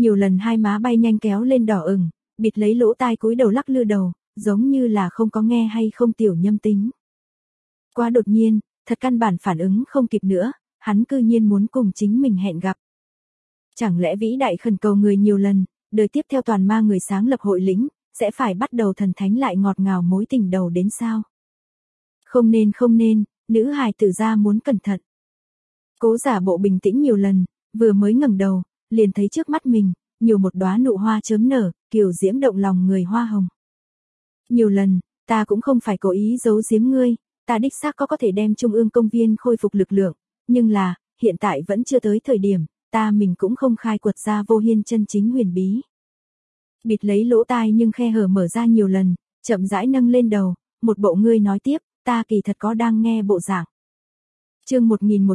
Nhiều lần hai má bay nhanh kéo lên đỏ ửng, bịt lấy lỗ tai cúi đầu lắc lư đầu, giống như là không có nghe hay không tiểu nhâm tính. Quá đột nhiên, thật căn bản phản ứng không kịp nữa, hắn cư nhiên muốn cùng chính mình hẹn gặp. Chẳng lẽ vĩ đại khẩn cầu người nhiều lần, đời tiếp theo toàn ma người sáng lập hội lĩnh, sẽ phải bắt đầu thần thánh lại ngọt ngào mối tình đầu đến sao? Không nên, nữ hài tử ra muốn cẩn thận. Cố giả bộ bình tĩnh nhiều lần, vừa mới ngẩng đầu, liền thấy trước mắt mình, nhiều một đóa nụ hoa chớm nở, kiều diễm động lòng người hoa hồng. Nhiều lần, ta cũng không phải cố ý giấu giếm ngươi, ta đích xác có thể đem Trung ương công viên khôi phục lực lượng, nhưng là, hiện tại vẫn chưa tới thời điểm, ta mình cũng không khai quật ra Vô Hiên chân chính huyền bí. Bịt lấy lỗ tai nhưng khe hở mở ra nhiều lần, chậm rãi nâng lên đầu, một bộ ngươi nói tiếp, ta kỳ thật có đang nghe bộ dạng. Chương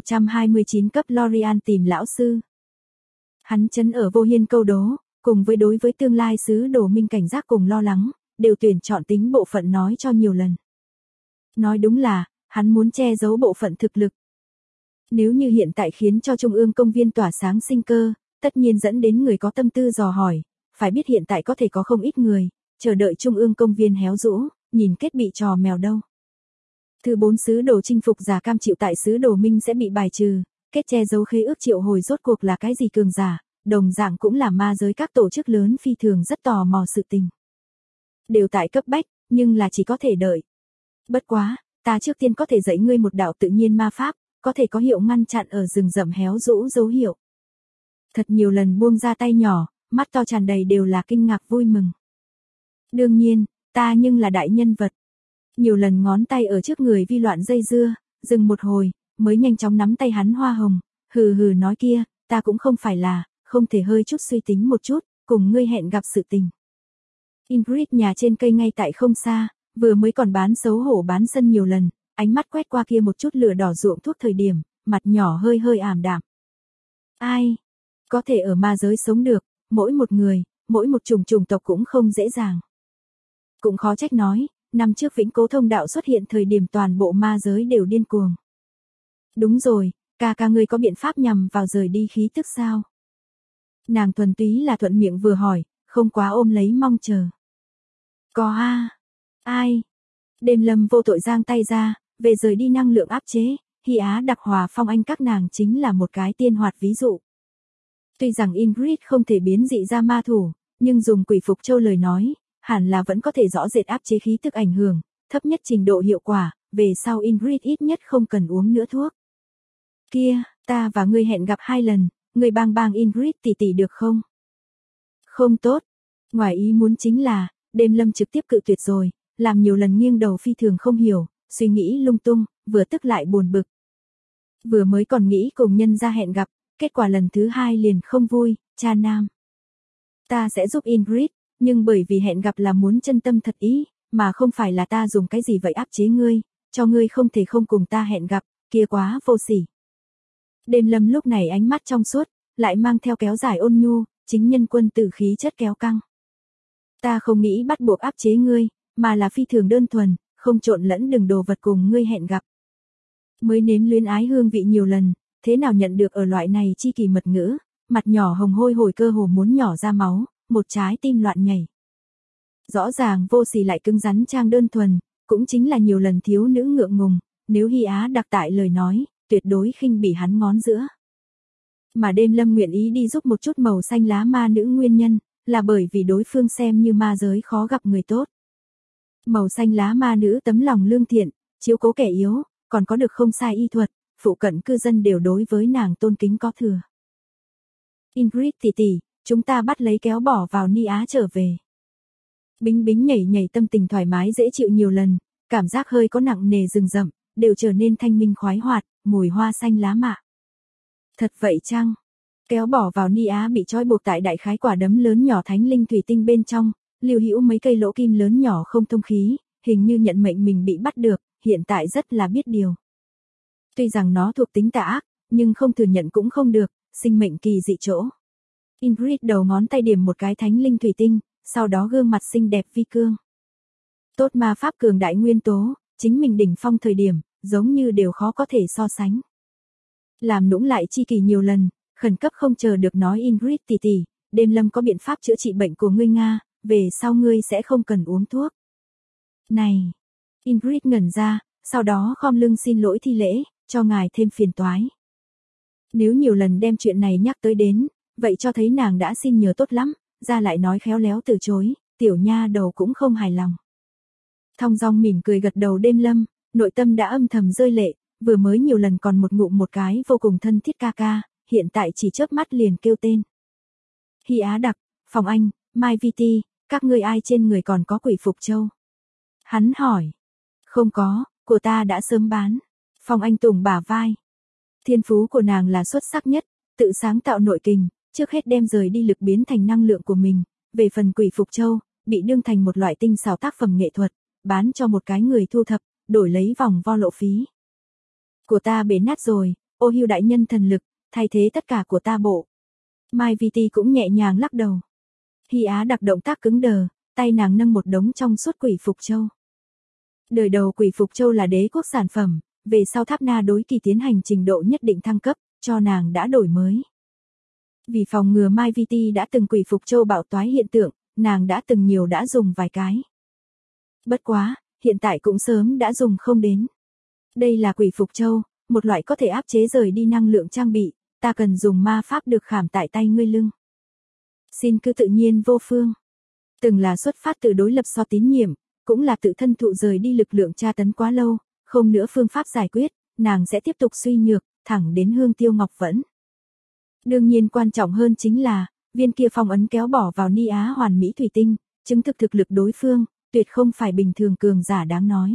1129 cấp Lorian tìm lão sư. Hắn chấn ở Vô Hiên câu đố, cùng với đối với tương lai sứ đồ minh cảnh giác cùng lo lắng, đều tuyển chọn tính bộ phận nói cho nhiều lần. Nói đúng là, hắn muốn che giấu bộ phận thực lực. Nếu như hiện tại khiến cho Trung ương công viên tỏa sáng sinh cơ, tất nhiên dẫn đến người có tâm tư dò hỏi, phải biết hiện tại có thể có không ít người, chờ đợi Trung ương công viên héo rũ, nhìn kết bị trò mèo đâu. Thứ 4 sứ đồ chinh phục giả cam chịu tại sứ đồ minh sẽ bị bài trừ, kết che giấu khế ước triệu hồi rốt cuộc là cái gì cường giả, đồng dạng cũng là ma giới các tổ chức lớn phi thường rất tò mò sự tình. Đều tại cấp bách, nhưng là chỉ có thể đợi. Bất quá, ta trước tiên có thể dạy ngươi một đạo tự nhiên ma pháp, có thể có hiệu ngăn chặn ở rừng rậm héo rũ dấu hiệu. Thật nhiều lần buông ra tay nhỏ, mắt to tràn đầy đều là kinh ngạc vui mừng. Đương nhiên, ta nhưng là đại nhân vật. Nhiều lần ngón tay ở trước người vi loạn dây dưa, dừng một hồi, mới nhanh chóng nắm tay hắn hoa hồng, hừ hừ nói kia, ta cũng không phải là, không thể hơi chút suy tính một chút, cùng ngươi hẹn gặp sự tình. Ingrid nhà trên cây ngay tại không xa, vừa mới còn bán xấu hổ bán sân nhiều lần, ánh mắt quét qua kia một chút lửa đỏ ruộng thuốc thời điểm, mặt nhỏ hơi ảm đạm. Ai? Có thể ở ma giới sống được, mỗi một người, mỗi một chủng tộc cũng không dễ dàng. Cũng khó trách nói, năm trước Vĩnh Cố Thông Đạo xuất hiện thời điểm toàn bộ ma giới đều điên cuồng. Đúng rồi, ca ngươi có biện pháp nhằm vào rời đi khí tức sao? Nàng thuần túy là thuận miệng vừa hỏi, không quá ôm lấy mong chờ. Có a. Ai? Đêm Lâm vô tội giang tay ra, về rời đi năng lượng áp chế, Hy Á Đặc Hòa Phong Anh các nàng chính là một cái tiên hoạt ví dụ. Tuy rằng Ingrid không thể biến dị ra ma thủ, nhưng dùng quỷ phục châu lời nói, hẳn là vẫn có thể rõ rệt áp chế khí tức ảnh hưởng, thấp nhất trình độ hiệu quả, về sau Ingrid ít nhất không cần uống nữa thuốc. Kia, ta và ngươi hẹn gặp 2 lần, ngươi bang Ingrid tỷ được không? Không tốt. Ngoài ý muốn chính là, Đêm Lâm trực tiếp cự tuyệt rồi, làm nhiều lần nghiêng đầu phi thường không hiểu, suy nghĩ lung tung, vừa tức lại buồn bực. Vừa mới còn nghĩ cùng nhân ra hẹn gặp, kết quả lần thứ 2 liền không vui, cha nam. Ta sẽ giúp Ingrid, nhưng bởi vì hẹn gặp là muốn chân tâm thật ý, mà không phải là ta dùng cái gì vậy áp chế ngươi, cho ngươi không thể không cùng ta hẹn gặp, kia quá vô sỉ. Đêm Lâm lúc này ánh mắt trong suốt, lại mang theo kéo dài ôn nhu, chính nhân quân tử khí chất kéo căng. Ta không nghĩ bắt buộc áp chế ngươi, mà là phi thường đơn thuần, không trộn lẫn đừng đồ vật cùng ngươi hẹn gặp. Mới nếm luyến ái hương vị nhiều lần, thế nào nhận được ở loại này chi kỳ mật ngữ, mặt nhỏ hồng hôi hồi cơ hồ muốn nhỏ ra máu, một trái tim loạn nhảy. Rõ ràng vô sỉ lại cứng rắn trang đơn thuần, cũng chính là nhiều lần thiếu nữ ngượng ngùng, nếu Hy Á Đặc tại lời nói, tuyệt đối khinh bỉ hắn ngón giữa. Mà Đêm Lâm nguyện ý đi giúp một chút màu xanh lá ma nữ nguyên nhân, là bởi vì đối phương xem như ma giới khó gặp người tốt. Màu xanh lá ma nữ tấm lòng lương thiện, chiếu cố kẻ yếu, còn có được không sai y thuật, phụ cận cư dân đều đối với nàng tôn kính có thừa. Ingrid tỷ, chúng ta bắt lấy kéo bỏ vào Ni Á trở về. Bính bính nhảy tâm tình thoải mái dễ chịu nhiều lần, cảm giác hơi có nặng nề rừng rậm, đều trở nên thanh minh khoái hoạt, mùi hoa xanh lá mạ. Thật vậy chăng? Kéo bỏ vào Ni Á bị trói buộc tại đại khái quả đấm lớn nhỏ thánh linh thủy tinh bên trong, lưu hữu mấy cây lỗ kim lớn nhỏ không thông khí, hình như nhận mệnh mình bị bắt được, hiện tại rất là biết điều. Tuy rằng nó thuộc tính tà ác, nhưng không thừa nhận cũng không được, sinh mệnh kỳ dị chỗ. Ingrid đầu ngón tay điểm một cái thánh linh thủy tinh, sau đó gương mặt xinh đẹp vi cương. Tốt ma pháp cường đại nguyên tố, chính mình đỉnh phong thời điểm, giống như đều khó có thể so sánh. Làm nũng lại chi kỳ nhiều lần, khẩn cấp không chờ được nói Ingrid tỷ, đêm lâm có biện pháp chữa trị bệnh của ngươi Nga, về sau ngươi sẽ không cần uống thuốc. Này! Ingrid ngẩn ra, sau đó khom lưng xin lỗi thi lễ, cho ngài thêm phiền toái. Nếu nhiều lần đem chuyện này nhắc tới đến, vậy cho thấy nàng đã xin nhờ tốt lắm, ra lại nói khéo léo từ chối, tiểu nha đầu cũng không hài lòng. Thong dong mỉm cười gật đầu đêm lâm, nội tâm đã âm thầm rơi lệ, vừa mới nhiều lần còn một ngụm một cái vô cùng thân thiết ca ca, hiện tại chỉ chớp mắt liền kêu tên. Hy Á Đặc, Phong Anh, Mai Viti, các ngươi ai trên người còn có quỷ phục châu? Hắn hỏi. Không có, của ta đã sớm bán. Phong Anh tùng bả vai. Thiên phú của nàng là xuất sắc nhất, tự sáng tạo nội kình, trước hết đem rời đi lực biến thành năng lượng của mình, về phần quỷ phục châu, bị đương thành một loại tinh xảo tác phẩm nghệ thuật, bán cho một cái người thu thập, đổi lấy vòng vo lộ phí. Của ta bể nát rồi, ô Hưu đại nhân thần lực, thay thế tất cả của ta bộ. Mai Viti cũng nhẹ nhàng lắc đầu. Hy Á Đặc động tác cứng đờ, tay nàng nâng một đống trong suốt quỷ phục châu. Đời đầu quỷ phục châu là đế quốc sản phẩm, về sau Tháp Na đối kỳ tiến hành trình độ nhất định thăng cấp, cho nàng đã đổi mới. Vì phòng ngừa Mai Viti đã từng quỷ phục châu bạo toái hiện tượng, nàng đã từng nhiều đã dùng vài cái. Bất quá, hiện tại cũng sớm đã dùng không đến. Đây là quỷ phục châu, một loại có thể áp chế rời đi năng lượng trang bị, ta cần dùng ma pháp được khảm tại tay ngươi lưng. Xin cứ tự nhiên vô phương. Từng là xuất phát từ đối lập so tín nhiệm, cũng là tự thân thụ rời đi lực lượng tra tấn quá lâu, không nữa phương pháp giải quyết, nàng sẽ tiếp tục suy nhược, thẳng đến hương tiêu ngọc vẫn. Đương nhiên quan trọng hơn chính là, viên kia phong ấn kéo bỏ vào ni á hoàn mỹ thủy tinh, chứng thực thực lực đối phương, tuyệt không phải bình thường cường giả đáng nói.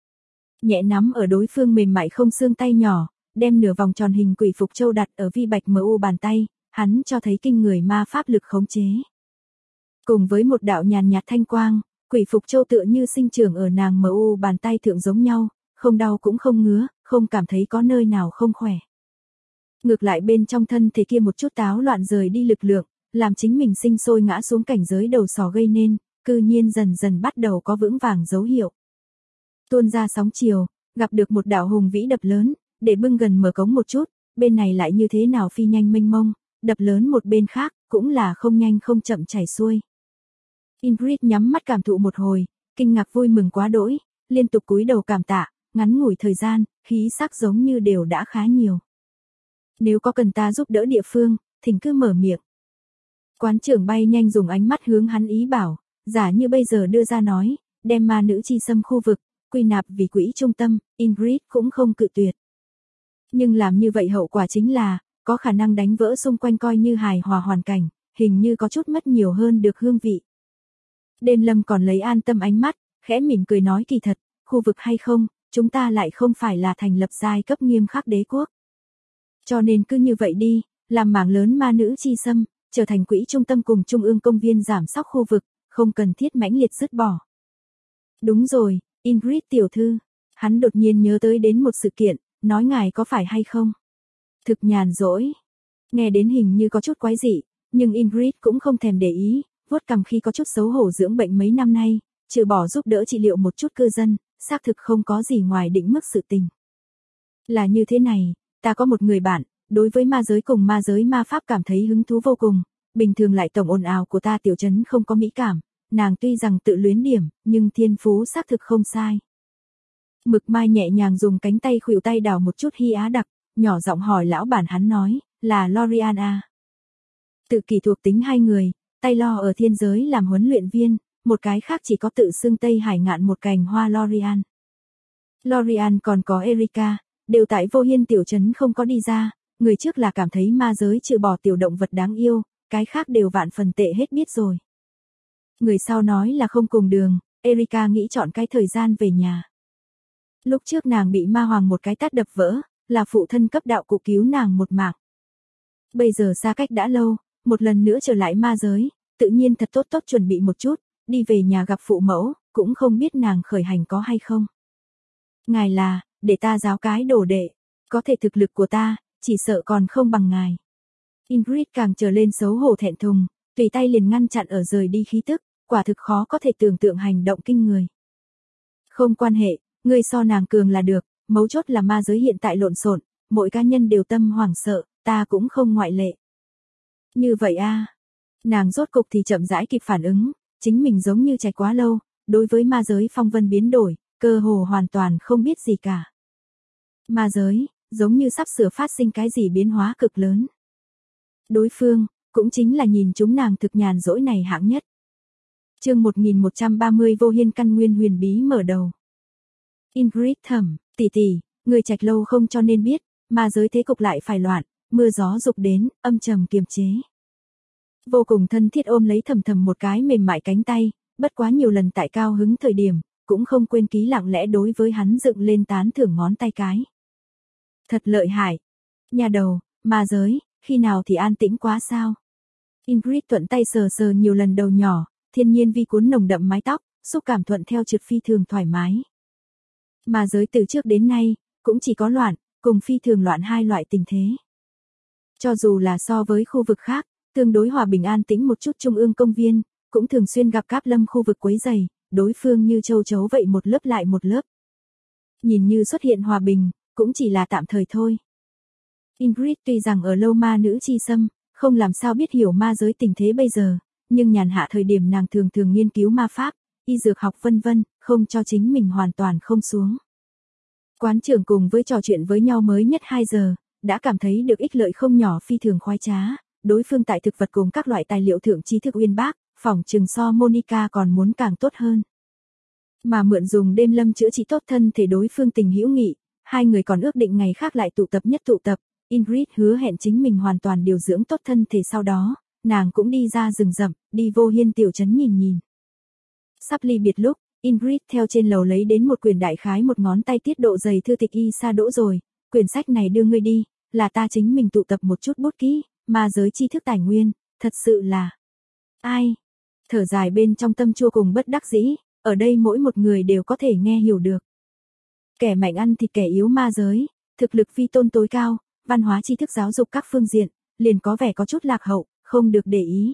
Nhẹ nắm ở đối phương mềm mại không xương tay nhỏ, đem nửa vòng tròn hình quỷ phục châu đặt ở vi bạch MU bàn tay, hắn cho thấy kinh người ma pháp lực khống chế. Cùng với một đạo nhàn nhạt thanh quang, quỷ phục châu tựa như sinh trưởng ở nàng MU bàn tay thượng giống nhau, không đau cũng không ngứa, không cảm thấy có nơi nào không khỏe. Ngược lại bên trong thân thể kia một chút táo loạn rời đi lực lượng, làm chính mình sinh sôi ngã xuống cảnh giới đầu sỏ gây nên, cư nhiên dần dần bắt đầu có vững vàng dấu hiệu. Tuôn ra sóng chiều, gặp được một đạo hùng vĩ đập lớn, để bưng gần mở cống một chút, bên này lại như thế nào phi nhanh mênh mông, đập lớn một bên khác, cũng là không nhanh không chậm chảy xuôi. Ingrid nhắm mắt cảm thụ một hồi, kinh ngạc vui mừng quá đỗi, liên tục cúi đầu cảm tạ, ngắn ngủi thời gian, khí sắc giống như đều đã khá nhiều. Nếu có cần ta giúp đỡ địa phương, thỉnh cứ mở miệng. Quán trưởng bay nhanh dùng ánh mắt hướng hắn ý bảo, giả như bây giờ đưa ra nói, đem ma nữ chi xâm khu vực, quy nạp vì quỹ trung tâm, Ingrid cũng không cự tuyệt. Nhưng làm như vậy hậu quả chính là, có khả năng đánh vỡ xung quanh coi như hài hòa hoàn cảnh, hình như có chút mất nhiều hơn được hương vị. Đêm lâm còn lấy an tâm ánh mắt, khẽ mỉm cười nói kỳ thật, khu vực hay không, chúng ta lại không phải là thành lập giai cấp nghiêm khắc đế quốc. Cho nên cứ như vậy đi, làm mảng lớn ma nữ chi xâm, trở thành quỹ trung tâm cùng trung ương công viên giảm sóc khu vực, không cần thiết mãnh liệt dứt bỏ. Đúng rồi, Ingrid tiểu thư, hắn đột nhiên nhớ tới đến một sự kiện, nói ngài có phải hay không? Thực nhàn rỗi. Nghe đến hình như có chút quái dị, nhưng Ingrid cũng không thèm để ý, vuốt cằm khi có chút xấu hổ dưỡng bệnh mấy năm nay, trừ bỏ giúp đỡ trị liệu một chút cư dân, xác thực không có gì ngoài định mức sự tình. Là như thế này, ta có một người bạn, đối với ma giới cùng ma giới ma pháp cảm thấy hứng thú vô cùng, bình thường lại tổng ồn ào của ta tiểu trấn không có mỹ cảm, nàng tuy rằng tự luyến điểm, nhưng thiên phú xác thực không sai. Mực Mai nhẹ nhàng dùng cánh tay khuỷu tay đào một chút Hy Á Đặc, nhỏ giọng hỏi lão bản hắn nói, là Loriana. Tự kỷ thuộc tính hai người, tay lo ở thiên giới làm huấn luyện viên, một cái khác chỉ có tự xưng Tây Hải ngạn một cành hoa Lorian. Lorian còn có Erika, đều tại Vô Hiên tiểu trấn không có đi ra, người trước là cảm thấy ma giới trừ bỏ tiểu động vật đáng yêu, cái khác đều vạn phần tệ hết biết rồi. Người sau nói là không cùng đường, Erika nghĩ chọn cái thời gian về nhà. Lúc trước nàng bị ma hoàng một cái tát đập vỡ, là phụ thân cấp đạo cụ cứu nàng một mạng. Bây giờ xa cách đã lâu, một lần nữa trở lại ma giới, tự nhiên thật tốt tốt chuẩn bị một chút, đi về nhà gặp phụ mẫu, cũng không biết nàng khởi hành có hay không. Ngài là, để ta giáo cái đồ đệ, có thể thực lực của ta, chỉ sợ còn không bằng ngài. Ingrid càng trở lên xấu hổ thẹn thùng, tùy tay liền ngăn chặn ở rời đi khí tức, quả thực khó có thể tưởng tượng hành động kinh người. Không quan hệ, ngươi so nàng cường là được, mấu chốt là ma giới hiện tại lộn xộn, mỗi cá nhân đều tâm hoảng sợ, ta cũng không ngoại lệ. Như vậy a. Nàng rốt cục thì chậm rãi kịp phản ứng, chính mình giống như trạch quá lâu, đối với ma giới phong vân biến đổi, cơ hồ hoàn toàn không biết gì cả. Ma giới, giống như sắp sửa phát sinh cái gì biến hóa cực lớn. Đối phương, cũng chính là nhìn chúng nàng thực nhàn rỗi này hạng nhất. Chương 1130 Vô Hiên căn nguyên huyền bí mở đầu. Ingrid thầm, tỷ tỷ, người trạch lâu không cho nên biết, ma giới thế cục lại phải loạn, mưa gió dục đến, âm trầm kiềm chế. Vô cùng thân thiết ôm lấy Thầm Thầm một cái mềm mại cánh tay, bất quá nhiều lần tại cao hứng thời điểm, cũng không quên ký lặng lẽ đối với hắn dựng lên tán thưởng ngón tay cái. Thật lợi hại. Nhà đầu, ma giới, khi nào thì an tĩnh quá sao? Ingrid thuận tay sờ sờ nhiều lần đầu nhỏ, thiên nhiên vi cuốn nồng đậm mái tóc, xúc cảm thuận theo trượt phi thường thoải mái. Ma giới từ trước đến nay, cũng chỉ có loạn, cùng phi thường loạn hai loại tình thế. Cho dù là so với khu vực khác, tương đối hòa bình an tĩnh một chút trung ương công viên, cũng thường xuyên gặp cáp lâm khu vực quấy rầy, đối phương như châu chấu vậy một lớp lại một lớp. Nhìn như xuất hiện hòa bình, cũng chỉ là tạm thời thôi. Ingrid tuy rằng ở lâu ma nữ chi xâm, không làm sao biết hiểu ma giới tình thế bây giờ, nhưng nhàn hạ thời điểm nàng thường thường nghiên cứu ma pháp, y dược học vân vân, không cho chính mình hoàn toàn không xuống. Quán trưởng cùng với trò chuyện với nhau mới nhất 2 giờ, đã cảm thấy được ích lợi không nhỏ phi thường khoái trá, đối phương tại thực vật cùng các loại tài liệu thượng tri thức uyên bác, phỏng chừng so Monica còn muốn càng tốt hơn. Mà mượn dùng đêm lâm chữa trị tốt thân thể đối phương tình hữu nghị, hai người còn ước định ngày khác lại tụ tập nhất tụ tập, Ingrid hứa hẹn chính mình hoàn toàn điều dưỡng tốt thân thể sau đó, nàng cũng đi ra rừng rậm, đi Vô Hiên tiểu trấn nhìn nhìn. Sắp ly biệt lúc, Ingrid theo trên lầu lấy đến một quyển đại khái một ngón tay tiết độ dày thư tịch y sa đỗ rồi, quyển sách này đưa ngươi đi, là ta chính mình tụ tập một chút bút kỹ, ma giới tri thức tài nguyên, thật sự là... Ai? Thở dài bên trong tâm chua cùng bất đắc dĩ, ở đây mỗi một người đều có thể nghe hiểu được. Kẻ mạnh ăn thịt kẻ yếu ma giới, thực lực phi tôn tối cao, văn hóa tri thức giáo dục các phương diện, liền có vẻ có chút lạc hậu, không được để ý.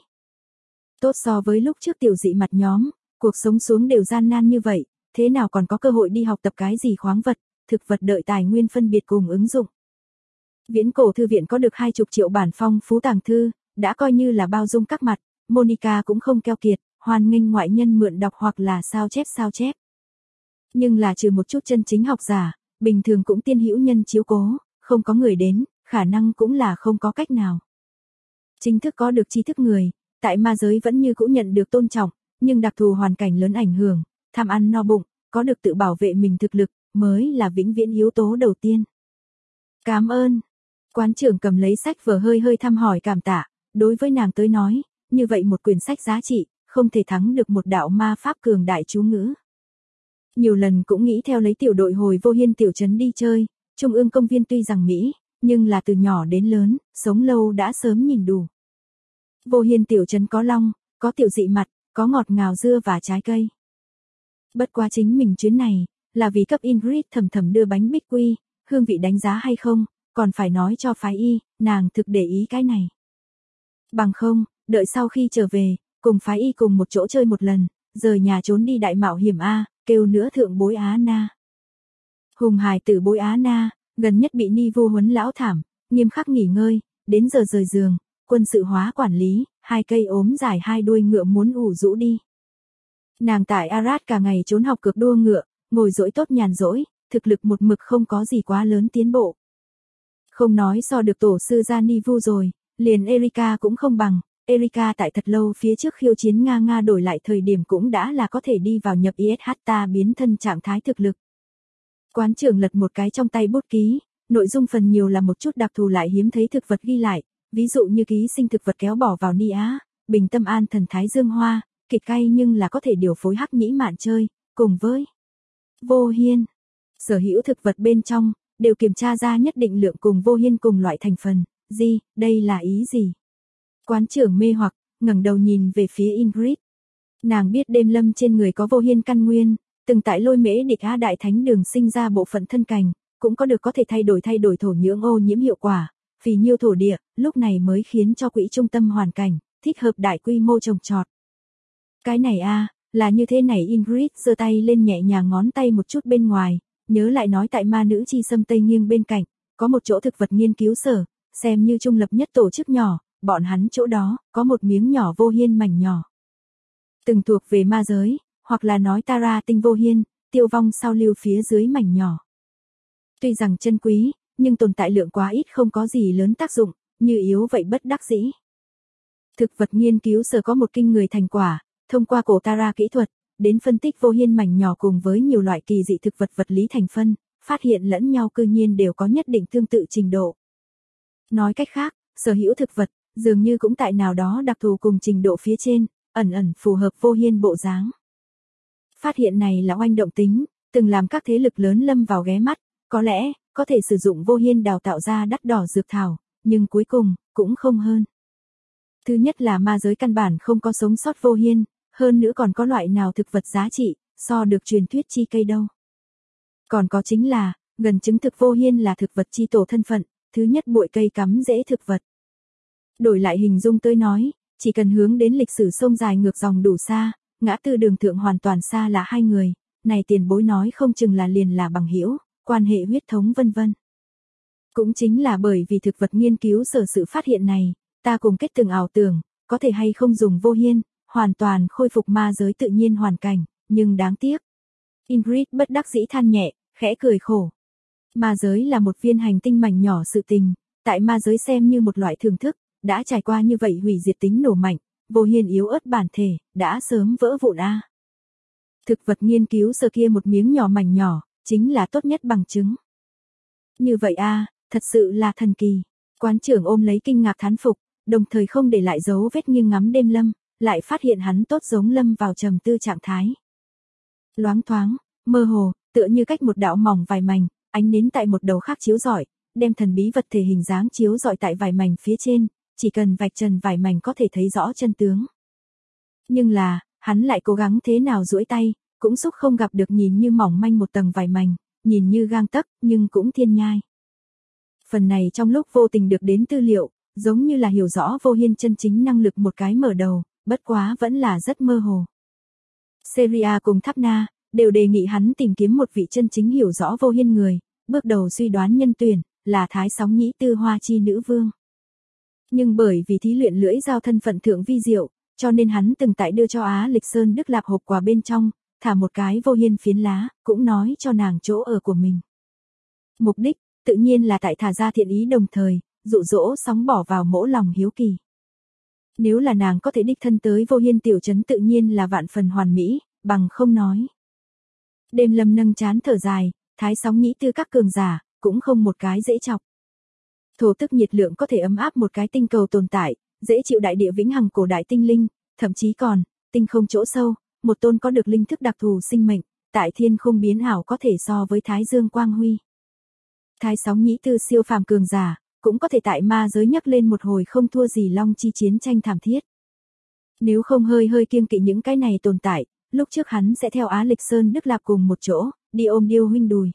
Tốt so với lúc trước tiểu dị mặt nhóm, cuộc sống xuống đều gian nan như vậy, thế nào còn có cơ hội đi học tập cái gì khoáng vật, thực vật đợi tài nguyên phân biệt cùng ứng dụng. Viễn cổ thư viện có được 20 triệu bản phong phú tàng thư, đã coi như là bao dung các mặt, Monica cũng không keo kiệt, hoan nghênh ngoại nhân mượn đọc hoặc là sao chép. Nhưng là trừ một chút chân chính học giả, bình thường cũng tiên hữu nhân chiếu cố, không có người đến, khả năng cũng là không có cách nào. Chính thức có được tri thức người, tại ma giới vẫn như cũ nhận được tôn trọng, nhưng đặc thù hoàn cảnh lớn ảnh hưởng, tham ăn no bụng, có được tự bảo vệ mình thực lực, mới là vĩnh viễn yếu tố đầu tiên. Cảm ơn. Quán trưởng cầm lấy sách vở hơi thăm hỏi cảm tạ, đối với nàng tới nói, như vậy một quyển sách giá trị, không thể thắng được một đạo ma pháp cường đại chú ngữ. Nhiều lần cũng nghĩ theo lấy tiểu đội hồi Vô Hiên tiểu trấn đi chơi, trung ương công viên tuy rằng Mỹ, nhưng là từ nhỏ đến lớn, sống lâu đã sớm nhìn đủ. Vô Hiên tiểu trấn có long, có tiểu dị mặt, có ngọt ngào dưa và trái cây. Bất quá chính mình chuyến này, là vì cấp Ingrid Thầm Thầm đưa bánh bích quy, hương vị đánh giá hay không, còn phải nói cho phái y, nàng thực để ý cái này. Bằng không, đợi sau khi trở về, cùng phái y cùng một chỗ chơi một lần, rời nhà trốn đi đại mạo hiểm A, kêu nữa thượng bối Á Na. Hùng hài tử bối Á Na, gần nhất bị ni vu huấn lão thảm, nghiêm khắc nghỉ ngơi, đến giờ rời giường, quân sự hóa quản lý, 2 cây ốm dài 2 đuôi ngựa muốn ủ rũ đi. Nàng tại Arad cả ngày trốn học cược đua ngựa, ngồi dỗi tốt nhàn rỗi, thực lực một mực không có gì quá lớn tiến bộ. Không nói so được tổ sư gia ni vu rồi, liền Erika cũng không bằng, Erika tại thật lâu phía trước khiêu chiến Nga đổi lại thời điểm cũng đã là có thể đi vào nhập ISH biến thân trạng thái thực lực. Quán trưởng lật một cái trong tay bút ký, nội dung phần nhiều là một chút đặc thù lại hiếm thấy thực vật ghi lại, ví dụ như ký sinh thực vật kéo bỏ vào ni á, bình tâm an thần thái dương hoa, kịch cay nhưng là có thể điều phối hắc nhĩ mạn chơi, cùng với Vô Hiên. Sở hữu thực vật bên trong, đều kiểm tra ra nhất định lượng cùng Vô Hiên cùng loại thành phần, gì, đây là ý gì? Quán trưởng mê hoặc, ngẩng đầu nhìn về phía Ingrid. Nàng biết đêm lâm trên người có Vô Hiên căn nguyên, từng tại Lôi Mễ Địch Á Đại Thánh Đường sinh ra bộ phận thân cành, cũng có được có thể thay đổi thổ nhưỡng ô nhiễm hiệu quả, phì nhiêu thổ địa, lúc này mới khiến cho quỹ trung tâm hoàn cảnh, thích hợp đại quy mô trồng trọt. Cái này là như thế này. Ingrid giơ tay lên nhẹ nhàng ngón tay một chút bên ngoài, nhớ lại nói tại ma nữ chi xâm Tây Nghiêng bên cạnh, có một chỗ thực vật nghiên cứu sở, xem như trung lập nhất tổ chức nhỏ, bọn hắn chỗ đó, có một miếng nhỏ vô hiên mảnh nhỏ. Từng thuộc về ma giới, hoặc là nói Tara tinh vô hiên, tiêu vong sao lưu phía dưới mảnh nhỏ. Tuy rằng chân quý, nhưng tồn tại lượng quá ít không có gì lớn tác dụng, như yếu vậy bất đắc dĩ. Thực vật nghiên cứu sở có một kinh người thành quả, thông qua cổ Tara kỹ thuật, đến phân tích vô hiên mảnh nhỏ cùng với nhiều loại kỳ dị thực vật vật lý thành phân, phát hiện lẫn nhau cư nhiên đều có nhất định tương tự trình độ. Nói cách khác, sở hữu thực vật, dường như cũng tại nào đó đặc thù cùng trình độ phía trên, ẩn ẩn phù hợp vô hiên bộ dáng. Phát hiện này là oanh động tính, từng làm các thế lực lớn lâm vào ghé mắt, có lẽ, có thể sử dụng vô hiên đào tạo ra đắt đỏ dược thảo, nhưng cuối cùng, cũng không hơn. Thứ nhất là ma giới căn bản không có sống sót vô hiên, hơn nữa còn có loại nào thực vật giá trị, so được truyền thuyết chi cây đâu. Còn có chính là, gần chứng thực vô hiên là thực vật chi tổ thân phận, thứ nhất bụi cây cắm rễ thực vật. Đổi lại hình dung tới nói, chỉ cần hướng đến lịch sử sông dài ngược dòng đủ xa, ngã tư đường thượng hoàn toàn xa là hai người, này tiền bối nói không chừng là liền là bằng hữu, quan hệ huyết thống vân vân. Cũng chính là bởi vì thực vật nghiên cứu sở sự phát hiện này, ta cùng kết từng ảo tưởng, có thể hay không dùng vô hiên, hoàn toàn khôi phục ma giới tự nhiên hoàn cảnh, nhưng đáng tiếc. Ingrid bất đắc dĩ than nhẹ, khẽ cười khổ. Ma giới là một viên hành tinh mảnh nhỏ sự tình, tại ma giới xem như một loại thưởng thức, đã trải qua như vậy hủy diệt tính nổ mạnh, vô hiên yếu ớt bản thể, đã sớm vỡ vụn a. Thực vật nghiên cứu sơ kia một miếng nhỏ mảnh nhỏ, chính là tốt nhất bằng chứng. Như vậy a, thật sự là thần kỳ. Quán trưởng ôm lấy kinh ngạc thán phục, đồng thời không để lại dấu vết nghiêng ngắm đêm lâm, lại phát hiện hắn tốt giống lâm vào trầm tư trạng thái. Loáng thoáng, mơ hồ, tựa như cách một đạo mỏng vài mảnh, ánh nến tại một đầu khác chiếu rọi, đem thần bí vật thể hình dáng chiếu rọi tại vài mảnh phía trên, chỉ cần vạch trần vài mảnh có thể thấy rõ chân tướng. Nhưng là, hắn lại cố gắng thế nào duỗi tay, cũng xúc không gặp được nhìn như mỏng manh một tầng vài mảnh, nhìn như gang tấc, nhưng cũng thiên nhai. Phần này trong lúc vô tình được đến tư liệu, giống như là hiểu rõ vô hiên chân chính năng lực một cái mở đầu, bất quá vẫn là rất mơ hồ. Seria cùng Thapna đều đề nghị hắn tìm kiếm một vị chân chính hiểu rõ vô hiên người, bước đầu suy đoán nhân tuyển là Thái Sóng Nhĩ Tư Hoa Chi nữ vương. Nhưng bởi vì thí luyện lưỡi dao thân phận thượng vi diệu, cho nên hắn từng tại đưa cho Á Lịch Sơn Đức Lạp hộp quà bên trong, thả một cái vô hiên phiến lá, cũng nói cho nàng chỗ ở của mình. Mục đích, tự nhiên là tại thả ra thiện ý đồng thời, dụ dỗ sóng bỏ vào mỗ lòng hiếu kỳ. Nếu là nàng có thể đích thân tới vô hiên tiểu trấn tự nhiên là vạn phần hoàn mỹ, bằng không nói. Đêm lâm nâng chán thở dài, Thái Sóng Nhĩ Tư các cường giả, cũng không một cái dễ chọc. Thổ tức nhiệt lượng có thể ấm áp một cái tinh cầu tồn tại, dễ chịu đại địa vĩnh hằng cổ đại tinh linh, thậm chí còn, tinh không chỗ sâu, một tôn có được linh thức đặc thù sinh mệnh, tại thiên không biến ảo có thể so với Thái Dương Quang Huy. Thái Sóng Nhĩ Tư siêu phàm cường giả, cũng có thể tại ma giới nhấc lên một hồi không thua gì long chi chiến tranh thảm thiết. Nếu không hơi kiêng kỵ những cái này tồn tại, lúc trước hắn sẽ theo Á Lịch Sơn Đức Lạp cùng một chỗ, đi ôm Điêu huynh đùi.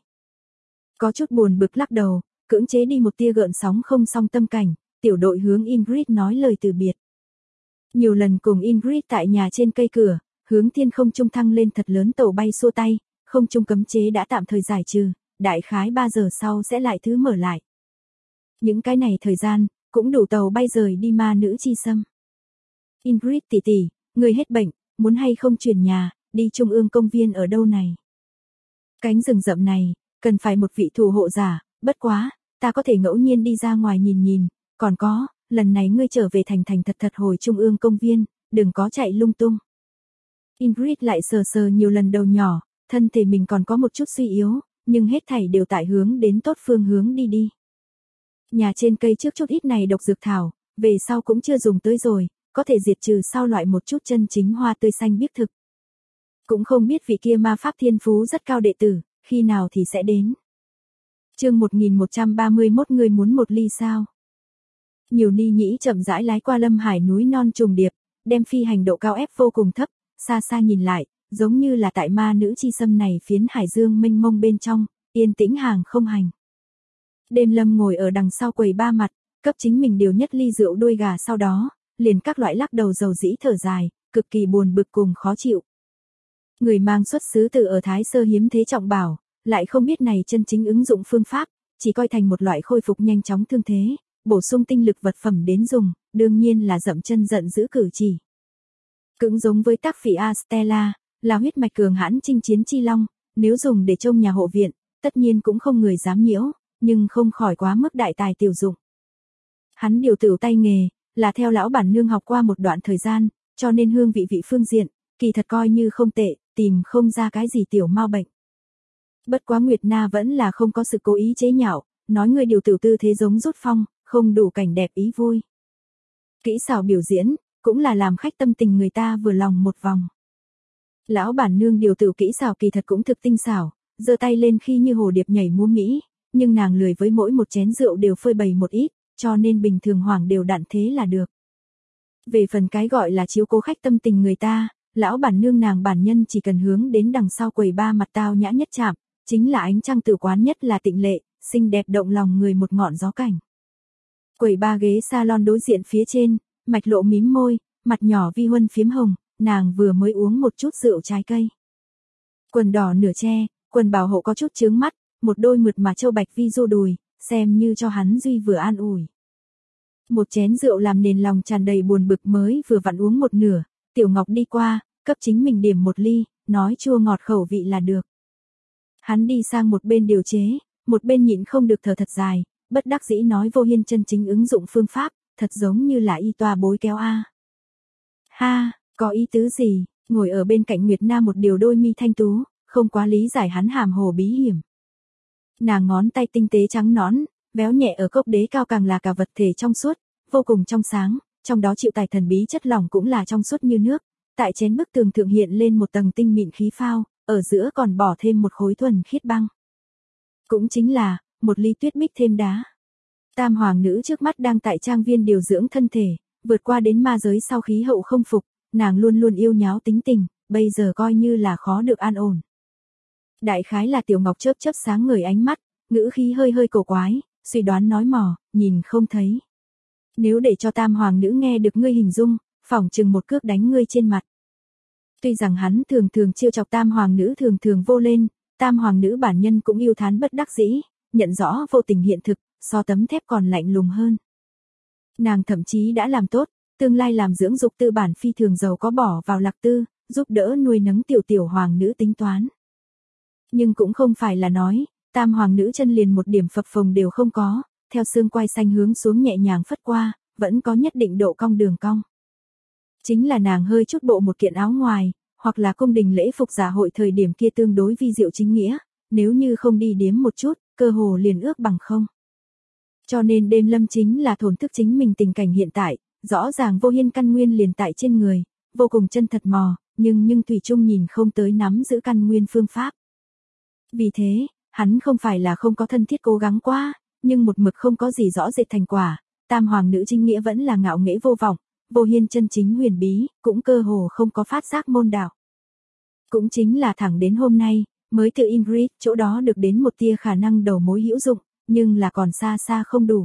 Có chút buồn bực lắc đầu, cưỡng chế đi một tia gợn sóng không song tâm cảnh, tiểu đội hướng Ingrid nói lời từ biệt. Nhiều lần cùng Ingrid tại nhà trên cây cửa, hướng thiên không trung thăng lên thật lớn tàu bay xua tay, không trung cấm chế đã tạm thời giải trừ, đại khái 3 giờ sau sẽ lại thứ mở lại. Những cái này thời gian, cũng đủ tàu bay rời đi ma nữ chi xâm. Ingrid tỷ tỷ, người hết bệnh, muốn hay không chuyển nhà, đi trung ương công viên ở đâu này? Cánh rừng rậm này, cần phải một vị thủ hộ giả, bất quá, ta có thể ngẫu nhiên đi ra ngoài nhìn nhìn, còn có, lần này ngươi trở về thành thật hồi trung ương công viên, đừng có chạy lung tung. Ingrid lại sờ nhiều lần đầu nhỏ, thân thể mình còn có một chút suy yếu, nhưng hết thảy đều tại hướng đến tốt phương hướng đi. Nhà trên cây trước chút ít này độc dược thảo, về sau cũng chưa dùng tới rồi, có thể diệt trừ sau loại một chút chân chính hoa tươi xanh biếc thực. Cũng không biết vị kia ma pháp thiên phú rất cao đệ tử, khi nào thì sẽ đến. Chương 1131 người muốn một ly sao? Nhiều ni nhĩ chậm rãi lái qua lâm hải núi non trùng điệp, đem phi hành độ cao ép vô cùng thấp, xa xa nhìn lại, giống như là tại ma nữ chi xâm này phiến hải dương mênh mông bên trong, yên tĩnh hàng không hành. Đêm lâm ngồi ở đằng sau quầy ba mặt, cấp chính mình điều nhất ly rượu đuôi gà sau đó, liền các loại lắc đầu dầu dĩ thở dài, cực kỳ buồn bực cùng khó chịu. Người mang xuất xứ từ ở Thái Sơ hiếm thế trọng bảo, lại không biết này chân chính ứng dụng phương pháp, chỉ coi thành một loại khôi phục nhanh chóng thương thế, bổ sung tinh lực vật phẩm đến dùng, đương nhiên là dậm chân giận dữ cử chỉ. Cũng giống với tác phỉ Astella, là huyết mạch cường hãn chinh chiến chi long, nếu dùng để trông nhà hộ viện, tất nhiên cũng không người dám nhiễu, nhưng không khỏi quá mức đại tài tiểu dụng. Hắn điều tửu tay nghề, là theo lão bản nương học qua một đoạn thời gian, cho nên hương vị phương diện, kỳ thật coi như không tệ, tìm không ra cái gì tiểu mau bệnh. Bất quá Nguyệt Na vẫn là không có sự cố ý chế nhạo, nói người điều tửu tư thế giống rút phong, không đủ cảnh đẹp ý vui. Kỹ xảo biểu diễn, cũng là làm khách tâm tình người ta vừa lòng một vòng. Lão bản nương điều tửu kỹ xảo kỳ thật cũng thực tinh xảo, giơ tay lên khi như hồ điệp nhảy múa mỹ, nhưng nàng lười với mỗi một chén rượu đều phơi bày một ít, cho nên bình thường hoảng đều đặn thế là được. Về phần cái gọi là chiếu cố khách tâm tình người ta, lão bản nương nàng bản nhân chỉ cần hướng đến đằng sau quầy ba mặt tao nhã nhất chạm, chính là ánh trăng tử quán nhất là tịnh lệ, xinh đẹp động lòng người một ngọn gió cảnh. Quầy ba ghế salon đối diện phía trên, mạch lộ mím môi, mặt nhỏ vi huân phiếm hồng, nàng vừa mới uống một chút rượu trái cây. Quần đỏ nửa che, quần bảo hộ có chút chướng mắt, một đôi mượt mà châu bạch vi du đùi, xem như cho hắn duy vừa an ủi. Một chén rượu làm nền lòng tràn đầy buồn bực mới vừa vặn uống một nửa, Tiểu Ngọc đi qua, cấp chính mình điểm một ly, nói chua ngọt khẩu vị là được. Hắn đi sang một bên điều chế, một bên nhịn không được thở thật dài, bất đắc dĩ nói Vô Hiên chân chính ứng dụng phương pháp, thật giống như là y toa bối kéo a. Ha, có ý tứ gì? Ngồi ở bên cạnh Nguyệt Na một điều đôi mi thanh tú, không quá lý giải hắn hàm hồ bí hiểm. Nàng ngón tay tinh tế trắng nõn, béo nhẹ ở cốc đế cao càng là cả vật thể trong suốt, vô cùng trong sáng, trong đó chịu tài thần bí chất lỏng cũng là trong suốt như nước, tại chén bức tường thượng hiện lên một tầng tinh mịn khí phao, ở giữa còn bỏ thêm một khối thuần khiết băng. Cũng chính là, một ly tuyết bích thêm đá. Tam hoàng nữ trước mắt đang tại trang viên điều dưỡng thân thể, vượt qua đến ma giới sau khí hậu không phục, nàng luôn luôn yêu nháo tính tình, bây giờ coi như là khó được an ổn. Đại khái là Tiểu Ngọc chớp chớp sáng ngời ánh mắt, ngữ khí hơi hơi cổ quái, suy đoán nói mò, nhìn không thấy. Nếu để cho tam hoàng nữ nghe được ngươi hình dung, phỏng chừng một cước đánh ngươi trên mặt. Tuy rằng hắn thường thường trêu chọc tam hoàng nữ thường thường vô lên, tam hoàng nữ bản nhân cũng yêu thán bất đắc dĩ, nhận rõ vô tình hiện thực, so tấm thép còn lạnh lùng hơn. Nàng thậm chí đã làm tốt, tương lai làm dưỡng dục tư bản phi thường giàu có bỏ vào lạc tư, giúp đỡ nuôi nấng tiểu hoàng nữ tính toán. Nhưng cũng không phải là nói, tam hoàng nữ chân liền một điểm phập phồng đều không có, theo xương quai xanh hướng xuống nhẹ nhàng phất qua, vẫn có nhất định độ cong đường cong. Chính là nàng hơi chút bộ một kiện áo ngoài, hoặc là cung đình lễ phục giả hội thời điểm kia tương đối vi diệu chính nghĩa, nếu như không đi điếm một chút, cơ hồ liền ước bằng không. Cho nên đêm lâm chính là thổn thức chính mình tình cảnh hiện tại, rõ ràng Vô Hiên căn nguyên liền tại trên người, vô cùng chân thật mò, nhưng thủy chung nhìn không tới nắm giữ căn nguyên phương pháp. Vì thế, hắn không phải là không có thân thiết cố gắng quá, nhưng một mực không có gì rõ rệt thành quả, tam hoàng nữ chính nghĩa vẫn là ngạo nghễ vô vọng, Vô Hiên chân chính huyền bí, cũng cơ hồ không có phát giác môn đạo. Cũng chính là thẳng đến hôm nay, mới từ Ingrid chỗ đó được đến một tia khả năng đầu mối hữu dụng, nhưng là còn xa xa không đủ.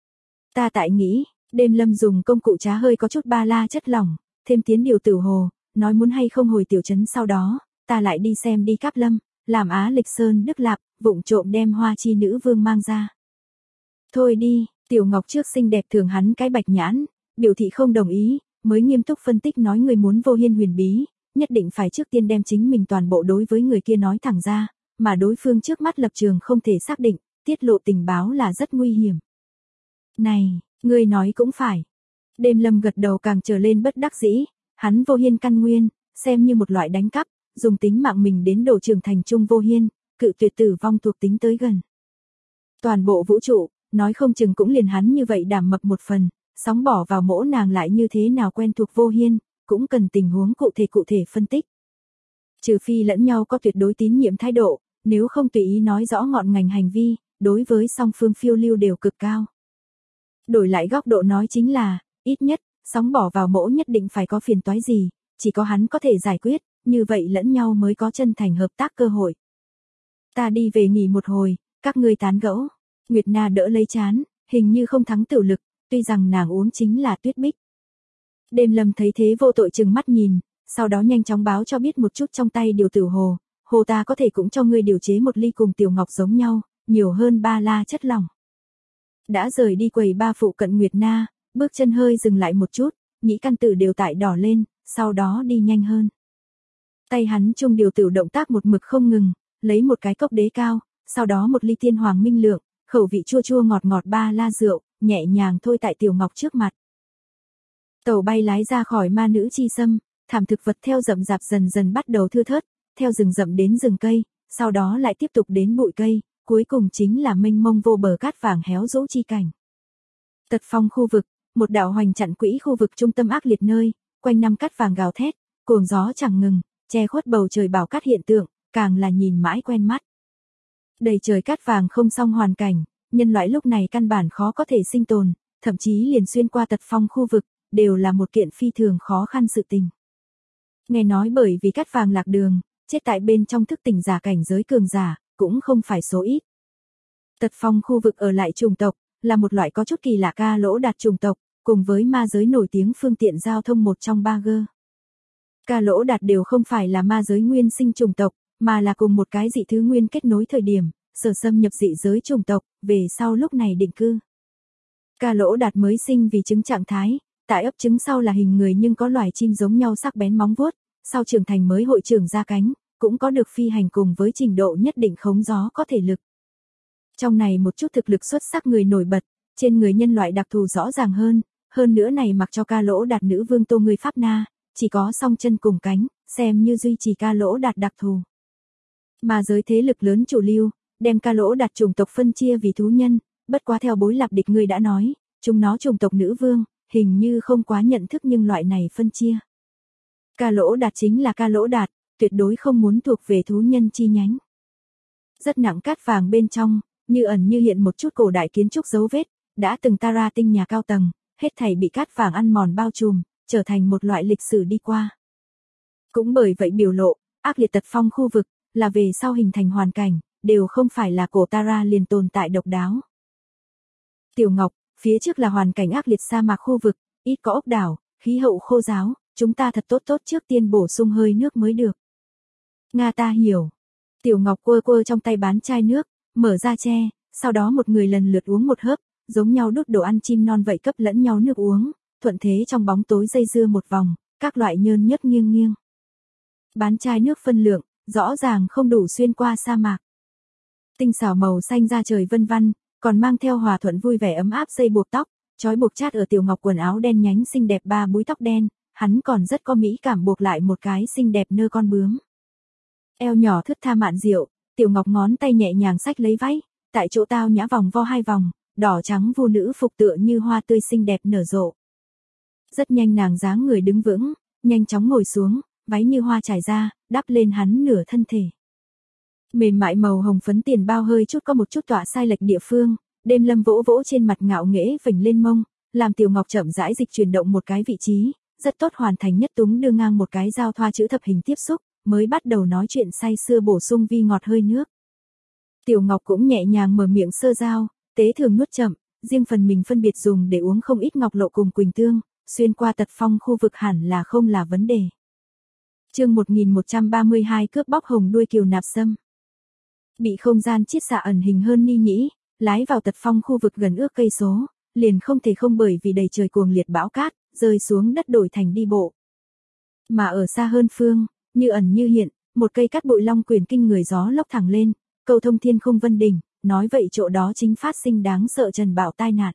Ta tại nghĩ, đêm lâm dùng công cụ trá hơi có chút ba la chất lỏng, thêm tiến điều tử hồ, nói muốn hay không hồi tiểu trấn sau đó, ta lại đi xem đi Cáp Lâm, làm Á Lịch Sơn Đức Lạp, vụng trộm đem Hoa Chi nữ vương mang ra. Thôi đi, Tiểu Ngọc trước xinh đẹp thường hắn cái bạch nhãn, biểu thị không đồng ý, mới nghiêm túc phân tích nói người muốn Vô Hiên huyền bí, nhất định phải trước tiên đem chính mình toàn bộ đối với người kia nói thẳng ra, mà đối phương trước mắt lập trường không thể xác định, tiết lộ tình báo là rất nguy hiểm. Này, ngươi nói cũng phải. Đêm lâm gật đầu càng trở lên bất đắc dĩ, hắn Vô Hiên căn nguyên, xem như một loại đánh cắp, dùng tính mạng mình đến đổ trưởng thành trung Vô Hiên, cự tuyệt tử vong thuộc tính tới gần. Toàn bộ vũ trụ, nói không chừng cũng liền hắn như vậy đảm mập một phần, sóng bỏ vào mỗ nàng lại như thế nào quen thuộc Vô Hiên, cũng cần tình huống cụ thể phân tích. Trừ phi lẫn nhau có tuyệt đối tín nhiệm thái độ, nếu không tùy ý nói rõ ngọn ngành hành vi, đối với song phương phiêu lưu đều cực cao. Đổi lại góc độ nói chính là, ít nhất, sóng bỏ vào mỗ nhất định phải có phiền toái gì, chỉ có hắn có thể giải quyết, như vậy lẫn nhau mới có chân thành hợp tác cơ hội. Ta đi về nghỉ một hồi, các ngươi tán gẫu. Nguyệt Na đỡ lấy chán, hình như không thắng tiểu lực, tuy rằng nàng uống chính là tuyết bích. Đêm lâm thấy thế vô tội chừng mắt nhìn, sau đó nhanh chóng báo cho biết một chút trong tay điều tử hồ, hồ ta có thể cũng cho ngươi điều chế một ly cùng Tiểu Ngọc giống nhau, nhiều hơn ba la chất lỏng. Đã rời đi quầy ba phụ cận Nguyệt Na, bước chân hơi dừng lại một chút, nhĩ căn tử đều tại đỏ lên, sau đó đi nhanh hơn. Tay hắn trung điều tử động tác một mực không ngừng, lấy một cái cốc đế cao, sau đó một ly tiên hoàng minh lượng, khẩu vị chua chua ngọt ngọt ba la rượu, nhẹ nhàng thôi tại Tiểu Ngọc trước mặt. Tàu bay lái ra khỏi ma nữ chi sâm, thảm thực vật theo rậm rạp dần dần bắt đầu thưa thớt, theo rừng rậm đến rừng cây, sau đó lại tiếp tục đến bụi cây, cuối cùng chính là mênh mông vô bờ cát vàng héo rũ chi cảnh. Tật Phong khu vực, một đạo hoành chặn quỹ khu vực trung tâm ác liệt nơi, quanh năm cát vàng gào thét, cuồng gió chẳng ngừng, che khuất bầu trời bảo cát hiện tượng, càng là nhìn mãi quen mắt. Đầy trời cát vàng không song hoàn cảnh, nhân loại lúc này căn bản khó có thể sinh tồn, thậm chí liền xuyên qua Tật Phong khu vực, đều là một kiện phi thường khó khăn sự tình. Nghe nói bởi vì cát vàng lạc đường, chết tại bên trong thức tỉnh giả cảnh giới cường giả, cũng không phải số ít. Tật Phong khu vực ở lại chủng tộc, là một loại có chút kỳ lạ ca lỗ đạt chủng tộc, cùng với ma giới nổi tiếng phương tiện giao thông một trong ba g. Ca lỗ đạt đều không phải là ma giới nguyên sinh chủng tộc, mà là cùng một cái dị thứ nguyên kết nối thời điểm, sở xâm nhập dị giới chủng tộc, về sau lúc này định cư. Ca lỗ đạt mới sinh vì trứng trạng thái, tại ấp trứng sau là hình người nhưng có loài chim giống nhau sắc bén móng vuốt, sau trưởng thành mới hội trưởng ra cánh, cũng có được phi hành cùng với trình độ nhất định khống gió có thể lực. Trong này một chút thực lực xuất sắc người nổi bật, trên người nhân loại đặc thù rõ ràng hơn nữa này mặc cho ca lỗ đạt nữ vương Tô người Pháp Na, chỉ có song chân cùng cánh, xem như duy trì ca lỗ đạt đặc thù. Mà giới thế lực lớn chủ lưu, đem ca lỗ đạt chủng tộc phân chia vì thú nhân, bất quá theo bối lạp địch người đã nói, chúng nó chủng tộc nữ vương, hình như không quá nhận thức nhưng loại này phân chia. Ca lỗ đạt chính là ca lỗ đạt, tuyệt đối không muốn thuộc về thú nhân chi nhánh. Rất nặng cát vàng bên trong, như ẩn như hiện một chút cổ đại kiến trúc dấu vết, đã từng Tara tinh nhà cao tầng, hết thảy bị cát vàng ăn mòn bao trùm, trở thành một loại lịch sử đi qua. Cũng bởi vậy biểu lộ, ác liệt Tật Phong khu vực, là về sau hình thành hoàn cảnh, đều không phải là cổ Tara liền tồn tại độc đáo. Tiểu Ngọc, phía trước là hoàn cảnh ác liệt sa mạc khu vực, ít có ốc đảo, khí hậu khô ráo, chúng ta thật tốt trước tiên bổ sung hơi nước mới được. Nga ta hiểu. Tiểu Ngọc quơ trong tay bán chai nước, mở ra che, sau đó một người lần lượt uống một hớp, giống nhau đút đồ ăn chim non vậy cấp lẫn nhau nước uống, thuận thế trong bóng tối dây dưa một vòng, các loại nhơn nhớt nghiêng. Bán chai nước phân lượng, rõ ràng không đủ xuyên qua sa mạc. Tinh xảo màu xanh da trời vân vân, còn mang theo hòa thuận vui vẻ ấm áp dây buộc tóc, trói buộc chát ở Tiểu Ngọc quần áo đen nhánh xinh đẹp ba búi tóc đen, hắn còn rất có mỹ cảm buộc lại một cái xinh đẹp nơ con bướm. Eo nhỏ thướt tha mạn diệu, Tiểu Ngọc ngón tay nhẹ nhàng xách lấy váy, tại chỗ tao nhã vòng vo hai vòng, đỏ trắng vu nữ phục tựa như hoa tươi xinh đẹp nở rộ. Rất nhanh nàng dáng người đứng vững, nhanh chóng ngồi xuống, váy như hoa trải ra, đắp lên hắn nửa thân thể. Mềm mại màu hồng phấn tiền bao hơi chút có một chút tọa sai lệch địa phương, đêm lâm vỗ trên mặt ngạo nghễ vểnh lên mông, làm Tiểu Ngọc chậm rãi dịch chuyển động một cái vị trí, rất tốt hoàn thành nhất túng đưa ngang một cái giao thoa chữ thập hình tiếp xúc, mới bắt đầu nói chuyện say sưa bổ sung vi ngọt hơi nước. Tiểu Ngọc cũng nhẹ nhàng mở miệng sơ giao, tế thường nuốt chậm, riêng phần mình phân biệt dùng để uống không ít ngọc lộ cùng quỳnh tương, xuyên qua Tật Phong khu vực hẳn là không là vấn đề. Chương 1132 cướp bóc hồng đuôi kiều nạp sâm. Bị không gian chiết xạ ẩn hình hơn ni nhĩ, lái vào Tật Phong khu vực gần ước cây số, liền không thể không bởi vì đầy trời cuồng liệt bão cát, rơi xuống đất đổi thành đi bộ. Mà ở xa hơn phương, như ẩn như hiện, một cây cát bụi long quyền kinh người gió lốc thẳng lên, cầu thông thiên không vân đỉnh, nói vậy chỗ đó chính phát sinh đáng sợ trần bạo tai nạn.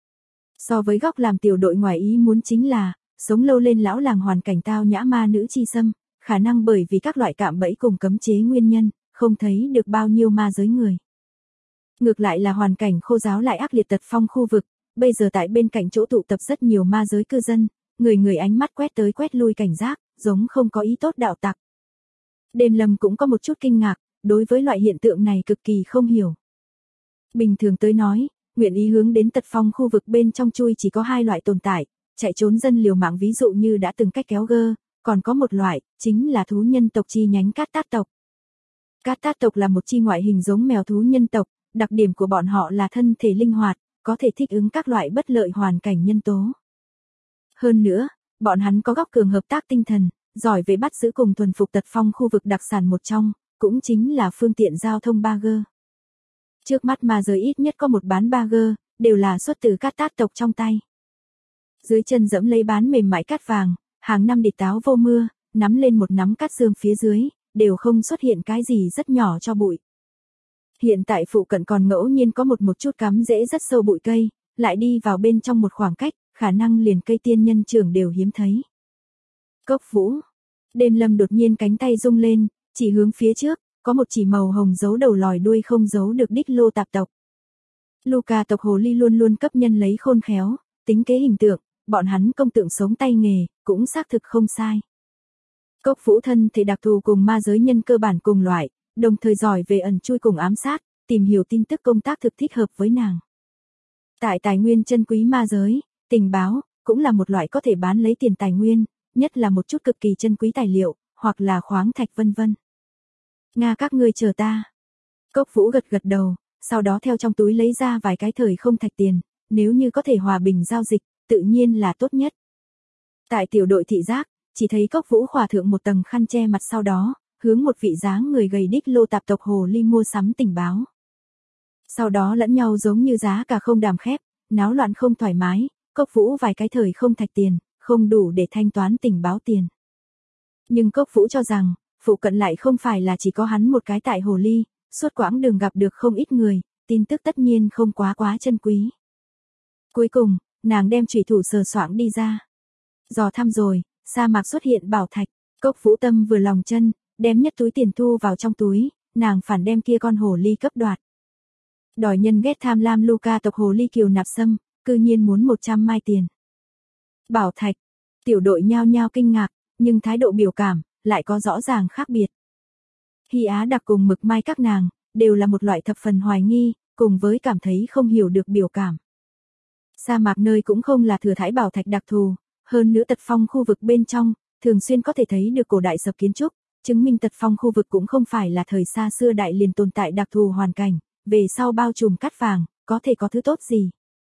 So với góc làm tiểu đội ngoài ý muốn chính là, sống lâu lên lão làng hoàn cảnh tao nhã ma nữ chi xâm, khả năng bởi vì các loại cạm bẫy cùng cấm chế nguyên nhân, không thấy được bao nhiêu ma giới người. Ngược lại là hoàn cảnh khô giáo lại ác liệt Tật Phong khu vực, bây giờ tại bên cạnh chỗ tụ tập rất nhiều ma giới cư dân, người ánh mắt quét tới quét lui cảnh giác, giống không có ý tốt đạo tặc. Đêm Lâm cũng có một chút kinh ngạc, đối với loại hiện tượng này cực kỳ không hiểu. Bình thường tới nói, nguyện ý hướng đến Tật Phong khu vực bên trong chui chỉ có hai loại tồn tại, chạy trốn dân liều mạng ví dụ như đã từng cách kéo gơ, còn có một loại, chính là thú nhân tộc chi nhánh Cát Tát tộc. Cát Tát tộc là một chi ngoại hình giống mèo thú nhân tộc, đặc điểm của bọn họ là thân thể linh hoạt, có thể thích ứng các loại bất lợi hoàn cảnh nhân tố. Hơn nữa, bọn hắn có góc cường hợp tác tinh thần, giỏi về bắt giữ cùng thuần phục Tật Phong khu vực đặc sản một trong, cũng chính là phương tiện giao thông 3G. Trước mắt ma giới ít nhất có một bán 3G, đều là xuất từ Cát Tác tộc trong tay. Dưới chân dẫm lấy bán mềm mại cát vàng, hàng năm địt táo vô mưa, nắm lên một nắm cát dương phía dưới, đều không xuất hiện cái gì rất nhỏ cho bụi. Hiện tại phụ cận còn ngẫu nhiên có một chút cắm rễ rất sâu bụi cây, lại đi vào bên trong một khoảng cách, khả năng liền cây tiên nhân trưởng đều hiếm thấy. Cốc Vũ. Đêm Lâm đột nhiên cánh tay rung lên, chỉ hướng phía trước, có một chỉ màu hồng giấu đầu lòi đuôi không giấu được đích lô tạp tộc. Luca tộc hồ ly luôn luôn cấp nhân lấy khôn khéo, tính kế hình tượng, bọn hắn công tượng sống tay nghề, cũng xác thực không sai. Cốc Vũ thân thể đặc thù cùng ma giới nhân cơ bản cùng loại, đồng thời giỏi về ẩn chui cùng ám sát, tìm hiểu tin tức công tác thực thích hợp với nàng. Tại tài nguyên chân quý ma giới, tình báo, cũng là một loại có thể bán lấy tiền tài nguyên, nhất là một chút cực kỳ chân quý tài liệu, hoặc là khoáng thạch vân vân. Nga các ngươi chờ ta. Cốc Vũ gật gật đầu, sau đó theo trong túi lấy ra vài cái thời không thạch tiền, nếu như có thể hòa bình giao dịch, tự nhiên là tốt nhất. Tại tiểu đội thị giác, chỉ thấy Cốc Vũ khỏa thượng một tầng khăn che mặt, sau đó, hướng một vị dáng người gầy đích lô tạp tộc hồ ly mua sắm tình báo. Sau đó lẫn nhau giống như giá cả không đàm khép, náo loạn không thoải mái, Cốc Vũ vài cái thời không thạch tiền, không đủ để thanh toán tình báo tiền. Nhưng Cốc Vũ cho rằng, phụ cận lại không phải là chỉ có hắn một cái tại hồ ly, suốt quãng đường gặp được không ít người, tin tức tất nhiên không quá chân quý. Cuối cùng, nàng đem chủy thủ sờ soạng đi ra. Dò thăm rồi, sa mạc xuất hiện bảo thạch, Cốc Vũ tâm vừa lòng chân, đem nhất túi tiền thu vào trong túi, nàng phản đem kia con hồ ly cấp đoạt. Đòi nhân ghét tham lam Luca tộc hồ ly kiều nạp sâm, cư nhiên muốn 100 mai tiền. Bảo thạch, tiểu đội nhao nhao kinh ngạc, nhưng thái độ biểu cảm, lại có rõ ràng khác biệt. Hy Á Đặc cùng Mực Mai các nàng, đều là một loại thập phần hoài nghi, cùng với cảm thấy không hiểu được biểu cảm. Sa mạc nơi cũng không là thừa thãi bảo thạch đặc thù, hơn nữa Tật Phong khu vực bên trong, thường xuyên có thể thấy được cổ đại sập kiến trúc, chứng minh Tật Phong khu vực cũng không phải là thời xa xưa đại liền tồn tại đặc thù hoàn cảnh, về sau bao trùm cát vàng, có thể có thứ tốt gì.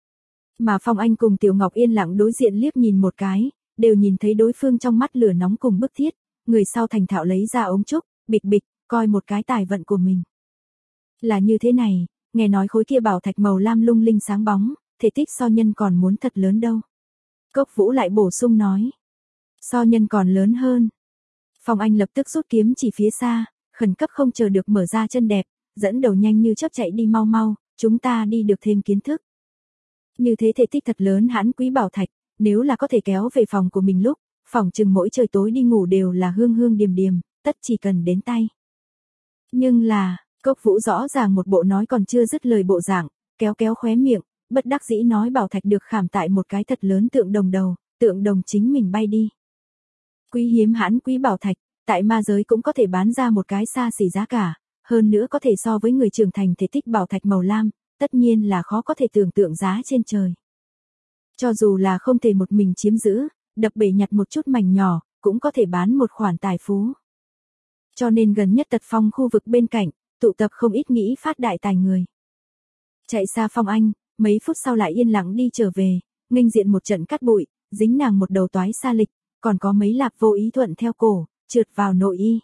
Mà Phong Anh cùng Tiểu Ngọc yên lặng đối diện liếc nhìn một cái, đều nhìn thấy đối phương trong mắt lửa nóng cùng bức thiết, người sau thành thạo lấy ra ống trúc, bịch bịch, coi một cái tài vận của mình. Là như thế này, nghe nói khối kia bảo thạch màu lam lung linh sáng bóng, thể tích so nhân còn muốn thật lớn đâu. Cốc Vũ lại bổ sung nói. So nhân còn lớn hơn. Phong Anh lập tức rút kiếm chỉ phía xa, khẩn cấp không chờ được mở ra chân đẹp, dẫn đầu nhanh như chớp chạy đi mau mau, chúng ta đi được thêm kiến thức. Như thế thể tích thật lớn hãn quý bảo thạch, nếu là có thể kéo về phòng của mình lúc, phòng chừng mỗi trời tối đi ngủ đều là hương hương điềm điềm, tất chỉ cần đến tay. Nhưng là, Cốc Vũ rõ ràng một bộ nói còn chưa dứt lời bộ dạng, kéo khóe miệng, bất đắc dĩ nói bảo thạch được khảm tại một cái thật lớn tượng đồng đầu, tượng đồng chính mình bay đi. Quý hiếm hãn quý bảo thạch, tại ma giới cũng có thể bán ra một cái xa xỉ giá cả, hơn nữa có thể so với người trưởng thành thể tích bảo thạch màu lam, tất nhiên là khó có thể tưởng tượng giá trên trời. Cho dù là không thể một mình chiếm giữ, đập bể nhặt một chút mảnh nhỏ, cũng có thể bán một khoản tài phú. Cho nên gần nhất Tật Phong khu vực bên cạnh, tụ tập không ít nghĩ phát đại tài người. Chạy xa Phong Anh, mấy phút sau lại yên lặng đi trở về, nghênh diện một trận cát bụi, dính nàng một đầu toái xa lịch, còn có mấy lạp vô ý thuận theo cổ, trượt vào nội y.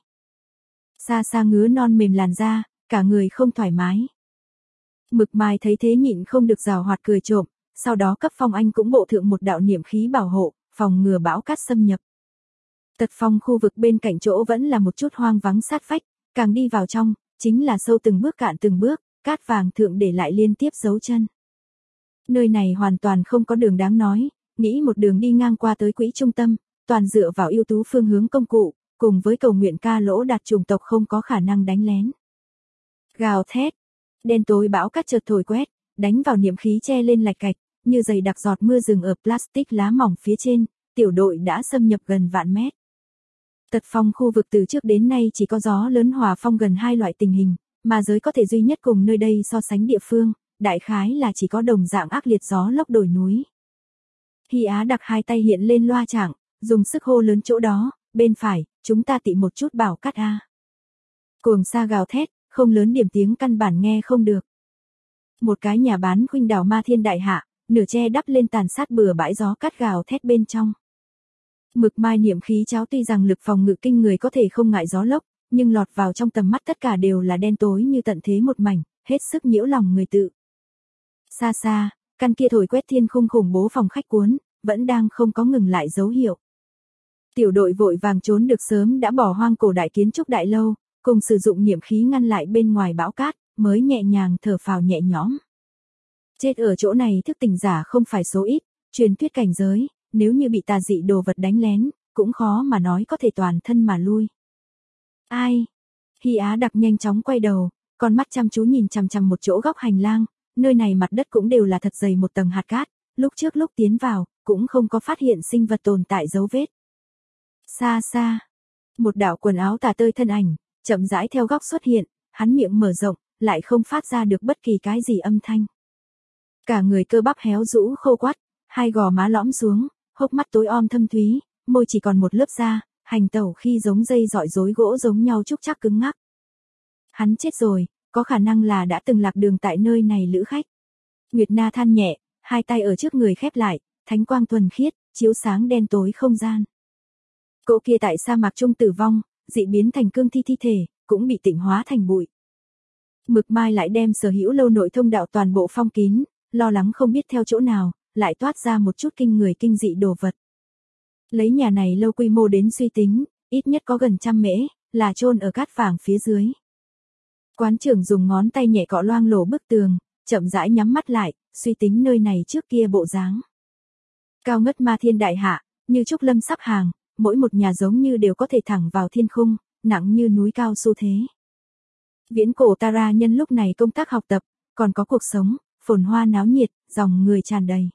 Xa xa ngứa non mềm làn da, cả người không thoải mái. Mực Mai thấy thế nhịn không được giảo hoạt cười trộm, sau đó cấp Phong Anh cũng bộ thượng một đạo niệm khí bảo hộ, phòng ngừa bão cát xâm nhập. Tật Phong khu vực bên cạnh chỗ vẫn là một chút hoang vắng sát vách, càng đi vào trong, chính là sâu từng bước cạn từng bước, cát vàng thượng để lại liên tiếp dấu chân. Nơi này hoàn toàn không có đường đáng nói, nghĩ một đường đi ngang qua tới quỹ trung tâm, toàn dựa vào ưu tú phương hướng công cụ, cùng với cầu nguyện ca lỗ đạt chủng tộc không có khả năng đánh lén. Gào thét, đen tối bão cát chợt thổi quét, đánh vào niệm khí che lên lạch cạch, như dày đặc giọt mưa rừng ở plastic lá mỏng phía trên, tiểu đội đã xâm nhập gần vạn mét. Tật Phong khu vực từ trước đến nay chỉ có gió lớn hòa phong gần hai loại tình hình, mà giới có thể duy nhất cùng nơi đây so sánh địa phương, đại khái là chỉ có đồng dạng ác liệt gió lốc đồi núi. Hy Á Đặc hai tay hiện lên loa trạng, dùng sức hô lớn chỗ đó, bên phải, chúng ta tị một chút bảo cát a. Cuồng sa gào thét, không lớn điểm tiếng căn bản nghe không được. Một cái nhà bán khuynh đảo ma thiên đại hạ, nửa che đắp lên tàn sát bừa bãi gió cát gào thét bên trong. Mực Mai niệm khí cháo tuy rằng lực phòng ngự kinh người có thể không ngại gió lốc, nhưng lọt vào trong tầm mắt tất cả đều là đen tối như tận thế một mảnh, hết sức nhiễu lòng người tự. Xa xa, Căn kia thổi quét thiên khung khủng bố phòng khách cuốn, vẫn đang không có ngừng lại dấu hiệu. Tiểu đội vội vàng trốn được sớm đã bỏ hoang cổ đại kiến trúc đại lâu, cùng sử dụng niệm khí ngăn lại bên ngoài bão cát, mới nhẹ nhàng thở phào nhẹ nhõm. Chết ở chỗ này thức tỉnh giả không phải số ít, truyền thuyết cảnh giới, nếu như bị tà dị đồ vật đánh lén, cũng khó mà nói có thể toàn thân mà lui. Ai? Hy Á Đặc nhanh chóng quay đầu, con mắt chăm chú nhìn chằm chằm một chỗ góc hành lang, nơi này mặt đất cũng đều là thật dày một tầng hạt cát, lúc trước lúc tiến vào, cũng không có phát hiện sinh vật tồn tại dấu vết. Xa xa, một đạo quần áo tà tơi thân ảnh, chậm rãi theo góc xuất hiện, hắn miệng mở rộng, lại không phát ra được bất kỳ cái gì âm thanh. Cả người cơ bắp héo rũ khô quắt, hai gò má lõm xuống, hốc mắt tối om thâm thúy, môi chỉ còn một lớp da, hành tẩu khi giống dây dọi rối gỗ giống nhau trúc chắc cứng ngắc. Hắn chết rồi, có khả năng là đã từng lạc đường tại nơi này lữ khách. Nguyệt Na than nhẹ, hai tay ở trước người khép lại, thánh quang thuần khiết, chiếu sáng đen tối không gian. Cỗ kia tại sa mạc trung tử vong, dị biến thành cương thi thi thể, cũng bị tịnh hóa thành bụi. Mực Mai lại đem sở hữu lâu nội thông đạo toàn bộ phong kín, lo lắng không biết theo chỗ nào, lại toát ra một chút kinh người kinh dị đồ vật. Lấy nhà này lâu quy mô đến suy tính, ít nhất có gần 100 mễ, là chôn ở cát vàng phía dưới. Quán trưởng dùng ngón tay nhẹ cọ loang lổ bức tường, chậm rãi nhắm mắt lại, suy tính nơi này trước kia bộ dáng. Cao ngất ma thiên đại hạ, như trúc lâm sắp hàng, mỗi một nhà giống như đều có thể thẳng vào thiên khung, nặng như núi cao xu thế. Viễn cổ Tara nhân lúc này công tác học tập, còn có cuộc sống, phồn hoa náo nhiệt, dòng người tràn đầy.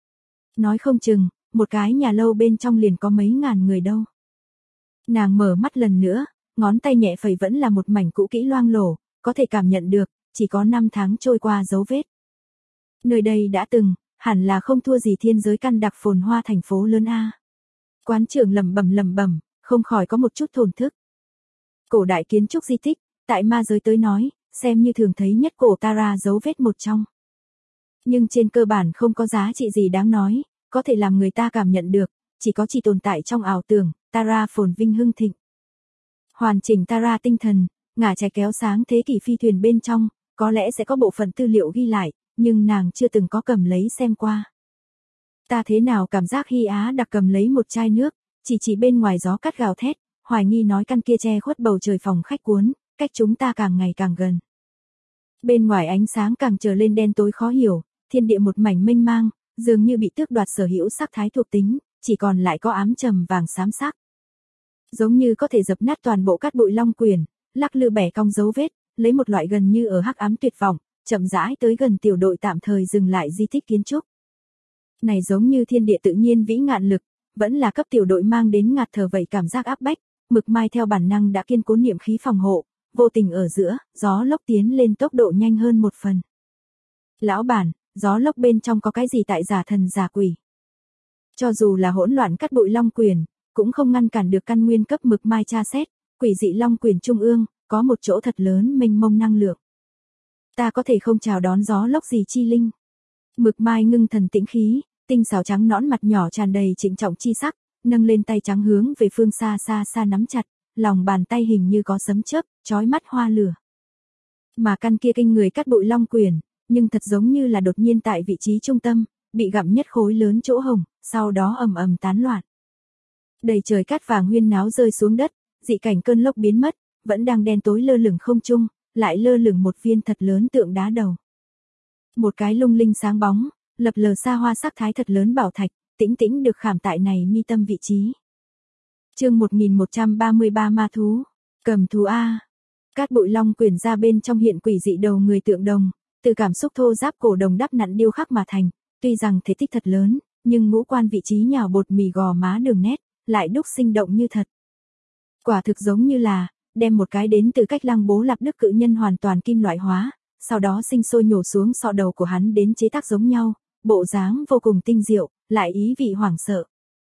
Nói không chừng, một cái nhà lâu bên trong liền có mấy ngàn người đâu. Nàng mở mắt lần nữa, ngón tay nhẹ phẩy vẫn là một mảnh cũ kỹ loang lổ, có thể cảm nhận được, chỉ có 5 tháng trôi qua dấu vết. Nơi đây đã từng, hẳn là không thua gì thiên giới căn đặc phồn hoa thành phố lớn A. Quán trưởng lẩm bẩm, không khỏi có một chút thổn thức. Cổ đại kiến trúc di tích, tại ma giới tới nói, xem như thường thấy nhất cổ Tara dấu vết một trong. Nhưng trên cơ bản không có giá trị gì đáng nói, có thể làm người ta cảm nhận được, chỉ tồn tại trong ảo tưởng, Tara phồn vinh hưng thịnh. Hoàn chỉnh Tara tinh thần, ngả trái kéo sáng thế kỷ phi thuyền bên trong, có lẽ sẽ có bộ phận tư liệu ghi lại, nhưng nàng chưa từng có cầm lấy xem qua. Ta thế nào cảm giác Hy Á Đặc cầm lấy một chai nước, chỉ bên ngoài gió cắt gào thét, hoài nghi nói căn kia che khuất bầu trời phòng khách cuốn, cách chúng ta càng ngày càng gần. Bên ngoài ánh sáng càng trở lên đen tối khó hiểu, thiên địa một mảnh mênh mang, dường như bị tước đoạt sở hữu sắc thái thuộc tính, chỉ còn lại có ám trầm vàng xám sắc. Giống như có thể dập nát toàn bộ cát bụi long quyển, lắc lư bẻ cong dấu vết, lấy một loại gần như ở hắc ám tuyệt vọng, chậm rãi tới gần tiểu đội tạm thời dừng lại di tích kiến trúc. Này giống như thiên địa tự nhiên vĩ ngạn lực, vẫn là cấp tiểu đội mang đến ngạt thở vậy cảm giác áp bách, Mực Mai theo bản năng đã kiên cố niệm khí phòng hộ, vô tình ở giữa, gió lốc tiến lên tốc độ nhanh hơn một phần. Lão bản, gió lốc bên trong có cái gì tại giả thần giả quỷ? Cho dù là hỗn loạn cát bụi long quyển, cũng không ngăn cản được căn nguyên cấp Mực Mai tra xét, quỷ dị long quyển trung ương, có một chỗ thật lớn mênh mông năng lượng. Ta có thể không chào đón gió lốc gì chi linh. Mực Mai ngưng thần tĩnh khí, tinh xảo trắng nõn mặt nhỏ tràn đầy trịnh trọng chi sắc, nâng lên tay trắng hướng về phương xa xa nắm chặt, lòng bàn tay hình như có sấm chớp, chói mắt hoa lửa. Mà căn kia kinh người cát bụi long quyển, nhưng thật giống như là đột nhiên tại vị trí trung tâm, bị gặm nhất khối lớn chỗ hồng, sau đó ầm ầm tán loạn. Đầy trời cát vàng huyên náo rơi xuống đất, dị cảnh cơn lốc biến mất, vẫn đang đen tối lơ lửng không trung, lại lơ lửng một viên thật lớn tượng đá đầu. Một cái lung linh sáng bóng, lập lờ xa hoa sắc thái thật lớn bảo thạch, tĩnh tĩnh được khảm tại này mi tâm vị trí. Chương 1133 ma thú, cầm thú A. Cát bụi long quyển ra bên trong hiện quỷ dị đầu người tượng đồng, từ cảm xúc thô ráp cổ đồng đắp nặn điêu khắc mà thành, tuy rằng thể tích thật lớn, nhưng ngũ quan vị trí nhào bột mì gò má đường nét, lại đúc sinh động như thật. Quả thực giống như là, đem một cái đến từ cách Lăng Bố Lạp Đức cự nhân hoàn toàn kim loại hóa, sau đó sinh sôi nhổ xuống sọ đầu của hắn đến chế tác giống nhau, bộ dáng vô cùng tinh diệu, lại ý vị hoảng sợ.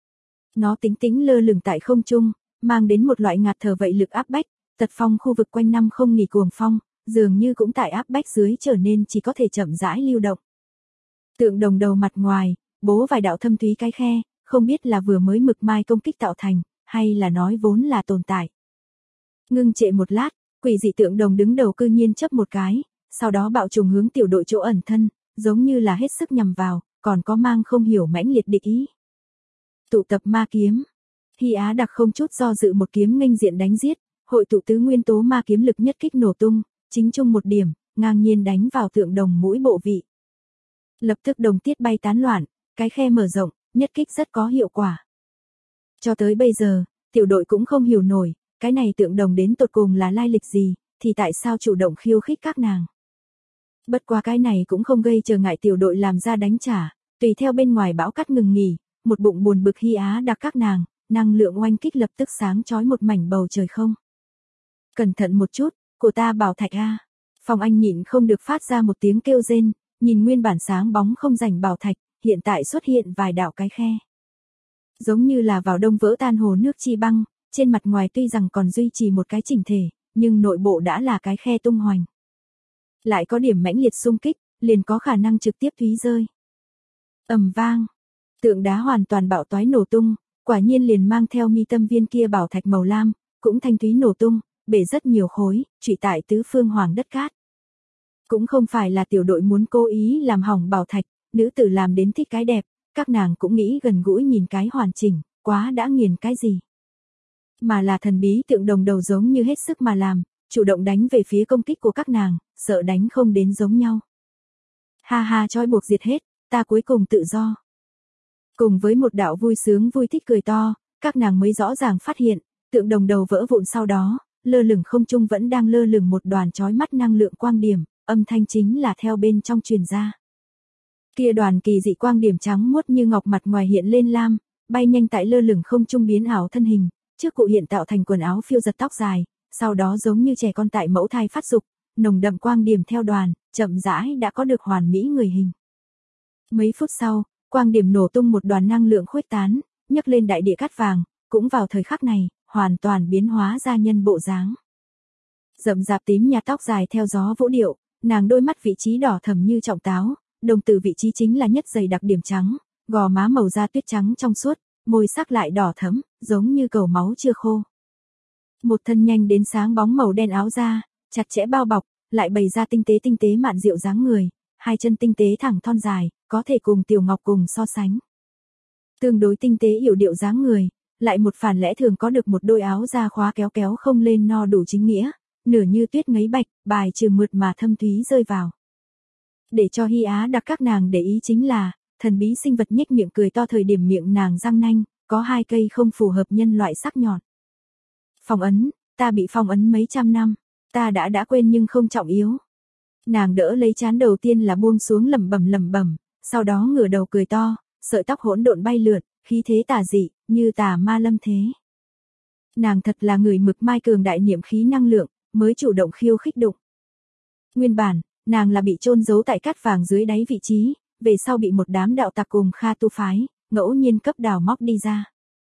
Nó tĩnh tĩnh lơ lửng tại không trung, mang đến một loại ngạt thở vậy lực áp bách, tật phong khu vực quanh năm không nghỉ cuồng phong, dường như cũng tại áp bách dưới trở nên chỉ có thể chậm rãi lưu động. Tượng đồng đầu mặt ngoài, bố vài đạo thâm thúy cái khe, không biết là vừa mới Mực Mai công kích tạo thành, hay là nói vốn là tồn tại. Ngưng trệ một lát, quỷ dị tượng đồng đứng đầu cư nhiên chấp một cái, sau đó bạo trùng hướng tiểu đội chỗ ẩn thân, giống như là hết sức nhằm vào, còn có mang không hiểu mãnh liệt địch ý. Tụ tập ma kiếm. Hy Á Đặc không chút do dự một kiếm nghênh diện đánh giết, hội tụ tứ nguyên tố ma kiếm lực nhất kích nổ tung, chính chung một điểm, ngang nhiên đánh vào tượng đồng mũi bộ vị. Lập tức đồng tiết bay tán loạn, cái khe mở rộng, nhất kích rất có hiệu quả. Cho tới bây giờ, tiểu đội cũng không hiểu nổi, cái này tượng đồng đến tột cùng là lai lịch gì, thì tại sao chủ động khiêu khích các nàng. Bất quá cái này cũng không gây trở ngại tiểu đội làm ra đánh trả, tùy theo bên ngoài bão cát ngừng nghỉ, một bụng buồn bực Hy Á Đặc các nàng, năng lượng oanh kích lập tức sáng chói một mảnh bầu trời không. Cẩn thận một chút, của ta bảo thạch a. Phong Anh nhịn không được phát ra một tiếng kêu rên, nhìn nguyên bản sáng bóng không rảnh bảo thạch, hiện tại xuất hiện vài đạo cái khe. Giống như là vào đông vỡ tan hồ nước chi băng, trên mặt ngoài tuy rằng còn duy trì một cái chỉnh thể, nhưng nội bộ đã là cái khe tung hoành. Lại có điểm mãnh liệt xung kích, liền có khả năng trực tiếp thúy rơi. Ầm vang, tượng đá hoàn toàn bạo toái nổ tung, quả nhiên liền mang theo mi tâm viên kia bảo thạch màu lam, cũng thanh thúy nổ tung, bể rất nhiều khối, trụy tại tứ phương hoàng đất cát. Cũng không phải là tiểu đội muốn cố ý làm hỏng bảo thạch, nữ tử làm đến thích cái đẹp, các nàng cũng nghĩ gần gũi nhìn cái hoàn chỉnh, quá đã nghiền cái gì. Mà là thần bí tượng đồng đầu giống như hết sức mà làm, chủ động đánh về phía công kích của các nàng, sợ đánh không đến giống nhau. Ha ha trói buộc diệt hết, ta cuối cùng tự do. Cùng với một đạo vui sướng vui thích cười to, các nàng mới rõ ràng phát hiện, tượng đồng đầu vỡ vụn sau đó, lơ lửng không trung vẫn đang lơ lửng một đoàn chói mắt năng lượng quang điểm, âm thanh chính là theo bên trong truyền ra. Kia đoàn kỳ dị quang điểm trắng muốt như ngọc mặt ngoài hiện lên lam, bay nhanh tại lơ lửng không trung biến ảo thân hình, trước cụ hiện tạo thành quần áo phiêu giật tóc dài, sau đó giống như trẻ con tại mẫu thai phát dục, nồng đậm quang điểm theo đoàn, chậm rãi đã có được hoàn mỹ người hình. Mấy phút sau, quang điểm nổ tung một đoàn năng lượng khuếch tán, nhấc lên đại địa cát vàng, cũng vào thời khắc này, hoàn toàn biến hóa ra nhân bộ dáng. Rậm rạp tím nhạt tóc dài theo gió vũ điệu, nàng đôi mắt vị trí đỏ thẫm như trọng táo, đồng tử vị trí chính là nhất dày đặc điểm trắng, gò má màu da tuyết trắng trong suốt, môi sắc lại đỏ thẫm, giống như cầu máu chưa khô. Một thân nhanh đến sáng bóng màu đen áo da, chặt chẽ bao bọc, lại bày ra tinh tế mạn diệu dáng người, hai chân tinh tế thẳng thon dài, có thể cùng Tiểu Ngọc cùng so sánh. Tương đối tinh tế yểu điệu dáng người, lại một phản lẽ thường có được một đôi áo da khóa kéo kéo không lên no đủ chính nghĩa, nửa như tuyết ngấy bạch, bài trừ mượt mà thâm thúy rơi vào. Để cho Hy Á Đặc các nàng để ý chính là, thần bí sinh vật nhếch miệng cười to thời điểm miệng nàng răng nanh, có hai cây không phù hợp nhân loại sắc nhọn. Phong ấn, ta bị phong ấn mấy trăm năm, ta đã quên nhưng không trọng yếu. Nàng đỡ lấy trán đầu tiên là buông xuống lẩm bẩm, sau đó ngửa đầu cười to, sợi tóc hỗn độn bay lượn, khí thế tà dị, như tà ma lâm thế. Nàng thật là người mực mai cường đại niệm khí năng lượng, mới chủ động khiêu khích đụng. Nguyên bản, nàng là bị chôn giấu tại cát vàng dưới đáy vị trí, về sau bị một đám đạo tặc cùng Kha tu phái, ngẫu nhiên cấp đào móc đi ra.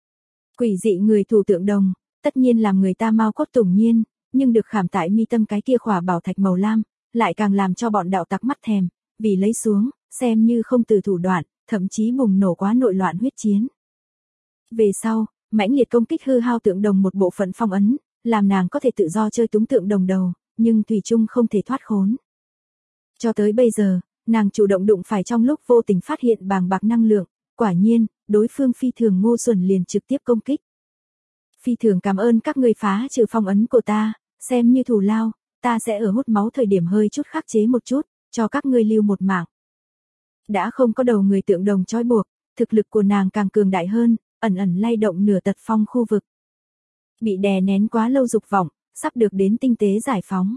Quỷ dị người thủ tượng đồng, tất nhiên làm người ta mau cốt tủng nhiên, nhưng được khảm tại mi tâm cái kia khỏa bảo thạch màu lam, lại càng làm cho bọn đạo tặc mắt thèm, vì lấy xuống, xem như không từ thủ đoạn, thậm chí bùng nổ quá nội loạn huyết chiến. Về sau, mãnh liệt công kích hư hao tượng đồng một bộ phận phong ấn, làm nàng có thể tự do chơi túng tượng đồng đầu, nhưng thủy chung không thể thoát khốn. Cho tới bây giờ, nàng chủ động đụng phải trong lúc vô tình phát hiện bàng bạc năng lượng, quả nhiên, đối phương phi thường ngu xuẩn liền trực tiếp công kích. Phi thường cảm ơn các ngươi phá trừ phong ấn của ta, xem như thù lao, ta sẽ ở hút máu thời điểm hơi chút khắc chế một chút, cho các ngươi lưu một mạng. Đã không có đầu người tượng đồng trói buộc, thực lực của nàng càng cường đại hơn, ẩn ẩn lay động nửa tật phong khu vực. Bị đè nén quá lâu dục vọng, sắp được đến tinh tế giải phóng.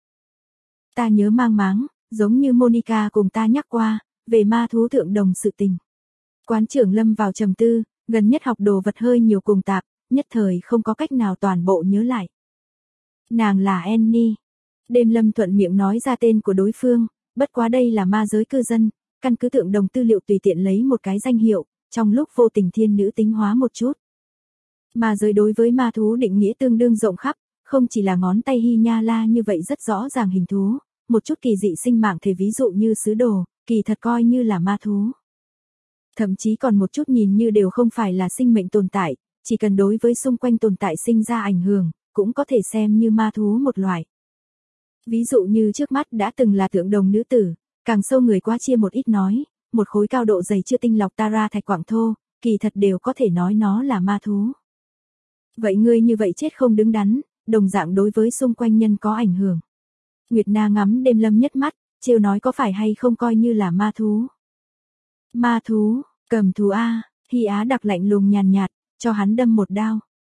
Ta nhớ mang máng, giống như Monica cùng ta nhắc qua, về ma thú tượng đồng sự tình. Quán trưởng lâm vào trầm tư, gần nhất học đồ vật hơi nhiều cùng tạp, nhất thời không có cách nào toàn bộ nhớ lại. Nàng là Annie. Đêm lâm thuận miệng nói ra tên của đối phương, bất quá đây là ma giới cư dân, căn cứ tượng đồng tư liệu tùy tiện lấy một cái danh hiệu, trong lúc vô tình thiên nữ tính hóa một chút. Ma giới đối với ma thú định nghĩa tương đương rộng khắp, không chỉ là ngón tay hy nha la như vậy rất rõ ràng hình thú, một chút kỳ dị sinh mạng thể ví dụ như sứ đồ, kỳ thật coi như là ma thú. Thậm chí còn một chút nhìn như đều không phải là sinh mệnh tồn tại, chỉ cần đối với xung quanh tồn tại sinh ra ảnh hưởng, cũng có thể xem như ma thú một loại. Ví dụ như trước mắt đã từng là tượng đồng nữ tử, Càng sâu người quá chia một ít nói, một khối cao độ dày chưa tinh lọc ta ra thạch quảng thô, kỳ thật đều có thể nói nó là ma thú. Vậy ngươi như vậy chết không đứng đắn, đồng dạng đối với xung quanh nhân có ảnh hưởng. Nguyệt Na ngắm Đêm Lâm nhất mắt, trêu nói có phải hay không coi như là ma thú. Ma thú, cầm thú a, Hy Á đặc lạnh lùng nhàn nhạt, cho hắn đâm một đao.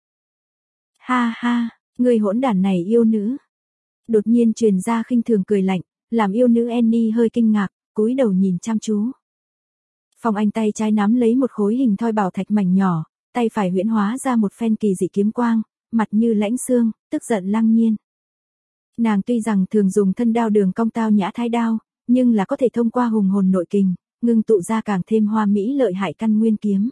Ha ha, người hỗn đản này yêu nữ. Đột nhiên truyền ra khinh thường cười lạnh, làm yêu nữ Annie hơi kinh ngạc, cúi đầu nhìn chăm chú. Phong Anh tay trái nắm lấy một khối hình thoi bảo thạch mảnh nhỏ, tay phải huyễn hóa ra một phen kỳ dị kiếm quang, mặt như lãnh xương, tức giận lăng nhiên. Nàng tuy rằng thường dùng thân đao đường cong tao nhã thái đao, nhưng là có thể thông qua hùng hồn nội kình, ngưng tụ ra càng thêm hoa mỹ lợi hại căn nguyên kiếm.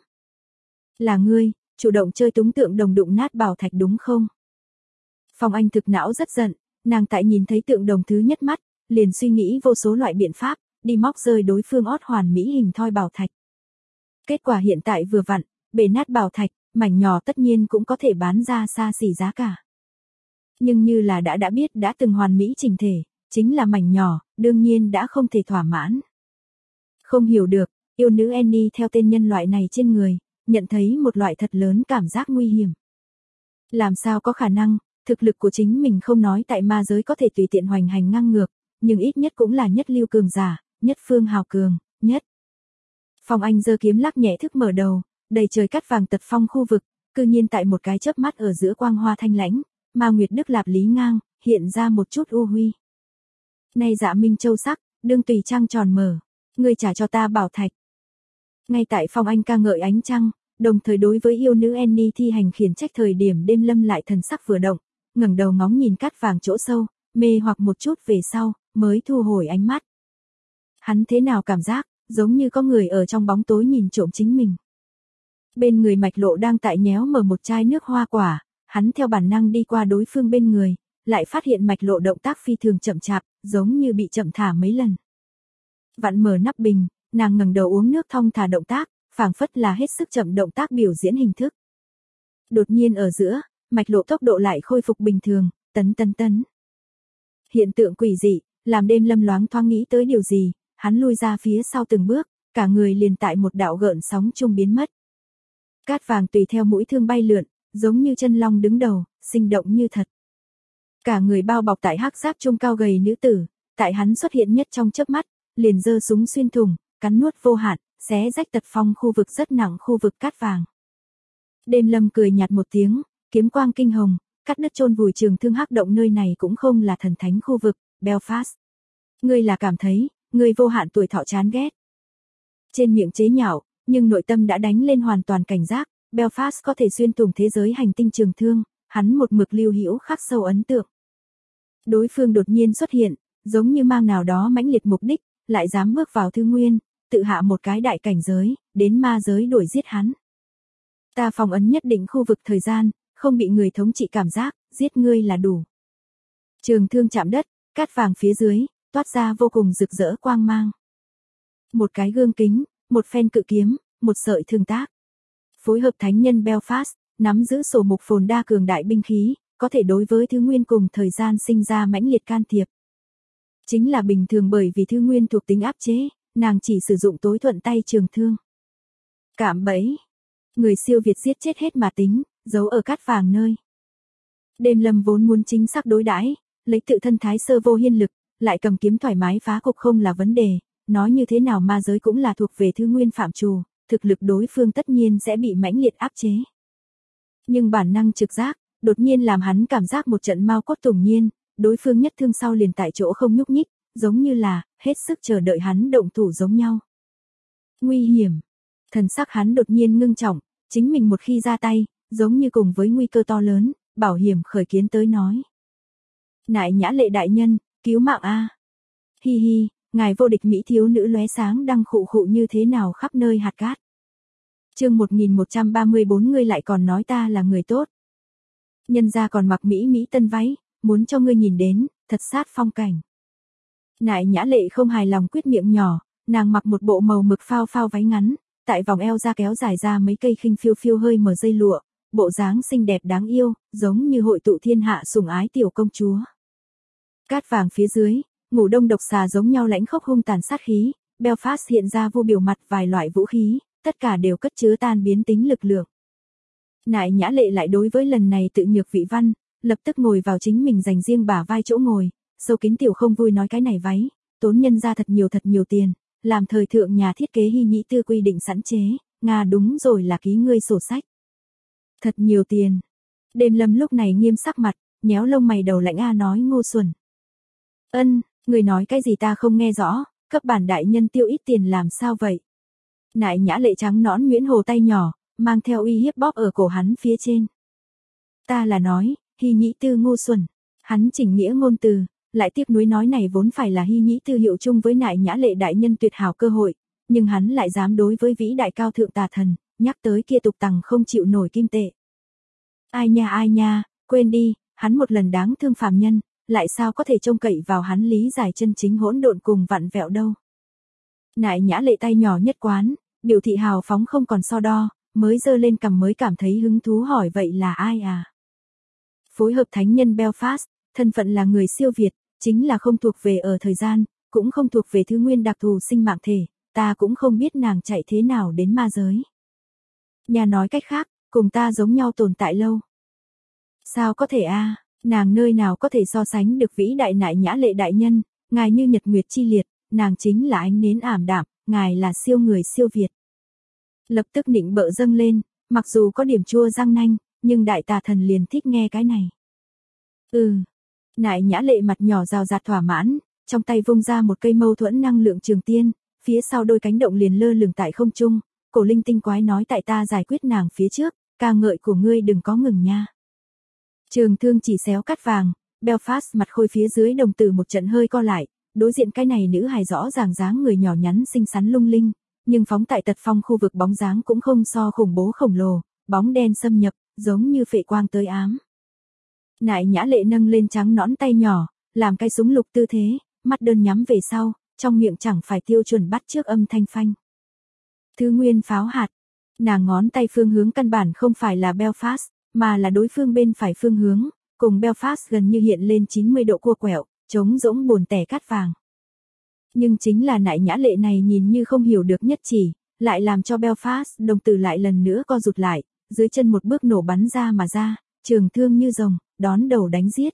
Là ngươi, chủ động chơi túng tượng đồng đụng nát bảo thạch đúng không? Phong Anh thực não rất giận, nàng tại nhìn thấy tượng đồng thứ nhất mắt, liền suy nghĩ vô số loại biện pháp, đi móc rơi đối phương ót hoàn mỹ hình thoi bảo thạch. Kết quả hiện tại vừa vặn, bể nát bảo thạch, mảnh nhỏ tất nhiên cũng có thể bán ra xa xỉ giá cả. Nhưng như là đã biết đã từng hoàn mỹ chỉnh thể, chính là mảnh nhỏ, đương nhiên đã không thể thỏa mãn. Không hiểu được, yêu nữ Annie theo tên nhân loại này trên người, nhận thấy một loại thật lớn cảm giác nguy hiểm. Làm sao có khả năng, thực lực của chính mình không nói tại ma giới có thể tùy tiện hoành hành ngang ngược, nhưng ít nhất cũng là nhất lưu cường giả, nhất phương hào cường, nhất. Phong Anh giơ kiếm lắc nhẹ thức mở đầu, đầy trời cát vàng tật phong khu vực, cư nhiên tại một cái chớp mắt ở giữa quang hoa thanh lãnh, Ma Nguyệt Đức Lạp lý ngang, hiện ra một chút u huy. Nay Dạ Minh Châu sắc, đương tùy trăng tròn mở, ngươi trả cho ta bảo thạch. Ngay tại Phong Anh ca ngợi ánh trăng, đồng thời đối với yêu nữ Annie thi hành khiển trách thời điểm Đêm Lâm lại thần sắc vừa động, ngẩng đầu ngóng nhìn cát vàng chỗ sâu, mê hoặc một chút về sau, mới thu hồi ánh mắt. Hắn thế nào cảm giác, giống như có người ở trong bóng tối nhìn trộm chính mình. Bên người Mạch Lộ đang tại nhéo mở một chai nước hoa quả, hắn theo bản năng đi qua đối phương bên người, lại phát hiện Mạch Lộ động tác phi thường chậm chạp, giống như bị chậm thả mấy lần. Vặn mở nắp bình, nàng ngẩng đầu uống nước thong thả động tác, phảng phất là hết sức chậm động tác biểu diễn hình thức. Đột nhiên ở giữa, Mạch Lộ tốc độ lại khôi phục bình thường, tấn. Hiện tượng quỷ dị, làm Đêm Lâm loáng thoáng nghĩ tới điều gì, hắn lui ra phía sau từng bước, cả người liền tại một đạo gợn sóng trung biến mất. Cát vàng tùy theo mũi thương bay lượn, giống như chân long đứng đầu, sinh động như thật. Cả người bao bọc tại hắc giáp trung cao gầy nữ tử, tại hắn xuất hiện nhất trong chớp mắt, liền giơ súng xuyên thủng, cắn nuốt vô hạn, xé rách tật phong khu vực rất nặng khu vực cát vàng. Đêm Lâm cười nhạt một tiếng, kiếm quang kinh hồng, cắt đứt chôn vùi trường thương hắc động nơi này cũng không là thần thánh khu vực, Belfast. Ngươi là cảm thấy, ngươi vô hạn tuổi thọ chán ghét. Trên miệng chế nhạo, nhưng nội tâm đã đánh lên hoàn toàn cảnh giác, Belfast có thể xuyên thủng thế giới hành tinh trường thương, hắn một mực lưu hữu khắc sâu ấn tượng. Đối phương đột nhiên xuất hiện, giống như mang nào đó mãnh liệt mục đích, lại dám bước vào Thư Nguyên, tự hạ một cái đại cảnh giới, đến ma giới đuổi giết hắn. Ta phong ấn nhất định khu vực thời gian, không bị người thống trị cảm giác, giết ngươi là đủ. Trường thương chạm đất, cát vàng phía dưới, toát ra vô cùng rực rỡ quang mang. Một cái gương kính, một phen cự kiếm, một sợi thương tác. Phối hợp thánh nhân Belfast, nắm giữ sổ mục phồn đa cường đại binh khí, có thể đối với Thứ Nguyên cùng thời gian sinh ra mãnh liệt can thiệp. Chính là bình thường bởi vì Thứ Nguyên thuộc tính áp chế, nàng chỉ sử dụng tối thuận tay trường thương. Cạm bẫy. Người siêu việt giết chết hết mà tính, giấu ở cát vàng nơi. Đêm Lâm vốn muốn chính xác đối đãi, lấy tự thân thái sơ vô hiên lực, lại cầm kiếm thoải mái phá cục không là vấn đề, nói như thế nào ma giới cũng là thuộc về Thứ Nguyên phạm trù, thực lực đối phương tất nhiên sẽ bị mãnh liệt áp chế. Nhưng bản năng trực giác, đột nhiên làm hắn cảm giác một trận mau cốt tủng nhiên, đối phương nhất thương sau liền tại chỗ không nhúc nhích, giống như là, hết sức chờ đợi hắn động thủ giống nhau. Nguy hiểm. Thần sắc hắn đột nhiên ngưng trọng, chính mình một khi ra tay, giống như cùng với nguy cơ to lớn, bảo hiểm khởi kiến tới nói. Nại Nhã Lệ đại nhân, cứu mạng a. Hi hi, ngài vô địch mỹ thiếu nữ lóe sáng đang khụ khụ như thế nào khắp nơi hạt cát. Chương 1134 ngươi lại còn nói ta là người tốt. Nhân gia còn mặc mỹ mỹ tân váy, muốn cho ngươi nhìn đến, thật sát phong cảnh. Nại Nhã Lệ không hài lòng quyết miệng nhỏ, nàng mặc một bộ màu mực phao phao váy ngắn, tại vòng eo ra kéo dài ra mấy cây khinh phiêu phiêu hơi mở dây lụa, bộ dáng xinh đẹp đáng yêu, giống như hội tụ thiên hạ sủng ái tiểu công chúa. Cát vàng phía dưới, ngủ đông độc xà giống nhau lãnh khốc hung tàn sát khí, Belfast hiện ra vô biểu mặt vài loại vũ khí, tất cả đều cất chứa tan biến tính lực lượng. Nại Nhã Lệ lại đối với lần này tự nhược vị văn, lập tức ngồi vào chính mình dành riêng bả vai chỗ ngồi, sâu kín tiểu không vui nói cái này váy, tốn nhân ra thật nhiều tiền, làm thời thượng nhà thiết kế Hy Nhĩ Tư quy định sẵn chế, Nga đúng rồi là ký ngươi sổ sách. Thật nhiều tiền. Đêm Lâm lúc này nghiêm sắc mặt, nhéo lông mày đầu lạnh nói Ngô Xuẩn. Người nói cái gì ta không nghe rõ, cấp bản đại nhân tiêu ít tiền làm sao vậy? Nại Nhã Lệ trắng nõn nhuyễn hồ tay nhỏ, mang theo uy hiếp bóp ở cổ hắn phía trên. Ta là nói, Hy Nhĩ Tư Ngô Xuẩn. Hắn chỉnh nghĩa ngôn từ, lại tiếc nuối nói này vốn phải là Hy Nhĩ Tư hiệu chung với Nại Nhã Lệ đại nhân tuyệt hảo cơ hội, nhưng hắn lại dám đối với vĩ đại cao thượng tà thần, nhắc tới kia tục tằng không chịu nổi kim tệ. Ai nha, quên đi, hắn một lần đáng thương phàm nhân, lại sao có thể trông cậy vào hắn lý giải chân chính hỗn độn cùng vặn vẹo đâu. Nại Nhã Lệ tay nhỏ nhất quán, biểu thị hào phóng không còn so đo, mới giơ lên cằm mới cảm thấy hứng thú hỏi vậy là ai à? Phối hợp thánh nhân Belfast, thân phận là người siêu việt, chính là không thuộc về ở thời gian, cũng không thuộc về thứ nguyên đặc thù sinh mạng thể, ta cũng không biết nàng chạy thế nào đến ma giới. Nhà nói cách khác, cùng ta giống nhau tồn tại lâu. Sao có thể a? Nàng nơi nào có thể so sánh được vĩ đại Nại Nhã Lệ đại nhân, ngài như nhật nguyệt chi liệt, nàng chính là ánh nến ảm đạm, ngài là siêu người siêu việt. Lập tức nịnh bợ dâng lên, mặc dù có điểm chua răng nanh, nhưng đại tà thần liền thích nghe cái này. Nại Nhã Lệ mặt nhỏ rào rạt thỏa mãn, trong tay vung ra một cây mâu thuẫn năng lượng trường tiên, phía sau đôi cánh động liền lơ lửng tại không trung, cổ linh tinh quái nói tại ta giải quyết nàng phía trước, ca ngợi của ngươi đừng có ngừng nha. Trường thương chỉ xéo cắt vàng, Belfast mặt khôi phía dưới đồng tử một trận hơi co lại, đối diện cái này nữ hài rõ ràng dáng người nhỏ nhắn xinh xắn lung linh, nhưng phóng tại tật phong khu vực bóng dáng cũng không so khủng bố khổng lồ, bóng đen xâm nhập, giống như phệ quang tới ám. Nại Nhã Lệ nâng lên trắng nõn tay nhỏ, làm cái súng lục tư thế, mắt đơn nhắm về sau, trong miệng chẳng phải tiêu chuẩn bắt trước âm thanh phanh. Thứ nguyên pháo hạt, nàng ngón tay phương hướng căn bản không phải là Belfast, mà là đối phương bên phải phương hướng, cùng Belfast gần như hiện lên 90 độ cua quẹo, trống rỗng buồn tẻ cát vàng. Nhưng chính là Nại Nhã Lệ này nhìn như không hiểu được nhất chỉ, lại làm cho Belfast đồng tử lại lần nữa co rụt lại, dưới chân một bước nổ bắn ra mà ra, trường thương như rồng, đón đầu đánh giết.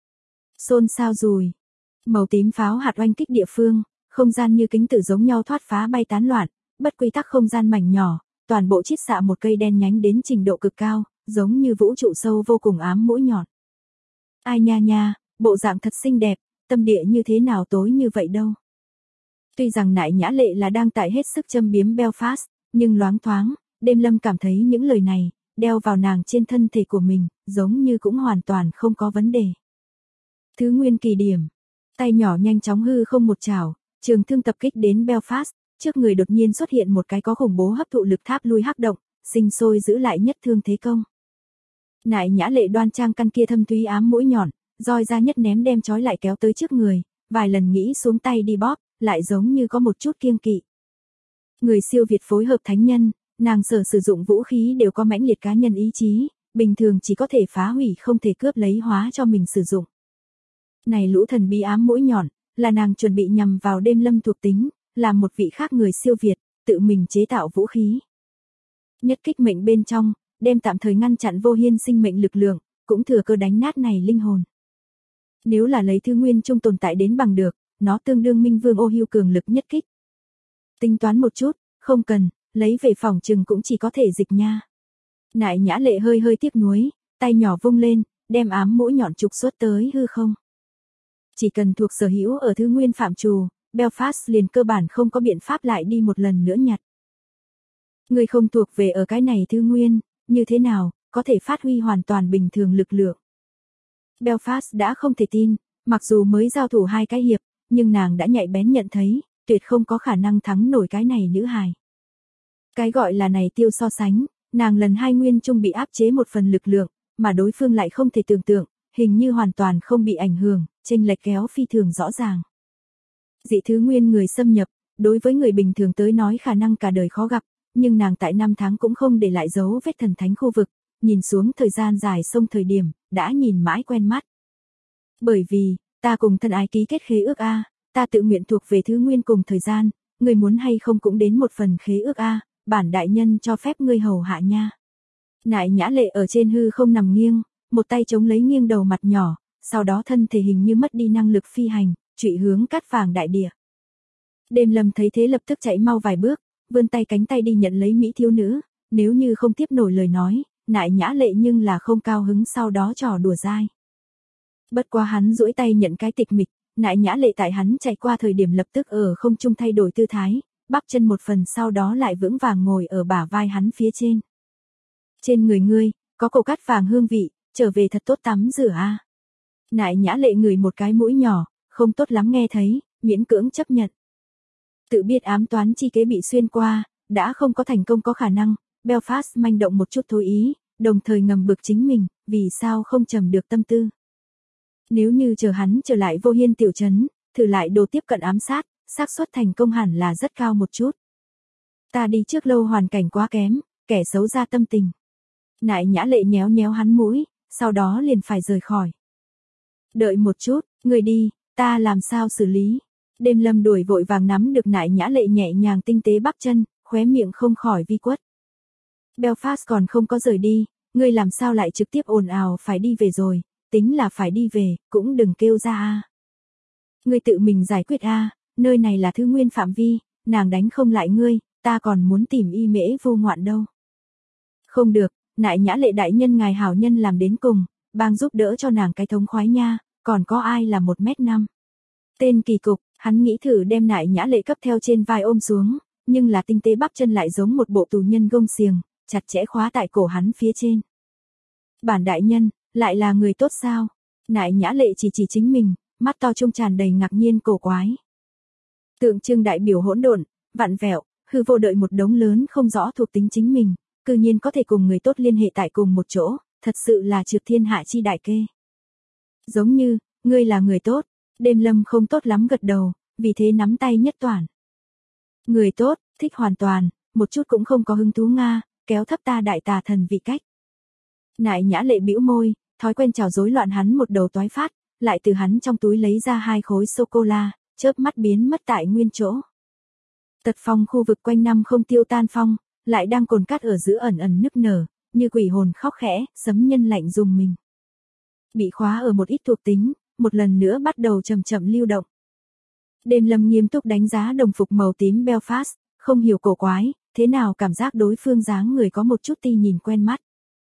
Xôn xao rùi. Màu tím pháo hạt oanh kích địa phương, không gian như kính tử giống nhau thoát phá bay tán loạn, bất quy tắc không gian mảnh nhỏ, toàn bộ chiết xạ một cây đen nhánh đến trình độ cực cao, giống như vũ trụ sâu vô cùng ám mũi nhọn. Ai nha, bộ dạng thật xinh đẹp, tâm địa như thế nào tối như vậy đâu. Tuy rằng Nại Nhã Lệ là đang tại hết sức châm biếm Belfast, nhưng loáng thoáng, Đêm Lâm cảm thấy những lời này, đeo vào nàng trên thân thể của mình, giống như cũng hoàn toàn không có vấn đề. Thứ nguyên kỳ điểm, tay nhỏ nhanh chóng hư không một chảo, trường thương tập kích đến Belfast, trước người đột nhiên xuất hiện một cái có khủng bố hấp thụ lực tháp lui hắc động, sinh sôi giữ lại nhất thương thế công. Nại Nhã Lệ đoan trang căn kia thâm thúy ám mũi nhọn, roi ra nhất ném đem trói lại kéo tới trước người, vài lần nghĩ xuống tay đi bóp, lại giống như có một chút kiêng kỵ. Người siêu việt phối hợp thánh nhân, nàng sử dụng vũ khí đều có mãnh liệt cá nhân ý chí, bình thường chỉ có thể phá hủy không thể cướp lấy hóa cho mình sử dụng. Này lũ thần bí ám mũi nhọn, là nàng chuẩn bị nhằm vào Đêm Lâm thuộc tính, làm một vị khác người siêu việt, tự mình chế tạo vũ khí. Nhất kích mệnh bên trong, đem tạm thời ngăn chặn vô hiên sinh mệnh lực lượng, cũng thừa cơ đánh nát này linh hồn. Nếu là lấy thứ nguyên trung tồn tại đến bằng được, nó tương đương Minh Vương Ô Hưu cường lực nhất kích. Tính toán một chút, không cần, lấy về phòng trừng cũng chỉ có thể dịch nha. Nại Nhã Lệ hơi tiếc nuối, tay nhỏ vung lên, đem ám mũi nhọn trục xuất tới hư không. Chỉ cần thuộc sở hữu ở thứ nguyên phạm trù, Belfast liền cơ bản không có biện pháp lại đi một lần nữa nhặt. Người không thuộc về ở cái này thứ nguyên, như thế nào, có thể phát huy hoàn toàn bình thường lực lượng. Belfast đã không thể tin, mặc dù mới giao thủ 2 cái hiệp, nhưng nàng đã nhạy bén nhận thấy, tuyệt không có khả năng thắng nổi cái này nữ hài. Cái gọi là này tiêu so sánh, nàng lần 2 nguyên trung bị áp chế một phần lực lượng, mà đối phương lại không thể tưởng tượng, hình như hoàn toàn không bị ảnh hưởng, chênh lệch kéo phi thường rõ ràng. Dị thứ nguyên người xâm nhập, đối với người bình thường tới nói khả năng cả đời khó gặp, nhưng nàng tại 5 tháng cũng không để lại dấu vết thần thánh khu vực, nhìn xuống thời gian dài sông thời điểm, đã nhìn mãi quen mắt. Bởi vì, Ta cùng thân ái ký kết khế ước a, ta tự nguyện thuộc về thứ nguyên cùng thời gian, ngươi muốn hay không cũng đến một phần khế ước a, bản đại nhân cho phép ngươi hầu hạ nha. Nại Nhã Lệ ở trên hư không nằm nghiêng, một tay chống lấy nghiêng đầu mặt nhỏ, sau đó thân thể hình như mất đi năng lực phi hành, trụy hướng Cát Vàng đại địa. Đêm Lâm thấy thế lập tức chạy mau vài bước, vươn tay cánh tay đi nhận lấy mỹ thiếu nữ, nếu như không tiếp nổi lời nói, Nại Nhã Lệ nhưng là không cao hứng sau đó trò đùa dai. Bất quá hắn duỗi tay nhận cái tịch mịch, Nại Nhã Lệ tại hắn chạy qua thời điểm lập tức ở không trung thay đổi tư thái, bắp chân một phần sau đó lại vững vàng ngồi ở bả vai hắn phía trên. Trên người ngươi, có cổ cát vàng hương vị, trở về thật tốt tắm rửa a. Nại Nhã Lệ ngửi một cái mũi nhỏ, không tốt lắm nghe thấy, miễn cưỡng chấp nhận. Tự biết ám toán chi kế bị xuyên qua, đã không có thành công có khả năng, Belfast manh động một chút thôi ý, đồng thời ngầm bực chính mình, vì sao không trầm được tâm tư. Nếu như chờ hắn trở lại Vô Hiên tiểu trấn, thử lại đồ tiếp cận ám sát, xác suất thành công hẳn là rất cao một chút. Ta đi trước lâu hoàn cảnh quá kém, kẻ xấu ra tâm tình. Nại Nhã Lệ nhéo nhéo hắn mũi, sau đó liền phải rời khỏi. Đợi một chút, người đi, ta làm sao xử lý. Đêm Lâm đuổi vội vàng nắm được Nại Nhã Lệ nhẹ nhàng tinh tế bắp chân, khóe miệng không khỏi vi quất. Belfast còn không có rời đi, ngươi làm sao lại trực tiếp ồn ào phải đi về rồi, tính là phải đi về, cũng đừng kêu ra a. Ngươi tự mình giải quyết a, nơi này là thứ nguyên phạm vi, nàng đánh không lại ngươi, ta còn muốn tìm Y Mễ Vô Ngoạn đâu. Không được, Nại Nhã Lệ đại nhân ngài hảo nhân làm đến cùng, bang giúp đỡ cho nàng cái thống khoái nha, còn có ai là 1m5. Tên kỳ cục, hắn nghĩ thử đem Nại Nhã Lệ cấp theo trên vai ôm xuống, nhưng là tinh tế bắp chân lại giống một bộ tù nhân gông xiềng, chặt chẽ khóa tại cổ hắn phía trên. Bản đại nhân, lại là người tốt sao? Nại Nhã Lệ chỉ chính mình, mắt to trung tràn đầy ngạc nhiên cổ quái. Tượng trưng đại biểu hỗn độn, vặn vẹo, hư vô đợi một đống lớn không rõ thuộc tính chính mình, cư nhiên có thể cùng người tốt liên hệ tại cùng một chỗ, thật sự là trượt thiên hạ chi đại kê. Giống như, ngươi là người tốt, Đêm Lâm không tốt lắm gật đầu, vì thế nắm tay nhất toàn. Người tốt, thích hoàn toàn, một chút cũng không có hứng thú Nga, kéo thấp ta đại tà thần vị cách. Nại Nhã Lệ bĩu môi, thói quen trào rối loạn hắn một đầu toái phát, lại từ hắn trong túi lấy ra 2 khối sô-cô-la, chớp mắt biến mất tại nguyên chỗ. Tật phong khu vực quanh năm không tiêu tan phong, lại đang cồn cát ở giữa ẩn ẩn nức nở, như quỷ hồn khóc khẽ, sấm nhân lạnh dùng mình. Bị khóa ở một ít thuộc tính, một lần nữa bắt đầu chậm chậm lưu động. Đêm Lâm nghiêm túc đánh giá đồng phục màu tím Belfast, không hiểu cổ quái, thế nào cảm giác đối phương dáng người có một chút ti nhìn quen mắt.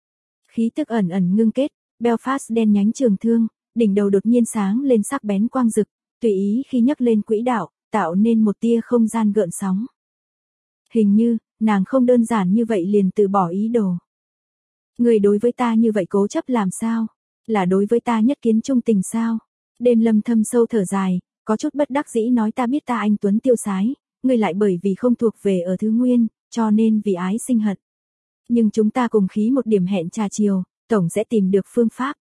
Khí tức ẩn ẩn ngưng kết, Belfast đen nhánh trường thương, đỉnh đầu đột nhiên sáng lên sắc bén quang rực, tùy ý khi nhấc lên quỹ đạo, tạo nên một tia không gian gợn sóng. Hình như, nàng không đơn giản như vậy liền từ bỏ ý đồ. Người đối với ta như vậy cố chấp làm sao? Là đối với ta nhất kiến trung tình sao? Đêm Lâm thâm sâu thở dài, có chút bất đắc dĩ nói ta biết ta anh tuấn tiêu sái, ngươi lại bởi vì không thuộc về ở thứ nguyên, cho nên vì ái sinh hận. Nhưng chúng ta cùng khí một điểm hẹn trà chiều, tổng sẽ tìm được phương pháp.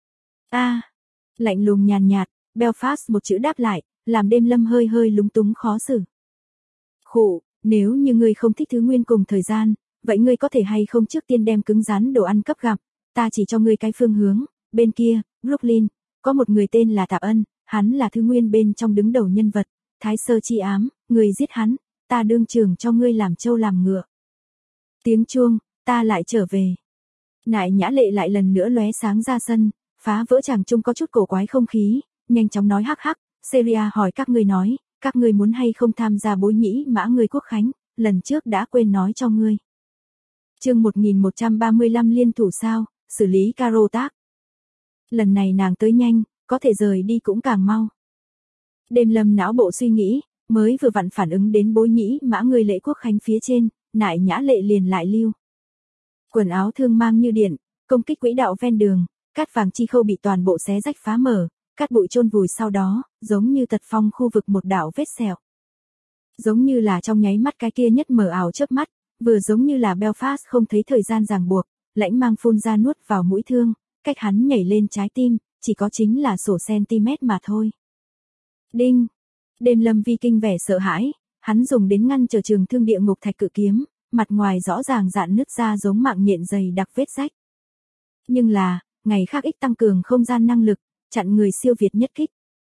Lạnh lùng nhàn nhạt, Belfast một chữ đáp lại, làm Đêm Lâm hơi hơi lúng túng khó xử. Khụ, nếu như ngươi không thích thứ nguyên cùng thời gian, vậy ngươi có thể hay không trước tiên đem cứng rắn đồ ăn cấp gặp, ta chỉ cho ngươi cái phương hướng, bên kia, Brooklyn, có một người tên là Tạp Ân, hắn là thứ nguyên bên trong đứng đầu nhân vật, Thái Sơ chi ám, người giết hắn, ta đương trường cho ngươi làm trâu làm ngựa. Tiếng chuông, ta lại trở về. Nại Nhã Lệ lại lần nữa lóe sáng ra sân, phá vỡ chàng chung có chút cổ quái không khí, nhanh chóng nói hắc hắc, Syria hỏi các ngươi nói, các ngươi muốn hay không tham gia bối nhĩ mã ngươi quốc khánh, lần trước đã quên nói cho ngươi. Chương 1135 liên thủ sao, xử lý Caro tác. Lần này nàng tới nhanh, có thể rời đi cũng càng mau. Đêm Lâm não bộ suy nghĩ, mới vừa vặn phản ứng đến bối nhĩ mã ngươi lễ quốc khánh phía trên, Nại Nhã Lệ liền lại lưu. Quần áo thương mang như điện, công kích quỹ đạo ven đường, cát vàng chi khâu bị toàn bộ xé rách phá mở, cát bụi chôn vùi sau đó, giống như tật phong khu vực một đạo vết sẹo. Giống như là trong nháy mắt cái kia nhất mờ ảo chớp mắt, vừa giống như là Belfast không thấy thời gian ràng buộc, lãnh mang phun ra nuốt vào mũi thương, cách hắn nhảy lên trái tim, chỉ có chính là sổ cm mà thôi. Đinh! Đêm Lâm vi kinh vẻ sợ hãi, hắn dùng đến ngăn trở trường thương địa ngục thạch cự kiếm, mặt ngoài rõ ràng dạn nứt ra giống mạng nhện dày đặc vết rách. Nhưng là, ngày khác ích tăng cường không gian năng lực, chặn người siêu việt nhất kích.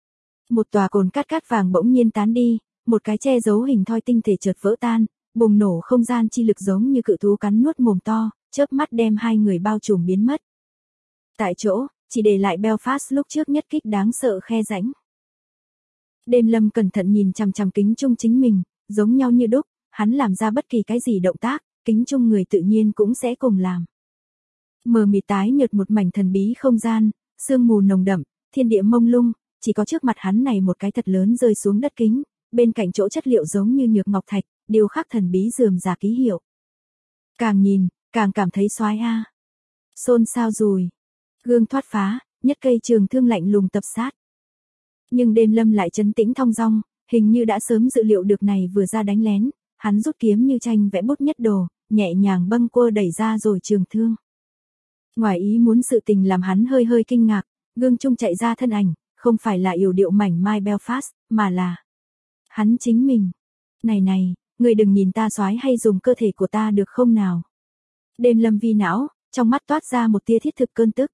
Một tòa cồn cát cát vàng bỗng nhiên tán đi, một cái che giấu hình thoi tinh thể chợt vỡ tan, bùng nổ không gian chi lực giống như cự thú cắn nuốt mồm to, chớp mắt đem hai người bao trùm biến mất. Tại chỗ, chỉ để lại Belfast lúc trước nhất kích đáng sợ khe rãnh. Đêm Lâm cẩn thận nhìn chằm chằm kính trung chính mình, giống nhau như đúc, hắn làm ra bất kỳ cái gì động tác, kính trung người tự nhiên cũng sẽ cùng làm. Mờ mịt tái nhợt một mảnh thần bí không gian, sương mù nồng đậm, thiên địa mông lung, chỉ có trước mặt hắn này một cái thật lớn rơi xuống đất kính, bên cạnh chỗ chất liệu giống như nhược ngọc thạch, điều khắc thần bí rườm rà ký hiệu. Càng nhìn, càng cảm thấy xoái a. Xôn xao rùi, gương thoát phá, nhất cây trường thương lạnh lùng tập sát. Nhưng Đêm Lâm lại trấn tĩnh thong dong, hình như đã sớm dự liệu được này vừa ra đánh lén, hắn rút kiếm như tranh vẽ bút nhất đồ, nhẹ nhàng bâng quơ đẩy ra rồi trường thương. Ngoài ý muốn sự tình làm hắn hơi hơi kinh ngạc, gương chung chạy ra thân ảnh, không phải là yểu điệu mảnh mai Belfast, mà là hắn chính mình. Này, người đừng nhìn ta soái hay dùng cơ thể của ta được không nào. Đêm Lâm vi não, trong mắt toát ra một tia thiết thực cơn tức.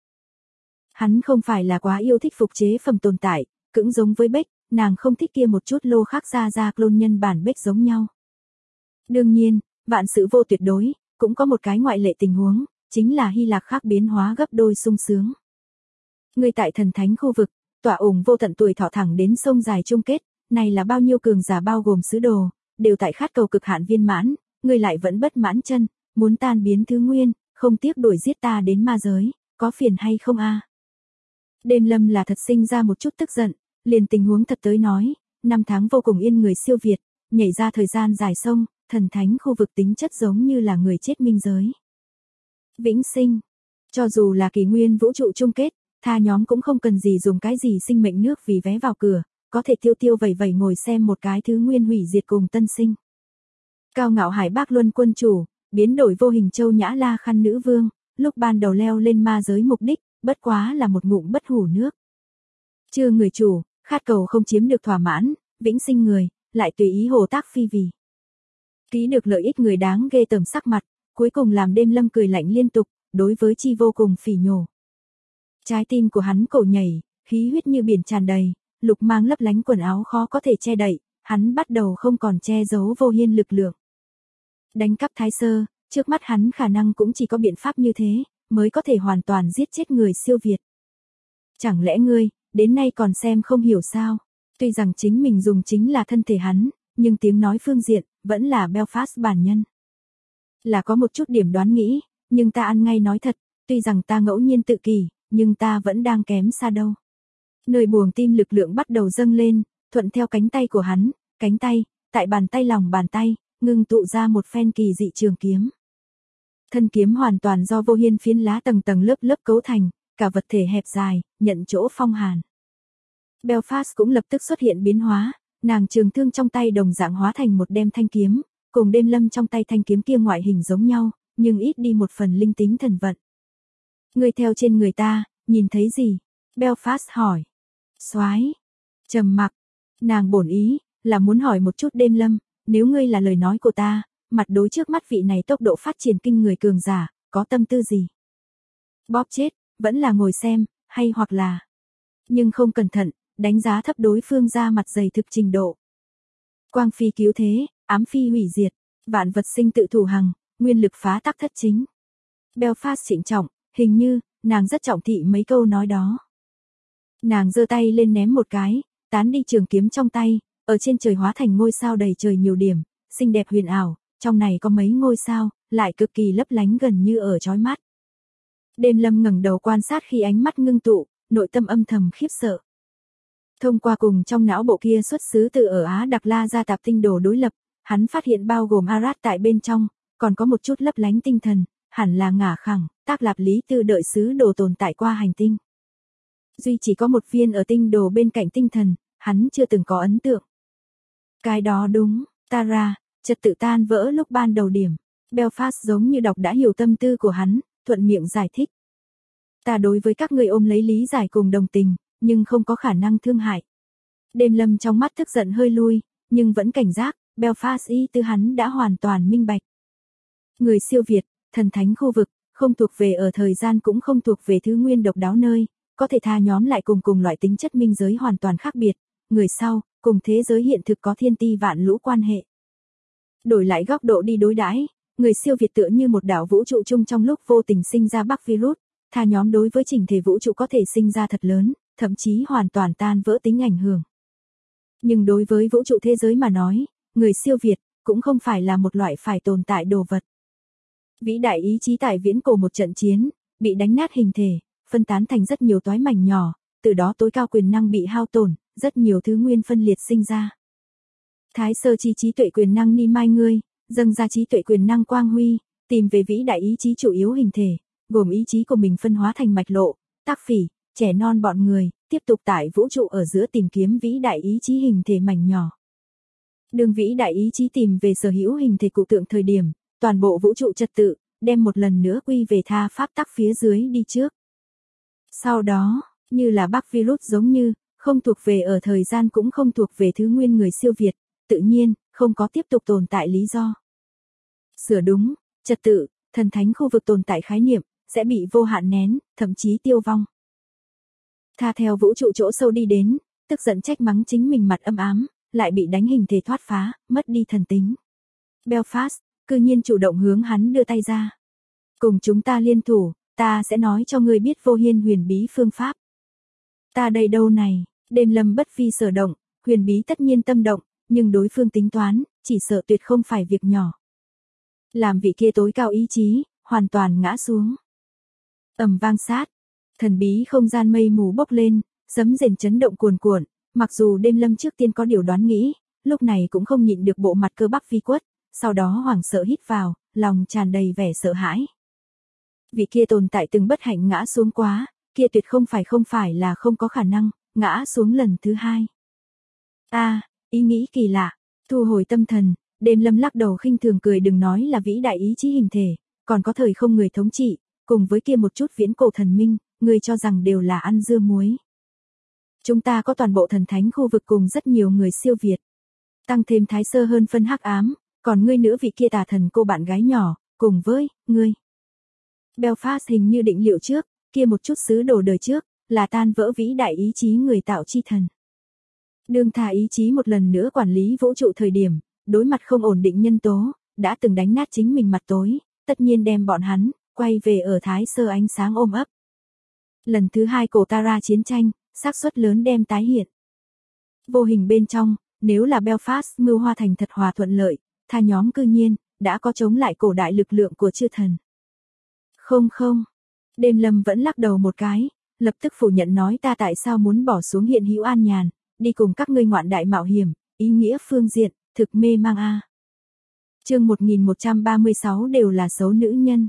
Hắn không phải là quá yêu thích phục chế phẩm tồn tại, cũng giống với Beck, nàng không thích kia một chút lô khác ra clone nhân bản Beck giống nhau. Đương nhiên, vạn sự vô tuyệt đối, cũng có một cái ngoại lệ tình huống, chính là Hy Lạp khác biến hóa gấp đôi sung sướng. Người tại thần thánh khu vực, tỏa ủng vô tận tuổi thọ thẳng đến sông dài chung kết, này là bao nhiêu cường giả bao gồm sứ đồ, đều tại khát cầu cực hạn viên mãn, người lại vẫn bất mãn chân, muốn tan biến thứ nguyên, không tiếc đuổi giết ta đến ma giới, có phiền hay không a? Đêm Lâm là thật sinh ra một chút tức giận, liền tình huống thật tới nói, 5 tháng vô cùng yên người siêu việt, nhảy ra thời gian dài sông, thần thánh khu vực tính chất giống như là người chết minh giới. Vĩnh sinh, cho dù là kỷ nguyên vũ trụ chung kết, tha nhóm cũng không cần gì dùng cái gì sinh mệnh nước vì vé vào cửa, có thể tiêu vẩy ngồi xem một cái thứ nguyên hủy diệt cùng tân sinh. Cao ngạo Hải Bác Luân quân chủ, biến đổi vô hình châu nhã la khăn nữ vương, lúc ban đầu leo lên ma giới mục đích, bất quá là một ngụm bất hủ nước. Chưa người chủ, khát cầu không chiếm được thỏa mãn, vĩnh sinh người, lại tùy ý hồ tác phi vì. Ký được lợi ích người đáng ghê tởm sắc mặt, cuối cùng làm Đêm Lâm cười lạnh liên tục, đối với chi vô cùng phỉ nhổ. Trái tim của hắn cổ nhảy, khí huyết như biển tràn đầy, lục mang lấp lánh quần áo khó có thể che đậy, hắn bắt đầu không còn che giấu vô hiên lực lượng. Đánh cắp Thái Sơ, trước mắt hắn khả năng cũng chỉ có biện pháp như thế, mới có thể hoàn toàn giết chết người siêu việt. Chẳng lẽ ngươi, đến nay còn xem không hiểu sao? Tuy rằng chính mình dùng chính là thân thể hắn, nhưng tiếng nói phương diện, vẫn là Belfast bản nhân. Là có một chút điểm đoán nghĩ, nhưng ta ăn ngay nói thật, tuy rằng ta ngẫu nhiên tự kỷ, nhưng ta vẫn đang kém xa đâu. Nơi buồng tim lực lượng bắt đầu dâng lên, thuận theo cánh tay của hắn, cánh tay, tại bàn tay lòng bàn tay, ngưng tụ ra một phen kỳ dị trường kiếm. Thân kiếm hoàn toàn do vô hiên phiến lá tầng tầng lớp lớp cấu thành, cả vật thể hẹp dài, nhận chỗ phong hàn. Belfast cũng lập tức xuất hiện biến hóa, nàng trường thương trong tay đồng dạng hóa thành một đem thanh kiếm, cùng Đêm Lâm trong tay thanh kiếm kia ngoại hình giống nhau, nhưng ít đi một phần linh tính thần vận. Ngươi theo trên người ta, nhìn thấy gì? Belfast hỏi. Soái. Trầm mặc. Nàng bổn ý, là muốn hỏi một chút Đêm Lâm, nếu ngươi là lời nói của ta, mặt đối trước mắt vị này tốc độ phát triển kinh người cường giả, có tâm tư gì? Bóp chết, vẫn là ngồi xem, hay hoặc là... Nhưng không cẩn thận, đánh giá thấp đối phương ra mặt dày thực trình độ. Quang phi cứu thế, ám phi hủy diệt, vạn vật sinh tự thủ hằng, nguyên lực phá tắc thất chính. Belfast trịnh trọng, hình như, nàng rất trọng thị mấy câu nói đó. Nàng giơ tay lên ném một cái, tán đi trường kiếm trong tay, ở trên trời hóa thành ngôi sao đầy trời nhiều điểm, xinh đẹp huyền ảo, trong này có mấy ngôi sao, lại cực kỳ lấp lánh gần như ở chói mắt. Đêm Lâm ngẩng đầu quan sát khi ánh mắt ngưng tụ, nội tâm âm thầm khiếp sợ. Thông qua cùng trong não bộ kia xuất xứ từ ở Á Đặc La gia tạp tinh đồ đối lập, hắn phát hiện bao gồm Arad tại bên trong, còn có một chút lấp lánh tinh thần, hẳn là ngả khẳng, tác lạp lý tư đợi xứ đồ tồn tại qua hành tinh. Duy chỉ có một viên ở tinh đồ bên cạnh tinh thần, hắn chưa từng có ấn tượng. Cái đó đúng, Tara, trật tự tan vỡ lúc ban đầu điểm. Belfast giống như đọc đã hiểu tâm tư của hắn, thuận miệng giải thích. Ta đối với các ngươi ôm lấy lý giải cùng đồng tình, nhưng không có khả năng thương hại. Đêm Lâm trong mắt tức giận hơi lui, nhưng vẫn cảnh giác, Belfast ý tư hắn đã hoàn toàn minh bạch. Người siêu việt, thần thánh khu vực, không thuộc về ở thời gian cũng không thuộc về thứ nguyên độc đáo nơi, có thể tha nhóm lại cùng loại tính chất minh giới hoàn toàn khác biệt, người sau, cùng thế giới hiện thực có thiên ti vạn lũ quan hệ. Đổi lại góc độ đi đối đãi, người siêu việt tựa như một đảo vũ trụ chung trong lúc vô tình sinh ra Bắc virus, tha nhóm đối với chỉnh thể vũ trụ có thể sinh ra thật lớn, thậm chí hoàn toàn tan vỡ tính ảnh hưởng. Nhưng đối với vũ trụ thế giới mà nói, người siêu việt cũng không phải là một loại phải tồn tại đồ vật. Vĩ đại ý chí tại viễn cổ một trận chiến, bị đánh nát hình thể, phân tán thành rất nhiều toái mảnh nhỏ, từ đó tối cao quyền năng bị hao tổn, rất nhiều thứ nguyên phân liệt sinh ra. Thái sơ chi trí tuệ quyền năng ni mai ngươi, dâng ra trí tuệ quyền năng quang huy, tìm về vĩ đại ý chí chủ yếu hình thể, gồm ý chí của mình phân hóa thành mạch lộ, tác phỉ, trẻ non bọn người, tiếp tục tại vũ trụ ở giữa tìm kiếm vĩ đại ý chí hình thể mảnh nhỏ. Đường vĩ đại ý chí tìm về sở hữu hình thể cụ tượng thời điểm, toàn bộ vũ trụ trật tự, đem một lần nữa quy về tha pháp tắc phía dưới đi trước. Sau đó, như là Bắc virus giống như, không thuộc về ở thời gian cũng không thuộc về thứ nguyên người siêu việt, tự nhiên, không có tiếp tục tồn tại lý do. Sửa đúng, trật tự, thần thánh khu vực tồn tại khái niệm, sẽ bị vô hạn nén, thậm chí tiêu vong. Tha theo vũ trụ chỗ sâu đi đến, tức giận trách mắng chính mình mặt âm ám, lại bị đánh hình thể thoát phá, mất đi thần tính. Belfast, cư nhiên chủ động hướng hắn đưa tay ra. Cùng chúng ta liên thủ, ta sẽ nói cho ngươi biết vô hiên huyền bí phương pháp. Ta đây đâu này, đêm lâm bất phi sở động, huyền bí tất nhiên tâm động, nhưng đối phương tính toán, chỉ sợ tuyệt không phải việc nhỏ. Làm vị kia tối cao ý chí, hoàn toàn ngã xuống. Ầm vang sát, thần bí không gian mây mù bốc lên, sấm rền chấn động cuồn cuộn, mặc dù đêm lâm trước tiên có điều đoán nghĩ, lúc này cũng không nhịn được bộ mặt cơ bắp vi quất, sau đó hoảng sợ hít vào, lòng tràn đầy vẻ sợ hãi. Vị kia tồn tại từng bất hạnh ngã xuống quá, kia tuyệt không phải là không có khả năng, ngã xuống lần thứ hai. Ý nghĩ kỳ lạ, thu hồi tâm thần, đêm lâm lắc đầu khinh thường cười đừng nói là vĩ đại ý chí hình thể, còn có thời không người thống trị, cùng với kia một chút viễn cổ thần minh, người cho rằng đều là ăn dưa muối. Chúng ta có toàn bộ thần thánh khu vực cùng rất nhiều người siêu việt. Tăng thêm thái sơ hơn phân hắc ám, còn ngươi nữa vị kia tà thần cô bạn gái nhỏ, cùng với, ngươi. Belfast hình như định liệu trước, kia một chút sứ đồ đời trước, là tan vỡ vĩ đại ý chí người tạo chi thần. Đương thà ý chí một lần nữa quản lý vũ trụ thời điểm, đối mặt không ổn định nhân tố, đã từng đánh nát chính mình mặt tối, tất nhiên đem bọn hắn, quay về ở thái sơ ánh sáng ôm ấp. Lần thứ hai cổ Tara chiến tranh, xác suất lớn đem tái hiện. Vô hình bên trong, nếu là Belfast mưu hoa thành thật hòa thuận lợi, tha nhóm cư nhiên, đã có chống lại cổ đại lực lượng của chư thần. Không. Đêm lâm vẫn lắc đầu một cái, lập tức phủ nhận nói ta tại sao muốn bỏ xuống hiện hữu an nhàn, đi cùng các ngươi ngoạn đại mạo hiểm, ý nghĩa phương diện, thực mê mang a. Chương 1136 đều là xấu nữ nhân.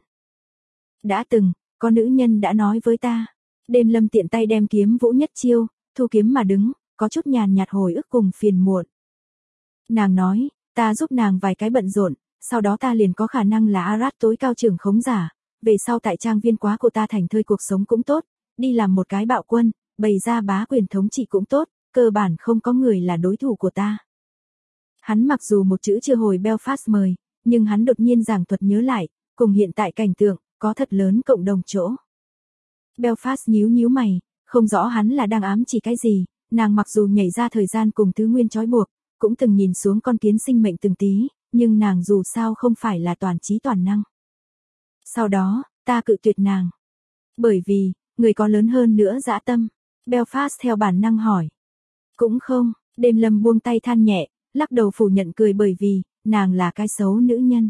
Đã từng, có nữ nhân đã nói với ta. Đêm lâm tiện tay đem kiếm vũ nhất chiêu, thu kiếm mà đứng, có chút nhàn nhạt hồi ức cùng phiền muộn. Nàng nói, ta giúp nàng vài cái bận rộn, sau đó ta liền có khả năng là Arad tối cao trưởng khống giả, về sau tại trang viên quá của ta thành thơi cuộc sống cũng tốt, đi làm một cái bạo quân, bày ra bá quyền thống trị cũng tốt, cơ bản không có người là đối thủ của ta. Hắn mặc dù một chữ chưa hồi Belfast mời, nhưng hắn đột nhiên giảng thuật nhớ lại, cùng hiện tại cảnh tượng, có thật lớn cộng đồng chỗ. Belfast nhíu mày, không rõ hắn là đang ám chỉ cái gì, nàng mặc dù nhảy ra thời gian cùng thứ nguyên trói buộc, cũng từng nhìn xuống con kiến sinh mệnh từng tí, nhưng nàng dù sao không phải là toàn trí toàn năng. Sau đó, ta cự tuyệt nàng. Bởi vì, người có lớn hơn nữa dã tâm. Belfast theo bản năng hỏi. Cũng không, đêm lâm buông tay than nhẹ, lắc đầu phủ nhận cười bởi vì, nàng là cái xấu nữ nhân.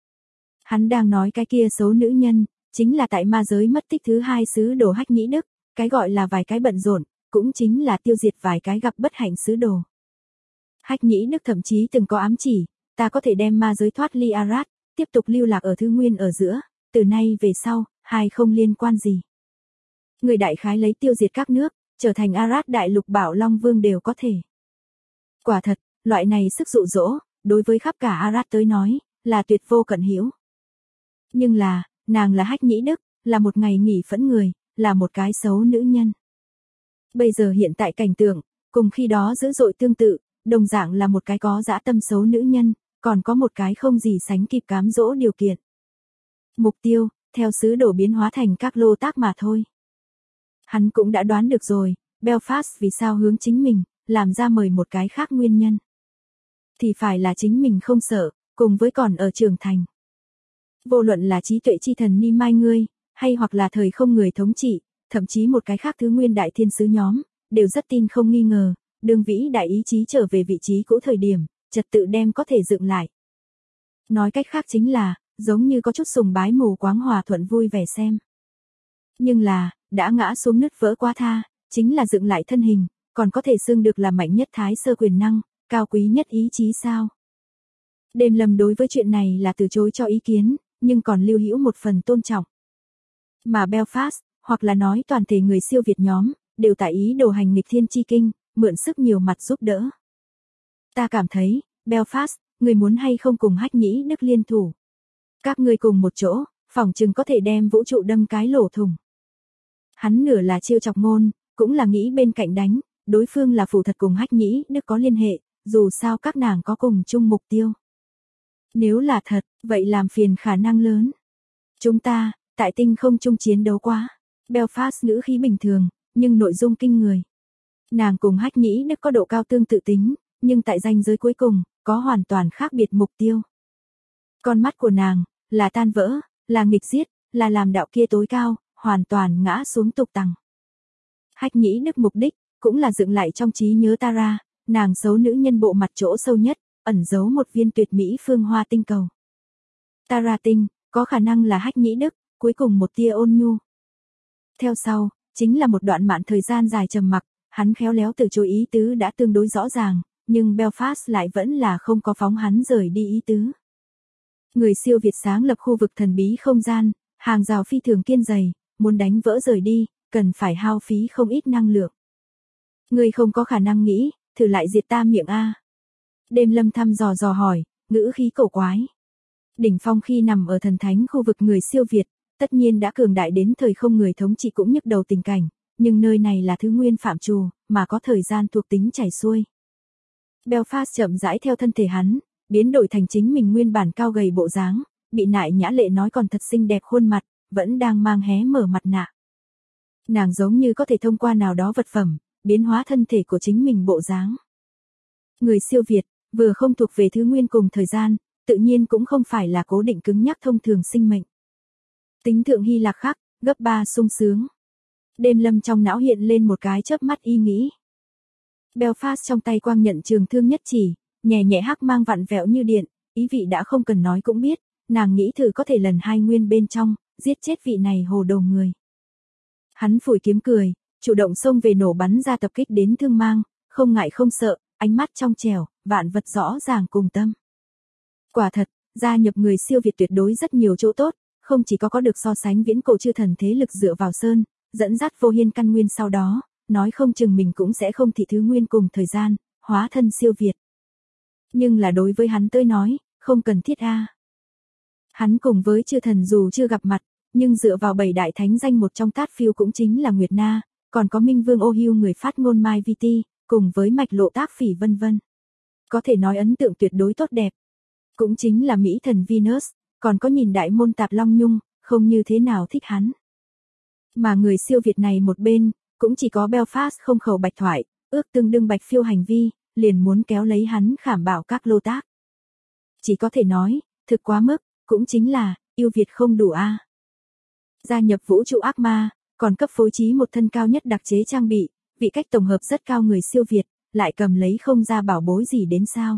Hắn đang nói cái kia xấu nữ nhân, chính là tại ma giới mất tích thứ hai sứ đồ Hách Nhĩ Đức, cái gọi là vài cái bận rộn, cũng chính là tiêu diệt vài cái gặp bất hạnh sứ đồ. Hách Nhĩ Đức thậm chí từng có ám chỉ, ta có thể đem ma giới thoát ly Arad, tiếp tục lưu lạc ở thứ nguyên ở giữa, từ nay về sau, hai không liên quan gì. Người đại khái lấy tiêu diệt các nước, trở thành Arad đại lục bảo Long Vương đều có thể. Quả thật, loại này sức dụ dỗ, đối với khắp cả Arad tới nói, là tuyệt vô cận hữu. Nhưng là, nàng là Hách Nhĩ Đức, là một ngày nghỉ phẫn người, là một cái xấu nữ nhân. Bây giờ hiện tại cảnh tượng, cùng khi đó dữ dội tương tự, đồng dạng là một cái có dã tâm xấu nữ nhân, còn có một cái không gì sánh kịp cám dỗ điều kiện. Mục tiêu, theo sứ đồ biến hóa thành các lô tác mà thôi. Hắn cũng đã đoán được rồi, Belfast vì sao hướng chính mình, làm ra mời một cái khác nguyên nhân. Thì phải là chính mình không sợ, cùng với còn ở trưởng thành. Vô luận là trí tuệ chi thần Ni Mai ngươi, hay hoặc là thời không người thống trị, thậm chí một cái khác thứ nguyên đại thiên sứ nhóm, đều rất tin không nghi ngờ, đương vĩ đại ý chí trở về vị trí cũ thời điểm, trật tự đem có thể dựng lại. Nói cách khác chính là, giống như có chút sùng bái mù quáng hòa thuận vui vẻ xem. Nhưng là, đã ngã xuống nứt vỡ quá tha, chính là dựng lại thân hình, còn có thể xưng được là mạnh nhất thái sơ quyền năng, cao quý nhất ý chí sao. Đêm Lâm đối với chuyện này là từ chối cho ý kiến, nhưng còn lưu hữu một phần tôn trọng. Mà Belfast, hoặc là nói toàn thể người siêu việt nhóm, đều tại ý đồ hành nghịch thiên chi kinh, mượn sức nhiều mặt giúp đỡ. Ta cảm thấy, Belfast, người muốn hay không cùng Hách Nhĩ Đức liên thủ. Các ngươi cùng một chỗ, phỏng chừng có thể đem vũ trụ đâm cái lỗ thủng. Hắn nửa là chiêu chọc ngôn, cũng là nghĩ bên cạnh đánh, đối phương là phù thật cùng Hách Nhĩ Đức có liên hệ, dù sao các nàng có cùng chung mục tiêu. Nếu là thật, vậy làm phiền khả năng lớn. Chúng ta, tại tinh không chung chiến đấu quá. Belfast ngữ khí bình thường, nhưng nội dung kinh người. Nàng cùng Hách Nhĩ Đức có độ cao tương tự tính, nhưng tại ranh giới cuối cùng, có hoàn toàn khác biệt mục tiêu. Con mắt của nàng, là tan vỡ, là nghịch giết, là làm đạo kia tối cao, hoàn toàn ngã xuống tục tằng. Hách Nhĩ Đức mục đích, cũng là dựng lại trong trí nhớ Tara, nàng xấu nữ nhân bộ mặt chỗ sâu nhất, ẩn giấu một viên tuyệt mỹ phương hoa tinh cầu. Tara tinh, có khả năng là Hách Nhĩ Đức, cuối cùng một tia ôn nhu. Theo sau, chính là một đoạn mạn thời gian dài trầm mặc, hắn khéo léo từ chối ý tứ đã tương đối rõ ràng, nhưng Belfast lại vẫn là không có phóng hắn rời đi ý tứ. Người siêu Việt sáng lập khu vực thần bí không gian, hàng rào phi thường kiên dày, muốn đánh vỡ rời đi, cần phải hao phí không ít năng lượng. Người không có khả năng nghĩ, thử lại diệt ta miệng a. Đêm Lâm thăm dò hỏi, ngữ khí cổ quái. Đỉnh phong khi nằm ở thần thánh khu vực người siêu Việt, tất nhiên đã cường đại đến thời không người thống trị cũng nhức đầu tình cảnh, nhưng nơi này là thứ nguyên phạm trù, mà có thời gian thuộc tính chảy xuôi. Belfast chậm rãi theo thân thể hắn, biến đổi thành chính mình nguyên bản cao gầy bộ dáng, bị nại nhã lệ nói còn thật xinh đẹp khuôn mặt, vẫn đang mang hé mở mặt nạ. Nàng giống như có thể thông qua nào đó vật phẩm, biến hóa thân thể của chính mình bộ dáng. Người siêu Việt, vừa không thuộc về thứ nguyên cùng thời gian, tự nhiên cũng không phải là cố định cứng nhắc thông thường sinh mệnh. Tính thượng Hy Lạc khắc, gấp 3 sung sướng. Đêm Lâm trong não hiện lên một cái chớp mắt ý nghĩ. Belfast trong tay quang nhận trường thương nhất chỉ, nhẹ nhẹ hắc mang vặn vẹo như điện, ý vị đã không cần nói cũng biết, nàng nghĩ thử có thể lần hai nguyên bên trong, giết chết vị này hồ đồ người. Hắn phủi kiếm cười, chủ động xông về nổ bắn ra tập kích đến thương mang, không ngại không sợ, ánh mắt trong trẻo, vạn vật rõ ràng cùng tâm. Quả thật, gia nhập người siêu Việt tuyệt đối rất nhiều chỗ tốt, không chỉ có được so sánh viễn cổ chư thần thế lực dựa vào sơn, dẫn dắt vô hiên căn nguyên sau đó, nói không chừng mình cũng sẽ không thị thứ nguyên cùng thời gian, hóa thân siêu Việt. Nhưng là đối với hắn tới nói, không cần thiết a. Hắn cùng với chư thần dù chưa gặp mặt, nhưng dựa vào 7 đại thánh danh một trong Tát Phiêu cũng chính là Nguyệt Na, còn có Minh Vương Ô Hưu người phát ngôn Mai Vi Ti, cùng với Mạch Lộ Tác Phỉ vân vân. Có thể nói ấn tượng tuyệt đối tốt đẹp. Cũng chính là Mỹ thần Venus, còn có nhìn đại môn Tạp Long Nhung, không như thế nào thích hắn. Mà người siêu Việt này một bên, cũng chỉ có Belfast không khẩu bạch thoại, ước tương đương bạch phiêu hành vi, liền muốn kéo lấy hắn khảm bảo các lô tác. Chỉ có thể nói, thực quá mức, cũng chính là, yêu Việt không đủ a. Gia nhập vũ trụ ác ma, còn cấp phối trí một thân cao nhất đặc chế trang bị, vị cách tổng hợp rất cao người siêu Việt, lại cầm lấy không ra bảo bối gì đến sao.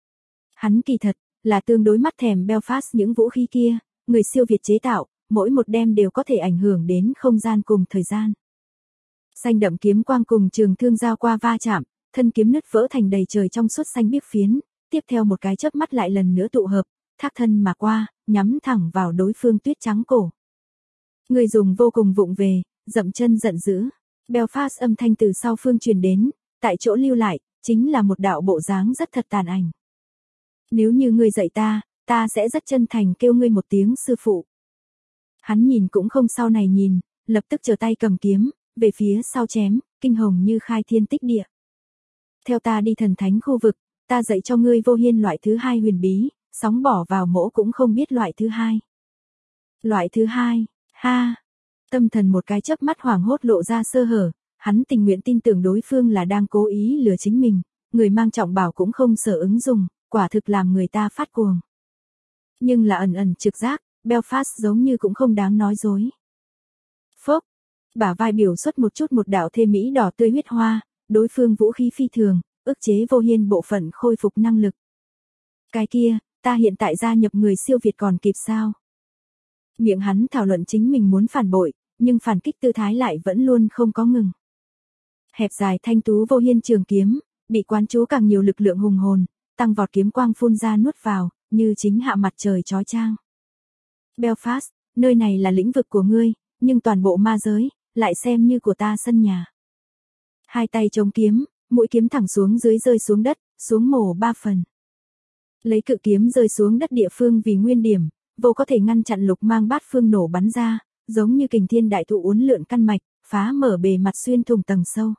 Hắn kỳ thật, là tương đối mắt thèm Belfast những vũ khí kia, người siêu Việt chế tạo, mỗi một đem đều có thể ảnh hưởng đến không gian cùng thời gian. Xanh đậm kiếm quang cùng trường thương giao qua va chạm, thân kiếm nứt vỡ thành đầy trời trong suốt xanh biếc phiến, tiếp theo một cái chớp mắt lại lần nữa tụ hợp, thác thân mà qua, nhắm thẳng vào đối phương tuyết trắng cổ. Người dùng vô cùng vụng về, dậm chân giận dữ. Belfast âm thanh từ sau phương truyền đến, tại chỗ lưu lại, chính là một đạo bộ dáng rất thật tàn ảnh. Nếu như ngươi dạy ta sẽ rất chân thành kêu ngươi một tiếng sư phụ. Hắn nhìn cũng không sau này nhìn, lập tức trở tay cầm kiếm, về phía sau chém, kinh hồng như khai thiên tích địa. Theo ta đi thần thánh khu vực, ta dạy cho ngươi vô hiên loại thứ hai huyền bí, sóng bỏ vào mỗ cũng không biết loại thứ hai. Loại thứ hai, ha. Tâm thần một cái chớp mắt hoảng hốt lộ ra sơ hở, hắn tình nguyện tin tưởng đối phương là đang cố ý lừa chính mình, người mang trọng bảo cũng không sợ ứng dùng, quả thực làm người ta phát cuồng. Nhưng là ẩn ẩn trực giác, Belfast giống như cũng không đáng nói dối. Phốc, bả vai biểu xuất một chút một đạo thê mỹ đỏ tươi huyết hoa, đối phương vũ khí phi thường, ức chế Vô Hiên bộ phận khôi phục năng lực. Cái kia, ta hiện tại gia nhập người siêu Việt còn kịp sao? Miệng hắn thảo luận chính mình muốn phản bội, nhưng phản kích tư thái lại vẫn luôn không có ngừng. Hẹp dài thanh tú Vô Hiên trường kiếm, bị quán chú càng nhiều lực lượng hùng hồn, tăng vọt kiếm quang phun ra nuốt vào, như chính hạ mặt trời chói chang. Belfast, nơi này là lĩnh vực của ngươi, nhưng toàn bộ ma giới, lại xem như của ta sân nhà. Hai tay chống kiếm, mũi kiếm thẳng xuống dưới rơi xuống đất, xuống mổ 3 phần. Lấy cự kiếm rơi xuống đất địa phương vì nguyên điểm, Vô có thể ngăn chặn lục mang bát phương nổ bắn ra, giống như kình thiên đại thụ uốn lượn căn mạch, phá mở bề mặt xuyên thủng tầng sâu.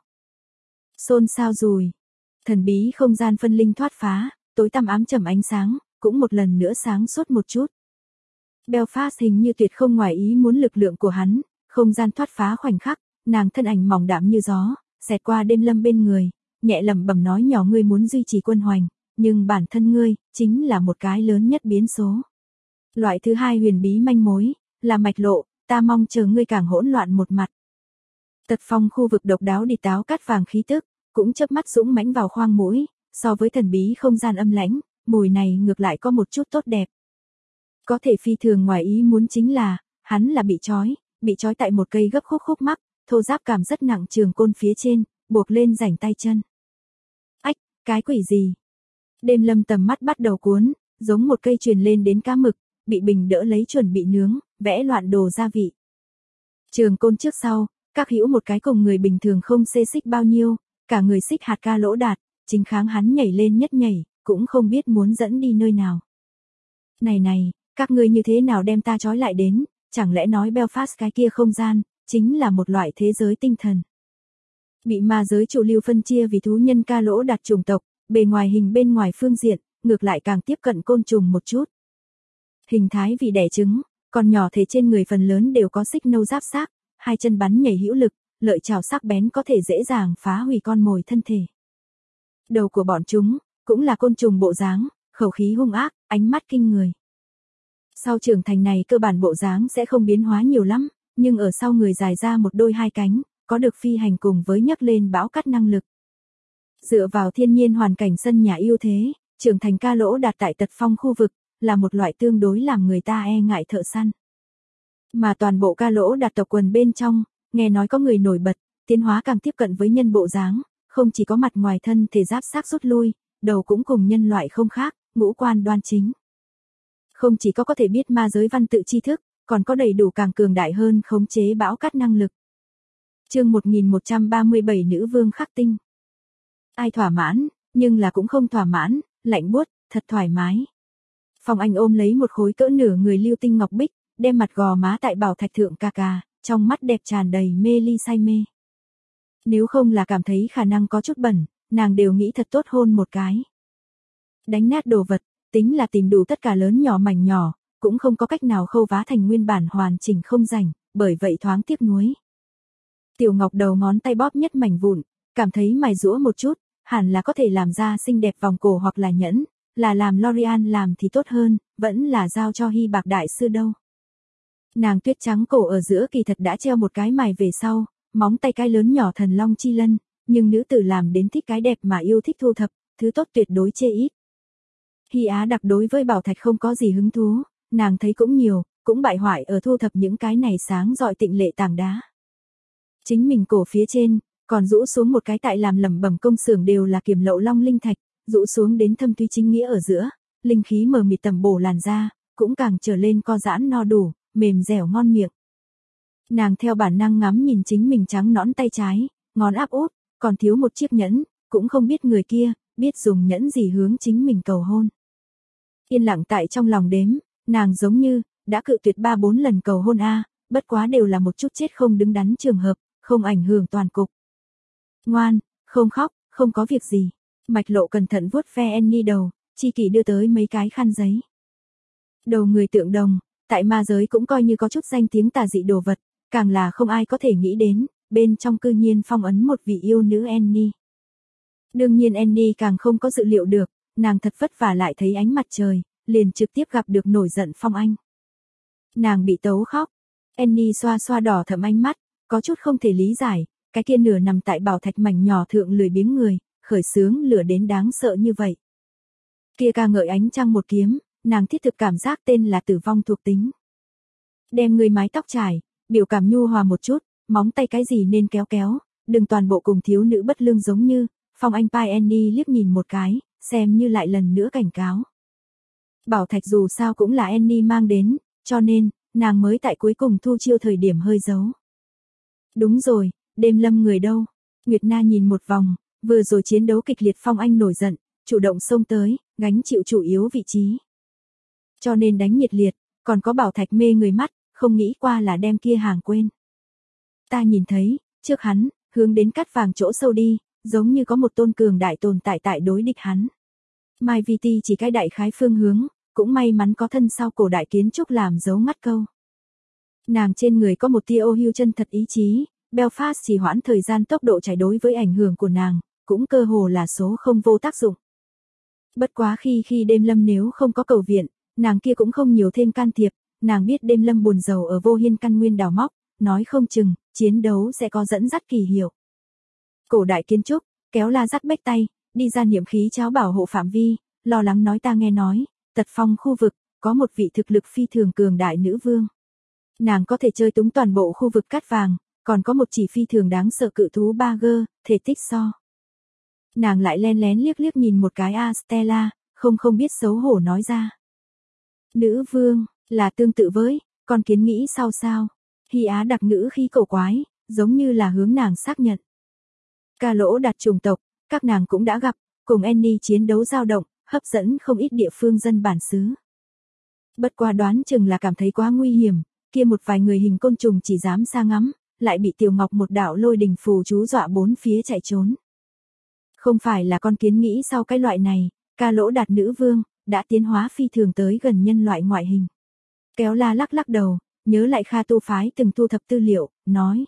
Xôn xao rùi. Thần bí không gian phân linh thoát phá, tối tăm ám trầm ánh sáng, cũng một lần nữa sáng suốt một chút. Belfast hình như tuyệt không ngoài ý muốn lực lượng của hắn, không gian thoát phá khoảnh khắc, nàng thân ảnh mỏng đạm như gió, xẹt qua đêm lâm bên người, nhẹ lẩm bẩm nói nhỏ ngươi muốn duy trì quân hoành, nhưng bản thân ngươi, chính là một cái lớn nhất biến số. Loại thứ hai huyền bí manh mối, là mạch lộ, ta mong chờ ngươi càng hỗn loạn một mặt. Tật phong khu vực độc đáo đi táo cát vàng khí tức, cũng chớp mắt dũng mãnh vào khoang mũi, so với thần bí không gian âm lãnh, mùi này ngược lại có một chút tốt đẹp. Có thể phi thường ngoài ý muốn chính là, hắn là bị trói tại một cây gấp khúc mắc, thô giáp cảm rất nặng trường côn phía trên, buộc lên rảnh tay chân. Ách, cái quỷ gì? Đêm lâm tầm mắt bắt đầu cuốn, giống một cây truyền lên đến cá mực, bị bình đỡ lấy chuẩn bị nướng, vẽ loạn đồ gia vị. Trường côn trước sau, các hữu một cái cùng người bình thường không xê xích bao nhiêu, cả người xích hạt ca lỗ đạt, chính kháng hắn nhảy lên nhất nhảy, cũng không biết muốn dẫn đi nơi nào. Này, các ngươi như thế nào đem ta trói lại đến, chẳng lẽ nói Belfast cái kia không gian, chính là một loại thế giới tinh thần. Bị ma giới chủ lưu phân chia vì thú nhân ca lỗ đạt chủng tộc, bề ngoài hình bên ngoài phương diện, ngược lại càng tiếp cận côn trùng một chút. Hình thái vì đẻ trứng, còn nhỏ thể trên người phần lớn đều có xích nâu giáp xác, hai chân bắn nhảy hữu lực, lợi chảo sắc bén có thể dễ dàng phá hủy con mồi thân thể. Đầu của bọn chúng, cũng là côn trùng bộ dáng, khẩu khí hung ác, ánh mắt kinh người. Sau trưởng thành này cơ bản bộ dáng sẽ không biến hóa nhiều lắm, nhưng ở sau người dài ra một đôi hai cánh, có được phi hành cùng với nhấc lên bão cát năng lực. Dựa vào thiên nhiên hoàn cảnh sân nhà ưu thế, trưởng thành ca lỗ đạt tại tật phong khu vực, là một loại tương đối làm người ta e ngại thợ săn. Mà toàn bộ ca lỗ đạt tộc quần bên trong, nghe nói có người nổi bật, tiến hóa càng tiếp cận với nhân bộ dáng, không chỉ có mặt ngoài thân thể giáp xác rút lui, đầu cũng cùng nhân loại không khác, ngũ quan đoan chính. Không chỉ có thể biết ma giới văn tự tri thức, còn có đầy đủ càng cường đại hơn khống chế bão cát năng lực. Chương 1137 Nữ vương khắc tinh. Ai thỏa mãn, nhưng là cũng không thỏa mãn, lạnh buốt, thật thoải mái. Phong Anh ôm lấy một khối cỡ nửa người lưu tinh ngọc bích, đem mặt gò má tại bảo thạch thượng cà, trong mắt đẹp tràn đầy mê ly say mê. Nếu không là cảm thấy khả năng có chút bẩn, nàng đều nghĩ thật tốt hôn một cái. Đánh nát đồ vật, tính là tìm đủ tất cả lớn nhỏ mảnh nhỏ, cũng không có cách nào khâu vá thành nguyên bản hoàn chỉnh không rảnh, bởi vậy thoáng tiếc nuối. Tiểu Ngọc đầu ngón tay bóp nhất mảnh vụn, cảm thấy mài giũa một chút, hẳn là có thể làm ra xinh đẹp vòng cổ hoặc là nhẫn, là làm L'Oreal làm thì tốt hơn, vẫn là giao cho Hy Bạc đại sư đâu. Nàng tuyết trắng cổ ở giữa kỳ thật đã treo một cái mài về sau, móng tay cái lớn nhỏ thần long chi lân, nhưng nữ tử làm đến thích cái đẹp mà yêu thích thu thập, thứ tốt tuyệt đối chê ít. Hy Á đặc đối với bảo thạch không có gì hứng thú, nàng thấy cũng nhiều, cũng bại hoại ở thu thập những cái này sáng rọi tịnh lệ tảng đá. Chính mình cổ phía trên, còn rũ xuống một cái tại làm lẩm bẩm công xưởng đều là kiềm lậu long linh thạch, rũ xuống đến thâm thúy chính nghĩa ở giữa, linh khí mờ mịt tầm bổ làn da, cũng càng trở lên co giãn no đủ, mềm dẻo ngon miệng. Nàng theo bản năng ngắm nhìn chính mình trắng nõn tay trái, ngón áp út, còn thiếu một chiếc nhẫn, cũng không biết người kia, biết dùng nhẫn gì hướng chính mình cầu hôn. Yên lặng tại trong lòng đếm, nàng giống như, đã cự tuyệt 3-4 lần cầu hôn bất quá đều là một chút chết không đứng đắn trường hợp, không ảnh hưởng toàn cục. Ngoan, không khóc, không có việc gì. Mạch Lộ cẩn thận vuốt ve Annie đầu, Chi Kỷ đưa tới mấy cái khăn giấy. Đầu người tượng đồng, tại ma giới cũng coi như có chút danh tiếng tà dị đồ vật, càng là không ai có thể nghĩ đến, bên trong cư nhiên phong ấn một vị yêu nữ Annie. Đương nhiên Annie càng không có dự liệu được, nàng thật vất vả lại thấy ánh mặt trời, liền trực tiếp gặp được nổi giận Phong Anh. Nàng bị tấu khóc, Annie xoa xoa đỏ thẫm ánh mắt, có chút không thể lý giải, cái kia nửa nằm tại bảo thạch mảnh nhỏ thượng lười biếng người, khởi sướng lửa đến đáng sợ như vậy. Kia ca ngợi ánh trăng một kiếm, nàng thiết thực cảm giác tên là tử vong thuộc tính. Đem người mái tóc trải, biểu cảm nhu hòa một chút, móng tay cái gì nên kéo kéo, đừng toàn bộ cùng thiếu nữ bất lương giống như, Phong Anh pai Annie liếc nhìn một cái, xem như lại lần nữa cảnh cáo. Bảo thạch dù sao cũng là Annie mang đến, cho nên, nàng mới tại cuối cùng thu chiêu thời điểm hơi giấu. Đúng rồi, đêm lâm người đâu? Nguyệt Na nhìn một vòng, vừa rồi chiến đấu kịch liệt Phong Anh nổi giận, chủ động xông tới, gánh chịu chủ yếu vị trí. Cho nên đánh nhiệt liệt, còn có bảo thạch mê người mắt, không nghĩ qua là đem kia hàng quên. Ta nhìn thấy, trước hắn, hướng đến cát vàng chỗ sâu đi, giống như có một tôn cường đại tồn tại đối địch hắn. Mai Vi Ti chỉ cái đại khái phương hướng, cũng may mắn có thân sau cổ đại kiến trúc làm dấu ngắt câu. Nàng trên người có một tia ô hưu chân thật ý chí, Belfast chỉ hoãn thời gian tốc độ chạy đối với ảnh hưởng của nàng, cũng cơ hồ là số không vô tác dụng. Bất quá khi đêm lâm nếu không có cầu viện, nàng kia cũng không nhiều thêm can thiệp, nàng biết đêm lâm buồn rầu ở vô hiên căn nguyên đào móc, nói không chừng, chiến đấu sẽ có dẫn dắt kỳ hiệu. Cổ đại kiến trúc, kéo la dắt bách tay, đi ra niệm khí cháo bảo hộ phạm vi, lo lắng nói ta nghe nói, tật phong khu vực, có một vị thực lực phi thường cường đại nữ vương. Nàng có thể chơi túng toàn bộ khu vực cát vàng, còn có một chỉ phi thường đáng sợ cự thú Bagger, thể tích so. Nàng lại len lén liếc nhìn một cái Stella, không biết xấu hổ nói ra. Nữ vương, là tương tự với, con kiến nghĩ sao? Hy Á đặc ngữ khi cổ quái, giống như là hướng nàng xác nhận. Ca lỗ đặt chủng tộc, các nàng cũng đã gặp, cùng Annie chiến đấu dao động, hấp dẫn không ít địa phương dân bản xứ. Bất quá đoán chừng là cảm thấy quá nguy hiểm, kia một vài người hình côn trùng chỉ dám xa ngắm, lại bị Tiểu Ngọc một đạo lôi đình phù chú dọa bốn phía chạy trốn. Không phải là con kiến nghĩ sau cái loại này, ca lỗ đạt nữ vương, đã tiến hóa phi thường tới gần nhân loại ngoại hình. Kéo la lắc đầu, nhớ lại Kha Tu phái từng thu thập tư liệu, nói.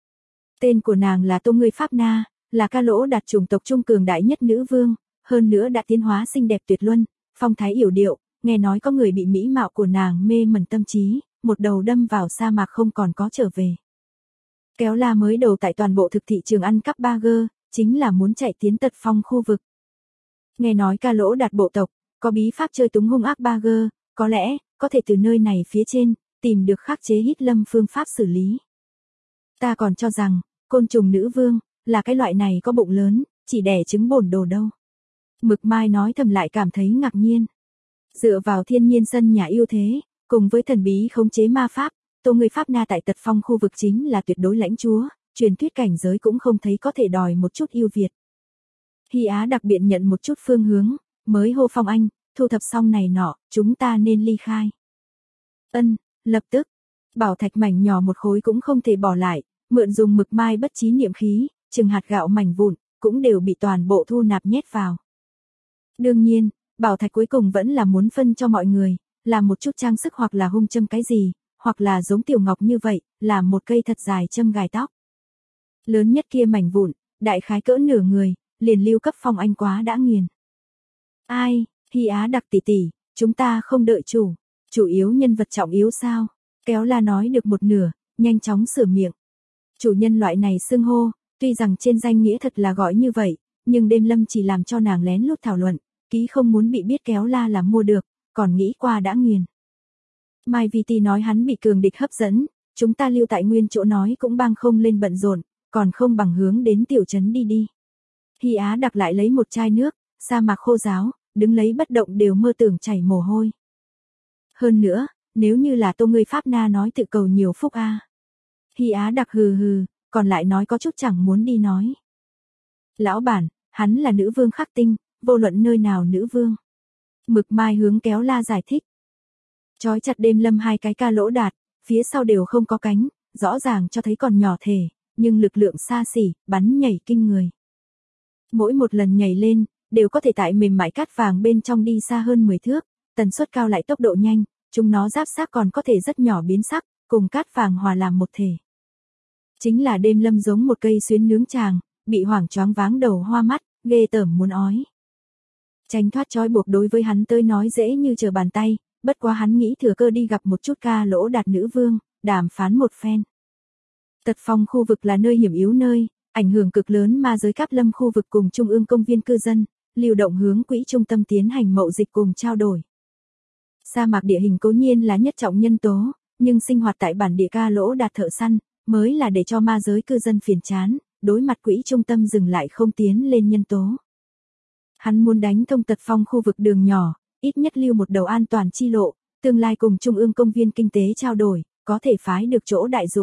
Tên của nàng là Tô Ngươi Pháp Na, là ca lỗ đạt chủng tộc trung cường đại nhất nữ vương, hơn nữa đã tiến hóa xinh đẹp tuyệt luân, phong thái yểu điệu, nghe nói có người bị mỹ mạo của nàng mê mẩn tâm trí, một đầu đâm vào sa mạc không còn có trở về. Kéo la mới đầu tại toàn bộ thực thị trường ăn cắp Bagger, chính là muốn chạy tiến tật phong khu vực. Nghe nói ca lỗ đạt bộ tộc, có bí pháp chơi túng hung ác Bagger, có lẽ, có thể từ nơi này phía trên, tìm được khắc chế hít lâm phương pháp xử lý. Ta còn cho rằng, côn trùng nữ vương, là cái loại này có bụng lớn, chỉ đẻ trứng bổn đồ đâu. Mực Mai nói thầm lại cảm thấy ngạc nhiên. Dựa vào thiên nhiên sân nhà yêu thế, cùng với thần bí khống chế ma pháp, Tô Ngươi Pháp Na tại tật phong khu vực chính là tuyệt đối lãnh chúa, truyền thuyết cảnh giới cũng không thấy có thể đòi một chút ưu việt. Hy Á đặc biện nhận một chút phương hướng, mới hô Phong Anh, thu thập xong này nọ, chúng ta nên ly khai. Ân, lập tức, bảo thạch mảnh nhỏ một khối cũng không thể bỏ lại, mượn dùng Mực Mai bất trí niệm khí, chừng hạt gạo mảnh vụn, cũng đều bị toàn bộ thu nạp nhét vào. Đương nhiên, bảo thạch cuối cùng vẫn là muốn phân cho mọi người, làm một chút trang sức hoặc là hung châm cái gì, hoặc là giống Tiểu Ngọc như vậy, làm một cây thật dài châm gài tóc. Lớn nhất kia mảnh vụn, đại khái cỡ nửa người, liền lưu cấp Phong Anh quá đã nghiền. Ai, Hy Á đặc tỷ tỷ, chúng ta không đợi chủ yếu nhân vật trọng yếu sao? Kéo la nói được một nửa, nhanh chóng sửa miệng. Chủ nhân loại này xưng hô, tuy rằng trên danh nghĩa thật là gọi như vậy, nhưng đêm lâm chỉ làm cho nàng lén lút thảo luận, ký không muốn bị biết kéo la là mua được, còn nghĩ qua đã nghiền. Mai Vi Ti nói hắn bị cường địch hấp dẫn, chúng ta lưu tại nguyên chỗ nói cũng bang không lên bận rộn, còn không bằng hướng đến tiểu trấn đi. Hy Á đặc lại lấy một chai nước, sa mạc khô ráo, đứng lấy bất động đều mơ tưởng chảy mồ hôi. Hơn nữa, nếu như là Tô Ngươi Pháp Na nói tự cầu nhiều phúc a. Hy Á đặc hừ, còn lại nói có chút chẳng muốn đi nói. Lão bản, hắn là nữ vương khắc tinh, vô luận nơi nào nữ vương. Mực Mai hướng kéo la giải thích. Chói chặt đêm lâm hai cái ca lỗ đạt, phía sau đều không có cánh, rõ ràng cho thấy còn nhỏ thể, nhưng lực lượng xa xỉ, bắn nhảy kinh người. Mỗi một lần nhảy lên, đều có thể tại mềm mại cát vàng bên trong đi xa hơn 10 thước, tần suất cao lại tốc độ nhanh, chúng nó giáp xác còn có thể rất nhỏ biến sắc, cùng cát vàng hòa làm một thể. Chính là đêm lâm giống một cây xuyến nướng chàng, bị hoảng choáng váng đầu hoa mắt, ghê tởm muốn ói. Tránh thoát trói buộc đối với hắn tới nói dễ như trở bàn tay, bất quá hắn nghĩ thừa cơ đi gặp một chút Ca Lỗ Đạt nữ vương, đàm phán một phen. Tật Phong khu vực là nơi hiểm yếu nơi, ảnh hưởng cực lớn ma giới Cáp Lâm khu vực cùng trung ương công viên cư dân, lưu động hướng quỹ trung tâm tiến hành mậu dịch cùng trao đổi. Sa mạc địa hình cố nhiên là nhất trọng nhân tố, nhưng sinh hoạt tại bản địa Ca Lỗ Đạt thợ săn, mới là để cho ma giới cư dân phiền chán, đối mặt quỹ trung tâm dừng lại không tiến lên nhân tố. Hắn muốn đánh thông Tật Phong khu vực đường nhỏ, ít nhất lưu một đầu an toàn chi lộ, tương lai cùng trung ương công viên kinh tế trao đổi, có thể phái được chỗ đại dụng.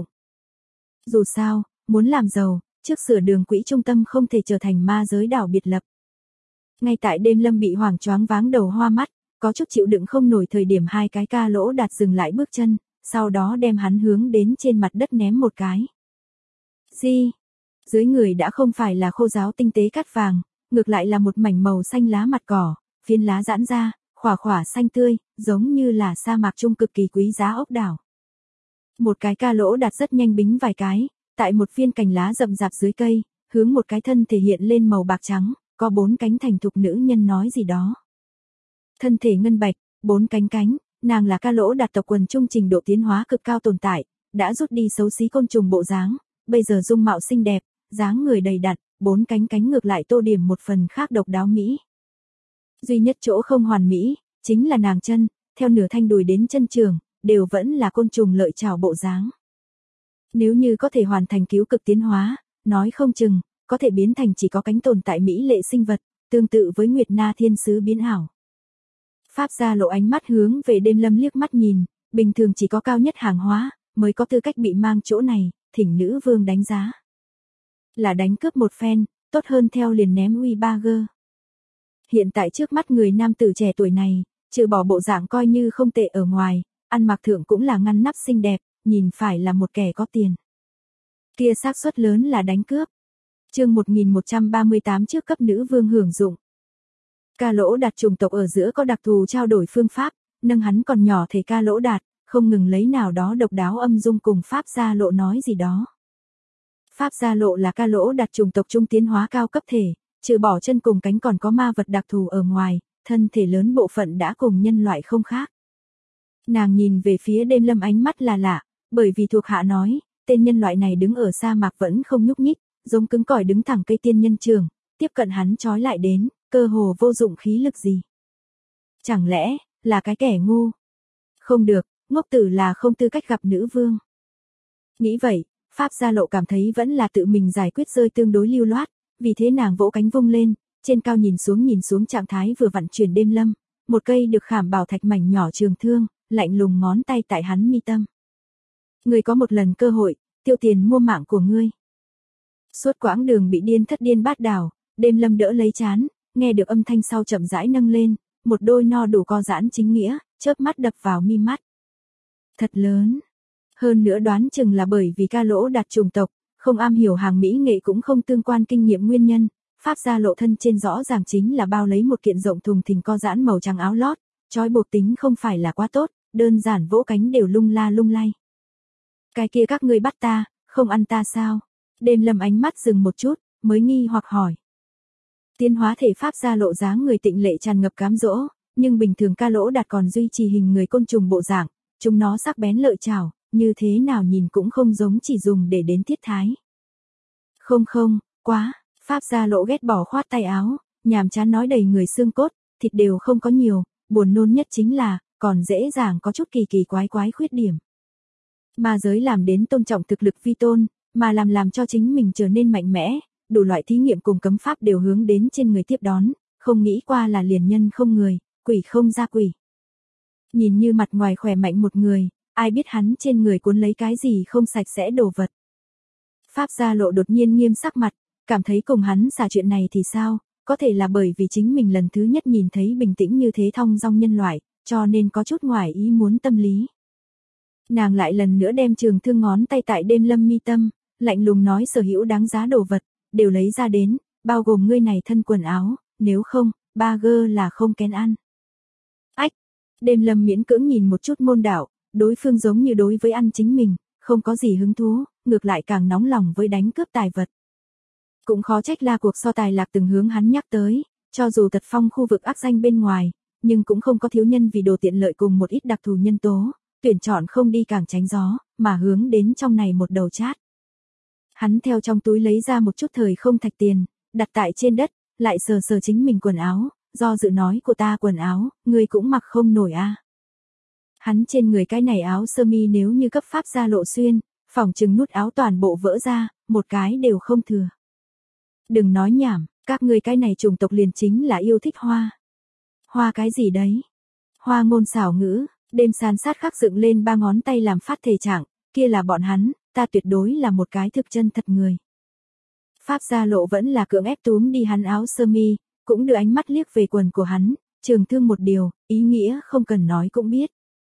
Dù sao, muốn làm giàu, trước sửa đường quỹ trung tâm không thể trở thành ma giới đảo biệt lập. Ngay tại đêm lâm bị hoảng choáng váng đầu hoa mắt, có chút chịu đựng không nổi thời điểm hai cái Ca Lỗ Đạt dừng lại bước chân, sau đó đem hắn hướng đến trên mặt đất ném một cái. Gì? Dưới người đã không phải là khô ráo tinh tế cát vàng, ngược lại là một mảnh màu xanh lá mặt cỏ, phiến lá giãn ra, khỏa khỏa xanh tươi, giống như là sa mạc trung cực kỳ quý giá ốc đảo. Một cái Ca Lỗ Đạt rất nhanh bính vài cái, tại một viên cành lá rậm rạp dưới cây, hướng một cái thân thể hiện lên màu bạc trắng, có 4 cánh thành thục nữ nhân nói gì đó. Thân thể ngân bạch, 4 cánh, nàng là Ca Lỗ Đạt tộc quần trung trình độ tiến hóa cực cao tồn tại, đã rút đi xấu xí côn trùng bộ dáng, bây giờ dung mạo xinh đẹp, dáng người đầy đặn, 4 cánh ngược lại tô điểm một phần khác độc đáo mỹ. Duy nhất chỗ không hoàn mỹ, chính là nàng chân, theo nửa thanh đùi đến chân trường, đều vẫn là côn trùng lợi chảo bộ dáng. Nếu như có thể hoàn thành cứu cực tiến hóa, nói không chừng, có thể biến thành chỉ có cánh tồn tại mỹ lệ sinh vật, tương tự với Nguyệt Na thiên sứ biến ảo. Pháp Gia Lộ ánh mắt hướng về đêm lâm liếc mắt nhìn, bình thường chỉ có cao nhất hàng hóa, mới có tư cách bị mang chỗ này, thỉnh nữ vương đánh giá. Là đánh cướp một phen, tốt hơn theo liền ném uy ba gơ. Hiện tại trước mắt người nam tử trẻ tuổi này, trừ bỏ bộ dạng coi như không tệ ở ngoài, ăn mặc thượng cũng là ngăn nắp xinh đẹp, nhìn phải là một kẻ có tiền. Kia xác suất lớn là đánh cướp. Chương 1138 trước cấp nữ vương hưởng dụng. Ca Lỗ Đạt chủng tộc ở giữa có đặc thù trao đổi phương pháp, nâng hắn còn nhỏ thể Ca Lỗ Đạt, không ngừng lấy nào đó độc đáo âm dung cùng Pháp Gia Lộ nói gì đó. Pháp Gia Lộ là Ca Lỗ Đạt chủng tộc trung tiến hóa cao cấp thể, trừ bỏ chân cùng cánh còn có ma vật đặc thù ở ngoài, thân thể lớn bộ phận đã cùng nhân loại không khác. Nàng nhìn về phía đêm lâm ánh mắt là lạ, bởi vì thuộc hạ nói, tên nhân loại này đứng ở sa mạc vẫn không nhúc nhích, giống cứng cỏi đứng thẳng cây tiên nhân trường, tiếp cận hắn trói lại đến, cơ hồ vô dụng khí lực gì. Chẳng lẽ, là cái kẻ ngu? Không được, ngốc tử là không tư cách gặp nữ vương. Nghĩ vậy, Pháp Gia Lộ cảm thấy vẫn là tự mình giải quyết rơi tương đối lưu loát, vì thế nàng vỗ cánh vung lên, trên cao nhìn xuống trạng thái vừa vặn chuyển đêm lâm, một cây được khảm bảo thạch mảnh nhỏ trường thương, lạnh lùng ngón tay tại hắn mi tâm. Ngươi có một lần cơ hội, tiêu tiền mua mạng của ngươi. Suốt quãng đường bị điên thất điên bát đảo, đêm lâm đỡ lấy chán, nghe được âm thanh sau chậm rãi nâng lên, một đôi no đủ co giãn chính nghĩa, chớp mắt đập vào mi mắt. Thật lớn. Hơn nữa đoán chừng là bởi vì Ca Lỗ Đạt chủng tộc, không am hiểu hàng mỹ nghệ cũng không tương quan kinh nghiệm nguyên nhân, Pháp Gia Lộ thân trên rõ ràng chính là bao lấy một kiện rộng thùng thình co giãn màu trắng áo lót, trói buộc tính không phải là quá tốt, đơn giản vỗ cánh đều lung la lung lay. Cái kia các ngươi bắt ta, không ăn ta sao? Đêm lâm ánh mắt dừng một chút, mới nghi hoặc hỏi. Tiến hóa thể Pháp Gia Lộ dáng người tịnh lệ tràn ngập cám dỗ, nhưng bình thường Ca Lỗ Đạt còn duy trì hình người côn trùng bộ dạng, chúng nó sắc bén lợi chảo, như thế nào nhìn cũng không giống chỉ dùng để đến thiết thái. Không, quá, Pháp Gia Lộ ghét bỏ khoát tay áo, nhàm chán nói đầy người xương cốt, thịt đều không có nhiều, buồn nôn nhất chính là, còn dễ dàng có chút kỳ quái khuyết điểm. Ma giới làm đến tôn trọng thực lực vi tôn, mà làm cho chính mình trở nên mạnh mẽ, đủ loại thí nghiệm cùng cấm pháp đều hướng đến trên người tiếp đón, không nghĩ qua là liền nhân không người, quỷ không ra quỷ. Nhìn như mặt ngoài khỏe mạnh một người, ai biết hắn trên người cuốn lấy cái gì không sạch sẽ đồ vật. Pháp Gia Lộ đột nhiên nghiêm sắc mặt, cảm thấy cùng hắn xả chuyện này thì sao, có thể là bởi vì chính mình lần thứ nhất nhìn thấy bình tĩnh như thế thong dong nhân loại, cho nên có chút ngoài ý muốn tâm lý. Nàng lại lần nữa đem trường thương ngón tay tại đêm lâm mi tâm, lạnh lùng nói sở hữu đáng giá đồ vật, đều lấy ra đến, bao gồm ngươi này thân quần áo, nếu không, ba gơ là không kén ăn. Ách, đêm lâm miễn cưỡng nhìn một chút môn đạo, đối phương giống như đối với ăn chính mình, không có gì hứng thú, ngược lại càng nóng lòng với đánh cướp tài vật. Cũng khó trách là cuộc so tài lạc từng hướng hắn nhắc tới, cho dù tật phong khu vực ác danh bên ngoài, nhưng cũng không có thiếu nhân vì đồ tiện lợi cùng một ít đặc thù nhân tố, tuyển chọn không đi càng tránh gió, mà hướng đến trong này một đầu chát. Hắn theo trong túi lấy ra một chút thời không thạch tiền, đặt tại trên đất, lại sờ sờ chính mình quần áo, do dự nói của ta quần áo, ngươi cũng mặc không nổi a. Hắn trên người cái này áo sơ mi nếu như cấp pháp gia lộ xuyên, phỏng chừng nút áo toàn bộ vỡ ra, một cái đều không thừa. Đừng nói nhảm, các ngươi cái này chủng tộc liền chính là yêu thích hoa. Hoa cái gì đấy? Hoa ngôn xảo ngữ, đêm san sát khắc dựng lên 3 ngón tay làm phát thể trạng, kia là bọn hắn, ta tuyệt đối là một cái thực chân thật người. Pháp gia lộ vẫn là cưỡng ép túm đi hắn áo sơ mi, cũng đưa ánh mắt liếc về quần của hắn, trường thương một điều, ý nghĩa không cần nói cũng biết.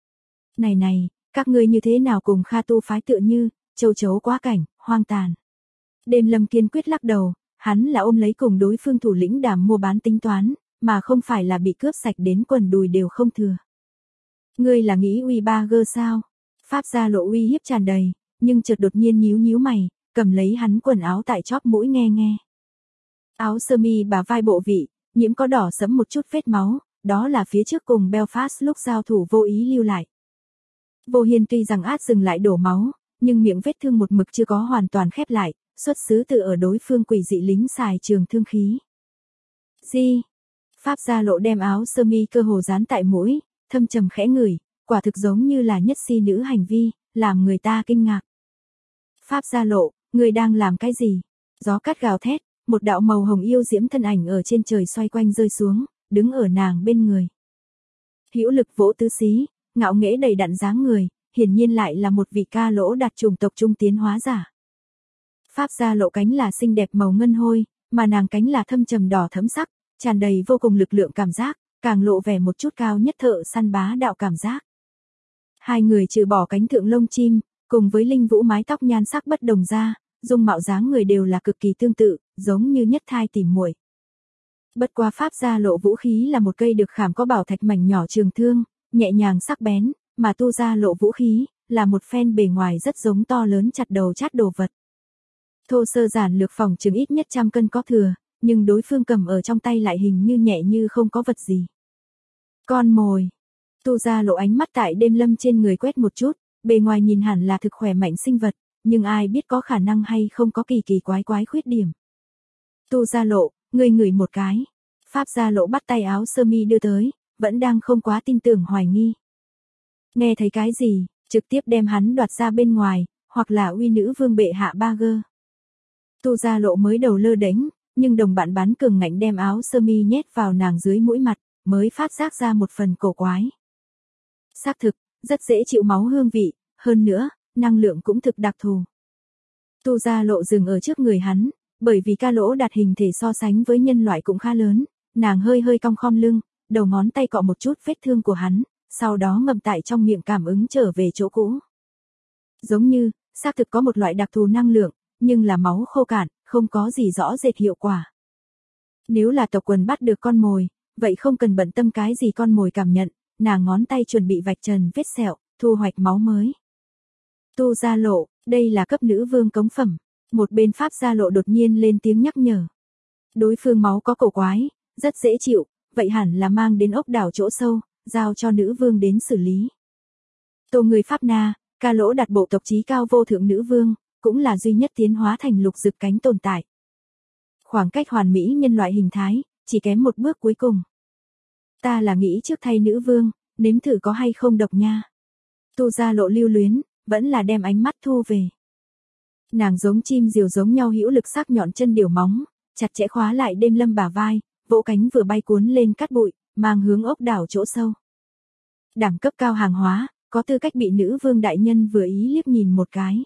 Này, các ngươi như thế nào cùng Kha tu phái tựa như, châu chấu quá cảnh, hoang tàn. Đêm Lâm kiên quyết lắc đầu, hắn là ôm lấy cùng đối phương thủ lĩnh đàm mua bán tính toán, mà không phải là bị cướp sạch đến quần đùi đều không thừa. Ngươi là nghĩ uy ba gơ sao? Pháp gia lộ uy hiếp tràn đầy, nhưng chợt đột nhiên nhíu mày, cầm lấy hắn quần áo tại chóp mũi nghe. Áo sơ mi bả vai bộ vị, nhiễm có đỏ sẫm một chút vết máu, đó là phía trước cùng Belfast lúc giao thủ vô ý lưu lại. Vô Hiên tuy rằng át dừng lại đổ máu, nhưng miệng vết thương một mực chưa có hoàn toàn khép lại, xuất xứ từ ở đối phương quỷ dị lính xài trường thương khí. Gì? Pháp gia lộ đem áo sơ mi cơ hồ dán tại mũi, thâm trầm khẽ ngửi, quả thực giống như là nhất si nữ hành vi, làm người ta kinh ngạc. Pháp gia lộ, người đang làm cái gì? Gió cắt gào thét, một đạo màu hồng yêu diễm thân ảnh ở trên trời xoay quanh rơi xuống, đứng ở nàng bên người. Hữu lực vỗ tứ xí, ngạo nghễ đầy đặn dáng người, hiển nhiên lại là một vị ca lỗ đạt chủng tộc trung tiến hóa giả. Pháp gia lộ cánh là xinh đẹp màu ngân hôi, mà nàng cánh là thâm trầm đỏ thẫm sắc, tràn đầy vô cùng lực lượng cảm giác, càng lộ vẻ một chút cao nhất thợ săn bá đạo cảm giác. Hai người trừ bỏ cánh thượng lông chim, cùng với linh vũ mái tóc nhan sắc bất đồng ra, dung mạo dáng người đều là cực kỳ tương tự, giống như nhất thai tỉ muội. Bất qua pháp gia lộ vũ khí là một cây được khảm có bảo thạch mảnh nhỏ trường thương, nhẹ nhàng sắc bén, mà tu gia lộ vũ khí là một phen bề ngoài rất giống to lớn chặt đầu chát đồ vật. Thô sơ giản lược phòng chừng ít nhất 100 cân có thừa, nhưng đối phương cầm ở trong tay lại hình như nhẹ như không có vật gì. Con mồi. Tu gia lộ ánh mắt tại Đêm Lâm trên người quét một chút, bề ngoài nhìn hẳn là thực khỏe mạnh sinh vật, nhưng ai biết có khả năng hay không có kỳ quái khuyết điểm. Tu gia lộ, ngươi ngửi một cái. Pháp gia lộ bắt tay áo sơ mi đưa tới, vẫn đang không quá tin tưởng hoài nghi. Nghe thấy cái gì, trực tiếp đem hắn đoạt ra bên ngoài, hoặc là uy nữ vương bệ hạ ba gơ. Tu gia lộ mới đầu lơ đánh, nhưng đồng bạn bắn cường ngạnh đem áo sơ mi nhét vào nàng dưới mũi mặt, mới phát giác ra một phần cổ quái. Xác thực, rất dễ chịu máu hương vị, hơn nữa, năng lượng cũng thực đặc thù. Tu gia lộ dừng ở trước người hắn, bởi vì ca lỗ đạt hình thể so sánh với nhân loại cũng khá lớn, nàng hơi cong khom lưng, đầu ngón tay cọ một chút vết thương của hắn, sau đó ngậm tại trong miệng cảm ứng trở về chỗ cũ. Giống như, xác thực có một loại đặc thù năng lượng, nhưng là máu khô cạn, không có gì rõ rệt hiệu quả. Nếu là tộc quần bắt được con mồi, vậy không cần bận tâm cái gì con mồi cảm nhận, nàng ngón tay chuẩn bị vạch trần vết sẹo, thu hoạch máu mới. Tu gia lộ, đây là cấp nữ vương cống phẩm. Một bên pháp gia lộ đột nhiên lên tiếng nhắc nhở. Đối phương máu có cổ quái, rất dễ chịu, vậy hẳn là mang đến ốc đảo chỗ sâu, giao cho nữ vương đến xử lý. Tô người Pháp Na, ca lỗ đặt bộ tộc chí cao vô thượng nữ vương, cũng là duy nhất tiến hóa thành lục dực cánh tồn tại. Khoảng cách hoàn mỹ nhân loại hình thái, chỉ kém một bước cuối cùng. Ta là nghĩ trước thay nữ vương, nếm thử có hay không độc nha. Tu gia lộ lưu luyến, vẫn là đem ánh mắt thu về. Nàng giống chim diều giống nhau hữu lực sắc nhọn chân điều móng, chặt chẽ khóa lại Đêm Lâm bả vai, vỗ cánh vừa bay cuốn lên cát bụi, mang hướng ốc đảo chỗ sâu. Đẳng cấp cao hàng hóa, có tư cách bị nữ vương đại nhân vừa ý liếc nhìn một cái.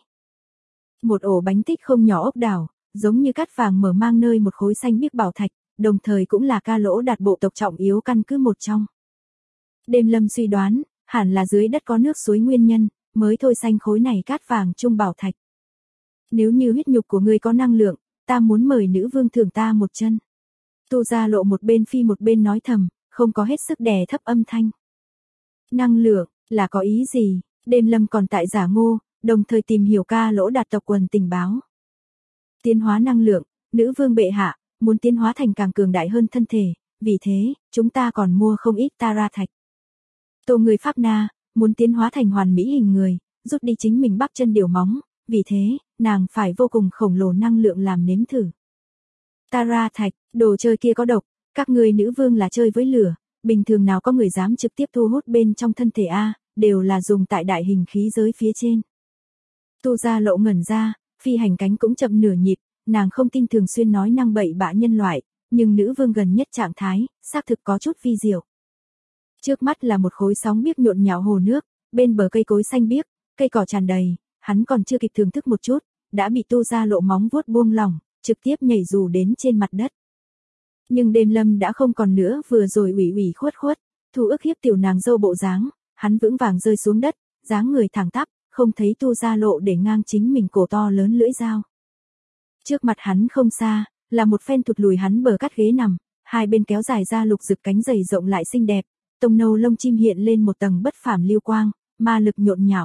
Một ổ bánh tích không nhỏ ốc đảo, giống như cát vàng mở mang nơi một khối xanh biếc bảo thạch, đồng thời cũng là ca lỗ đạt bộ tộc trọng yếu căn cứ một trong. Đêm Lâm suy đoán, hẳn là dưới đất có nước suối nguyên nhân, mới thôi xanh khối này cát vàng trung bảo thạch. Nếu như huyết nhục của ngươi có năng lượng, ta muốn mời nữ vương thưởng ta một chân. Tu gia lộ một bên phi một bên nói thầm, không có hết sức đè thấp âm thanh. Năng lượng, là có ý gì? Đêm Lâm còn tại giả ngô, đồng thời tìm hiểu ca lỗ đạt tộc quần tình báo. Tiến hóa năng lượng, nữ vương bệ hạ, muốn tiến hóa thành càng cường đại hơn thân thể, vì thế, chúng ta còn mua không ít Tara thạch. Tô người Pháp Na, muốn tiến hóa thành hoàn mỹ hình người, rút đi chính mình bắp chân điều móng, vì thế, nàng phải vô cùng khổng lồ năng lượng làm nếm thử. Tara thạch, đồ chơi kia có độc, các người nữ vương là chơi với lửa, bình thường nào có người dám trực tiếp thu hút bên trong thân thể A, đều là dùng tại đại hình khí giới phía trên. Tu Gia Lộ ngẩn ra, phi hành cánh cũng chậm nửa nhịp, nàng không tin thường xuyên nói năng bậy bạ nhân loại, nhưng nữ vương gần nhất trạng thái, xác thực có chút vi diệu. Trước mắt là một khối sóng biếc nhộn nhạo hồ nước, bên bờ cây cối xanh biếc, cây cỏ tràn đầy, hắn còn chưa kịp thưởng thức một chút, đã bị Tu Gia Lộ móng vuốt buông lỏng, trực tiếp nhảy dù đến trên mặt đất. Nhưng đêm lâm đã không còn nữa, vừa rồi ủy ủy khuất khuất, thu ức hiếp tiểu nàng dâu bộ dáng, hắn vững vàng rơi xuống đất, dáng người thẳng tắp, không thấy Tu Gia Lộ để ngang chính mình cổ to lớn lưỡi dao. Trước mặt hắn không xa, là một phen thụt lùi hắn bờ cắt ghế nằm, hai bên kéo dài ra lục rực cánh dày rộng lại xinh đẹp, tông nâu lông chim hiện lên một tầng bất phàm lưu quang, ma lực nhộn nhạo.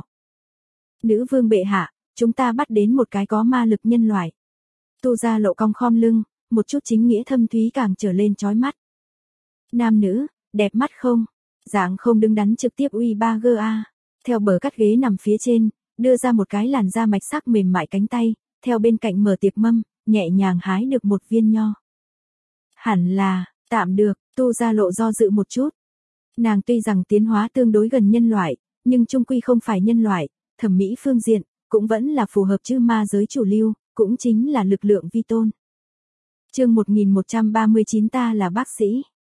Nữ vương bệ hạ, chúng ta bắt đến một cái có ma lực nhân loại. Tu Gia Lộ cong khom lưng, một chút chính nghĩa thâm thúy càng trở lên chói mắt. Nam nữ, đẹp mắt không? Dạng không đứng đắn trực tiếp uy ba gơ a. Theo bờ cắt ghế nằm phía trên, đưa ra một cái làn da mạch sắc mềm mại cánh tay, theo bên cạnh mở tiệc mâm, nhẹ nhàng hái được một viên nho. Hẳn là, tạm được, Tu Gia Lộ do dự một chút. Nàng tuy rằng tiến hóa tương đối gần nhân loại, nhưng chung quy không phải nhân loại, thẩm mỹ phương diện, cũng vẫn là phù hợp chư ma giới chủ lưu, cũng chính là lực lượng vi tôn. Chương 1139 ta là bác sĩ.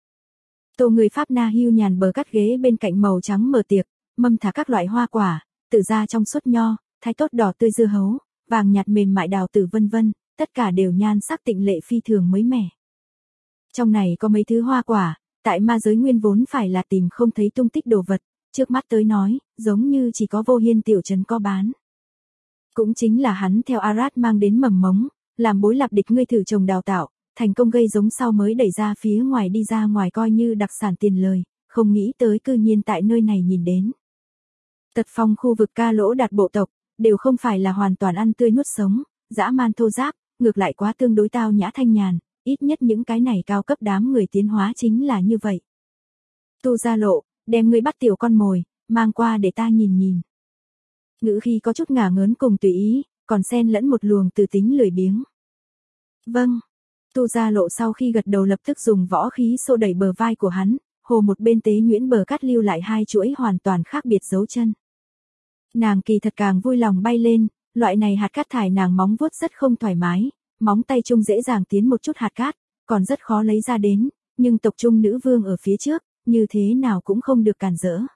Tô người Pháp Na hưu nhàn bờ cắt ghế bên cạnh màu trắng mở tiệc, mâm thả các loại hoa quả, tự ra trong suốt nho, thái tốt đỏ tươi dưa hấu, vàng nhạt mềm mại đào tử vân vân, tất cả đều nhan sắc tịnh lệ phi thường mới mẻ. Trong này có mấy thứ hoa quả, tại ma giới nguyên vốn phải là tìm không thấy tung tích đồ vật, trước mắt tới nói, giống như chỉ có Vô Hiên tiểu trấn có bán. Cũng chính là hắn theo Arad mang đến mầm mống, làm bối lạp địch ngươi thử trồng đào tạo, thành công gây giống sau mới đẩy ra phía ngoài đi ra ngoài coi như đặc sản tiền lời, không nghĩ tới cư nhiên tại nơi này nhìn đến. Tật phong khu vực ca lỗ đạt bộ tộc, đều không phải là hoàn toàn ăn tươi nuốt sống, dã man thô giáp, ngược lại quá tương đối tao nhã thanh nhàn, ít nhất những cái này cao cấp đám người tiến hóa chính là như vậy. Tu Gia Lộ, đem ngươi bắt tiểu con mồi, mang qua để ta nhìn nhìn. Ngữ khi có chút ngả ngớn cùng tùy ý, còn xen lẫn một luồng từ tính lười biếng. Vâng. Tu Gia Lộ sau khi gật đầu lập tức dùng võ khí xô đẩy bờ vai của hắn, hồ một bên tế nhuyễn bờ cắt lưu lại hai chuỗi hoàn toàn khác biệt dấu chân. Nàng kỳ thật càng vui lòng bay lên, loại này hạt cát thải nàng móng vuốt rất không thoải mái, móng tay chung dễ dàng tiến một chút hạt cát, còn rất khó lấy ra đến, nhưng tộc trung nữ vương ở phía trước, như thế nào cũng không được cản rỡ.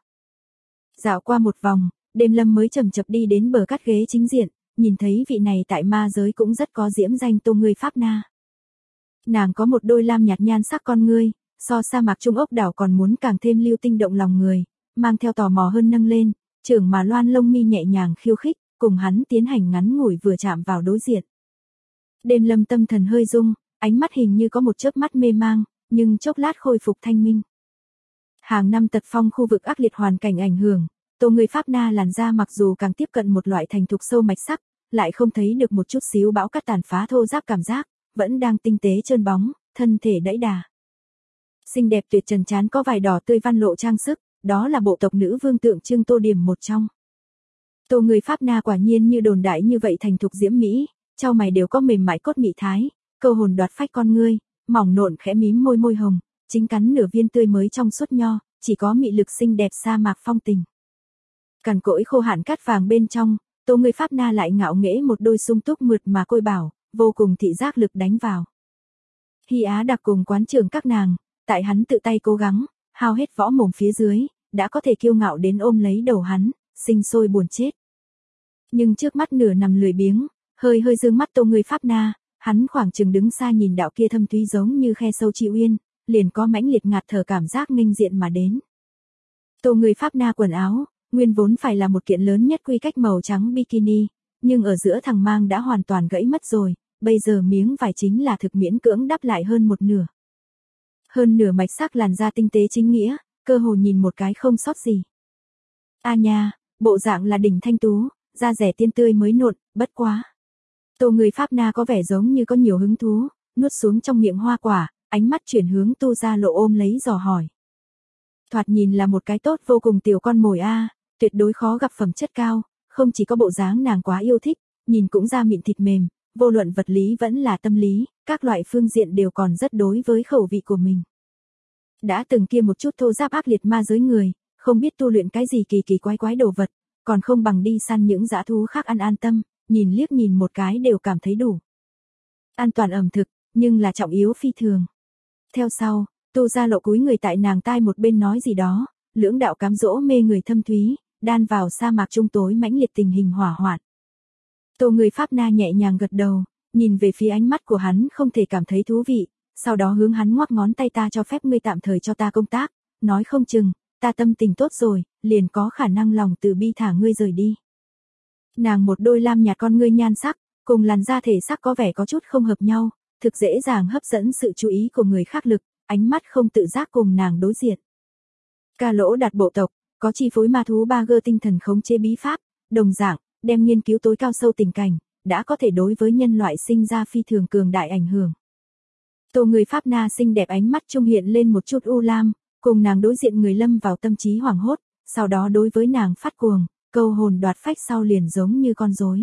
Dạo qua một vòng, đêm lâm mới chậm chậm đi đến bờ cát ghế chính diện, nhìn thấy vị này tại ma giới cũng rất có diễm danh Tô người Pháp Na. Nàng có một đôi lam nhạt nhan sắc con ngươi, so sa mạc trung ốc đảo còn muốn càng thêm lưu tinh động lòng người, mang theo tò mò hơn nâng lên, trưởng mà loan lông mi nhẹ nhàng khiêu khích, cùng hắn tiến hành ngắn ngủi vừa chạm vào đối diện. Đêm lâm tâm thần hơi rung, ánh mắt hình như có một chớp mắt mê mang, nhưng chốc lát khôi phục thanh minh. Hàng năm tật phong khu vực ác liệt hoàn cảnh ảnh hưởng, Tô người Pháp Na làn da mặc dù càng tiếp cận một loại thành thục sâu mạch sắc, lại không thấy được một chút xíu bão cát tàn phá thô ráp cảm giác, vẫn đang tinh tế trơn bóng, thân thể đẫy đà. Xinh đẹp tuyệt trần trán có vài đỏ tươi văn lộ trang sức, đó là bộ tộc nữ vương tượng trưng tô điểm một trong. Tô người Pháp Na quả nhiên như đồn đại như vậy thành thục diễm mỹ, trao mày đều có mềm mại cốt mị thái, câu hồn đoạt phách con ngươi, mỏng nộn khẽ mím môi môi hồng, chính cắn nửa viên tươi mới trong suốt nho, chỉ có mị lực xinh đẹp sa mạc phong tình. Cằn cỗi khô hạn cát vàng bên trong, Tô người Pháp Na lại ngạo nghễ một đôi sung túc mượt mà côi bảo, vô cùng thị giác lực đánh vào. Hy Á đặc cùng quán trưởng các nàng, tại hắn tự tay cố gắng, hao hết võ mồm phía dưới, đã có thể kiêu ngạo đến ôm lấy đầu hắn, sinh sôi buồn chết. Nhưng trước mắt nửa nằm lười biếng, hơi hơi dương mắt Tô người Pháp Na, hắn khoảng chừng đứng xa nhìn đạo kia thâm thúy giống như khe sâu chi uyên, liền có mãnh liệt ngạt thở cảm giác nghênh diện mà đến. Tô người Pháp Na quần áo, nguyên vốn phải là một kiện lớn nhất quy cách màu trắng bikini, nhưng ở giữa thằng mang đã hoàn toàn gãy mất rồi, bây giờ miếng vải chính là thực miễn cưỡng đắp lại hơn một nửa. Hơn nửa mạch sắc làn da tinh tế chính nghĩa, cơ hồ nhìn một cái không sót gì. A nha, bộ dạng là đỉnh thanh tú, da rẻ tiên tươi mới nộn, bất quá. Tô người Pháp Na có vẻ giống như có nhiều hứng thú, nuốt xuống trong miệng hoa quả, ánh mắt chuyển hướng Tu Gia Lộ ôm lấy dò hỏi. Thoạt nhìn là một cái tốt vô cùng tiểu con mồi a, tuyệt đối khó gặp phẩm chất cao, không chỉ có bộ dáng nàng quá yêu thích, nhìn cũng da mịn thịt mềm, vô luận vật lý vẫn là tâm lý, các loại phương diện đều còn rất đối với khẩu vị của mình. Đã từng kia một chút thô giáp ác liệt ma giới người, không biết tu luyện cái gì kỳ kỳ quái quái đồ vật, còn không bằng đi săn những dã thú khác ăn an tâm, nhìn liếc nhìn một cái đều cảm thấy đủ. An toàn ẩm thực, nhưng là trọng yếu phi thường. Theo sau, Tu Gia Lộ cúi người tại nàng tai một bên nói gì đó, lưỡng đạo cám dỗ mê người thâm thúy, đan vào sa mạc trung tối mãnh liệt tình hình hỏa hoạn. Tô người Pháp Na nhẹ nhàng gật đầu, nhìn về phía ánh mắt của hắn không thể cảm thấy thú vị, sau đó hướng hắn ngoắc ngón tay, ta cho phép ngươi tạm thời cho ta công tác, nói không chừng, ta tâm tình tốt rồi, liền có khả năng lòng từ bi thả ngươi rời đi. Nàng một đôi lam nhạt con ngươi nhan sắc, cùng làn da thể sắc có vẻ có chút không hợp nhau, thực dễ dàng hấp dẫn sự chú ý của người khác lực, ánh mắt không tự giác cùng nàng đối diện. Ca Lỗ Đạt bộ tộc, có chi phối ma thú ba gơ tinh thần khống chế bí pháp, đồng dạng, đem nghiên cứu tối cao sâu tình cảnh, đã có thể đối với nhân loại sinh ra phi thường cường đại ảnh hưởng. Tô người Pháp Na xinh đẹp ánh mắt trung hiện lên một chút u lam, cùng nàng đối diện người lâm vào tâm trí hoảng hốt, sau đó đối với nàng phát cuồng, câu hồn đoạt phách sau liền giống như con rối.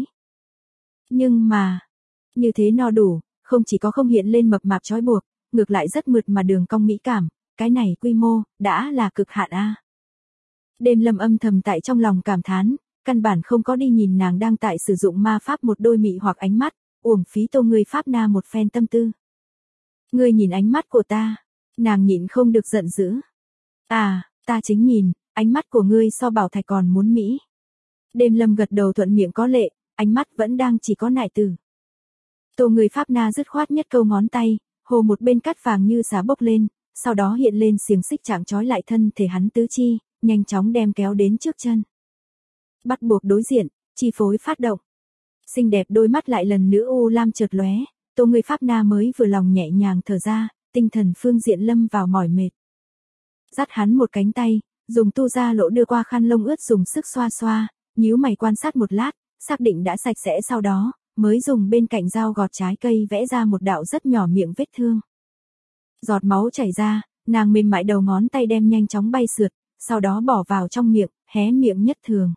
Nhưng mà, như thế no đủ, không chỉ có không hiện lên mập mạp trói buộc, ngược lại rất mượt mà đường cong mỹ cảm, cái này quy mô, đã là cực hạn a. Đêm Lâm âm thầm tại trong lòng cảm thán, căn bản không có đi nhìn nàng đang tại sử dụng ma pháp một đôi mị hoặc ánh mắt, uổng phí Tô người Pháp Na một phen tâm tư. Ngươi nhìn ánh mắt của ta, nàng nhịn không được giận dữ. À, ta chính nhìn, ánh mắt của ngươi so bảo thạch còn muốn mỹ. Đêm Lâm gật đầu thuận miệng có lệ, ánh mắt vẫn đang chỉ có nại tử. Tô người Pháp Na dứt khoát nhất câu ngón tay, hồ một bên cát vàng như xá bốc lên, sau đó hiện lên xiềng xích trạng trói lại thân thể hắn tứ chi, nhanh chóng đem kéo đến trước chân. Bắt buộc đối diện, chi phối phát động. Xinh đẹp đôi mắt lại lần nữa u lam chợt lóe, Tô người Pháp Na mới vừa lòng nhẹ nhàng thở ra, tinh thần phương diện lâm vào mỏi mệt. Dắt hắn một cánh tay, dùng Tu Gia Lộ đưa qua khăn lông ướt dùng sức xoa xoa, nhíu mày quan sát một lát, xác định đã sạch sẽ sau đó, mới dùng bên cạnh dao gọt trái cây vẽ ra một đạo rất nhỏ miệng vết thương. Giọt máu chảy ra, nàng mềm mại đầu ngón tay đem nhanh chóng bay sượt, sau đó bỏ vào trong miệng, hé miệng nhất thường.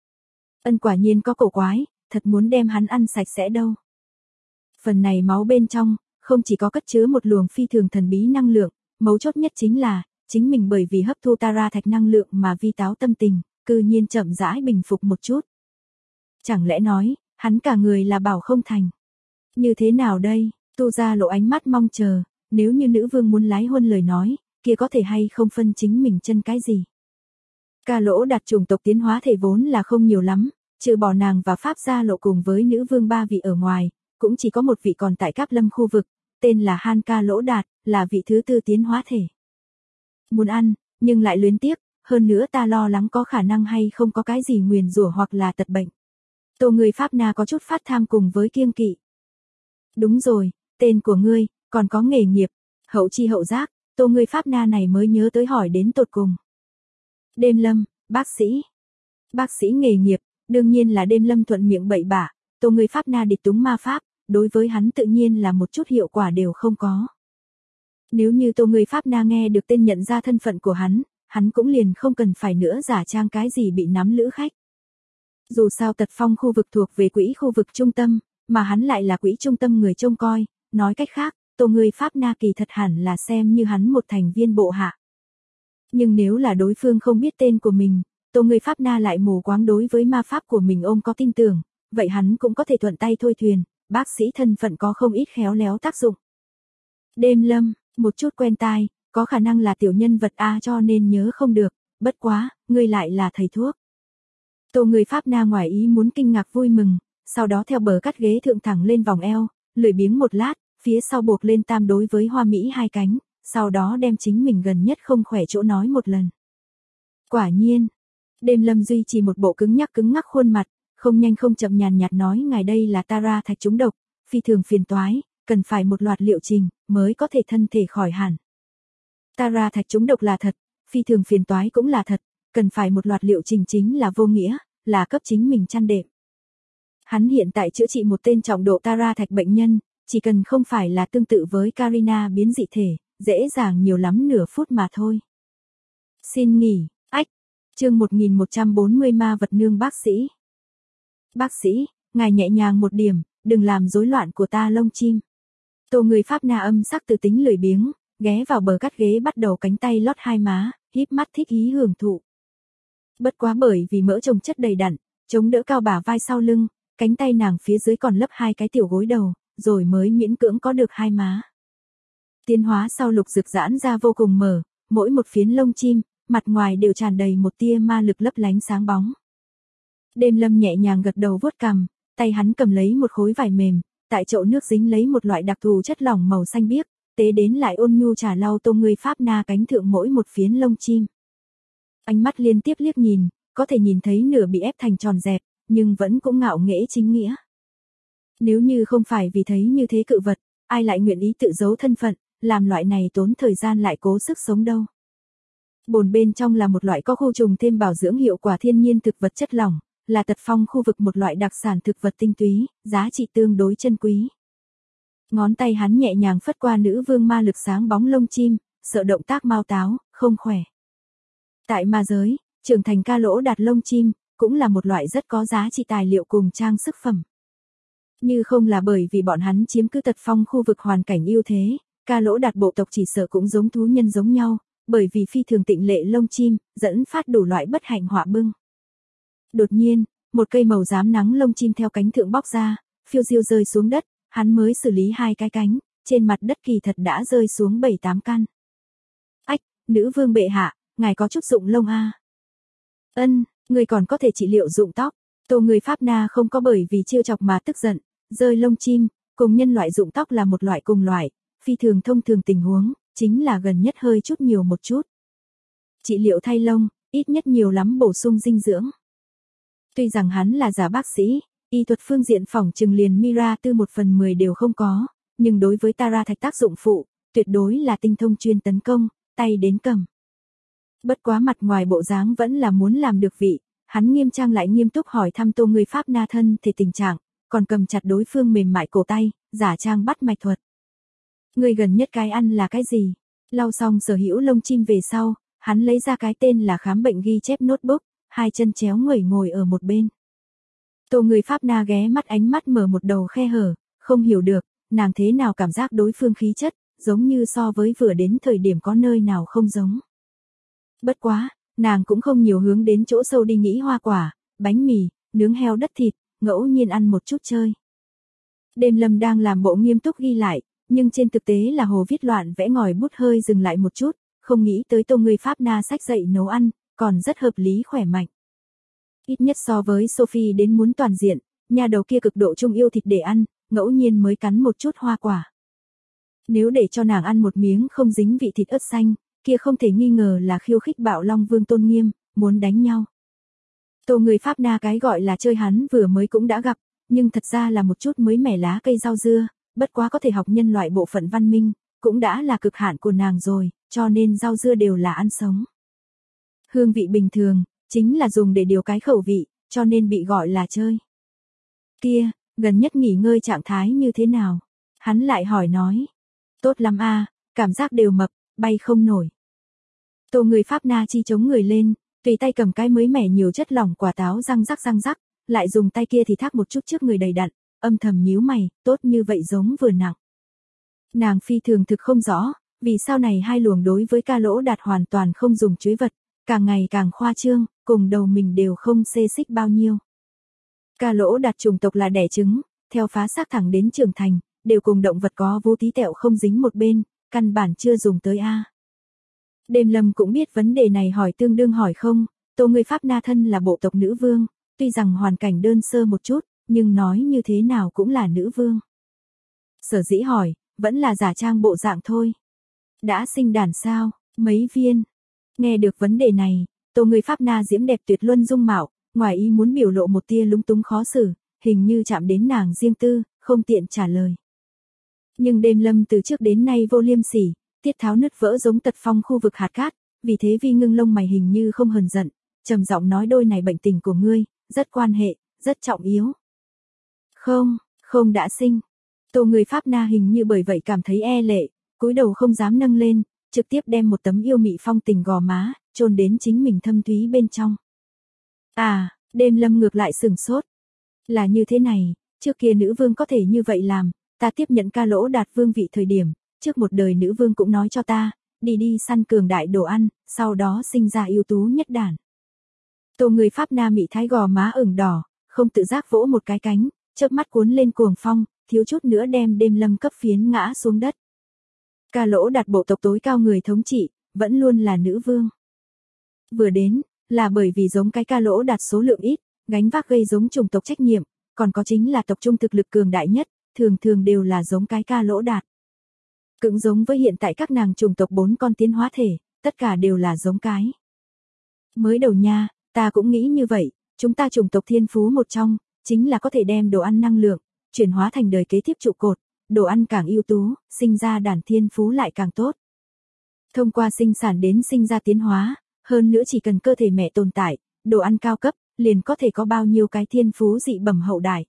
Ân quả nhiên có cổ quái, thật muốn đem hắn ăn sạch sẽ đâu. Phần này máu bên trong, không chỉ có cất chứa một luồng phi thường thần bí năng lượng, mấu chốt nhất chính là, chính mình bởi vì hấp thu Tara thạch năng lượng mà vi táo tâm tình, cư nhiên chậm rãi bình phục một chút. Chẳng lẽ nói, hắn cả người là bảo không thành. Như thế nào đây, Tu Gia Lộ ánh mắt mong chờ, nếu như nữ vương muốn lái huân lời nói, kia có thể hay không phân chính mình chân cái gì. Ca Lỗ Đạt chủng tộc tiến hóa thể vốn là không nhiều lắm, trừ bỏ nàng và Pháp Gia Lộ cùng với nữ vương ba vị ở ngoài, cũng chỉ có một vị còn tại Cáp Lâm khu vực, tên là Han Ca Lỗ Đạt, là vị thứ tư tiến hóa thể. Muốn ăn, nhưng lại luyến tiếc, hơn nữa ta lo lắng có khả năng hay không có cái gì nguyền rủa hoặc là tật bệnh. Tô người Pháp Na có chút phát tham cùng với kiêng kỵ. Đúng rồi, tên của ngươi, còn có nghề nghiệp, hậu chi hậu giác, Tô người Pháp Na này mới nhớ tới hỏi đến tột cùng. Đêm Lâm, bác sĩ. Bác sĩ nghề nghiệp, đương nhiên là Đêm Lâm thuận miệng bậy bạ, Tô người Pháp Na địch túng ma pháp, đối với hắn tự nhiên là một chút hiệu quả đều không có. Nếu như Tô người Pháp Na nghe được tên nhận ra thân phận của hắn cũng liền không cần phải nữa giả trang cái gì bị nắm lữ khách. Dù sao Tật Phong khu vực thuộc về quỹ khu vực trung tâm, mà hắn lại là quỹ trung tâm người trông coi, nói cách khác, Tô người Pháp Na kỳ thật hẳn là xem như hắn một thành viên bộ hạ. Nhưng nếu là đối phương không biết tên của mình, Tô người Pháp Na lại mù quáng đối với ma pháp của mình ôm có tin tưởng, vậy hắn cũng có thể thuận tay thôi thuyền, bác sĩ thân phận có không ít khéo léo tác dụng. Đêm Lâm, một chút quen tai, có khả năng là tiểu nhân vật A cho nên nhớ không được, bất quá, ngươi lại là thầy thuốc. Tô người Pháp Na ngoài ý muốn kinh ngạc vui mừng, sau đó theo bờ cắt ghế thượng thẳng lên vòng eo, lười biếng một lát, phía sau buộc lên tam đối với hoa mỹ hai cánh, sau đó đem chính mình gần nhất không khỏe chỗ nói một lần. Quả nhiên, Đêm Lâm duy trì một bộ cứng ngắc khuôn mặt, không nhanh không chậm nhàn nhạt nói ngài đây là Tara thạch trúng độc, phi thường phiền toái, cần phải một loạt liệu trình, mới có thể thân thể khỏi hẳn. Tara thạch trúng độc là thật, phi thường phiền toái cũng là thật, cần phải một loạt liệu trình chính là vô nghĩa, là cấp chính mình chăn đệm. Hắn hiện tại chữa trị một tên trọng độ Tara thạch bệnh nhân, chỉ cần không phải là tương tự với Karina biến dị thể, dễ dàng nhiều lắm nửa phút mà thôi. Xin nghỉ, ách. Chương 1140 ma vật nương bác sĩ. Bác sĩ, ngài nhẹ nhàng một điểm, đừng làm rối loạn của ta lông chim. Tô người Pháp Na âm sắc từ tính lười biếng, ghé vào bờ cắt ghế bắt đầu cánh tay lót hai má, híp mắt thích ý hưởng thụ. Bất quá bởi vì mỡ chồng chất đầy đặn, chống đỡ cao bả vai sau lưng, cánh tay nàng phía dưới còn lấp hai cái tiểu gối đầu, rồi mới miễn cưỡng có được hai má. Tiến hóa sau lục rực giãn ra vô cùng mở, mỗi một phiến lông chim, mặt ngoài đều tràn đầy một tia ma lực lấp lánh sáng bóng. Đêm Lâm nhẹ nhàng gật đầu vuốt cằm, tay hắn cầm lấy một khối vải mềm, tại chậu nước dính lấy một loại đặc thù chất lỏng màu xanh biếc, tế đến lại ôn nhu trà lau tô người Pháp Na cánh thượng mỗi một phiến lông chim. Ánh mắt liên tiếp liếc nhìn, có thể nhìn thấy nửa bị ép thành tròn dẹp, nhưng vẫn cũng ngạo nghễ chính nghĩa. Nếu như không phải vì thấy như thế cự vật, ai lại nguyện ý tự giấu thân phận, làm loại này tốn thời gian lại cố sức sống đâu. Bồn bên trong là một loại có khu trùng thêm bảo dưỡng hiệu quả thiên nhiên thực vật chất lỏng, là Tật Phong khu vực một loại đặc sản thực vật tinh túy, giá trị tương đối chân quý. Ngón tay hắn nhẹ nhàng phất qua nữ vương ma lực sáng bóng lông chim, sợ động tác mau táo, không khỏe. Tại ma giới, trưởng thành ca lỗ đạt lông chim, cũng là một loại rất có giá trị tài liệu cùng trang sức phẩm. Như không là bởi vì bọn hắn chiếm cứ Tật Phong khu vực hoàn cảnh ưu thế, ca lỗ đạt bộ tộc chỉ sợ cũng giống thú nhân giống nhau, bởi vì phi thường tịnh lệ lông chim, dẫn phát đủ loại bất hạnh họa bưng. Đột nhiên, một cây màu rám nắng lông chim theo cánh thượng bóc ra, phiêu diêu rơi xuống đất, hắn mới xử lý hai cái cánh, trên mặt đất kỳ thật đã rơi xuống 7-8 căn. Ách, nữ vương bệ hạ, ngài có chút dụng lông a? Ân, người còn có thể trị liệu dụng tóc. Tô người Pháp Na không có bởi vì trêu chọc mà tức giận, rơi lông chim, cùng nhân loại dụng tóc là một loại cùng loại, phi thường thông thường tình huống, chính là gần nhất hơi chút nhiều một chút. Trị liệu thay lông, ít nhất nhiều lắm bổ sung dinh dưỡng. Tuy rằng hắn là giả bác sĩ, y thuật phương diện phỏng chừng liền Mira Tư 1/10 đều không có, nhưng đối với Tara thạch tác dụng phụ, tuyệt đối là tinh thông chuyên tấn công, tay đến cầm. Bất quá mặt ngoài bộ dáng vẫn là muốn làm được vị, hắn nghiêm trang lại nghiêm túc hỏi thăm Tô người Pháp Na thân thể tình trạng, còn cầm chặt đối phương mềm mại cổ tay, giả trang bắt mạch thuật. Người gần nhất cái ăn là cái gì? Lau xong sở hữu lông chim về sau, hắn lấy ra cái tên là khám bệnh ghi chép notebook, hai chân chéo người ngồi ở một bên. Tô người Pháp Na ghé mắt ánh mắt mở một đầu khe hở, không hiểu được, nàng thế nào cảm giác đối phương khí chất, giống như so với vừa đến thời điểm có nơi nào không giống. Bất quá, nàng cũng không nhiều hướng đến chỗ sâu đi nghĩ hoa quả, bánh mì, nướng heo đất thịt, ngẫu nhiên ăn một chút chơi. Đêm Lâm đang làm bộ nghiêm túc ghi lại, nhưng trên thực tế là hồ viết loạn vẽ ngòi bút hơi dừng lại một chút, không nghĩ tới Tô người Pháp Na sách dạy nấu ăn, còn rất hợp lý khỏe mạnh. Ít nhất so với Sophie đến muốn toàn diện, nhà đầu kia cực độ trung yêu thịt để ăn, ngẫu nhiên mới cắn một chút hoa quả. Nếu để cho nàng ăn một miếng không dính vị thịt ớt xanh, kia không thể nghi ngờ là khiêu khích bạo Long Vương tôn nghiêm, muốn đánh nhau. Tô người Pháp Na cái gọi là chơi hắn vừa mới cũng đã gặp, nhưng thật ra là một chút mới mẻ lá cây rau dưa, bất quá có thể học nhân loại bộ phận văn minh, cũng đã là cực hạn của nàng rồi, cho nên rau dưa đều là ăn sống. Hương vị bình thường, chính là dùng để điều cái khẩu vị, cho nên bị gọi là chơi. Kia, gần nhất nghỉ ngơi trạng thái như thế nào? Hắn lại hỏi nói. Tốt lắm a, cảm giác đều mập, bay không nổi. Tô người Pháp Na chi chống người lên, tùy tay cầm cái mới mẻ nhiều chất lỏng quả táo răng rắc, lại dùng tay kia thì thác một chút trước người đầy đặn, âm thầm nhíu mày, tốt như vậy giống vừa nặng. Nàng phi thường thực không rõ, vì sao này hai luồng đối với ca lỗ đạt hoàn toàn không dùng chuối vật, càng ngày càng khoa trương, cùng đầu mình đều không xê xích bao nhiêu. Ca lỗ đạt chủng tộc là đẻ trứng, theo phá xác thẳng đến trưởng thành, đều cùng động vật có vú tí tẹo không dính một bên, căn bản chưa dùng tới a. Đêm Lâm cũng biết vấn đề này hỏi tương đương hỏi không, Tô người Pháp Na thân là bộ tộc nữ vương, tuy rằng hoàn cảnh đơn sơ một chút, nhưng nói như thế nào cũng là nữ vương. Sở dĩ hỏi, vẫn là giả trang bộ dạng thôi. Đã sinh đàn sao, mấy viên? Nghe được vấn đề này, Tô người Pháp Na diễm đẹp tuyệt luân dung mạo, ngoài ý muốn biểu lộ một tia lúng túng khó xử, hình như chạm đến nàng riêng tư, không tiện trả lời. Nhưng Đêm Lâm từ trước đến nay vô liêm sỉ, tiết tháo nứt vỡ giống Tật Phong khu vực hạt cát, vì thế Vi ngưng lông mày hình như không hờn giận, trầm giọng nói đôi này bệnh tình của ngươi, rất quan hệ, rất trọng yếu. Không, không đã sinh. Tô người Pháp Na hình như bởi vậy cảm thấy e lệ, cúi đầu không dám nâng lên, trực tiếp đem một tấm yêu mị phong tình gò má, chôn đến chính mình thâm thúy bên trong. À, Đêm Lâm ngược lại sửng sốt. Là như thế này, trước kia nữ vương có thể như vậy làm, ta tiếp nhận ca lỗ đạt vương vị thời điểm, trước một đời nữ vương cũng nói cho ta, đi săn cường đại đồ ăn, sau đó sinh ra ưu tú nhất đản. Tô người Pháp Na mị thái gò má ửng đỏ, không tự giác vỗ một cái cánh, chớp mắt cuốn lên cuồng phong, thiếu chút nữa đem Đêm Lâm cấp phiến ngã xuống đất. Ca lỗ đạt bộ tộc tối cao người thống trị, vẫn luôn là nữ vương. Vừa đến, là bởi vì giống cái ca lỗ đạt số lượng ít, gánh vác gây giống chủng tộc trách nhiệm, còn có chính là tộc trung thực lực cường đại nhất, thường thường đều là giống cái ca lỗ đạt. Cũng giống với hiện tại các nàng chủng tộc 4 con tiến hóa thể, tất cả đều là giống cái. Mới đầu nha, ta cũng nghĩ như vậy, chúng ta chủng tộc thiên phú một trong, chính là có thể đem đồ ăn năng lượng, chuyển hóa thành đời kế tiếp trụ cột, đồ ăn càng ưu tú, sinh ra đàn thiên phú lại càng tốt. Thông qua sinh sản đến sinh ra tiến hóa, hơn nữa chỉ cần cơ thể mẹ tồn tại, đồ ăn cao cấp, liền có thể có bao nhiêu cái thiên phú dị bẩm hậu đại.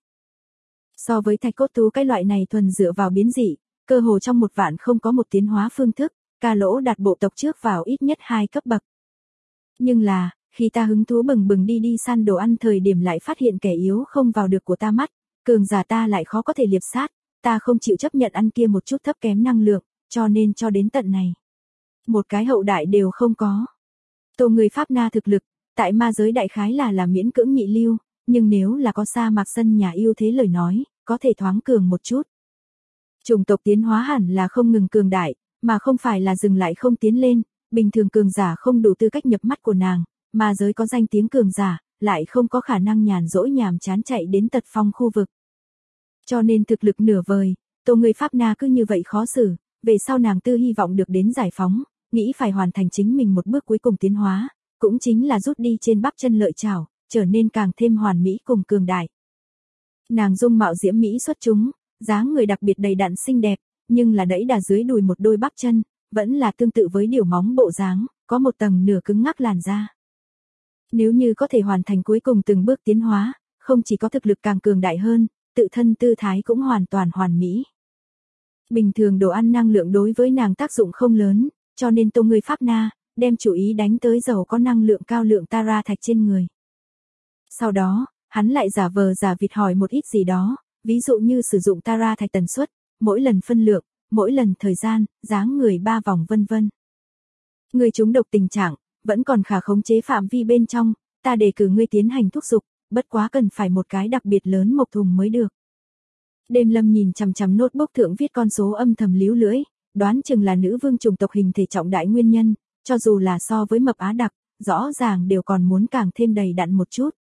So với thạch cốt thú cái loại này thuần dựa vào biến dị, cơ hồ trong một vạn không có một tiến hóa phương thức, ca lỗ đạt bộ tộc trước vào ít nhất 2 cấp bậc. Nhưng là, khi ta hứng thú bừng bừng đi săn đồ ăn thời điểm lại phát hiện kẻ yếu không vào được của ta mắt, cường giả ta lại khó có thể liệp sát, ta không chịu chấp nhận ăn kia một chút thấp kém năng lượng, cho nên cho đến tận này. Một cái hậu đại đều không có. Tô người Pháp Na thực lực, tại ma giới đại khái là miễn cưỡng nhị lưu, nhưng nếu là có sa mạc sân nhà yêu thế lời nói, có thể thoáng cường một chút. Chủng tộc tiến hóa hẳn là không ngừng cường đại, mà không phải là dừng lại không tiến lên, bình thường cường giả không đủ tư cách nhập mắt của nàng, ma giới có danh tiếng cường giả, lại không có khả năng nhàn rỗi nhàm chán chạy đến tật phong khu vực. Cho nên thực lực nửa vời, Tô người Pháp Na cứ như vậy khó xử, về sau nàng tư hy vọng được đến giải phóng, nghĩ phải hoàn thành chính mình một bước cuối cùng tiến hóa, cũng chính là rút đi trên bắp chân lợi chảo, trở nên càng thêm hoàn mỹ cùng cường đại. Nàng dung mạo diễm mỹ xuất chúng, dáng người đặc biệt đầy đặn xinh đẹp, nhưng là đẫy đà dưới đùi một đôi bắp chân, vẫn là tương tự với điều móng bộ dáng, có một tầng nửa cứng ngắc làn da. Nếu như có thể hoàn thành cuối cùng từng bước tiến hóa, không chỉ có thực lực càng cường đại hơn, tự thân tư thái cũng hoàn toàn hoàn mỹ. Bình thường đồ ăn năng lượng đối với nàng tác dụng không lớn, cho nên Tô người Pháp Na đem chủ ý đánh tới dầu có năng lượng cao lượng Tara thạch trên người. Sau đó, hắn lại giả vờ giả vịt hỏi một ít gì đó, ví dụ như sử dụng Tara thạch tần suất, mỗi lần phân lượng, mỗi lần thời gian, dáng người 3 vòng vân vân. Người trúng độc tình trạng, vẫn còn khả khống chế phạm vi bên trong, ta đề cử ngươi tiến hành thúc dục, bất quá cần phải một cái đặc biệt lớn mộc thùng mới được. Đêm Lâm nhìn chằm chằm notebook thượng viết con số âm thầm líu lưỡi, đoán chừng là nữ vương chủng tộc hình thể trọng đại nguyên nhân, cho dù là so với mập Á đặc, rõ ràng đều còn muốn càng thêm đầy đặn một chút.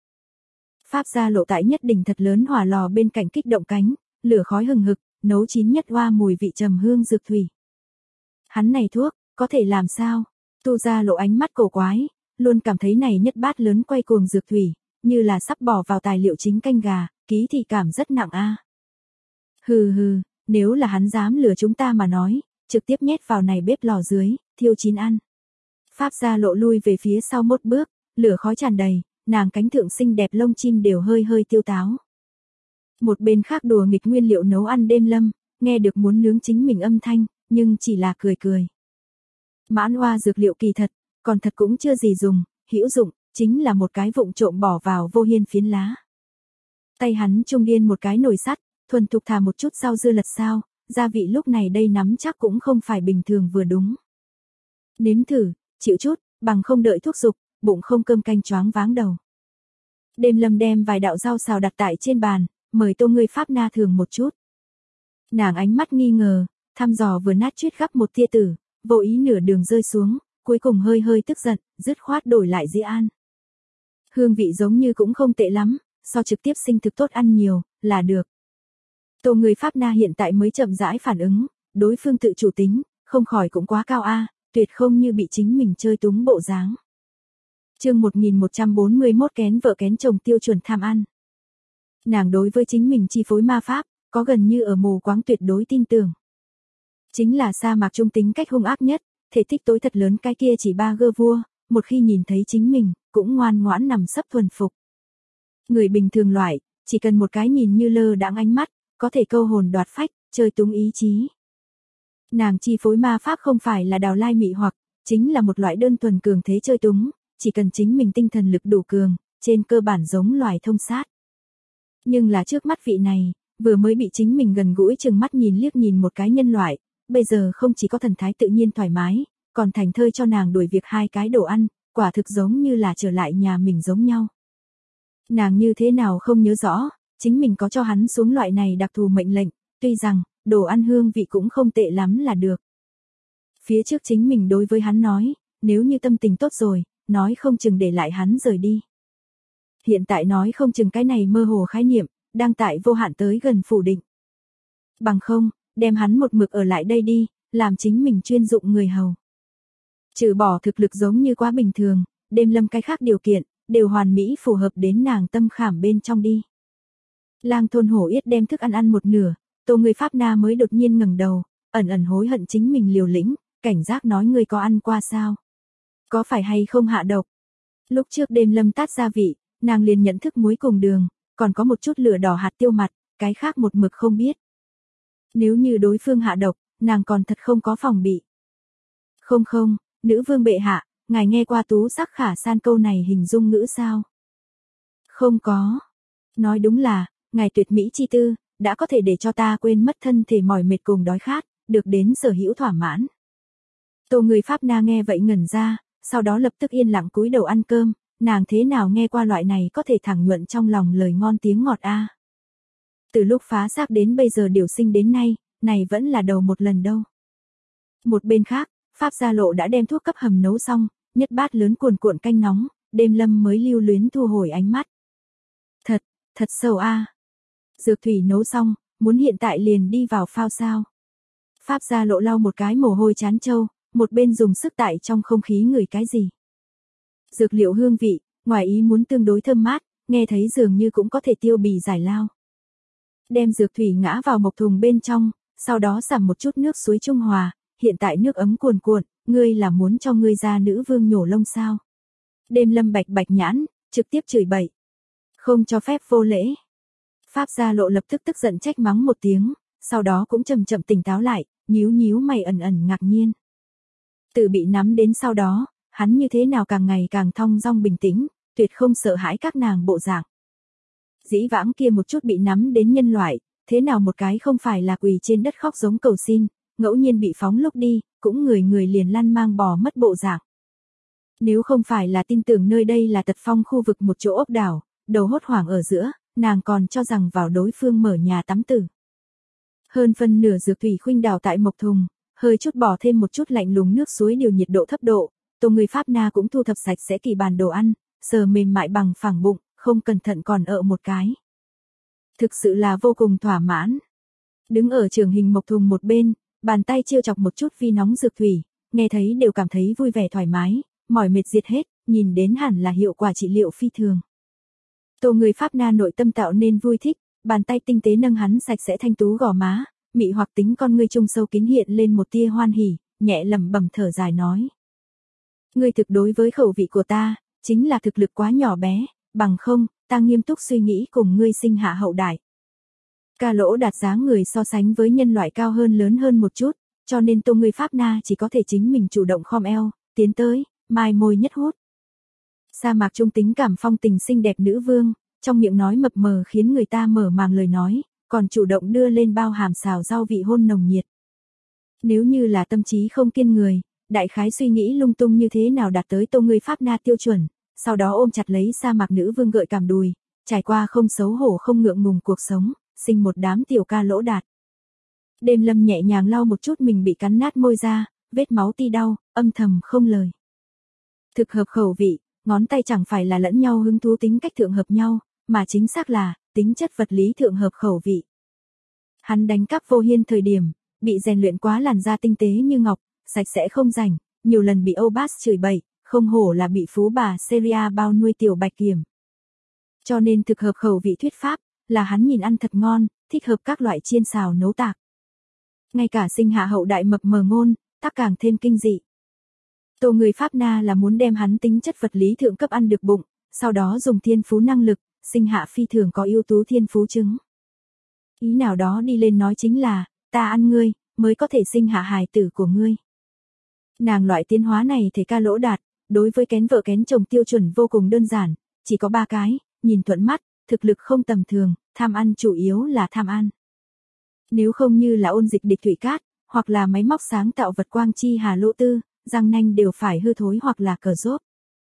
Pháp gia lộ tại nhất đỉnh thật lớn hỏa lò bên cạnh kích động cánh, lửa khói hừng hực, nấu chín nhất hoa mùi vị trầm hương dược thủy. Hắn này thuốc, có thể làm sao? Tu gia lộ ánh mắt cổ quái, luôn cảm thấy này nhất bát lớn quay cuồng dược thủy, như là sắp bỏ vào tài liệu chính canh gà, ký thì cảm rất nặng a. Hừ, nếu là hắn dám lừa chúng ta mà nói, trực tiếp nhét vào này bếp lò dưới, thiêu chín ăn. Pháp gia lộ lui về phía sau một bước, lửa khói tràn đầy, nàng cánh thượng xinh đẹp lông chim đều hơi hơi tiêu táo. Một bên khác đùa nghịch nguyên liệu nấu ăn Đêm Lâm, nghe được muốn nướng chính mình âm thanh, nhưng chỉ là cười. Mãn hoa dược liệu kỳ thật, còn thật cũng chưa gì dùng, hữu dụng, chính là một cái vụng trộm bỏ vào vô hiên phiến lá. Tay hắn trung điên một cái nồi sắt, thuần thục thả một chút rau dưa lật sao, gia vị lúc này đây nắm chắc cũng không phải bình thường vừa đúng. Nếm thử, chịu chút, bằng không đợi thuốc dục, bụng không cơm canh choáng váng đầu. Đêm Lâm đem vài đạo rau xào đặt tại trên bàn, mời Tô người Pháp Na thường một chút. Nàng ánh mắt nghi ngờ, thăm dò vừa nát chuyết gắp một tia tử, vô ý nửa đường rơi xuống, cuối cùng hơi hơi tức giận, dứt khoát đổi lại dĩa ăn. Hương vị giống như cũng không tệ lắm, so trực tiếp sinh thực tốt ăn nhiều, là được. Tô người Pháp Na hiện tại mới chậm rãi phản ứng, đối phương tự chủ tính, không khỏi cũng quá cao a, tuyệt không như bị chính mình chơi túng bộ dáng. Chương 1141 kén vợ kén chồng tiêu chuẩn tham ăn. Nàng đối với chính mình chi phối ma pháp, có gần như ở mù quáng tuyệt đối tin tưởng. Chính là sa mạc trung tính cách hung ác nhất, thể tích tối thật lớn cái kia chỉ ba gơ vua, một khi nhìn thấy chính mình, cũng ngoan ngoãn nằm sấp thuần phục. Người bình thường loại, chỉ cần một cái nhìn như lơ đãng ánh mắt, có thể câu hồn đoạt phách, chơi túng ý chí. Nàng chi phối ma pháp không phải là đào lai mị hoặc, chính là một loại đơn thuần cường thế chơi túng, chỉ cần chính mình tinh thần lực đủ cường, trên cơ bản giống loài thông sát. Nhưng là trước mắt vị này, vừa mới bị chính mình gần gũi chừng mắt nhìn liếc nhìn một cái nhân loại, bây giờ không chỉ có thần thái tự nhiên thoải mái, còn thành thơi cho nàng đuổi việc 2 cái đồ ăn, quả thực giống như là trở lại nhà mình giống nhau. Nàng như thế nào không nhớ rõ, chính mình có cho hắn xuống loại này đặc thù mệnh lệnh, tuy rằng, đồ ăn hương vị cũng không tệ lắm là được. Phía trước chính mình đối với hắn nói, nếu như tâm tình tốt rồi, nói không chừng để lại hắn rời đi. Hiện tại nói không chừng cái này mơ hồ khái niệm, đang tại vô hạn tới gần phủ định. Bằng không, đem hắn một mực ở lại đây đi, làm chính mình chuyên dụng người hầu. Trừ bỏ thực lực giống như quá bình thường, Đêm Lâm cái khác điều kiện, đều hoàn mỹ phù hợp đến nàng tâm khảm bên trong đi. Lang thôn hổ yết đem thức ăn một nửa, Tô người Pháp Na mới đột nhiên ngẩng đầu, ẩn ẩn hối hận chính mình liều lĩnh, cảnh giác nói ngươi có ăn qua sao? Có phải hay không hạ độc? Lúc trước Đêm Lâm tát gia vị, nàng liền nhận thức muối cùng đường, còn có một chút lửa đỏ hạt tiêu mặt, cái khác một mực không biết. Nếu như đối phương hạ độc, nàng còn thật không có phòng bị. Không không, nữ vương bệ hạ, ngài nghe qua tú sắc khả san câu này hình dung ngữ sao? Không có. Nói đúng là, ngài tuyệt mỹ chi tư, đã có thể để cho ta quên mất thân thể mỏi mệt cùng đói khát, được đến sở hữu thỏa mãn. Tô người Pháp Na nghe vậy ngẩn ra, sau đó lập tức yên lặng cúi đầu ăn cơm, nàng thế nào nghe qua loại này có thể thẳng nhuận trong lòng lời ngon tiếng ngọt a. Từ lúc phá xác đến bây giờ điều sinh đến nay, này vẫn là đầu một lần đâu. Một bên khác, Pháp Gia Lộ đã đem thuốc cấp hầm nấu xong, nhất bát lớn cuồn cuộn canh nóng, Đêm Lâm mới lưu luyến thu hồi ánh mắt. Thật sâu a. Dược thủy nấu xong, muốn hiện tại liền đi vào phao sao? Pháp Gia Lộ lau một cái mồ hôi chán trâu, một bên dùng sức tại trong không khí ngửi cái gì. Dược liệu hương vị, ngoài ý muốn tương đối thơm mát, nghe thấy dường như cũng có thể tiêu bì giải lao. Đem dược thủy ngã vào mộc thùng bên trong, sau đó xả một chút nước suối trung hòa, hiện tại nước ấm cuồn cuộn, ngươi là muốn cho ngươi gia nữ vương nhổ lông sao? Đêm Lâm bạch bạch nhãn, trực tiếp chửi bậy. Không cho phép vô lễ. Pháp Gia Lộ lập tức tức giận trách mắng một tiếng, sau đó cũng chậm chậm tỉnh táo lại, nhíu nhíu mày ẩn ẩn ngạc nhiên. Từ bị nắm đến sau đó, hắn như thế nào càng ngày càng thong dong bình tĩnh, tuyệt không sợ hãi các nàng bộ dạng. Dĩ vãng kia một chút bị nắm đến nhân loại, thế nào một cái không phải là quỳ trên đất khóc giống cầu xin, ngẫu nhiên bị phóng lúc đi, cũng người người liền lăn mang bò mất bộ dạng. Nếu không phải là tin tưởng nơi đây là Tật Phong khu vực một chỗ ốc đảo, đầu hốt hoảng ở giữa, nàng còn cho rằng vào đối phương mở nhà tắm tử. Hơn phân nửa dược thủy khuynh đảo tại mộc thùng, hơi chút bỏ thêm một chút lạnh lùng nước suối điều nhiệt độ thấp độ, Tô người Pháp Na cũng thu thập sạch sẽ kỳ bàn đồ ăn, sờ mềm mại bằng phẳng bụng, không cẩn thận còn một cái. Thực sự là vô cùng thỏa mãn. Đứng ở trường hình mộc thùng một bên, bàn tay chiêu chọc một chút vi nóng dược thủy, nghe thấy đều cảm thấy vui vẻ thoải mái, mỏi mệt diệt hết, nhìn đến hẳn là hiệu quả trị liệu phi thường. Tô người Pháp Na nội tâm tạo nên vui thích, bàn tay tinh tế nâng hắn sạch sẽ thanh tú gò má, mị hoặc tính con ngươi trung sâu kín hiện lên một tia hoan hỉ, nhẹ lẩm bẩm thở dài nói. Ngươi thực đối với khẩu vị của ta, chính là thực lực quá nhỏ bé, bằng không, ta nghiêm túc suy nghĩ cùng ngươi sinh hạ hậu đại. Ca Lỗ Đạt dáng người so sánh với nhân loại cao hơn lớn hơn một chút, cho nên Tô người Pháp Na chỉ có thể chính mình chủ động khom eo, tiến tới, mai môi nhất hút. Sa mạc trung tính cảm phong tình xinh đẹp nữ vương, trong miệng nói mập mờ khiến người ta mở màng lời nói, còn chủ động đưa lên bao hàm xào rau vị hôn nồng nhiệt. Nếu như là tâm trí không kiên người, đại khái suy nghĩ lung tung như thế nào đạt tới Tô người Pháp Na tiêu chuẩn, sau đó ôm chặt lấy sa mạc nữ vương gợi cảm đùi, trải qua không xấu hổ không ngượng ngùng cuộc sống, sinh một đám tiểu Ca Lỗ Đạt. Đêm Lâm nhẹ nhàng lau một chút mình bị cắn nát môi ra, vết máu ti đau, âm thầm không lời. Thực hợp khẩu vị, ngón tay chẳng phải là lẫn nhau hứng thú tính cách thượng hợp nhau, mà chính xác là, tính chất vật lý thượng hợp khẩu vị. Hắn đánh cắp Vô Hiên thời điểm, bị rèn luyện quá làn da tinh tế như ngọc, sạch sẽ không rảnh, nhiều lần bị Âu Bass chửi bậy, không hổ là bị phú bà Seria bao nuôi tiểu bạch kiểm. Cho nên thực hợp khẩu vị thuyết pháp, là hắn nhìn ăn thật ngon, thích hợp các loại chiên xào nấu tạc. Ngay cả sinh hạ hậu đại mập mờ ngôn, tác càng thêm kinh dị. Tô người Pháp Na là muốn đem hắn tính chất vật lý thượng cấp ăn được bụng, sau đó dùng thiên phú năng lực, sinh hạ phi thường có ưu tú thiên phú chứng. Ý nào đó đi lên nói chính là, ta ăn ngươi, mới có thể sinh hạ hài tử của ngươi. Nàng loại tiến hóa này thể ca lỗ đạt, đối với kén vợ kén chồng tiêu chuẩn vô cùng đơn giản, chỉ có 3 cái, nhìn thuận mắt, thực lực không tầm thường, tham ăn chủ yếu là tham ăn. Nếu không như là ôn dịch địch thủy cát, hoặc là máy móc sáng tạo vật quang chi hà lỗ tư, răng nanh đều phải hư thối hoặc là cờ rốt.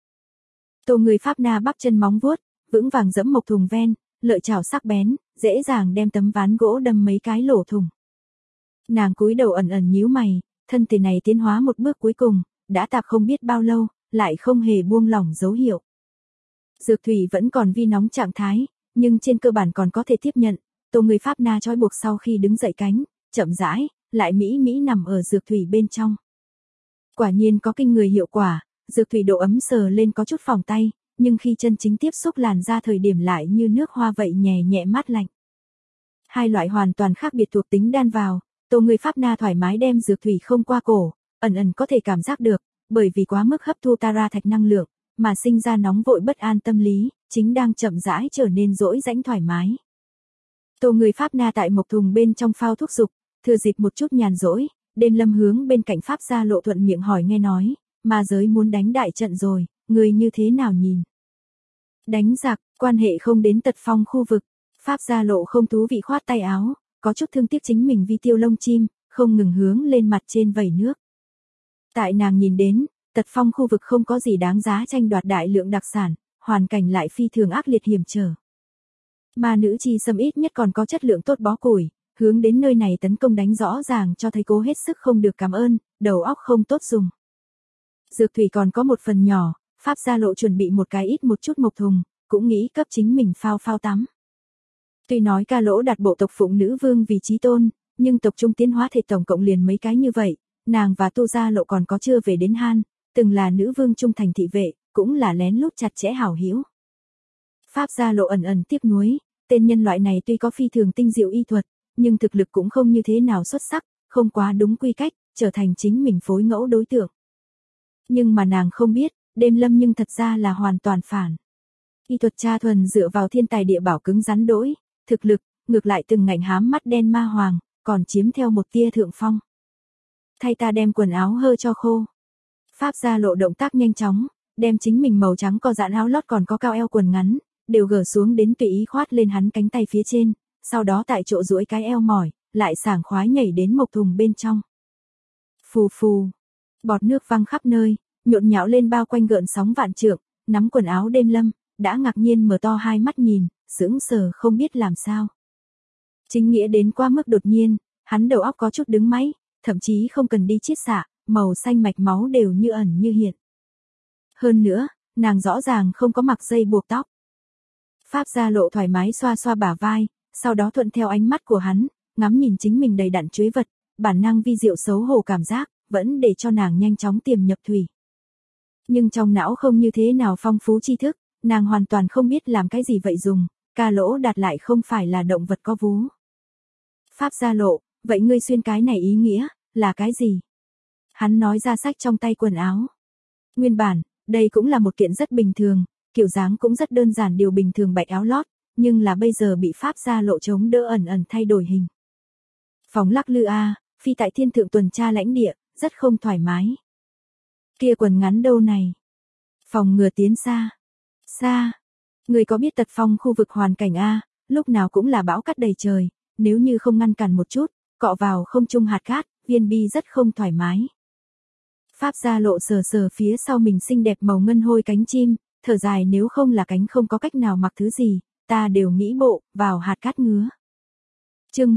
Tô người Pháp Na bắp chân móng vuốt, vững vàng dẫm mộc thùng ven, lợi chảo sắc bén, dễ dàng đem tấm ván gỗ đâm mấy cái lỗ thùng. Nàng cúi đầu ẩn ẩn nhíu mày, thân thể này tiến hóa một bước cuối cùng, đã tạp không biết bao lâu, lại không hề buông lỏng dấu hiệu. Dược thủy vẫn còn vi nóng trạng thái, nhưng trên cơ bản còn có thể tiếp nhận. Tô người Pháp Na trói buộc sau khi đứng dậy cánh, chậm rãi, lại mỹ mỹ nằm ở dược thủy bên trong. Quả nhiên có kinh người hiệu quả, dược thủy độ ấm sờ lên có chút phỏng tay, nhưng khi chân chính tiếp xúc làn da thời điểm lại như nước hoa vậy nhẹ nhẹ mát lạnh. Hai loại hoàn toàn khác biệt thuộc tính đan vào, Tô người Pháp Na thoải mái đem dược thủy không qua cổ, ẩn ẩn có thể cảm giác được, bởi vì quá mức hấp thu tara thạch năng lượng, mà sinh ra nóng vội bất an tâm lý, chính đang chậm rãi trở nên dỗi rãnh thoải mái. Tô người Pháp Na tại mộc thùng bên trong phao thuốc dục, thừa dịp một chút nhàn rỗi, Đêm Lâm hướng bên cạnh Pháp Gia Lộ thuận miệng hỏi nghe nói, ma giới muốn đánh đại trận rồi, người như thế nào nhìn? Đánh giặc, quan hệ không đến Tật Phong khu vực. Pháp Gia Lộ không thú vị khoát tay áo, có chút thương tiếc chính mình vi tiêu lông chim, không ngừng hướng lên mặt trên vẩy nước. Tại nàng nhìn đến, Tật Phong khu vực không có gì đáng giá tranh đoạt đại lượng đặc sản, hoàn cảnh lại phi thường ác liệt hiểm trở. Ma nữ chi xâm ít nhất còn có chất lượng tốt bó củi, hướng đến nơi này tấn công đánh rõ ràng cho thấy cố hết sức không được cảm ơn, đầu óc không tốt dùng. Dược thủy còn có một phần nhỏ, Pháp Gia Lộ chuẩn bị một cái ít một chút mộc thùng, cũng nghĩ cấp chính mình phao tắm. Tuy nói ca lỗ đạt bộ tộc phụng nữ vương vì chí tôn, nhưng tộc trung tiến hóa thể tổng cộng liền mấy cái như vậy, nàng và Tô Gia Lộ còn có chưa về đến Han, từng là nữ vương trung thành thị vệ, cũng là lén lút chặt chẽ hảo hữu. Pháp Gia Lộ ẩn ẩn tiếc nuối, tên nhân loại này tuy có phi thường tinh diệu y thuật, nhưng thực lực cũng không như thế nào xuất sắc, không quá đúng quy cách, trở thành chính mình phối ngẫu đối tượng. Nhưng mà nàng không biết, Đêm Lâm nhưng thật ra là hoàn toàn phản. Y thuật cha thuần dựa vào thiên tài địa bảo cứng rắn đỗi, thực lực, ngược lại từng ngạnh hám mắt đen ma hoàng, còn chiếm theo một tia thượng phong. Thay ta đem quần áo hơ cho khô. Pháp Gia Lộ động tác nhanh chóng, đem chính mình màu trắng co giãn áo lót còn có cao eo quần ngắn, đều gỡ xuống đến tùy ý khoát lên hắn cánh tay phía trên, sau đó tại chỗ duỗi cái eo mỏi, lại sảng khoái nhảy đến mộc thùng bên trong. Phù phù, bọt nước văng khắp nơi, nhộn nhạo lên bao quanh gợn sóng vạn trượng, nắm quần áo Đêm Lâm, đã ngạc nhiên mở to hai mắt nhìn, sững sờ không biết làm sao. Chính nghĩa đến quá mức đột nhiên, hắn đầu óc có chút đứng máy, thậm chí không cần đi chiết xạ, màu xanh mạch máu đều như ẩn như hiện. Hơn nữa, nàng rõ ràng không có mặc dây buộc tóc. Pháp Gia Lộ thoải mái xoa xoa bả vai, sau đó thuận theo ánh mắt của hắn, ngắm nhìn chính mình đầy đặn chuối vật, bản năng vi diệu xấu hổ cảm giác, vẫn để cho nàng nhanh chóng tiềm nhập thủy. Nhưng trong não không như thế nào phong phú tri thức, nàng hoàn toàn không biết làm cái gì vậy dùng, ca lỗ đạt lại không phải là động vật có vú. Pháp Gia Lộ, vậy ngươi xuyên cái này ý nghĩa, là cái gì? Hắn nói ra sách trong tay quần áo. Nguyên bản, đây cũng là một kiện rất bình thường, kiểu dáng cũng rất đơn giản điều bình thường bạch áo lót, nhưng là bây giờ bị Pháp Gia Lộ chống đỡ ẩn ẩn thay đổi hình. Phóng lắc lư a, phi tại thiên thượng tuần tra lãnh địa, rất không thoải mái. Kia quần ngắn đâu này? Phòng ngừa tiến xa. Xa. Người có biết Tật Phong khu vực hoàn cảnh a, lúc nào cũng là bão cát đầy trời, nếu như không ngăn cản một chút, cọ vào không trung hạt cát, viên bi rất không thoải mái. Pháp Gia Lộ sờ sờ phía sau mình xinh đẹp màu ngân hôi cánh chim, thở dài nếu không là cánh không có cách nào mặc thứ gì, ta đều nghĩ bộ, vào hạt cát ngứa. Chương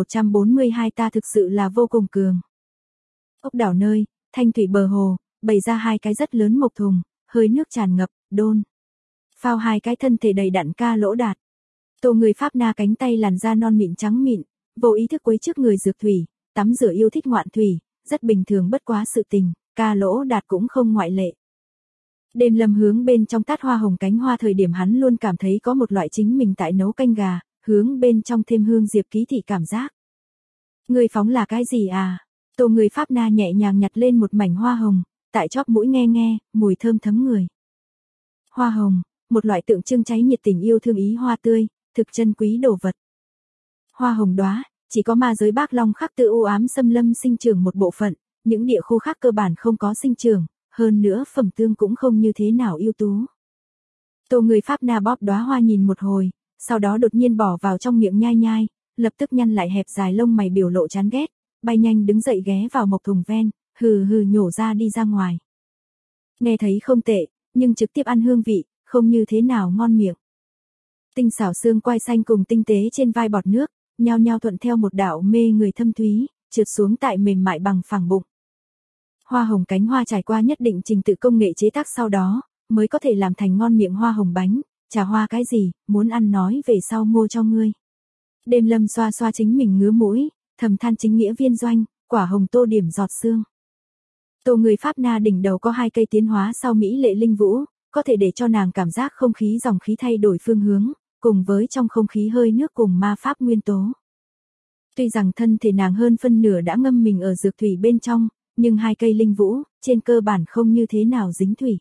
1142 ta thực sự là vô cùng cường. Ốc đảo nơi, thanh thủy bờ hồ, bày ra hai cái rất lớn mộc thùng, hơi nước tràn ngập, đôn. Phao hai cái thân thể đầy đặn ca lỗ đạt. Tô người Pháp Na cánh tay làn da non mịn trắng mịn, vô ý thức quấy trước người dược thủy, tắm rửa yêu thích ngoạn thủy, rất bình thường bất quá sự tình, ca lỗ đạt cũng không ngoại lệ. Đêm Lâm hướng bên trong tát hoa hồng cánh hoa thời điểm hắn luôn cảm thấy có một loại chính mình tại nấu canh gà, hướng bên trong thêm hương diệp ký thị cảm giác. Người phóng là cái gì à? Tô người Pháp Na nhẹ nhàng nhặt lên một mảnh hoa hồng, tại chóp mũi nghe nghe, mùi thơm thấm người. Hoa hồng, một loại tượng trưng cháy nhiệt tình yêu thương ý hoa tươi, thực chân quý đồ vật. Hoa hồng đóa, chỉ có ma giới Bác Long khắc tự u ám xâm lâm sinh trưởng một bộ phận, những địa khu khác cơ bản không có sinh trưởng, hơn nữa phẩm tương cũng không như thế nào ưu tú. Tô người Pháp Na bóp đóa hoa nhìn một hồi, sau đó đột nhiên bỏ vào trong miệng nhai nhai, lập tức nhăn lại hẹp dài lông mày biểu lộ chán ghét, bay nhanh đứng dậy ghé vào mộc thùng ven, hừ hừ nhổ ra đi ra ngoài. Nghe thấy không tệ, nhưng trực tiếp ăn hương vị, không như thế nào ngon miệng. Tinh xảo xương quai xanh cùng tinh tế trên vai bọt nước, nhao nhao thuận theo một đạo mê người thâm thúy, trượt xuống tại mềm mại bằng phẳng bụng. Hoa hồng cánh hoa trải qua nhất định trình tự công nghệ chế tác sau đó, mới có thể làm thành ngon miệng hoa hồng bánh, trà hoa cái gì, muốn ăn nói về sau mua cho ngươi. Đêm Lâm xoa xoa chính mình ngứa mũi, thầm than chính nghĩa viên doanh, quả hồng tô điểm giọt sương. Tô người Pháp Na đỉnh đầu có 2 cây tiến hóa sau mỹ lệ linh vũ, có thể để cho nàng cảm giác không khí dòng khí thay đổi phương hướng, cùng với trong không khí hơi nước cùng ma pháp nguyên tố. Tuy rằng thân thể nàng hơn phân nửa đã ngâm mình ở dược thủy bên trong, nhưng 2 cây linh vũ, trên cơ bản không như thế nào dính thủy.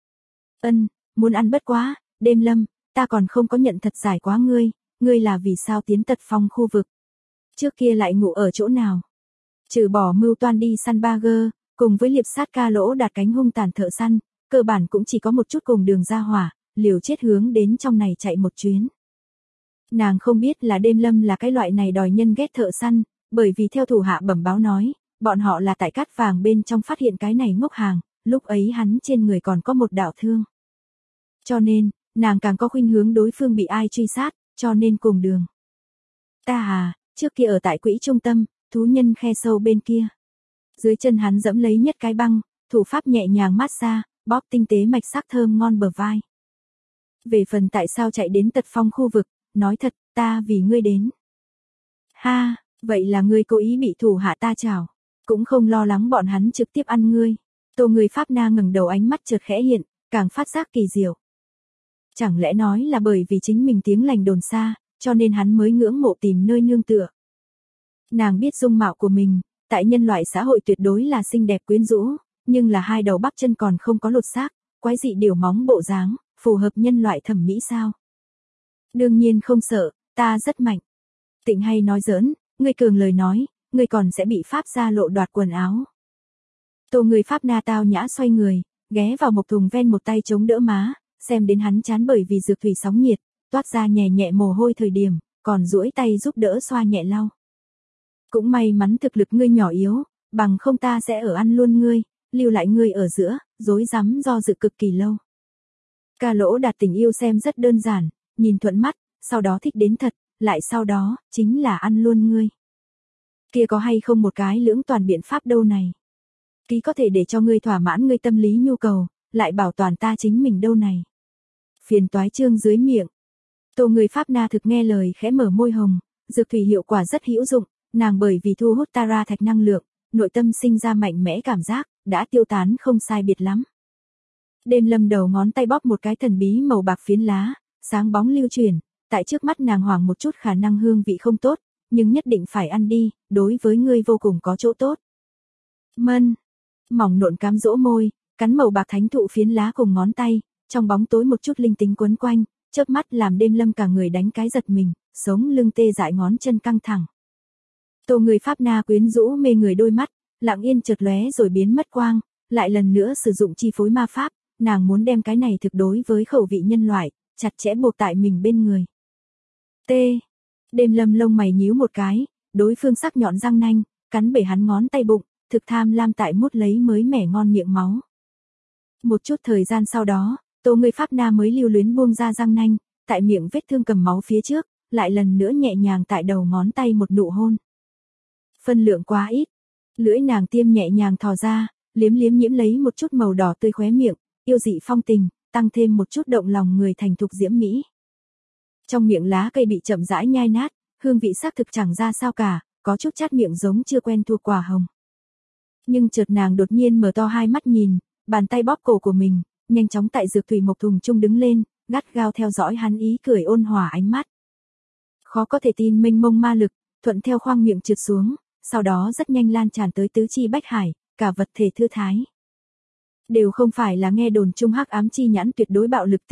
Muốn ăn bất quá, Đêm Lâm, ta còn không có nhận thật giải quá ngươi là vì sao tiến Tật Phong khu vực. Trước kia lại ngủ ở chỗ nào? Trừ bỏ mưu toan đi săn Bagger, cùng với liệp sát Ca Lỗ Đạt cánh hung tàn thợ săn, cơ bản cũng chỉ có một chút cùng đường ra hỏa, liều chết hướng đến trong này chạy một chuyến. Nàng không biết là Đêm Lâm là cái loại này đòi nhân ghét thợ săn, bởi vì theo thủ hạ bẩm báo nói, bọn họ là tại cát vàng bên trong phát hiện cái này ngốc hàng, lúc ấy hắn trên người còn có một đạo thương. Cho nên, nàng càng có khuynh hướng đối phương bị ai truy sát, cho nên cùng đường. Trước kia ở tại quỹ trung tâm, thú nhân khe sâu bên kia. Dưới chân hắn dẫm lấy nhất cái băng, thủ pháp nhẹ nhàng massage, bóp tinh tế mạch sắc thơm ngon bờ vai. Về phần tại sao chạy đến Tật Phong khu vực, nói thật, ta vì ngươi đến. Vậy là ngươi cố ý bị thủ hạ ta chảo, cũng không lo lắng bọn hắn trực tiếp ăn ngươi. Tô người Pháp Na ngẩng đầu ánh mắt chợt khẽ hiện, càng phát giác kỳ diệu. Chẳng lẽ nói là bởi vì chính mình tiếng lành đồn xa, cho nên hắn mới ngưỡng mộ tìm nơi nương tựa. Nàng biết dung mạo của mình, tại nhân loại xã hội tuyệt đối là xinh đẹp quyến rũ, nhưng là 2 đầu bắp chân còn không có lột xác, quái dị điều móng bộ dáng, phù hợp nhân loại thẩm mỹ sao? Đương nhiên không sợ, ta rất mạnh. Tịnh hay nói giỡn, ngươi cường lời nói, ngươi còn sẽ bị Pháp gia lộ đoạt quần áo. Tô người Pháp Na tao nhã xoay người, ghé vào mộc thùng ven một tay chống đỡ má, xem đến hắn chán bởi vì dược thủy sóng nhiệt, toát ra nhẹ nhẹ mồ hôi thời điểm, còn duỗi tay giúp đỡ xoa nhẹ lau. Cũng may mắn thực lực ngươi nhỏ yếu, bằng không ta sẽ ở ăn luôn ngươi, lưu lại ngươi ở giữa, rối rắm do dự cực kỳ lâu. Ca Lỗ Đạt tình yêu xem rất đơn giản, nhìn thuận mắt, sau đó thích đến thật, lại sau đó, chính là ăn luôn ngươi. Kia có hay không một cái lưỡng toàn biện pháp đâu này? Ký có thể để cho ngươi thỏa mãn ngươi tâm lý nhu cầu, lại bảo toàn ta chính mình đâu này. Phiền toái chương dưới miệng. Tô người Pháp Na thực nghe lời khẽ mở môi hồng, dược thủy hiệu quả rất hữu dụng, nàng bởi vì thu hút Tara thạch năng lượng, nội tâm sinh ra mạnh mẽ cảm giác, đã tiêu tán không sai biệt lắm. Đêm Lâm đầu ngón tay bóp một cái thần bí màu bạc phiến lá, sáng bóng lưu chuyển, tại trước mắt nàng hoảng một chút khả năng hương vị không tốt, nhưng nhất định phải ăn đi, đối với ngươi vô cùng có chỗ tốt. Mỏng nộn cám dỗ môi, cắn màu bạc thánh thụ phiến lá cùng ngón tay, trong bóng tối một chút linh tính quấn quanh, chớp mắt làm Đêm Lâm cả người đánh cái giật mình, sống lưng tê dại ngón chân căng thẳng. Tô người Pháp Na quyến rũ mê người đôi mắt, lặng yên chợt lóe rồi biến mất quang, lại lần nữa sử dụng chi phối ma pháp, nàng muốn đem cái này thực đối với khẩu vị nhân loại, chặt chẽ buộc tại mình bên người. Đêm Lâm lông mày nhíu một cái, đối phương sắc nhọn răng nanh, cắn bể hắn ngón tay bụng, thực tham lam tại mút lấy mới mẻ ngon miệng máu. Một chút thời gian sau đó, Tô người Pháp Na mới lưu luyến buông ra răng nanh, tại miệng vết thương cầm máu phía trước, lại lần nữa nhẹ nhàng tại đầu ngón tay một nụ hôn. Phân lượng quá ít, lưỡi nàng tiêm nhẹ nhàng thò ra, liếm liếm nhiễm lấy một chút màu đỏ tươi khóe miệng, yêu dị phong tình, tăng thêm một chút động lòng người thành thục diễm mỹ. Trong miệng lá cây bị chậm rãi nhai nát, hương vị xác thực chẳng ra sao cả, có chút chát miệng giống chưa quen thuộc quả hồng. Nhưng chợt nàng đột nhiên mở to hai mắt nhìn, bàn tay bóp cổ của mình, nhanh chóng tại dược thủy mộc thùng chung đứng lên, gắt gao theo dõi hắn ý cười ôn hòa ánh mắt. Khó có thể tin mênh mông ma lực, thuận theo khoang miệng trượt xuống, sau đó rất nhanh lan tràn tới tứ chi bách hải, cả vật thể thư thái. Đều không phải là nghe đồn chung hắc ám chi nhãn tuyệt đối bạo lực tính,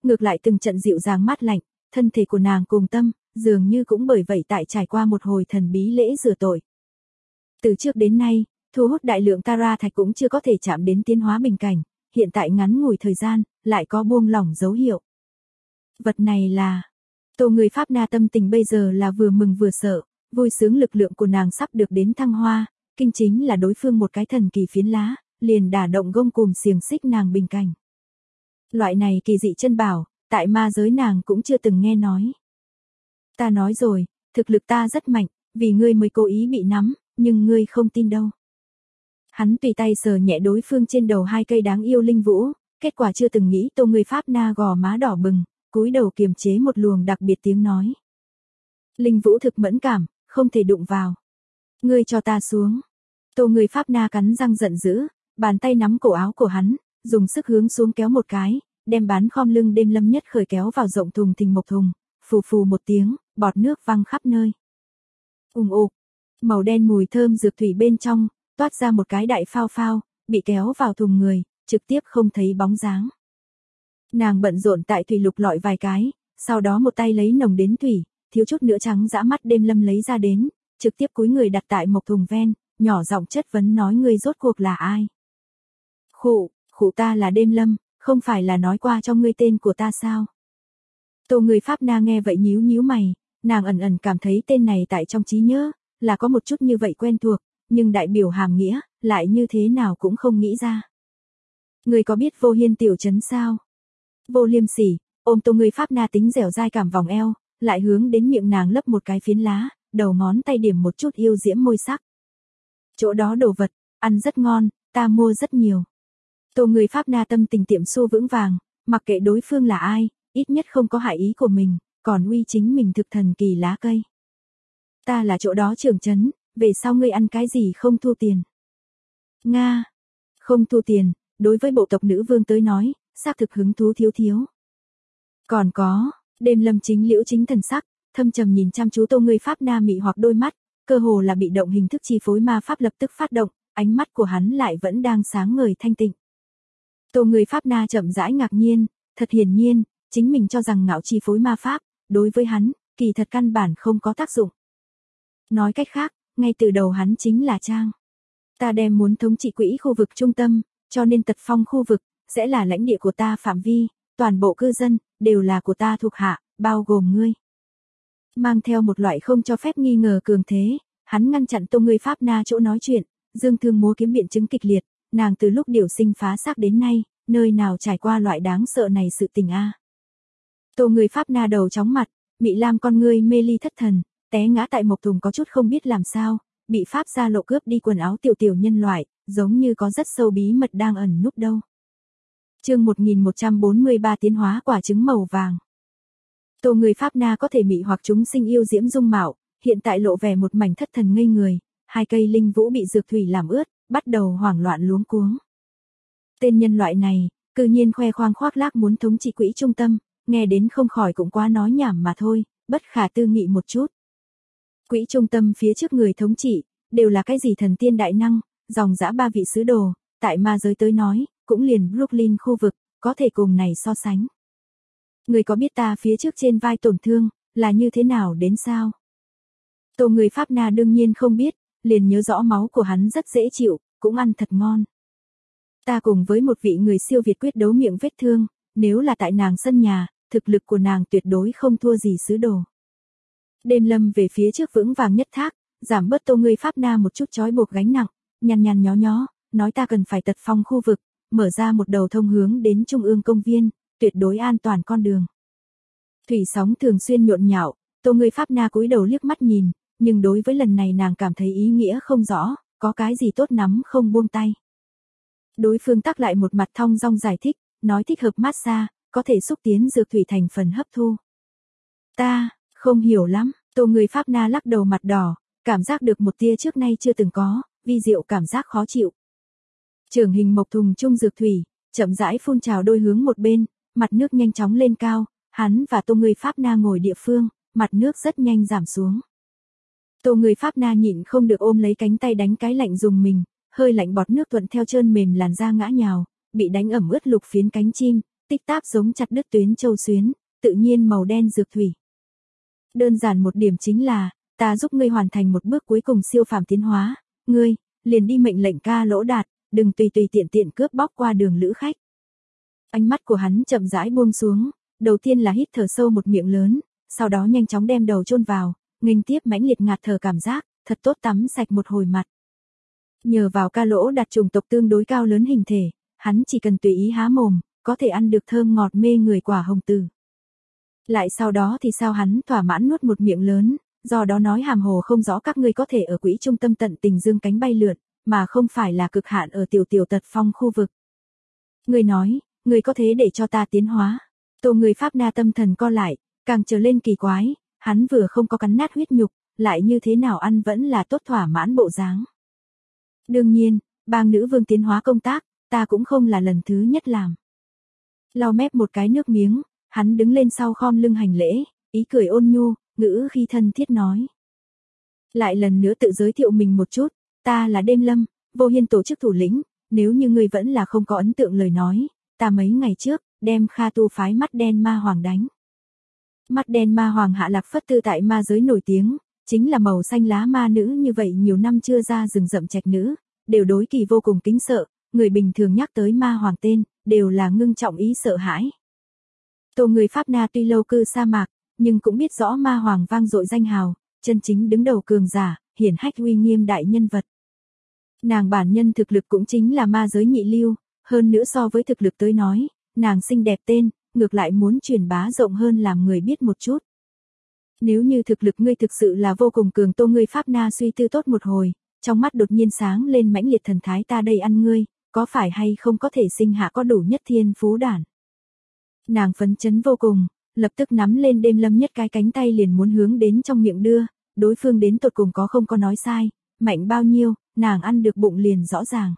ngược lại từng trận dịu dàng mát lạnh, thân thể của nàng cùng tâm, dường như cũng bởi vậy tại trải qua một hồi thần bí lễ rửa tội. Từ trước đến nay, thu hút đại lượng Tara thạch cũng chưa có thể chạm đến tiến hóa bình cảnh, hiện tại ngắn ngủi thời gian, lại có buông lỏng dấu hiệu. Vật này là... Tô người Pháp Na tâm tình bây giờ là vừa mừng vừa sợ, vui sướng lực lượng của nàng sắp được đến thăng hoa, kinh chính là đối phương một cái thần kỳ phiến lá, liền đả động gông cùm xiềng xích nàng bình cảnh. Loại này kỳ dị chân bảo, tại ma giới nàng cũng chưa từng nghe nói. Ta nói rồi, thực lực ta rất mạnh, vì ngươi mới cố ý bị nắm, nhưng ngươi không tin đâu. Hắn tùy tay sờ nhẹ đối phương trên đầu 2 cây đáng yêu linh vũ, kết quả chưa từng nghĩ Tô người Pháp Na gò má đỏ bừng, cúi đầu kiềm chế một luồng đặc biệt tiếng nói. Linh vũ thực mẫn cảm, không thể đụng vào. Ngươi cho ta xuống. Tô người Pháp Na cắn răng giận dữ, bàn tay nắm cổ áo của hắn, dùng sức hướng xuống kéo một cái, đem bán khom lưng Đêm Lâm nhất khởi kéo vào rộng thùng thình mộc thùng, phù phù một tiếng, bọt nước văng khắp nơi. Ục, màu đen mùi thơm dược thủy bên trong, toát ra một cái đại phao phao, bị kéo vào thùng người, trực tiếp không thấy bóng dáng. Nàng bận rộn tại thủy lục lọi vài cái, sau đó một tay lấy nồng đến thủy, thiếu chút nữa trắng dã mắt Đêm Lâm lấy ra đến, trực tiếp cúi người đặt tại mộc thùng ven, nhỏ giọng chất vấn nói ngươi rốt cuộc là ai. Khụ ta là Đêm Lâm, không phải là nói qua cho ngươi tên của ta sao? Tô người Pháp Na nghe vậy nhíu nhíu mày, nàng ẩn ẩn cảm thấy tên này tại trong trí nhớ, là có một chút như vậy quen thuộc, nhưng đại biểu hàm nghĩa, lại như thế nào cũng không nghĩ ra. Ngươi có biết Vô Hiên tiểu trấn sao? Vô Liêm Sỉ, ôm Tô người Pháp Na tính dẻo dai cảm vòng eo, lại hướng đến miệng nàng lấp một cái phiến lá, đầu ngón tay điểm một chút yêu diễm môi sắc. Chỗ đó đồ vật, ăn rất ngon, ta mua rất nhiều. Tô người Pháp Na tâm tình tiệm xu vững vàng, mặc kệ đối phương là ai, ít nhất không có hại ý của mình, còn uy chính mình thực thần kỳ lá cây. Ta là chỗ đó trưởng trấn, về sau ngươi ăn cái gì không thu tiền. Nga, không thu tiền, đối với bộ tộc nữ vương tới nói, xác thực hứng thú thiếu. Còn có, Đêm Lâm chính liễu chính thần sắc, thâm trầm nhìn chăm chú Tô người Pháp Na mị hoặc đôi mắt, cơ hồ là bị động hình thức chi phối ma pháp lập tức phát động, ánh mắt của hắn lại vẫn đang sáng ngời thanh tịnh. Tô người Pháp Na chậm rãi ngạc nhiên, thật hiển nhiên, chính mình cho rằng ngạo chi phối ma pháp, đối với hắn, kỳ thật căn bản không có tác dụng. Nói cách khác, ngay từ đầu hắn chính là trang. Ta đem muốn thống trị quỹ khu vực trung tâm, cho nên Tật Phong khu vực, sẽ là lãnh địa của ta phạm vi, toàn bộ cư dân, đều là của ta thuộc hạ, bao gồm ngươi. Mang theo một loại không cho phép nghi ngờ cường thế, hắn ngăn chặn Tô người Pháp Na chỗ nói chuyện, dương thương múa kiếm biện chứng kịch liệt, nàng từ lúc điều sinh phá xác đến nay, nơi nào trải qua loại đáng sợ này sự tình a. Tô người Pháp Na đầu chóng mặt, mị lam con ngươi mê ly thất thần, té ngã tại mộc thùng có chút không biết làm sao, bị Pháp gia lộ cướp đi quần áo tiểu nhân loại, giống như có rất sâu bí mật đang ẩn núp đâu. Chương 1143 tiến hóa quả trứng màu vàng. Tô người Pháp Na có thể mị hoặc chúng sinh yêu diễm dung mạo, hiện tại lộ vẻ một mảnh thất thần ngây người, 2 cây linh vũ bị dược thủy làm ướt, bắt đầu hoảng loạn luống cuống. Tên nhân loại này, cư nhiên khoe khoang khoác lác muốn thống trị quỹ trung tâm, nghe đến không khỏi cũng quá nói nhảm mà thôi, bất khả tư nghị một chút. Quỹ trung tâm phía trước người thống trị, đều là cái gì thần tiên đại năng, dòng dã 3 vị sứ đồ, tại ma giới tới nói, cũng liền Brooklyn khu vực, có thể cùng này so sánh. Người có biết ta phía trước trên vai tổn thương, là như thế nào đến sao? Tô người Pháp Na đương nhiên không biết, liền nhớ rõ máu của hắn rất dễ chịu, cũng ăn thật ngon. Ta cùng với một vị người siêu việt quyết đấu miệng vết thương, nếu là tại nàng sân nhà, thực lực của nàng tuyệt đối không thua gì sứ đồ. Đêm Lâm về phía trước vững vàng nhất thác, giảm bớt Tô người Pháp Na một chút trói buộc gánh nặng, nhăn nhó, nói ta cần phải Tật Phong khu vực, mở ra một đầu thông hướng đến Trung ương công viên, tuyệt đối an toàn con đường. Thủy sóng thường xuyên nhộn nhạo, Tô người Pháp Na cúi đầu liếc mắt nhìn, nhưng đối với lần này nàng cảm thấy ý nghĩa không rõ, có cái gì tốt nắm không buông tay. Đối phương tắc lại một mặt thong dong giải thích, nói thích hợp massage, có thể xúc tiến dược thủy thành phần hấp thu. Ta, không hiểu lắm, Tô người Pháp Na lắc đầu mặt đỏ, cảm giác được một tia trước nay chưa từng có, vi diệu cảm giác khó chịu. Trường hình mộc thùng trung dược thủy, chậm rãi phun trào đôi hướng một bên, mặt nước nhanh chóng lên cao, hắn và Tô người Pháp Na ngồi địa phương, mặt nước rất nhanh giảm xuống. Tô người Pháp Na nhịn không được ôm lấy cánh tay đánh cái lạnh dùng mình, hơi lạnh bọt nước thuận theo trơn mềm làn da ngã nhào, bị đánh ẩm ướt lục phiến cánh chim, tích táp giống chặt đứt tuyến châu xuyến, tự nhiên màu đen dược thủy. Đơn giản một điểm chính là, ta giúp ngươi hoàn thành một bước cuối cùng siêu phàm tiến hóa, ngươi, liền đi mệnh lệnh Ca Lỗ Đạt, đừng tùy tùy tiện tiện cướp bóc qua đường lữ khách. Ánh mắt của hắn chậm rãi buông xuống, đầu tiên là hít thở sâu một miệng lớn, sau đó nhanh chóng đem đầu chôn vào, nghênh tiếp mãnh liệt ngạt thở cảm giác, thật tốt tắm sạch một hồi mặt. Nhờ vào Ca Lỗ Đạt chủng tộc tương đối cao lớn hình thể, hắn chỉ cần tùy ý há mồm, có thể ăn được thơm ngọt mê người quả hồng tử. Lại sau đó thì sao hắn thỏa mãn nuốt một miệng lớn, do đó nói hàm hồ không rõ các ngươi có thể ở quỹ trung tâm tận tình dương cánh bay lượn, mà không phải là cực hạn ở tiểu tiểu tật phong khu vực. Ngươi nói, ngươi có thế để cho ta tiến hóa. Tô người Pháp Na tâm thần co lại, càng trở lên kỳ quái, hắn vừa không có cắn nát huyết nhục, lại như thế nào ăn vẫn là tốt thỏa mãn bộ dáng. Đương nhiên, bang nữ vương tiến hóa công tác, ta cũng không là lần thứ nhất làm. Lau mép một cái nước miếng, hắn đứng lên sau khom lưng hành lễ, ý cười ôn nhu, ngữ khi thân thiết nói. Lại lần nữa tự giới thiệu mình một chút, ta là Đêm Lâm, Vô Hiên tổ chức thủ lĩnh, nếu như ngươi vẫn là không có ấn tượng lời nói, ta mấy ngày trước, đem Kha Tu phái mắt đen ma hoàng đánh. Mắt đen ma hoàng hạ lạc phất tư tại ma giới nổi tiếng, chính là màu xanh lá ma nữ như vậy nhiều năm chưa ra rừng rậm trạch nữ, đều đối kỳ vô cùng kính sợ, người bình thường nhắc tới ma hoàng tên, đều là ngưng trọng ý sợ hãi. Tô người Pháp Na tuy lâu cư sa mạc, nhưng cũng biết rõ ma hoàng vang dội danh hào, chân chính đứng đầu cường giả, hiển hách uy nghiêm đại nhân vật. Nàng bản nhân thực lực cũng chính là ma giới nhị lưu, hơn nữa so với thực lực tới nói, nàng xinh đẹp tên, ngược lại muốn truyền bá rộng hơn làm người biết một chút. Nếu như thực lực ngươi thực sự là vô cùng cường, Tô người Pháp Na suy tư tốt một hồi, trong mắt đột nhiên sáng lên mãnh liệt thần thái, ta đây ăn ngươi, có phải hay không có thể sinh hạ có đủ nhất thiên phú đản. Nàng phấn chấn vô cùng, lập tức nắm lên Đêm Lâm nhất cái cánh tay liền muốn hướng đến trong miệng đưa, đối phương đến tột cùng có không có nói sai, mạnh bao nhiêu, nàng ăn được bụng liền rõ ràng.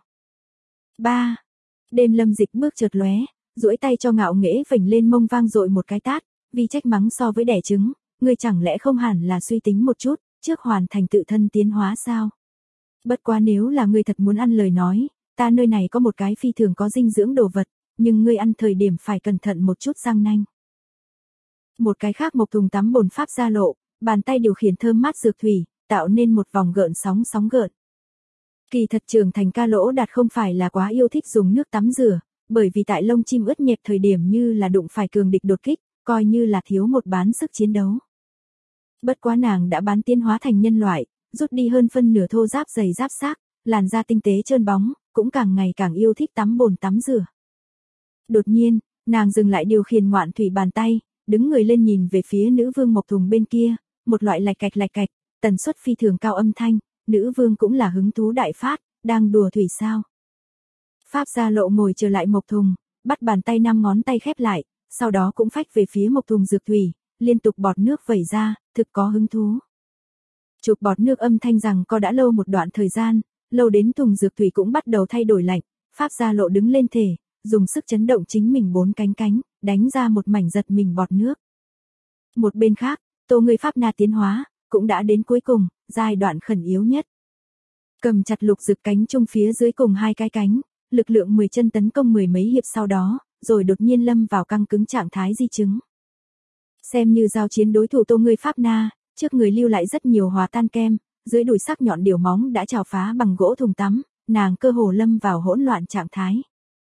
3. Đêm Lâm dịch bước chợt lóe, duỗi tay cho ngạo nghễ vểnh lên mông vang dội một cái tát, vì trách mắng so với đẻ trứng, ngươi chẳng lẽ không hẳn là suy tính một chút, trước hoàn thành tự thân tiến hóa sao? Bất quá nếu là ngươi thật muốn ăn lời nói, ta nơi này có một cái phi thường có dinh dưỡng đồ vật, nhưng ngươi ăn thời điểm phải cẩn thận một chút răng nanh. Một cái khác Mộc Thùng tắm bồn pháp ra lộ, bàn tay điều khiển thơm mát dược thủy, tạo nên một vòng gợn sóng gợn. Kỳ thật trưởng thành Ca Lỗ Đạt không phải là quá yêu thích dùng nước tắm rửa, bởi vì tại lông chim ướt nhẹp thời điểm như là đụng phải cường địch đột kích, coi như là thiếu một bán sức chiến đấu. Bất quá nàng đã bán tiến hóa thành nhân loại, rút đi hơn phân nửa thô giáp dày giáp xác, làn da tinh tế trơn bóng, cũng càng ngày càng yêu thích tắm bồn tắm rửa. Đột nhiên, nàng dừng lại điều khiển ngoạn thủy bàn tay, đứng người lên nhìn về phía nữ vương Mộc Thùng bên kia, một loại lạch cạch, tần suất phi thường cao âm thanh, nữ vương cũng là hứng thú đại phát, đang đùa thủy sao. Pháp Gia Lộ ngồi trở lại Mộc Thùng, bắt bàn tay 5 ngón tay khép lại, sau đó cũng phách về phía Mộc Thùng dược thủy, liên tục bọt nước vẩy ra, thực có hứng thú. Chụp bọt nước âm thanh rằng có đã lâu một đoạn thời gian, lâu đến thùng dược thủy cũng bắt đầu thay đổi lạnh, Pháp Gia Lộ đứng lên thể, dùng sức chấn động chính mình 4 cánh, đánh ra một mảnh giật mình bọt nước. Một bên khác, Tô người Pháp Na tiến hóa, cũng đã đến cuối cùng, giai đoạn khẩn yếu nhất. Cầm chặt lục dực cánh chung phía dưới cùng 2 cái cánh, lực lượng 10 chân tấn công 10 mấy hiệp sau đó, rồi đột nhiên lâm vào căng cứng trạng thái di chứng. Xem như giao chiến đối thủ Tô người Pháp Na, trước người lưu lại rất nhiều hòa tan kem, dưới đùi sắc nhọn điều móng đã chào phá bằng gỗ thùng tắm, nàng cơ hồ lâm vào hỗn loạn trạng thái.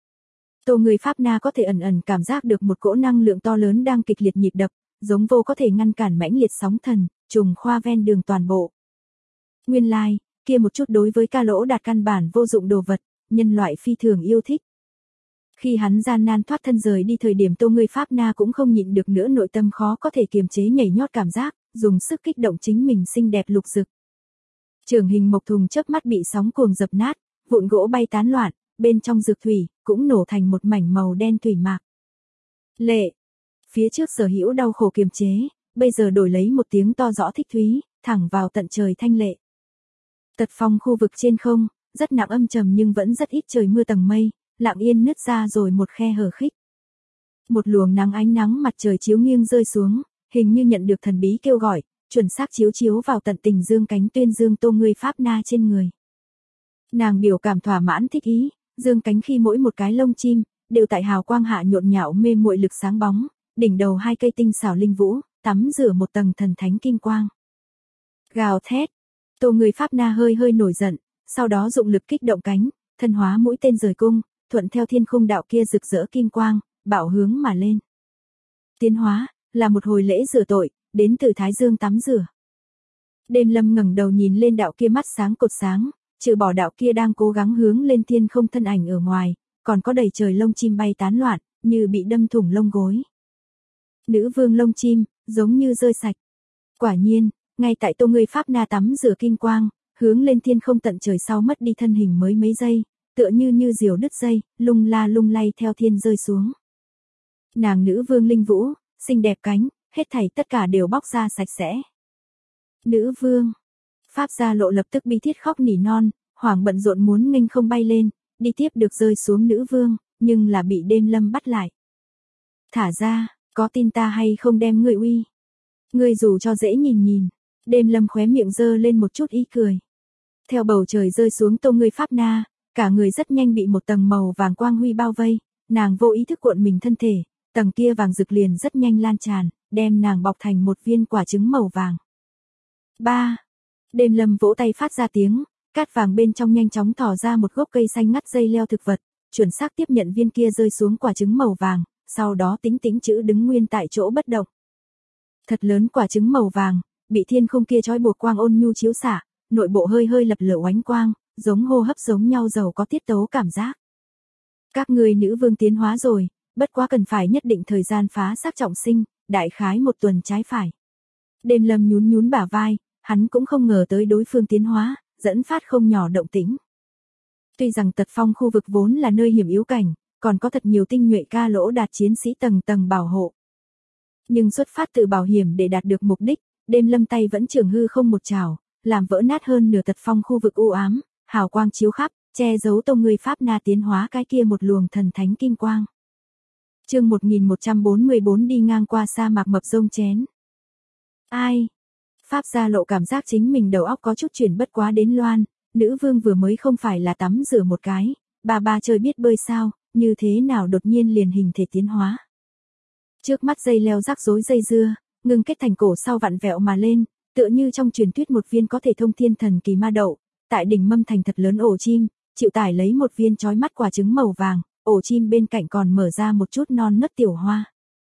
Tô người Pháp Na có thể ẩn cảm giác được một cỗ năng lượng to lớn đang kịch liệt nhịp đập, giống vô có thể ngăn cản mãnh liệt sóng thần, trùng khoa ven đường toàn bộ. Nguyên lai, kia một chút đối với Ca Lỗ Đạt căn bản vô dụng đồ vật, nhân loại phi thường yêu thích. Khi hắn gian nan thoát thân rời đi thời điểm Tô người Pháp Na cũng không nhịn được nữa, nội tâm khó có thể kiềm chế nhảy nhót cảm giác, dùng sức kích động chính mình xinh đẹp lục dực. Trường hình Mộc Thùng chớp mắt bị sóng cuồng dập nát, vụn gỗ bay tán loạn, bên trong dược thủy cũng nổ thành một mảnh màu đen thủy mạc. Lệ, phía trước sở hữu đau khổ kiềm chế, bây giờ đổi lấy một tiếng to rõ thích thúy, thẳng vào tận trời thanh lệ. Tật phong khu vực trên không, rất nặng âm trầm nhưng vẫn rất ít trời mưa tầng mây, lặng yên nứt ra rồi một khe hở khích. Một luồng ánh nắng mặt trời chiếu nghiêng rơi xuống, hình như nhận được thần bí kêu gọi, chuẩn xác chiếu vào tận tình dương cánh tuyên dương Tô người Pháp Na trên người. Nàng biểu cảm thỏa mãn thích ý, dương cánh khi mỗi một cái lông chim đều tại hào quang hạ nhộn nhạo mê muội lực sáng bóng, đỉnh đầu hai cây tinh xảo linh vũ, tắm rửa một tầng thần thánh kim quang. Gào thét, Tô người Pháp Na hơi hơi nổi giận, sau đó dụng lực kích động cánh, thân hóa mũi tên rời cung, thuận theo thiên khung đạo kia rực rỡ kim quang, bạo hướng mà lên. Tiến hóa, là một hồi lễ rửa tội, đến từ Thái Dương tắm rửa. Đêm Lâm ngẩng đầu nhìn lên đạo kia mắt sáng cột sáng, trừ bỏ đạo kia đang cố gắng hướng lên thiên không thân ảnh ở ngoài, còn có đầy trời lông chim bay tán loạn, như bị đâm thủng lông gối. Nữ vương lông chim, giống như rơi sạch. Quả nhiên, ngay tại Tô người Pháp Na tắm rửa kim quang, hướng lên thiên không tận trời sau mất đi thân hình mới mấy giây, tựa như diều đứt dây, lung la lung lay theo thiên rơi xuống. Nàng nữ vương linh vũ, xinh đẹp cánh, hết thảy tất cả đều bóc ra sạch sẽ. Nữ vương. Pháp Gia Lộ lập tức bi thiết khóc nỉ non, hoảng bận rộn muốn nghênh không bay lên, đi tiếp được rơi xuống nữ vương, nhưng là bị Đêm Lâm bắt lại. Thả ra, có tin ta hay không đem ngươi uy? Ngươi dù cho dễ nhìn nhìn. Đêm Lâm khóe miệng giơ lên một chút ý cười. Theo bầu trời rơi xuống Tô người Pháp Na, cả người rất nhanh bị một tầng màu vàng quang huy bao vây, nàng vô ý thức cuộn mình thân thể, tầng kia vàng rực liền rất nhanh lan tràn, đem nàng bọc thành một viên quả trứng màu vàng. 3. Đêm Lâm vỗ tay phát ra tiếng, cát vàng bên trong nhanh chóng thò ra một gốc cây xanh ngắt dây leo thực vật, chuẩn xác tiếp nhận viên kia rơi xuống quả trứng màu vàng, sau đó tính tính chữ đứng nguyên tại chỗ bất động. Thật lớn quả trứng màu vàng, bị thiên không kia trói buộc quang ôn nhu chiếu xạ, nội bộ hơi hơi lập lờ oánh quang, giống hô hấp giống nhau giàu có tiết tấu cảm giác. Các ngươi nữ vương tiến hóa rồi, bất quá cần phải nhất định thời gian phá xác trọng sinh, đại khái một tuần trái phải. Đêm Lâm nhún nhún bả vai, hắn cũng không ngờ tới đối phương tiến hóa, dẫn phát không nhỏ động tĩnh. Tuy rằng Tật Phong khu vực vốn là nơi hiểm yếu cảnh, còn có thật nhiều tinh nhuệ ca lỗ đạt chiến sĩ tầng tầng bảo hộ. Nhưng xuất phát từ bảo hiểm để đạt được mục đích, Đêm Lâm tay vẫn trường hư không một trảo, làm vỡ nát hơn nửa Tật Phong khu vực u ám, hào quang chiếu khắp, che giấu Tô người Pháp Na tiến hóa cái kia một luồng thần thánh kim quang. Chương 1144 đi ngang qua sa mạc mập rông chén. Ai? Pháp Gia Lộ cảm giác chính mình đầu óc có chút chuyển bất quá đến loan, nữ vương vừa mới không phải là tắm rửa một cái, bà chơi biết bơi sao, như thế nào đột nhiên liền hình thể tiến hóa. Trước mắt dây leo rắc rối dây dưa, ngừng kết thành cổ sau vặn vẹo mà lên, tựa như trong truyền thuyết một viên có thể thông thiên thần kỳ ma đậu, tại đỉnh mâm thành thật lớn ổ chim, chịu tải lấy một viên chói mắt quả trứng màu vàng, ổ chim bên cạnh còn mở ra một chút non nớt tiểu hoa.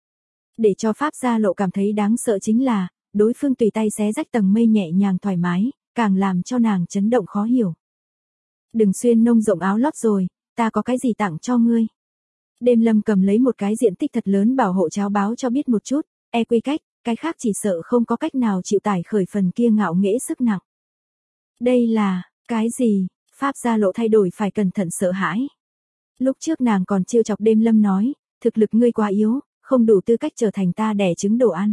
Để cho Pháp Gia Lộ cảm thấy đáng sợ chính là, đối phương tùy tay xé rách tầng mây nhẹ nhàng thoải mái, càng làm cho nàng chấn động khó hiểu. Đừng xuyên nông rộng áo lót rồi, ta có cái gì tặng cho ngươi. Đêm Lâm cầm lấy một cái diện tích thật lớn bảo hộ cháo báo cho biết một chút, quy cách, cái khác chỉ sợ không có cách nào chịu tải khởi phần kia ngạo nghễ sức nặng. Đây là, cái gì? Pháp Gia Lộ thay đổi phải cẩn thận sợ hãi. Lúc trước nàng còn trêu chọc Đêm Lâm nói, thực lực ngươi quá yếu, không đủ tư cách trở thành ta đẻ trứng đồ ăn.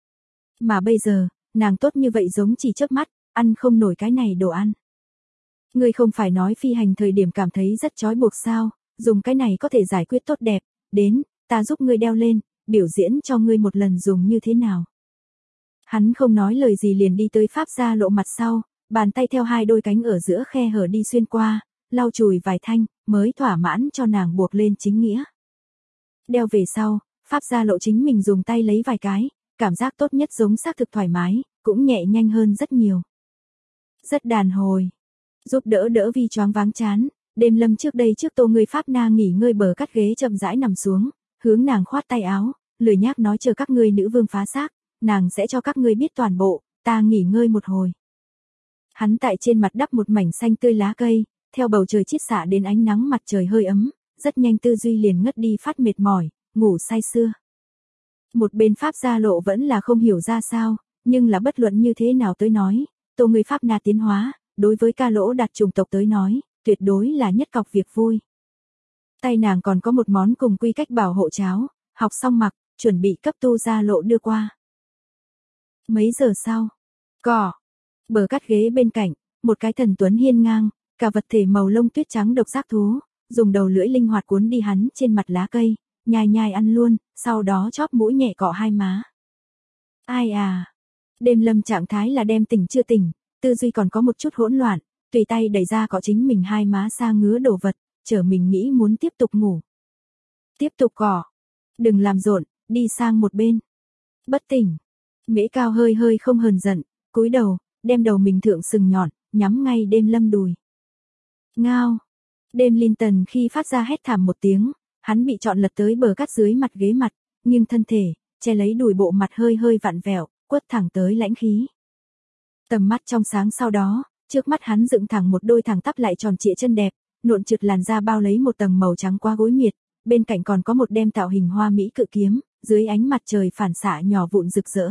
Mà bây giờ, nàng tốt như vậy giống chỉ chớp mắt, ăn không nổi cái này đồ ăn. Ngươi không phải nói phi hành thời điểm cảm thấy rất trói buộc sao, dùng cái này có thể giải quyết tốt đẹp, đến, ta giúp ngươi đeo lên, biểu diễn cho ngươi một lần dùng như thế nào. Hắn không nói lời gì liền đi tới Pháp Gia Lộ mặt sau, bàn tay theo hai đôi cánh ở giữa khe hở đi xuyên qua, lau chùi vài thanh, mới thỏa mãn cho nàng buộc lên chính nghĩa. Đeo về sau, Pháp Gia Lộ chính mình dùng tay lấy vài cái, cảm giác tốt nhất giống xác thực thoải mái, cũng nhẹ nhanh hơn rất nhiều. Rất đàn hồi. Giúp đỡ vi choáng váng chán, Đêm Lâm trước đây trước Tô người Pháp Na nghỉ ngơi bờ cắt ghế chậm rãi nằm xuống, hướng nàng khoát tay áo, lười nhác nói chờ các ngươi nữ vương phá xác, nàng sẽ cho các ngươi biết toàn bộ, ta nghỉ ngơi một hồi. Hắn tại trên mặt đắp một mảnh xanh tươi lá cây, theo bầu trời chiết xạ đến ánh nắng mặt trời hơi ấm, rất nhanh tư duy liền ngất đi phát mệt mỏi, ngủ say sưa. Một bên Pháp Gia Lộ vẫn là không hiểu ra sao, nhưng là bất luận như thế nào tới nói, Tô người Pháp Na tiến hóa, đối với ca lỗ đạt chủng tộc tới nói, tuyệt đối là nhất cọc việc vui. Tay nàng còn có một món cùng quy cách bảo hộ cháo, học xong mặc, chuẩn bị cấp Tô Gia Lộ đưa qua. Mấy giờ sau, bờ cắt ghế bên cạnh, một cái thần tuấn hiên ngang, cả vật thể màu lông tuyết trắng độc giác thú, dùng đầu lưỡi linh hoạt cuốn đi hắn trên mặt lá cây, nhai nhai ăn luôn, sau đó chóp mũi nhẹ cọ hai má. Ai à? Đêm Lâm trạng thái là đem tỉnh chưa tỉnh, tư duy còn có một chút hỗn loạn, tùy tay đẩy ra cọ chính mình hai má xa ngứa đồ vật, chờ mình nghĩ muốn tiếp tục ngủ. Tiếp tục cỏ. Đừng làm rộn, đi sang một bên. Bất tỉnh. Mễ Cao hơi hơi không hờn giận, cúi đầu, đem đầu mình thượng sừng nhọn, nhắm ngay Đêm Lâm đùi. Ngao. Đêm Linton khi phát ra hét thảm một tiếng, hắn bị trọn lật tới bờ cắt dưới mặt ghế mặt, nghiêng thân thể, che lấy đùi, bộ mặt hơi hơi vặn vẹo, quất thẳng tới lãnh khí. Tầm mắt trong sáng sau đó, trước mắt hắn dựng thẳng một đôi thẳng tắp lại tròn trịa chân đẹp, nộn trượt làn da bao lấy một tầng màu trắng qua gối miệt, bên cạnh còn có một đem tạo hình hoa mỹ cự kiếm, dưới ánh mặt trời phản xạ nhỏ vụn rực rỡ.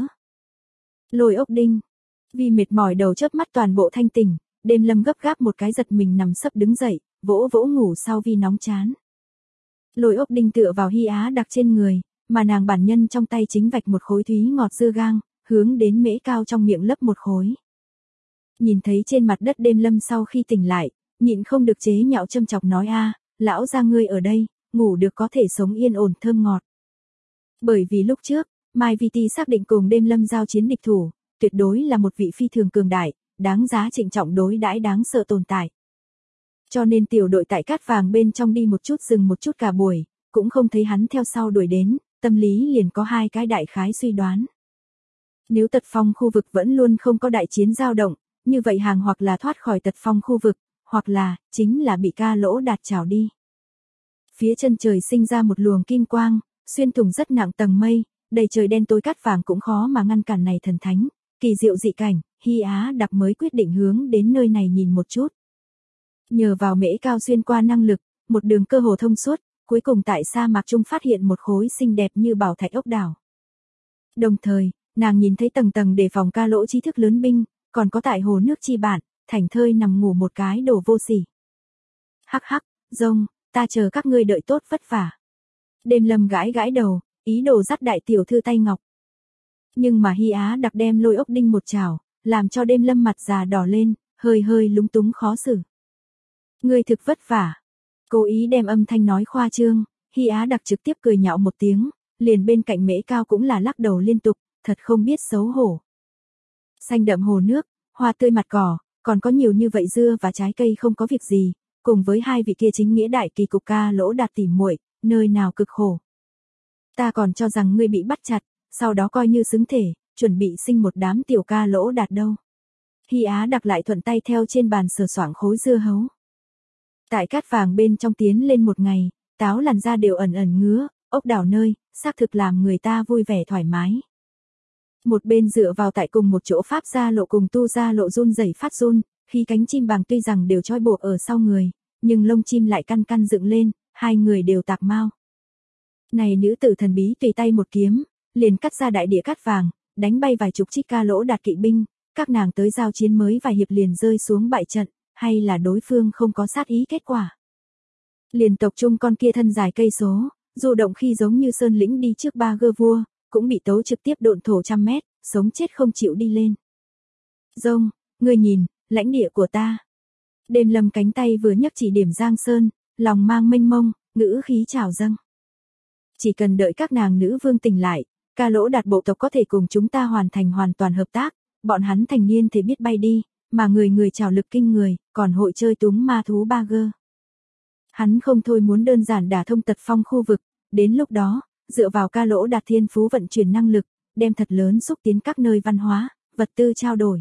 Lôi Ốc Đinh. Vì mệt mỏi đầu chớp mắt toàn bộ thanh tỉnh, Đêm Lâm gấp gáp một cái giật mình nằm sấp đứng dậy, vỗ vỗ ngủ sau Vi nóng chán. Lôi Ốc Đinh tựa vào Hy Á Đặc trên người, mà nàng bản nhân trong tay chính vạch một khối thúy ngọt dưa gang, hướng đến Mễ Cao trong miệng lấp một khối. Nhìn thấy trên mặt đất Đêm Lâm sau khi tỉnh lại, nhịn không được chế nhạo châm chọc nói a, lão gia ngươi ở đây, ngủ được có thể sống yên ổn thơm ngọt. Bởi vì lúc trước, Mai Vi Ti xác định cùng Đêm Lâm giao chiến địch thủ, tuyệt đối là một vị phi thường cường đại, đáng giá trịnh trọng đối đãi đáng sợ tồn tại. Cho nên tiểu đội tại Cát Vàng bên trong đi một chút dừng một chút cả buổi, cũng không thấy hắn theo sau đuổi đến, tâm lý liền có hai cái đại khái suy đoán. Nếu Tật Phong khu vực vẫn luôn không có đại chiến dao động, như vậy hàng hoặc là thoát khỏi Tật Phong khu vực, hoặc là, chính là bị Ca Lỗ Đạt trảo đi. Phía chân trời sinh ra một luồng kim quang, xuyên thủng rất nặng tầng mây, đầy trời đen tối Cát Vàng cũng khó mà ngăn cản này thần thánh, kỳ diệu dị cảnh, Hy Á Đặc mới quyết định hướng đến nơi này nhìn một chút. Nhờ vào Mễ Cao xuyên qua năng lực, một đường cơ hồ thông suốt, cuối cùng tại sa mạc trung phát hiện một khối xinh đẹp như bảo thạch ốc đảo. Đồng thời, nàng nhìn thấy tầng tầng đề phòng Ca Lỗ trí thức lớn binh, còn có tại hồ nước chi bản, thảnh thơi nằm ngủ một cái đồ vô sỉ. Hắc hắc, rông, ta chờ các ngươi đợi tốt vất vả. Đêm Lâm gãi gãi đầu, ý đồ dắt đại tiểu thư tay ngọc. Nhưng mà Hy Á Đặc đem Lôi Ốc Đinh một chảo, làm cho Đêm Lâm mặt già đỏ lên, hơi hơi lúng túng khó xử. Ngươi thực vất vả. Cố ý đem âm thanh nói khoa trương, Hy Á Đặc trực tiếp cười nhạo một tiếng, liền bên cạnh Mễ Cao cũng là lắc đầu liên tục, thật không biết xấu hổ. Xanh đậm hồ nước, hoa tươi mặt cỏ, còn có nhiều như vậy dưa và trái cây không có việc gì, cùng với hai vị kia chính nghĩa đại kỳ cục Ca Lỗ Đạt tỉ muội, nơi nào cực khổ. Ta còn cho rằng ngươi bị bắt chặt, sau đó coi như xứng thể, chuẩn bị sinh một đám tiểu Ca Lỗ Đạt đâu. Hy Á Đặc lại thuận tay theo trên bàn sờ soạng khối dưa hấu. Tại Cát Vàng bên trong tiến lên một ngày, táo làn da đều ẩn ẩn ngứa, ốc đảo nơi, xác thực làm người ta vui vẻ thoải mái. Một bên dựa vào tại cùng một chỗ Pháp Gia Lộ cùng Tu Gia Lộ run rẩy phát run, khi cánh chim bàng tuy rằng đều trói buộc ở sau người, nhưng lông chim lại căn căn dựng lên, hai người đều tạc mau. Này nữ tử thần bí tùy tay một kiếm, liền cắt ra đại địa Cát Vàng, đánh bay vài chục chiếc Ca Lỗ Đạt kỵ binh, các nàng tới giao chiến mới vài hiệp liền rơi xuống bại trận, hay là đối phương không có sát ý kết quả. Liền tộc trung con kia thân dài cây số, dù động khi giống như sơn lĩnh đi trước ba gơ vua, cũng bị tấu trực tiếp độn thổ trăm mét, sống chết không chịu đi lên. Rông, ngươi nhìn, lãnh địa của ta. Đêm Lâm cánh tay vừa nhấc chỉ điểm Giang Sơn, lòng mang mênh mông, ngữ khí trào dâng. Chỉ cần đợi các nàng nữ vương tỉnh lại, Ca Lỗ Đạt bộ tộc có thể cùng chúng ta hoàn toàn hợp tác, bọn hắn thành niên thể biết bay đi, mà người người trào lực kinh người, còn hội chơi túng ma thú ba gơ. Hắn không thôi muốn đơn giản đả thông Tật Phong khu vực, đến lúc đó, dựa vào Ca Lỗ Đạt thiên phú vận chuyển năng lực, đem thật lớn xúc tiến các nơi văn hóa, vật tư trao đổi.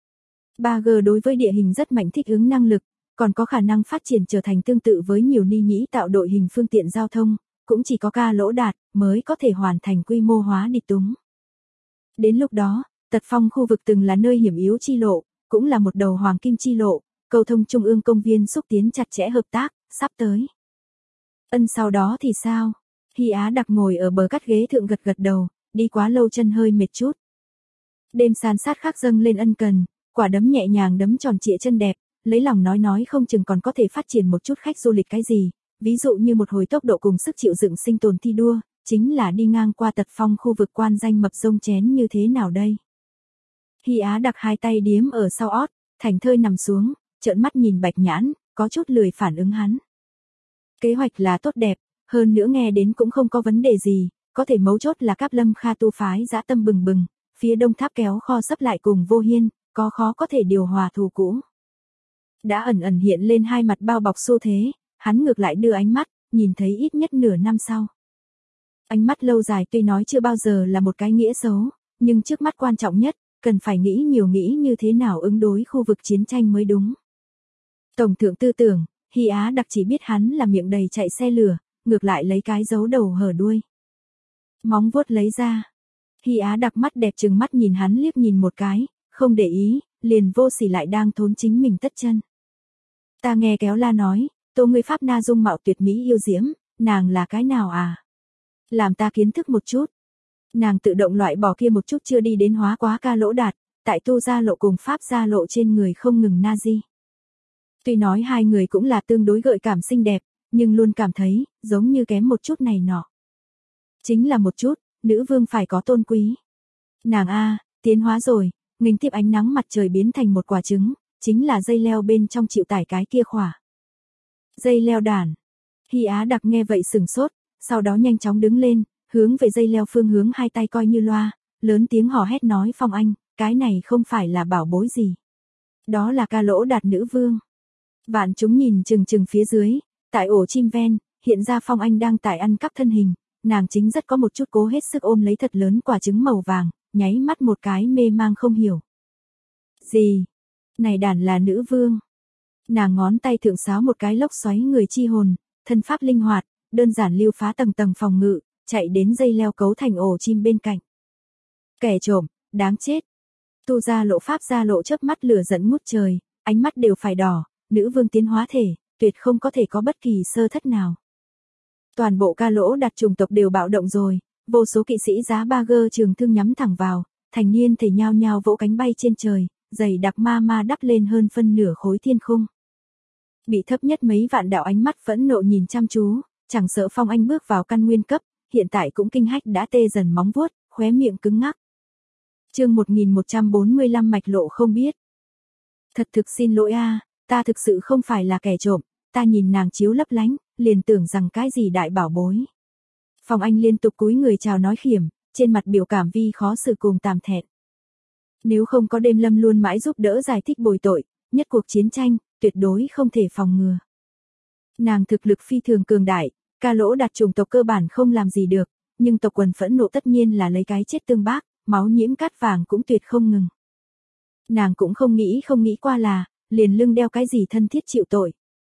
3G đối với địa hình rất mạnh thích ứng năng lực, còn có khả năng phát triển trở thành tương tự với nhiều ni nhĩ tạo đội hình phương tiện giao thông, cũng chỉ có Ca Lỗ Đạt mới có thể hoàn thành quy mô hóa địch túng. Đến lúc đó, Tật Phong khu vực từng là nơi hiểm yếu chi lộ, cũng là một đầu hoàng kim chi lộ, cầu thông trung ương công viên xúc tiến chặt chẽ hợp tác, sắp tới. Sau đó thì sao? Hy Á Đặc ngồi ở bờ cắt ghế thượng gật gật đầu, đi quá lâu chân hơi mệt chút. Đêm san sát khắc dâng lên ân cần, quả đấm nhẹ nhàng đấm tròn trịa chân đẹp, lấy lòng nói không chừng còn có thể phát triển một chút khách du lịch cái gì, ví dụ như một hồi tốc độ cùng sức chịu đựng sinh tồn thi đua, chính là đi ngang qua Tật Phong khu vực quan danh mập rông chén như thế nào đây. Hy Á Đặc hai tay điếm ở sau ót, thảnh thơi nằm xuống, trợn mắt nhìn Bạch Nhãn, có chút lười phản ứng hắn. Kế hoạch là tốt đẹp, hơn nữa nghe đến cũng không có vấn đề gì, có thể mấu chốt là Cáp Lâm Kha tu phái dã tâm bừng bừng, phía đông tháp kéo kho sấp lại cùng Vô Hiên, có khó có thể điều hòa thù cũ. Đã ẩn ẩn hiện lên hai mặt bao bọc xu thế, hắn ngược lại đưa ánh mắt, nhìn thấy ít nhất nửa năm sau. Ánh mắt lâu dài tuy nói chưa bao giờ là một cái nghĩa xấu, nhưng trước mắt quan trọng nhất, cần phải nghĩ nhiều nghĩ như thế nào ứng đối khu vực chiến tranh mới đúng. Tổng thượng tư tưởng, Hy Á Đặc chỉ biết hắn là miệng đầy chạy xe lửa, ngược lại lấy cái giấu đầu hở đuôi. Móng vuốt lấy ra. Hy Á Đặc mắt đẹp trừng mắt nhìn hắn liếc nhìn một cái, không để ý, liền vô sỉ lại đang thốn chính mình tất chân. Ta nghe Kéo La nói, Tô ngươi Pháp Na dung mạo tuyệt mỹ yêu diễm, nàng là cái nào à? Làm ta kiến thức một chút. Nàng tự động loại bỏ kia một chút chưa đi đến hóa quá ca lỗ đạt, tại Tu Gia Lộ cùng Pháp Gia Lộ trên người không ngừng Nazi. Tuy nói hai người cũng là tương đối gợi cảm xinh đẹp, nhưng luôn cảm thấy, giống như kém một chút này nọ. Chính là một chút, nữ vương phải có tôn quý. Nàng a, tiến hóa rồi, nghênh tiếp ánh nắng mặt trời biến thành một quả trứng, chính là dây leo bên trong chịu tải cái kia khỏa. Dây leo đản. Hy Á Đặc nghe vậy sửng sốt, sau đó nhanh chóng đứng lên, hướng về dây leo phương hướng hai tay coi như loa, lớn tiếng hò hét nói Phong Anh, cái này không phải là bảo bối gì. Đó là ca lỗ đạt nữ vương. Vạn chúng nhìn chừng chừng phía dưới, tại ổ chim ven, hiện ra Phong Anh đang tại ăn cắp thân hình, nàng chính rất có một chút cố hết sức ôm lấy thật lớn quả trứng màu vàng, nháy mắt một cái mê mang không hiểu. Gì? Này đản là nữ vương. Nàng ngón tay thượng sáo một cái lốc xoáy người chi hồn, thân pháp linh hoạt, đơn giản lưu phá tầng tầng phòng ngự, chạy đến dây leo cấu thành ổ chim bên cạnh. Kẻ trộm, đáng chết. Tu Gia Lộ Pháp Gia Lộ chớp mắt lửa giận ngút trời, ánh mắt đều phải đỏ, nữ vương tiến hóa thể, tuyệt không có thể có bất kỳ sơ thất nào. Toàn bộ ca lỗ đặt chủng tộc đều bạo động rồi, vô số kỵ sĩ giá ba gơ trường thương nhắm thẳng vào, thành niên thể nhao nhao vỗ cánh bay trên trời, dày đặc ma đắp lên hơn phân nửa khối thiên khung. Bị thấp nhất mấy vạn đạo ánh mắt phẫn nộ nhìn chăm chú, chẳng sợ Phong Anh bước vào căn nguyên cấp, hiện tại cũng kinh hách đã tê dần móng vuốt, khóe miệng cứng ngắc. Chương 1145 mạch lộ không biết. Thật thực xin lỗi a, ta thực sự không phải là kẻ trộm, ta nhìn nàng chiếu lấp lánh, liền tưởng rằng cái gì đại bảo bối. Phong Anh liên tục cúi người chào nói khiểm, trên mặt biểu cảm vi khó xử cùng tàm thẹn. Nếu không có Đêm Lâm luôn mãi giúp đỡ giải thích bồi tội, nhất cuộc chiến tranh, tuyệt đối không thể phòng ngừa. Nàng thực lực phi thường cường đại, ca lỗ đặt chủng tộc cơ bản không làm gì được, nhưng tộc quần phẫn nộ tất nhiên là lấy cái chết tương bác, máu nhiễm cát vàng cũng tuyệt không ngừng. Nàng cũng không nghĩ qua là, liền lưng đeo cái gì thân thiết chịu tội.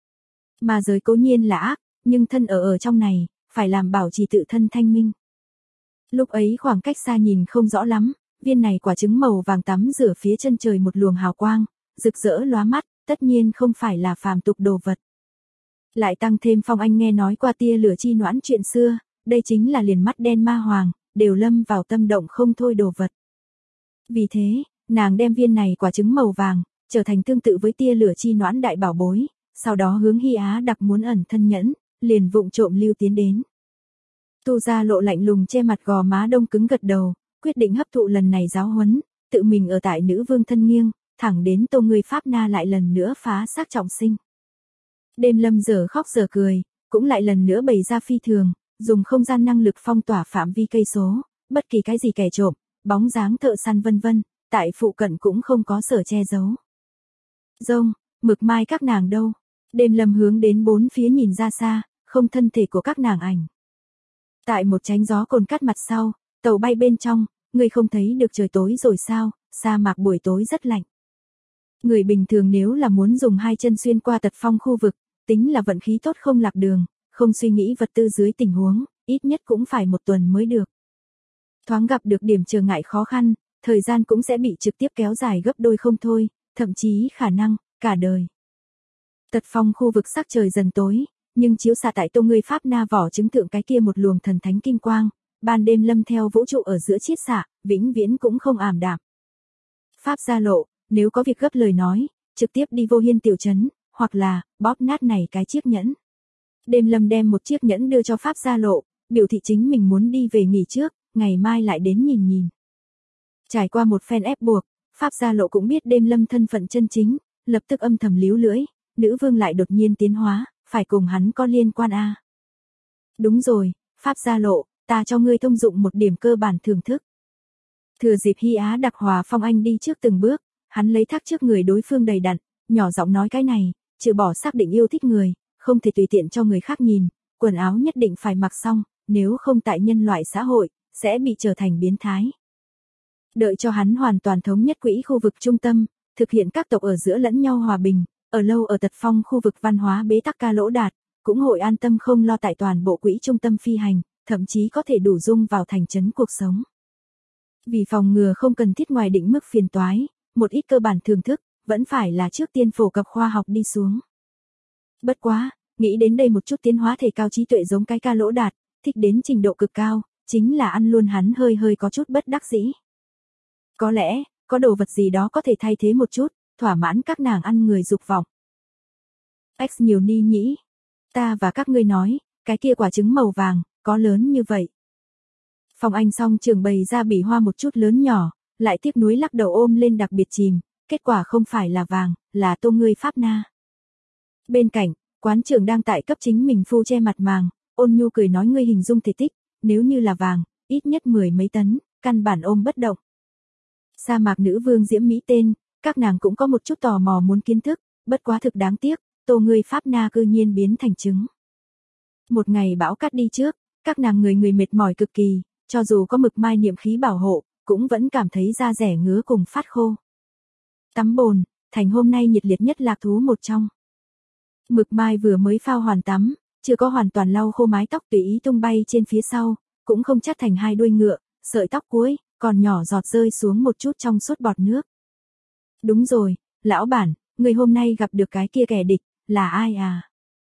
Mà giới cố nhiên là ác, nhưng thân ở trong này, phải làm bảo trì tự thân thanh minh. Lúc ấy khoảng cách xa nhìn không rõ lắm, viên này quả trứng màu vàng tắm rửa phía chân trời một luồng hào quang, rực rỡ lóa mắt, tất nhiên không phải là phàm tục đồ vật. Lại tăng thêm Phong Anh nghe nói qua tia lửa chi noãn chuyện xưa, đây chính là liền mắt đen ma hoàng, đều lâm vào tâm động không thôi đồ vật. Vì thế, nàng đem viên này quả trứng màu vàng, trở thành tương tự với tia lửa chi noãn đại bảo bối, sau đó hướng Hy Á Đặc muốn ẩn thân nhẫn, liền vụng trộm lưu tiến đến. Tu Gia Lộ lạnh lùng che mặt gò má đông cứng gật đầu, quyết định hấp thụ lần này giáo huấn, tự mình ở tại nữ vương thân nghiêng, thẳng đến Tô người Pháp Na lại lần nữa phá xác trọng sinh. Đêm Lâm giờ khóc giờ cười, cũng lại lần nữa bày ra phi thường, dùng không gian năng lực phong tỏa phạm vi cây số, bất kỳ cái gì kẻ trộm, bóng dáng thợ săn vân vân, tại phụ cận cũng không có sở che giấu. Rông, Mực Mai các nàng đâu? Đêm Lâm hướng đến bốn phía nhìn ra xa, không thân thể của các nàng ảnh. Tại một tránh gió cồn cắt mặt sau, tàu bay bên trong, người không thấy được trời tối rồi sao, sa mạc buổi tối rất lạnh. Người bình thường nếu là muốn dùng hai chân xuyên qua tật phong khu vực, tính là vận khí tốt không lạc đường, không suy nghĩ vật tư dưới tình huống, ít nhất cũng phải một tuần mới được. Thoáng gặp được điểm trở ngại khó khăn, thời gian cũng sẽ bị trực tiếp kéo dài gấp đôi không thôi, thậm chí khả năng, cả đời. Tật phong khu vực sắc trời dần tối, nhưng chiếu xạ tại Tô người Pháp Na vỏ chứng thượng cái kia một luồng thần thánh kinh quang, ban đêm lâm theo vũ trụ ở giữa chiết xạ, vĩnh viễn cũng không ảm đạm. Pháp Gia Lộ, nếu có việc gấp lời nói, trực tiếp đi Vô Hiên tiểu trấn, hoặc là, bóp nát này cái chiếc nhẫn. Đêm Lâm đem một chiếc nhẫn đưa cho Pháp Gia Lộ, biểu thị chính mình muốn đi về nghỉ trước, ngày mai lại đến nhìn. Trải qua một phen ép buộc, Pháp Gia Lộ cũng biết Đêm Lâm thân phận chân chính, lập tức âm thầm líu lưỡi, nữ vương lại đột nhiên tiến hóa, phải cùng hắn có liên quan a. Đúng rồi, Pháp Gia Lộ, ta cho ngươi thông dụng một điểm cơ bản thưởng thức. Thừa dịp Hy Á Đặc hòa Phong Anh đi trước từng bước, hắn lấy thác trước người đối phương đầy đặn, nhỏ giọng nói cái này, trừ bỏ xác định yêu thích người, không thể tùy tiện cho người khác nhìn, quần áo nhất định phải mặc xong, nếu không tại nhân loại xã hội, sẽ bị trở thành biến thái. Đợi cho hắn hoàn toàn thống nhất quỹ khu vực trung tâm, thực hiện các tộc ở giữa lẫn nhau hòa bình, ở lâu ở Tật Phong khu vực văn hóa bế tắc Ca Lỗ Đạt, cũng hội an tâm không lo tại toàn bộ quỹ trung tâm phi hành, thậm chí có thể đủ dung vào thành trấn cuộc sống. Vì phòng ngừa không cần thiết ngoài định mức phiền toái, một ít cơ bản thưởng thức, vẫn phải là trước tiên phổ cập khoa học đi xuống. Bất quá, nghĩ đến đây một chút tiến hóa thể cao trí tuệ giống cái Ca Lỗ Đạt, thích đến trình độ cực cao, chính là ăn luôn hắn hơi hơi có chút bất đắc dĩ. Có lẽ, có đồ vật gì đó có thể thay thế một chút, thỏa mãn các nàng ăn người dục vọng. X nhiều ni nhĩ. Ta và các ngươi nói, cái kia quả trứng màu vàng, có lớn như vậy. Phong Anh song trường bày ra bỉ hoa một chút lớn nhỏ, lại tiếc nuối lắc đầu ôm lên đặc biệt chìm, kết quả không phải là vàng, là tô ngươi Pháp Na. Bên cạnh, quán trưởng đang tại cấp chính mình phu che mặt màng, ôn nhu cười nói ngươi hình dung thể tích, nếu như là vàng, ít nhất 10 mấy tấn, căn bản ôm bất động. Sa mạc nữ vương diễm mỹ tên, các nàng cũng có một chút tò mò muốn kiến thức, bất quá thực đáng tiếc, tô ngươi Pháp Na cư nhiên biến thành trứng. Một ngày bão cát đi trước, các nàng người mệt mỏi cực kỳ, cho dù có mực mai niệm khí bảo hộ, cũng vẫn cảm thấy da rẻ ngứa cùng phát khô. Tắm bồn, thành hôm nay nhiệt liệt nhất lạc thú một trong. Mực mai vừa mới phao hoàn tắm, chưa có hoàn toàn lau khô mái tóc tùy ý tung bay trên phía sau, cũng không chắt thành hai đuôi ngựa, sợi tóc cuối, còn nhỏ giọt rơi xuống một chút trong suốt bọt nước. Đúng rồi, lão bản, người hôm nay gặp được cái kia kẻ địch, là ai à?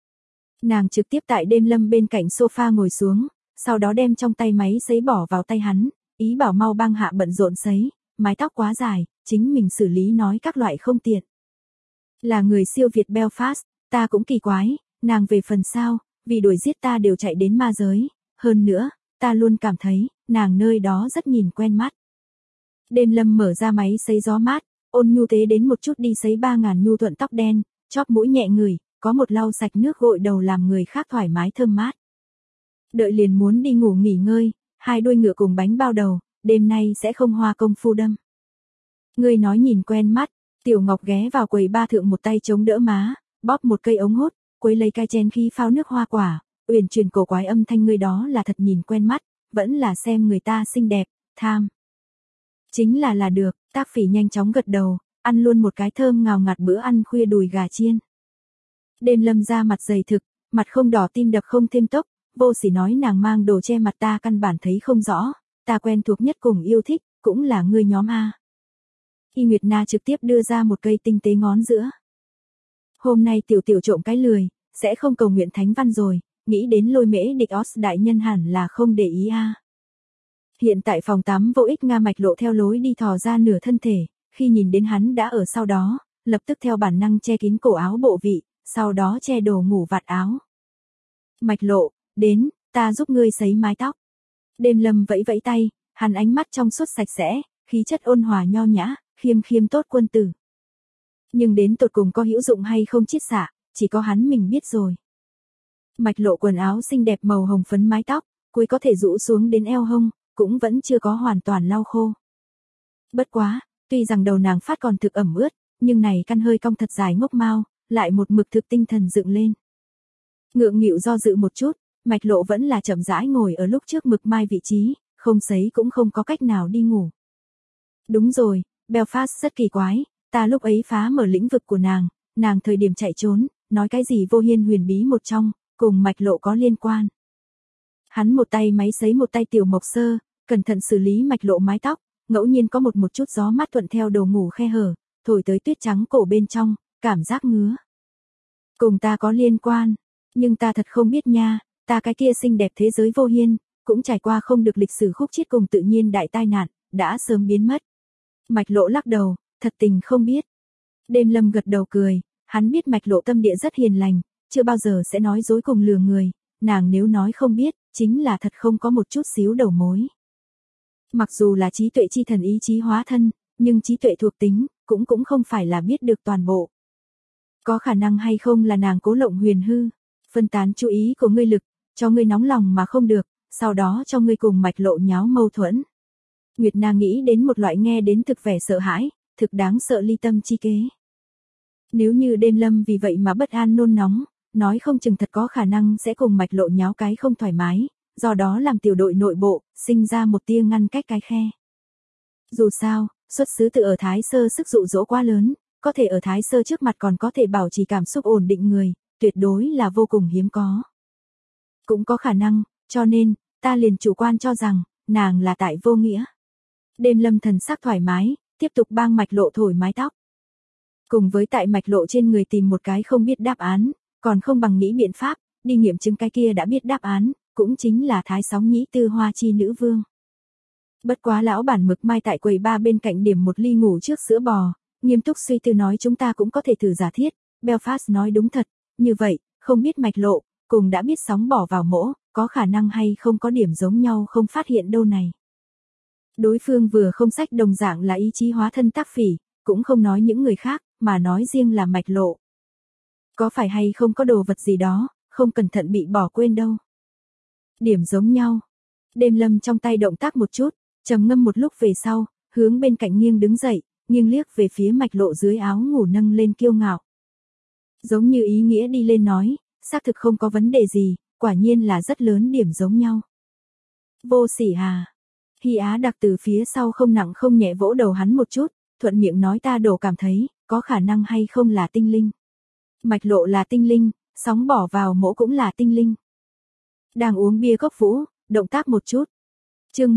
Nàng trực tiếp tại đêm lâm bên cạnh sofa ngồi xuống, sau đó đem trong tay máy sấy bỏ vào tay hắn, ý bảo mau băng hạ bận rộn sấy, mái tóc quá dài, chính mình xử lý nói các loại không tiện. Là người siêu Việt Belfast, ta cũng kỳ quái, nàng về phần sao, vì đuổi giết ta đều chạy đến ma giới, hơn nữa, ta luôn cảm thấy, nàng nơi đó rất nhìn quen mắt. Đêm lâm mở ra máy sấy gió mát, ôn nhu tế đến một chút đi sấy 3.000 nhu thuận tóc đen, chóp mũi nhẹ ngửi, có một lau sạch nước gội đầu làm người khác thoải mái thơm mát. Đợi liền muốn đi ngủ nghỉ ngơi, hai đuôi ngựa cùng bánh bao đầu, đêm nay sẽ không hoa công phu đâm. Ngươi nói nhìn quen mắt, Tiểu Ngọc ghé vào quầy ba thượng một tay chống đỡ má, bóp một cây ống hút, quấy lấy cái chén khí phao nước hoa quả, uyển chuyển cổ quái âm thanh ngươi đó là thật nhìn quen mắt, vẫn là xem người ta xinh đẹp, tham. Chính là được, Tác Phỉ nhanh chóng gật đầu, ăn luôn một cái thơm ngào ngạt bữa ăn khuya đùi gà chiên. Đêm lâm ra mặt dày thực, mặt không đỏ tim đập không thêm tốc, vô sỉ nói nàng mang đồ che mặt ta căn bản thấy không rõ, ta quen thuộc nhất cùng yêu thích, cũng là ngươi nhóm A. Y Nguyệt Na trực tiếp đưa ra một cây tinh tế ngón giữa. Hôm nay tiểu tiểu trộm cái lười, sẽ không cầu nguyện thánh văn rồi, nghĩ đến Lôi Mễ Địch Os đại nhân hẳn là không để ý A. Hiện tại phòng tắm vô ích Nga Mạch Lộ theo lối đi thò ra nửa thân thể, khi nhìn đến hắn đã ở sau đó, lập tức theo bản năng che kín cổ áo bộ vị, sau đó che đồ ngủ vạt áo. Mạch Lộ, đến, ta giúp ngươi sấy mái tóc. Đêm lâm vẫy vẫy tay, hắn ánh mắt trong suốt sạch sẽ, khí chất ôn hòa nho nhã, khiêm khiêm tốt quân tử. Nhưng đến tột cùng có hữu dụng hay không chiết xạ, chỉ có hắn mình biết rồi. Mạch Lộ quần áo xinh đẹp màu hồng phấn mái tóc, cuối có thể rũ xuống đến eo hông, cũng vẫn chưa có hoàn toàn lau khô. Bất quá, tuy rằng đầu nàng phát còn thực ẩm ướt, nhưng này căn hơi cong thật dài ngốc mau, lại một mực thực tinh thần dựng lên. Ngượng nghịu do dự một chút, Mạch Lộ vẫn là chậm rãi ngồi ở lúc trước mực mai vị trí, không sấy cũng không có cách nào đi ngủ. Đúng rồi, Belfast rất kỳ quái, ta lúc ấy phá mở lĩnh vực của nàng thời điểm chạy trốn, nói cái gì vô hiên huyền bí một trong, cùng Mạch Lộ có liên quan. Hắn một tay máy sấy một tay tiểu mộc sơ, cẩn thận xử lý Mạch Lộ mái tóc, ngẫu nhiên có một chút gió mát thuận theo đầu ngủ khe hở, thổi tới tuyết trắng cổ bên trong, cảm giác ngứa. Cùng ta có liên quan, nhưng ta thật không biết nha, ta cái kia xinh đẹp thế giới vô hiên, cũng trải qua không được lịch sử khúc chiết cùng tự nhiên đại tai nạn, đã sớm biến mất. Mạch Lộ lắc đầu, thật tình không biết. Đêm lâm gật đầu cười, hắn biết Mạch Lộ tâm địa rất hiền lành, chưa bao giờ sẽ nói dối cùng lừa người, nàng nếu nói không biết, chính là thật không có một chút xíu đầu mối. Mặc dù là trí tuệ chi thần ý chí hóa thân, nhưng trí tuệ thuộc tính, cũng không phải là biết được toàn bộ. Có khả năng hay không là nàng cố lộng huyền hư, phân tán chú ý của ngươi lực, cho ngươi nóng lòng mà không được, sau đó cho ngươi cùng Mạch Lộ nháo mâu thuẫn. Nguyệt Na nghĩ đến một loại nghe đến thực vẻ sợ hãi, thực đáng sợ ly tâm chi kế. Nếu như đêm lâm vì vậy mà bất an nôn nóng, nói không chừng thật có khả năng sẽ cùng Mạch Lộ nháo cái không thoải mái, do đó làm tiểu đội nội bộ, sinh ra một tia ngăn cách cái khe. Dù sao, xuất xứ từ ở Thái Sơ sức dụ dỗ quá lớn, có thể ở Thái Sơ trước mặt còn có thể bảo trì cảm xúc ổn định người, tuyệt đối là vô cùng hiếm có. Cũng có khả năng, cho nên, ta liền chủ quan cho rằng, nàng là tại vô nghĩa. Đêm Lâm thần sắc thoải mái, tiếp tục bang Mạch Lộ thổi mái tóc. Cùng với tại Mạch Lộ trên người tìm một cái không biết đáp án, còn không bằng nghĩ biện pháp, đi nghiệm chứng cái kia đã biết đáp án, cũng chính là Thái Sóng Nhĩ Tư Hoa Chi nữ vương. Bất quá lão bản Mực Mai tại quầy ba bên cạnh điểm một ly ngủ trước sữa bò, nghiêm túc suy tư nói chúng ta cũng có thể thử giả thiết, Belfast nói đúng thật, như vậy, không biết Mạch Lộ, cùng đã biết sóng bỏ vào mỗ, có khả năng hay không có điểm giống nhau không phát hiện đâu này. Đối phương vừa không sách đồng dạng là ý chí hóa thân tác phỉ, cũng không nói những người khác, mà nói riêng là Mạch Lộ. Có phải hay không có đồ vật gì đó, không cẩn thận bị bỏ quên đâu. Điểm giống nhau. Đêm Lâm trong tay động tác một chút, trầm ngâm một lúc về sau, hướng bên cạnh nghiêng đứng dậy, nghiêng liếc về phía Mạch Lộ dưới áo ngủ nâng lên kiêu ngạo. Giống như ý nghĩa đi lên nói, xác thực không có vấn đề gì, quả nhiên là rất lớn điểm giống nhau. Vô sỉ hà. Hy Á Đặc từ phía sau không nặng không nhẹ vỗ đầu hắn một chút, thuận miệng nói ta đổ cảm thấy, có khả năng hay không là tinh linh. Mạch Lộ là tinh linh, sóng bỏ vào mỗ cũng là tinh linh. Đang uống bia cốc vũ, động tác một chút. Chương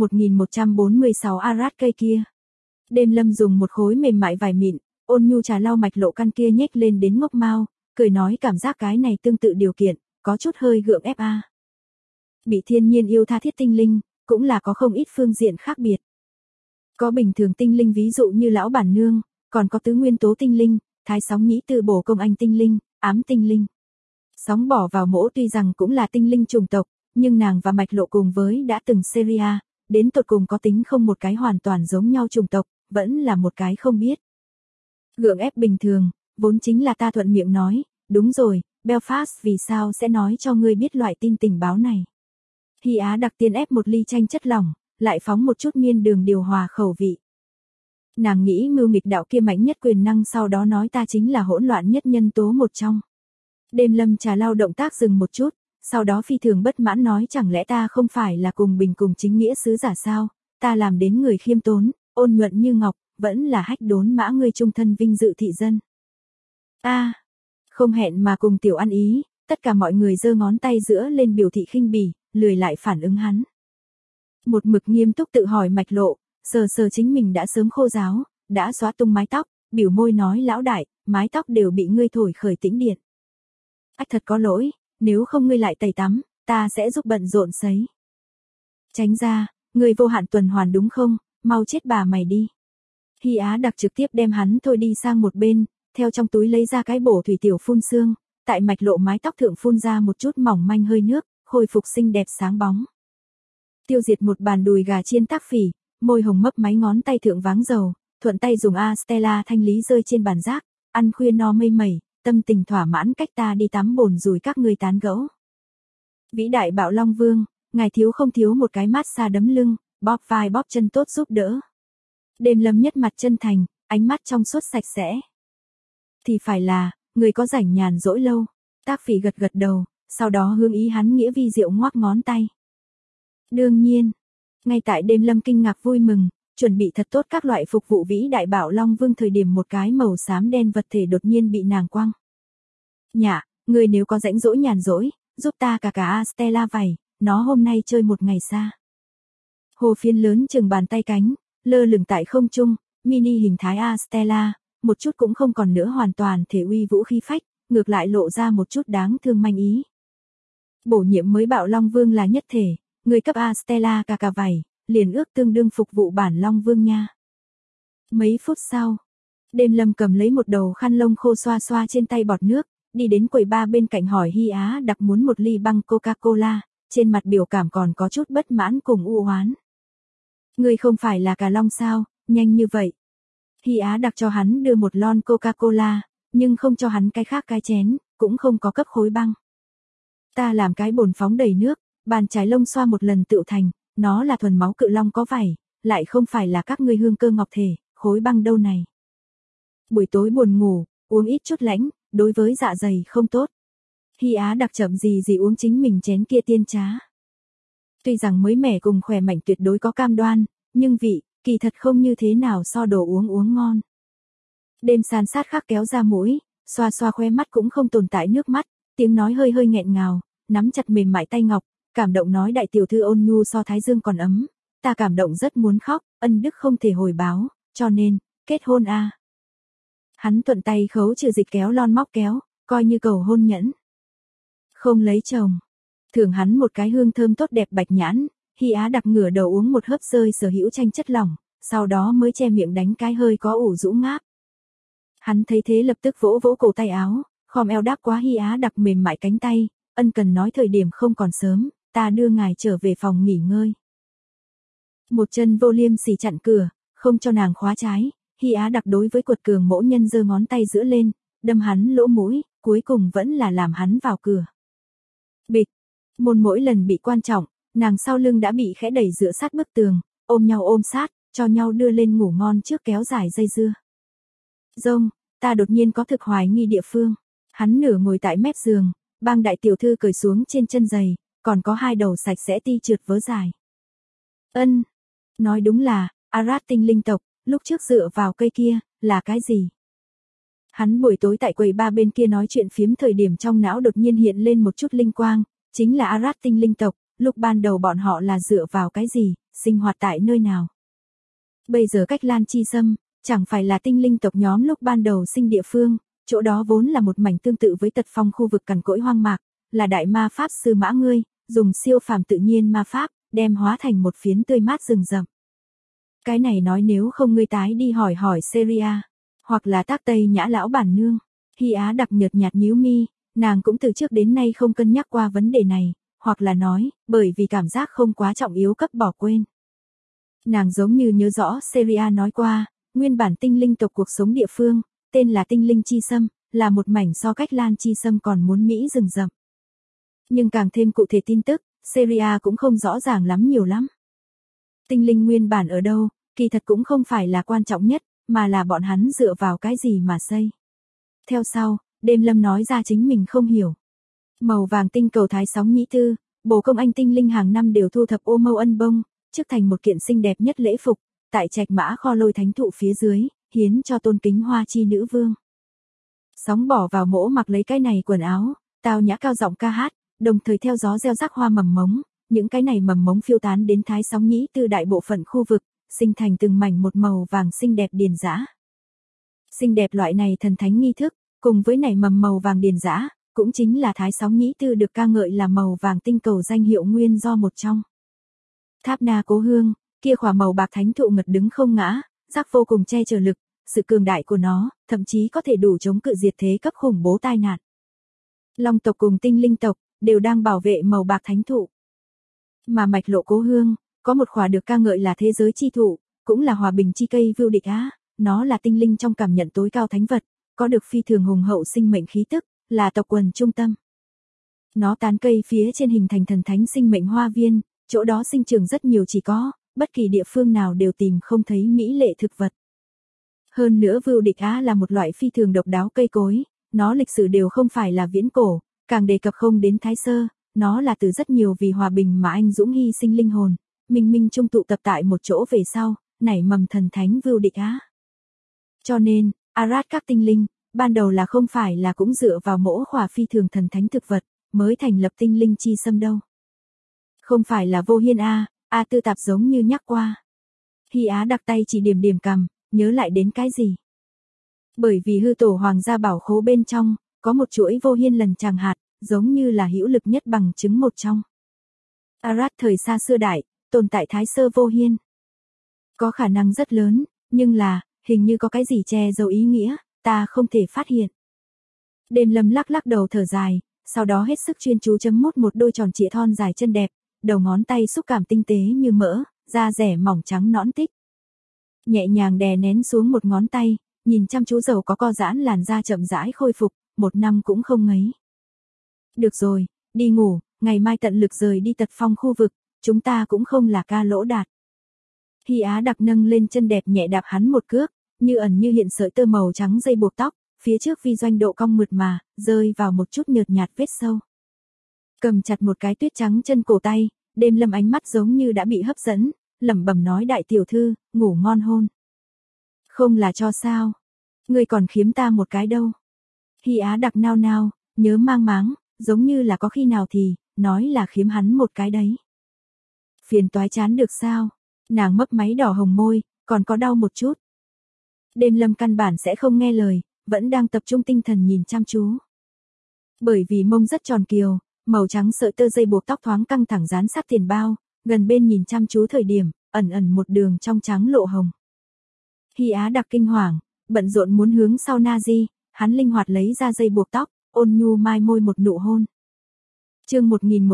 1146 Arat cây kia. Đêm Lâm dùng một khối mềm mại vải mịn, ôn nhu trà lau Mạch Lộ căn kia nhếch lên đến ngốc mao, cười nói cảm giác cái này tương tự điều kiện, có chút hơi gượng ép a. Bị thiên nhiên yêu tha thiết tinh linh, cũng là có không ít phương diện khác biệt. Có bình thường tinh linh ví dụ như lão bản nương, còn có tứ nguyên tố tinh linh, Thái Sóng Nhĩ Tư bổ công anh tinh linh, ám tinh linh. Sóng bỏ vào mỗ tuy rằng cũng là tinh linh chủng tộc, nhưng nàng và Mạch Lộ cùng với đã từng Syria, đến tột cùng có tính không một cái hoàn toàn giống nhau chủng tộc, vẫn là một cái không biết. Gượng ép bình thường, vốn chính là ta thuận miệng nói, đúng rồi, Belfast vì sao sẽ nói cho ngươi biết loại tin tình báo này. Hy Á Đặc tiên ép một ly chanh chất lỏng, lại phóng một chút miên đường điều hòa khẩu vị. Nàng nghĩ mưu nghịch đạo kia mạnh nhất quyền năng sau đó nói ta chính là hỗn loạn nhất nhân tố một trong. Đêm Lâm trà lau động tác dừng một chút, sau đó phi thường bất mãn nói chẳng lẽ ta không phải là cùng bình cùng chính nghĩa sứ giả sao, ta làm đến người khiêm tốn, ôn nhuận như ngọc, vẫn là hách đốn mã ngươi trung thân vinh dự thị dân. A, không hẹn mà cùng tiểu ăn ý, tất cả mọi người giơ ngón tay giữa lên biểu thị khinh bỉ, lười lại phản ứng hắn. Một mực nghiêm túc tự hỏi Mạch Lộ, sờ sờ chính mình đã sớm khô ráo, đã xóa tung mái tóc, biểu môi nói lão đại, mái tóc đều bị ngươi thổi khởi tĩnh điện. Ách thật có lỗi, nếu không ngươi lại tẩy tắm, ta sẽ giúp bận rộn sấy. Tránh ra, ngươi vô hạn tuần hoàn đúng không, mau chết bà mày đi. Hy Á Đặc trực tiếp đem hắn thôi đi sang một bên, theo trong túi lấy ra cái bổ thủy tiểu phun sương, tại Mạch Lộ mái tóc thượng phun ra một chút mỏng manh hơi nước, khôi phục xinh đẹp sáng bóng. Tiêu diệt một bàn đùi gà chiên tác phỉ, môi hồng mấp máy ngón tay thượng váng dầu, thuận tay dùng Stella thanh lý rơi trên bàn rác, ăn khuya no mây mẩy, tâm tình thỏa mãn cách ta đi tắm bồn rùi các ngươi tán gẫu. Vĩ đại Bạo Long Vương, ngài thiếu không thiếu một cái mát xa đấm lưng, bóp vai bóp chân tốt giúp đỡ. Đêm Lâm nhất mặt chân thành, ánh mắt trong suốt sạch sẽ. Thì phải là, người có rảnh nhàn rỗi lâu. Tác phỉ gật gật đầu, sau đó hướng ý hắn nghĩa vi diệu ngoác ngón tay. Đương nhiên, ngay tại Đêm Lâm kinh ngạc vui mừng, chuẩn bị thật tốt các loại phục vụ vĩ đại Bạo Long Vương thời điểm một cái màu xám đen vật thể đột nhiên bị nàng quăng. Nhạ, người nếu có rãnh rỗi nhàn rỗi, giúp ta cả Stella vảy, nó hôm nay chơi một ngày xa. Hồ phiến lớn chừng bàn tay cánh, lơ lửng tại không trung, mini hình thái Stella, một chút cũng không còn nữa hoàn toàn thể uy vũ khí phách, ngược lại lộ ra một chút đáng thương manh ý. Bổ nhiệm mới Bạo Long Vương là nhất thể, người cấp Stella cả vảy, liền ước tương đương phục vụ bản Long Vương nha. Mấy phút sau, Đêm Lâm cầm lấy một đầu khăn lông khô xoa xoa trên tay bọt nước, đi đến quầy ba bên cạnh hỏi Hy Á Đặc muốn một ly băng Coca-Cola, trên mặt biểu cảm còn có chút bất mãn cùng u oán. Người không phải là cà long sao, nhanh như vậy. Hy Á Đặc cho hắn đưa một lon Coca-Cola, nhưng không cho hắn cái khác cái chén, cũng không có cấp khối băng. Ta làm cái bồn phóng đầy nước, bàn trái lông xoa một lần tựu thành, nó là thuần máu cự long có vảy, lại không phải là các ngươi hương cơ ngọc thể, khối băng đâu này. Buổi tối buồn ngủ, uống ít chút lãnh, đối với dạ dày không tốt. Hy Á đặc chậm gì uống chính mình chén kia tiên trá. Tuy rằng mới mẻ cùng khỏe mạnh tuyệt đối có cam đoan, nhưng vị, kỳ thật không như thế nào so đồ uống ngon. Đêm san sát khắc kéo ra mũi, xoa xoa khóe mắt cũng không tồn tại nước mắt, tiếng nói hơi nghẹn ngào, nắm chặt mềm mại tay ngọc, cảm động nói đại tiểu thư ôn nhu so thái dương còn ấm, ta cảm động rất muốn khóc, ân đức không thể hồi báo, cho nên, kết hôn a. Hắn thuận tay khấu trừ dịch kéo lon móc kéo, coi như cầu hôn nhẫn. Không lấy chồng. Thưởng hắn một cái hương thơm tốt đẹp bạch nhãn, Hy Á đặc ngửa đầu uống một hớp rơi sở hữu chanh chất lỏng, sau đó mới che miệng đánh cái hơi có ủ rũ ngáp. Hắn thấy thế lập tức vỗ vỗ cổ tay áo, khom eo đáp quá Hy Á đặc mềm mại cánh tay, ân cần nói thời điểm không còn sớm, ta đưa ngài trở về phòng nghỉ ngơi. Một chân vô liêm sỉ chặn cửa, không cho nàng khóa trái, Hy Á đặc đối với quật cường mỗ nhân giơ ngón tay giữa lên, đâm hắn lỗ mũi, cuối cùng vẫn là làm hắn vào cửa. Bịch, môn mỗi lần bị quan trọng, nàng sau lưng đã bị khẽ đẩy dựa sát bức tường, ôm nhau ôm sát, cho nhau đưa lên ngủ ngon trước kéo dài dây dưa. Rông, ta đột nhiên có thực hoài nghi địa phương. Hắn nửa ngồi tại mép giường, bang đại tiểu thư cởi xuống trên chân giày, còn có hai đầu sạch sẽ ti trượt vớ dài. Ân, nói đúng là, Arad tinh linh tộc, lúc trước dựa vào cây kia, là cái gì? Hắn buổi tối tại quầy ba bên kia nói chuyện phiếm thời điểm trong não đột nhiên hiện lên một chút linh quang, chính là Arad tinh linh tộc, lúc ban đầu bọn họ là dựa vào cái gì, sinh hoạt tại nơi nào? Bây giờ cách Lan Chi Sâm, chẳng phải là tinh linh tộc nhóm lúc ban đầu sinh địa phương, chỗ đó vốn là một mảnh tương tự với Tật Phong khu vực cằn cỗi hoang mạc, là đại ma pháp sư Mã Ngươi, dùng siêu phàm tự nhiên ma pháp, đem hóa thành một phiến tươi mát rừng rậm. Cái này nói nếu không ngươi tái đi hỏi Syria, hoặc là Tác Tây Nhã lão bản nương. Hy Á đặc nhợt nhạt nhíu mi, nàng cũng từ trước đến nay không cân nhắc qua vấn đề này, hoặc là nói, bởi vì cảm giác không quá trọng yếu cấp bỏ quên. Nàng giống như nhớ rõ Syria nói qua, nguyên bản tinh linh tộc cuộc sống địa phương, tên là Tinh Linh Chi Sâm, là một mảnh so cách Lan Chi Sâm còn muốn Mỹ rừng rậm. Nhưng càng thêm cụ thể tin tức, Syria cũng không rõ ràng lắm nhiều lắm. Tinh linh nguyên bản ở đâu, kỳ thật cũng không phải là quan trọng nhất, mà là bọn hắn dựa vào cái gì mà xây. Theo sau, Đêm Lâm nói ra chính mình không hiểu. Màu vàng tinh cầu Thái Sóng Nhĩ Tư, bồ công anh tinh linh hàng năm đều thu thập ô mâu ân bông, trước thành một kiện xinh đẹp nhất lễ phục, tại trạch mã kho lôi thánh thụ phía dưới, hiến cho tôn kính hoa chi nữ vương. Sóng bỏ vào mỗ mặc lấy cái này quần áo, tao nhã cao giọng ca hát, đồng thời theo gió gieo rắc hoa mầm mống, những cái này mầm mống phiêu tán đến Thái Sóng Nhĩ Tư đại bộ phận khu vực, sinh thành từng mảnh một màu vàng xinh đẹp điền dã. Xinh đẹp loại này thần thánh nghi thức, cùng với nảy mầm màu vàng điền dã, cũng chính là Thái Sóng Nhĩ Tư được ca ngợi là màu vàng tinh cầu danh hiệu nguyên do một trong. Tháp Na Cố Hương, kia khỏa màu bạc thánh thụ ngật đứng không ngã, rắc vô cùng che chở lực, sự cường đại của nó, thậm chí có thể đủ chống cự diệt thế cấp khủng bố tai nạn. Long tộc cùng tinh linh tộc, đều đang bảo vệ màu bạc thánh thụ. Mà mạch lộ Cố Hương, có một khỏa được ca ngợi là thế giới chi thụ, cũng là hòa bình chi cây vưu địch á, nó là tinh linh trong cảm nhận tối cao thánh vật, có được phi thường hùng hậu sinh mệnh khí tức, là tộc quần trung tâm. Nó tán cây phía trên hình thành thần thánh sinh mệnh hoa viên, chỗ đó sinh trưởng rất nhiều chỉ có, bất kỳ địa phương nào đều tìm không thấy mỹ lệ thực vật. Hơn nữa vưu địch á là một loại phi thường độc đáo cây cối, nó lịch sử đều không phải là viễn cổ, càng đề cập không đến thái sơ, nó là từ rất nhiều vì hòa bình mà anh dũng hy sinh linh hồn, minh trung tụ tập tại một chỗ về sau, nảy mầm thần thánh vưu địch á. Cho nên, Arad các tinh linh, ban đầu là không phải là cũng dựa vào mỗ khỏa phi thường thần thánh thực vật, mới thành lập Tinh Linh Chi Sâm đâu. Không phải là vô hiên A Tư Tạp giống như nhắc qua. Hy Á đặt tay chỉ điểm cằm, nhớ lại đến cái gì. Bởi vì hư tổ hoàng gia bảo khố bên trong, có một chuỗi vô hiên lần tràng hạt, giống như là hữu lực nhất bằng chứng một trong. Arad thời xa xưa đại, tồn tại thái sơ vô hiên. Có khả năng rất lớn, nhưng là, hình như có cái gì che giấu ý nghĩa, ta không thể phát hiện. Đêm Lâm lắc đầu thở dài, sau đó hết sức chuyên chú chấm mút một đôi tròn trịa thon dài chân đẹp, đầu ngón tay xúc cảm tinh tế như mỡ, da rẻ mỏng trắng nõn tích. Nhẹ nhàng đè nén xuống một ngón tay, nhìn chăm chú dầu có co giãn làn da chậm rãi khôi phục, 1 năm cũng không ngấy. Được rồi, đi ngủ, ngày mai tận lực rời đi Tật Phong khu vực, chúng ta cũng không là ca lỗ đạt. Hy Á đặc nâng lên chân đẹp nhẹ đạp hắn một cước, như ẩn như hiện sợi tơ màu trắng dây buộc tóc, phía trước vi doanh độ cong mượt mà, rơi vào một chút nhợt nhạt vết sâu. Cầm chặt một cái tuyết trắng chân cổ tay, Đêm Lâm ánh mắt giống như đã bị hấp dẫn, lẩm bẩm nói đại tiểu thư, ngủ ngon hôn. Không là cho sao? Ngươi còn khiếm ta một cái đâu. Hy Á Đặc nao nao, nhớ mang máng, giống như là có khi nào thì, nói là khiếm hắn một cái đấy. Phiền toái chán được sao? Nàng mấp máy đỏ hồng môi, còn có đau một chút. Đêm Lâm căn bản sẽ không nghe lời, vẫn đang tập trung tinh thần nhìn chăm chú. Bởi vì mông rất tròn kiều, màu trắng sợi tơ dây buộc tóc thoáng căng thẳng dán sát tiền bao, gần bên nhìn chăm chú thời điểm, ẩn ẩn một đường trong trắng lộ hồng. Hy Á Đặc kinh hoàng, bận rộn muốn hướng sau Nazi, hắn linh hoạt lấy ra dây buộc tóc, ôn nhu mai môi một nụ hôn. Chương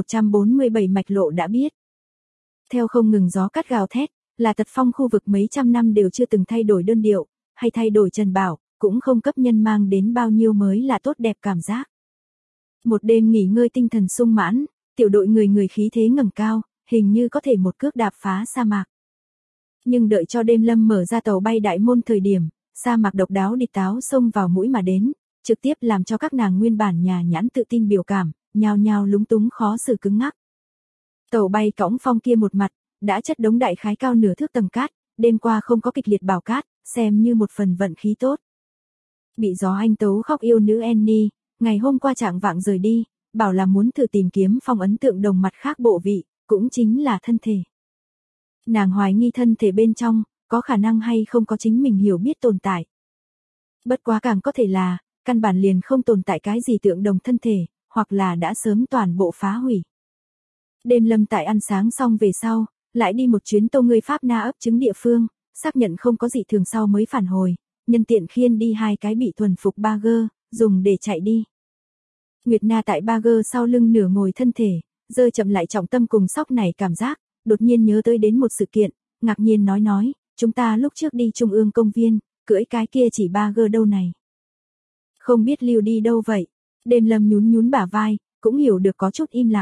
1147 mạch lộ đã biết. Theo không ngừng gió cắt gào thét, là Tật Phong khu vực mấy trăm năm đều chưa từng thay đổi đơn điệu, hay thay đổi trần bảo, cũng không cấp nhân mang đến bao nhiêu mới là tốt đẹp cảm giác. Một đêm nghỉ ngơi tinh thần sung mãn, tiểu đội người khí thế ngẩng cao, hình như có thể một cước đạp phá sa mạc. Nhưng đợi cho Đêm Lâm mở ra tàu bay đại môn thời điểm, sa mạc độc đáo địch táo xông vào mũi mà đến, trực tiếp làm cho các nàng nguyên bản nhà nhãn tự tin biểu cảm, nhao nhao lúng túng khó xử cứng ngắc. Tàu bay cõng phong kia một mặt, đã chất đống đại khái cao nửa thước tầng cát, đêm qua không có kịch liệt bảo cát, xem như một phần vận khí tốt. Bị gió anh tấu khóc yêu nữ Annie, ngày hôm qua trạng vạng rời đi, bảo là muốn thử tìm kiếm phong ấn tượng đồng mặt khác bộ vị, cũng chính là thân thể. Nàng hoài nghi thân thể bên trong, có khả năng hay không có chính mình hiểu biết tồn tại. Bất quá càng có thể là, căn bản liền không tồn tại cái gì tượng đồng thân thể, hoặc là đã sớm toàn bộ phá hủy. Đêm Lâm tại ăn sáng xong về sau, lại đi một chuyến Tô Ngươi Pháp Na ấp trứng địa phương, xác nhận không có gì thường sau mới phản hồi, nhân tiện khiên đi 2 cái bị thuần phục Bagger, dùng để chạy đi. Nguyệt Na tại Bagger sau lưng nửa ngồi thân thể, rơi chậm lại trọng tâm cùng sóc này cảm giác, đột nhiên nhớ tới đến một sự kiện, ngạc nhiên nói, chúng ta lúc trước đi Trung ương công viên, cưỡi cái kia chỉ Bagger đâu này. Không biết lưu đi đâu vậy. Đêm Lâm nhún bả vai, cũng hiểu được có chút im lặng.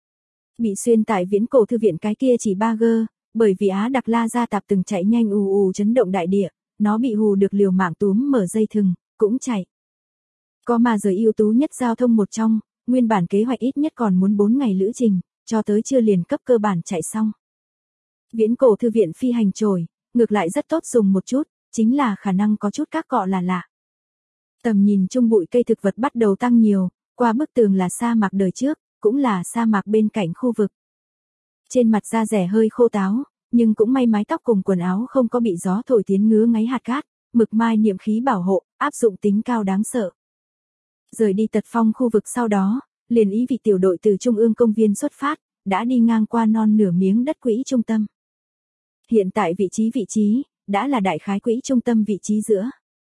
Bị xuyên tại Viễn Cổ thư viện cái kia chỉ Bagger, bởi vì Á Đặc La Gia Tạp từng chạy nhanh ù chấn động đại địa, nó bị hù được liều mạng túm mở dây thừng, cũng chạy. Có mà giới ưu tú nhất giao thông một trong, nguyên bản kế hoạch ít nhất còn muốn 4 ngày lữ trình, cho tới chưa liền cấp cơ bản chạy xong. Viễn Cổ thư viện phi hành trổi, ngược lại rất tốt dùng một chút, chính là khả năng có chút các cọ là lạ. Tầm nhìn chung bụi cây thực vật bắt đầu tăng nhiều, qua bức tường là sa mạc đời trước, cũng là sa mạc bên cạnh khu vực. Trên mặt da rẻ hơi khô táo, nhưng cũng may mái tóc cùng quần áo không có bị gió thổi tiến ngứa ngáy hạt cát, mực mai niệm khí bảo hộ, áp dụng tính cao đáng sợ. Rời đi Tật Phong khu vực sau đó, liền ý vị tiểu đội từ Trung ương công viên xuất phát, đã đi ngang qua non nửa miếng đất quỹ trung tâm. Hiện tại vị trí, đã là đại khái quỹ trung tâm vị trí giữa.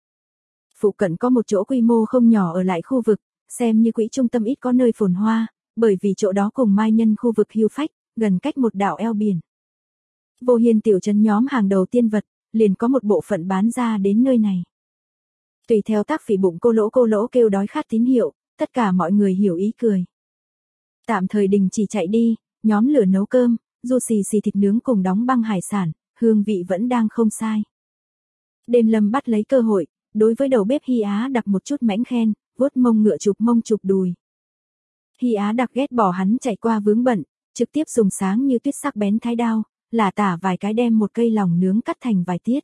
Phụ cận có một chỗ quy mô không nhỏ ở lại khu vực, xem như quỹ trung tâm ít có nơi phồn hoa, bởi vì chỗ đó cùng mai nhân khu vực hưu phách, gần cách một đảo eo biển. Vô Hiên tiểu trấn nhóm hàng đầu tiên vật, liền có một bộ phận bán ra đến nơi này. Tùy theo tác phỉ bụng cô lỗ kêu đói khát tín hiệu, tất cả mọi người hiểu ý cười. Tạm thời đình chỉ chạy đi, nhóm lửa nấu cơm, ru xì thịt nướng cùng đóng băng hải sản, hương vị vẫn đang không sai. Đêm Lâm bắt lấy cơ hội, đối với đầu bếp Hy Á Đặc một chút mãnh khen, vuốt mông ngựa chụp mông chụp đùi. Hy Á Đặc ghét bỏ hắn chạy qua vướng bận, trực tiếp dùng sáng như tuyết sắc bén thái đao, lả tả vài cái đem một cây lòng nướng cắt thành vài tiết.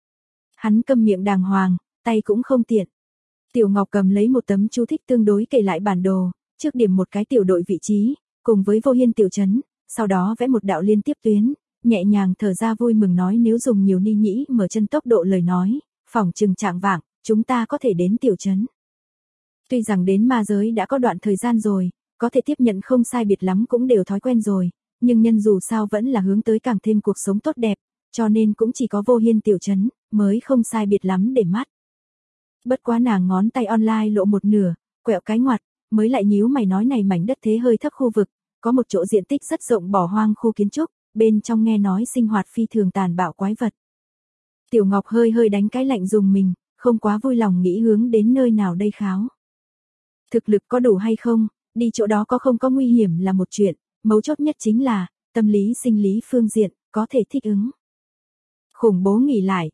Hắn câm miệng đàng hoàng, tay cũng không tiện. Tiểu Ngọc cầm lấy một tấm chú thích tương đối kể lại bản đồ, trước điểm một cái tiểu đội vị trí, cùng với Vô Hiên tiểu trấn, sau đó vẽ một đạo liên tiếp tuyến, nhẹ nhàng thở ra vui mừng nói nếu dùng nhiều ni nhĩ mở chân tốc độ lời nói, phỏng chừng trạng vạng, chúng ta có thể đến tiểu trấn. Tuy rằng đến ma giới đã có đoạn thời gian rồi, có thể tiếp nhận không sai biệt lắm cũng đều thói quen rồi, nhưng nhân dù sao vẫn là hướng tới càng thêm cuộc sống tốt đẹp, cho nên cũng chỉ có Vô Hiên tiểu trấn, mới không sai biệt lắm để mắt. Bất quá nàng ngón tay online lộ một nửa, quẹo cái ngoặt, mới lại nhíu mày nói này mảnh đất thế hơi thấp khu vực, có một chỗ diện tích rất rộng bỏ hoang khu kiến trúc, bên trong nghe nói sinh hoạt phi thường tàn bạo quái vật. Tiểu Ngọc hơi đánh cái lạnh dùng mình, không quá vui lòng nghĩ hướng đến nơi nào đây kháo. Thực lực có đủ hay không, đi chỗ đó có không có nguy hiểm là một chuyện, mấu chốt nhất chính là, tâm lý sinh lý phương diện, có thể thích ứng. Khủng bố nghỉ lại.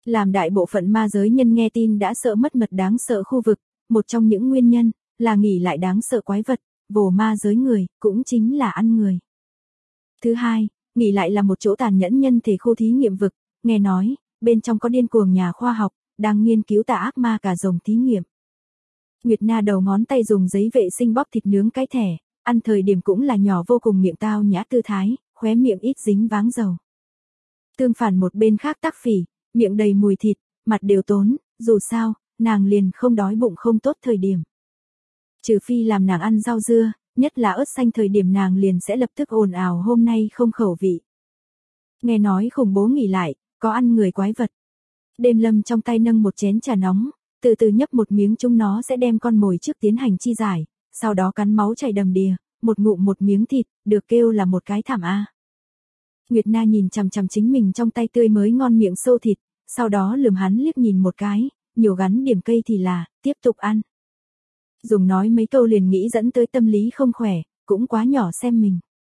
Làm đại bộ phận ma giới nhân nghe tin đã sợ mất mật đáng sợ khu vực, một trong những nguyên nhân là nghỉ lại đáng sợ quái vật, vồ ma giới người, cũng chính là ăn người. Thứ hai, nghỉ lại là một chỗ tàn nhẫn nhân thể khu thí nghiệm vực, nghe nói, bên trong có điên cuồng nhà khoa học, đang nghiên cứu tà ác ma cả rồng thí nghiệm. Nguyệt Na đầu ngón tay dùng giấy vệ sinh bóp thịt nướng cái thẻ, ăn thời điểm cũng là nhỏ vô cùng miệng tao nhã tư thái, khóe miệng ít dính váng dầu. Tương phản một bên khác Tác Phỉ, miệng đầy mùi thịt, mặt đều tốn, dù sao, nàng liền không đói bụng không tốt thời điểm. Trừ phi làm nàng ăn rau dưa, nhất là ớt xanh thời điểm nàng liền sẽ lập tức ồn ào hôm nay không khẩu vị. Nghe nói khủng bố nghỉ lại, có ăn người quái vật. Đêm Lâm trong tay nâng một chén trà nóng, từ từ nhấp một miếng chúng nó sẽ đem con mồi trước tiến hành chi giải, sau đó cắn máu chảy đầm đìa, một ngụm một miếng thịt, được kêu là một cái thảm a. Nguyệt Na nhìn chằm chằm chính mình trong tay tươi mới ngon miệng sâu thịt, sau đó lườm hắn liếc nhìn một cái, nhiều gắn điểm cây thì là, tiếp tục ăn. Dùng nói mấy câu liền nghĩ dẫn tới tâm lý không khỏe, cũng quá nhỏ xem mình.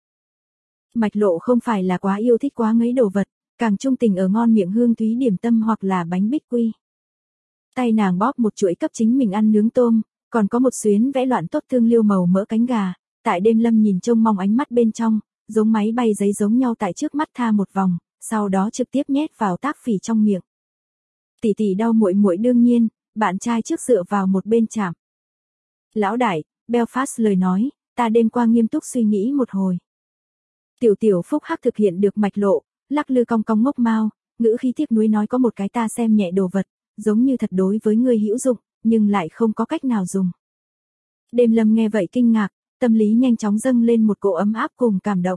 Mạch Lộ không phải là quá yêu thích quá ngấy đồ vật, càng trung tình ở ngon miệng hương túy điểm tâm hoặc là bánh bích quy. Tay nàng bóp một chuỗi cấp chính mình ăn nướng tôm, còn có một xuyến vẽ loạn tốt thương liêu màu mỡ cánh gà, tại Đêm Lâm nhìn trông mong ánh mắt bên trong, giống máy bay giấy giống nhau tại trước mắt tha một vòng, sau đó trực tiếp nhét vào Tác Phỉ trong miệng. Tỷ tỷ đau muội muội đương nhiên, bạn trai trước dựa vào một bên chạm. Lão đại, Belfast lời nói, ta đêm qua nghiêm túc suy nghĩ một hồi. Tiểu tiểu phúc hắc thực hiện được Mạch Lộ, lắc lư cong cong ngốc mao, ngữ khí tiếc nuối nói có một cái ta xem nhẹ đồ vật, giống như thật đối với ngươi hữu dụng, nhưng lại không có cách nào dùng. Đêm Lâm nghe vậy kinh ngạc, tâm lý nhanh chóng dâng lên một cỗ ấm áp cùng cảm động.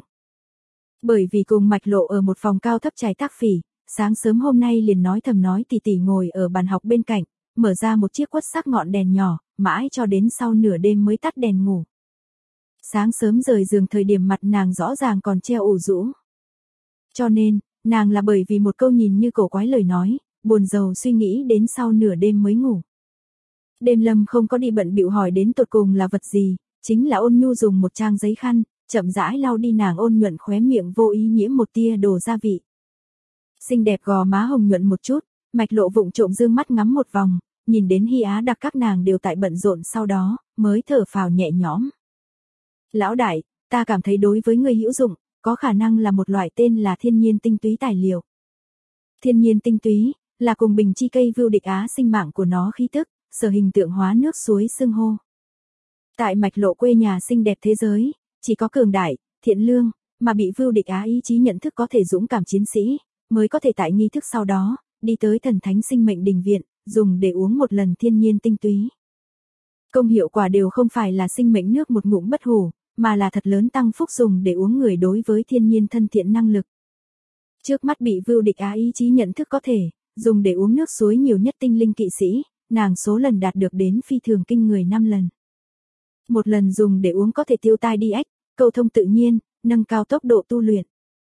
Bởi vì cùng Mạch Lộ ở một phòng cao thấp trải Tác Phỉ, sáng sớm hôm nay liền nói thầm nói tỷ tỷ ngồi ở bàn học bên cạnh, mở ra một chiếc quất sắc ngọn đèn nhỏ, mãi cho đến sau nửa đêm mới tắt đèn ngủ. Sáng sớm rời giường thời điểm mặt nàng rõ ràng còn treo ủ rũ. Cho nên, nàng là bởi vì một câu nhìn như cổ quái lời nói, buồn rầu suy nghĩ đến sau nửa đêm mới ngủ. Đêm Lâm không có đi bận bịu hỏi đến tột cùng là vật gì, chính là Ôn Nhu dùng một trang giấy khăn, chậm rãi lau đi nàng ôn nhuận khóe miệng vô ý nhiễm một tia đồ gia vị. Xinh đẹp gò má hồng nhuận một chút, Mạch Lộ vụng trộm dương mắt ngắm một vòng, nhìn đến Hy Á Đặc các nàng đều tại bận rộn sau đó, mới thở phào nhẹ nhõm. Lão đại, ta cảm thấy đối với người hữu dụng, có khả năng là một loại tên là thiên nhiên tinh túy tài liệu. Thiên nhiên tinh túy, là cùng bình chi cây vưu địch á sinh mạng của nó khí tức, sở hình tượng hóa nước suối xưng hô. Tại Mạch Lộ quê nhà xinh đẹp thế giới, chỉ có cường đại, thiện lương, mà bị vưu địch á ý chí nhận thức có thể dũng cảm chiến sĩ, mới có thể tại nghi thức sau đó, đi tới thần thánh sinh mệnh đình viện, dùng để uống một lần thiên nhiên tinh túy. Công hiệu quả đều không phải là sinh mệnh nước một ngụm bất hủ, mà là thật lớn tăng phúc dùng để uống người đối với thiên nhiên thân thiện năng lực. Trước mắt bị vưu địch á ý chí nhận thức có thể, dùng để uống nước suối nhiều nhất tinh linh kỵ sĩ, nàng số lần đạt được đến phi thường kinh người 5 lần. Một lần dùng để uống có thể tiêu tai đi ách, cầu thông tự nhiên, nâng cao tốc độ tu luyện.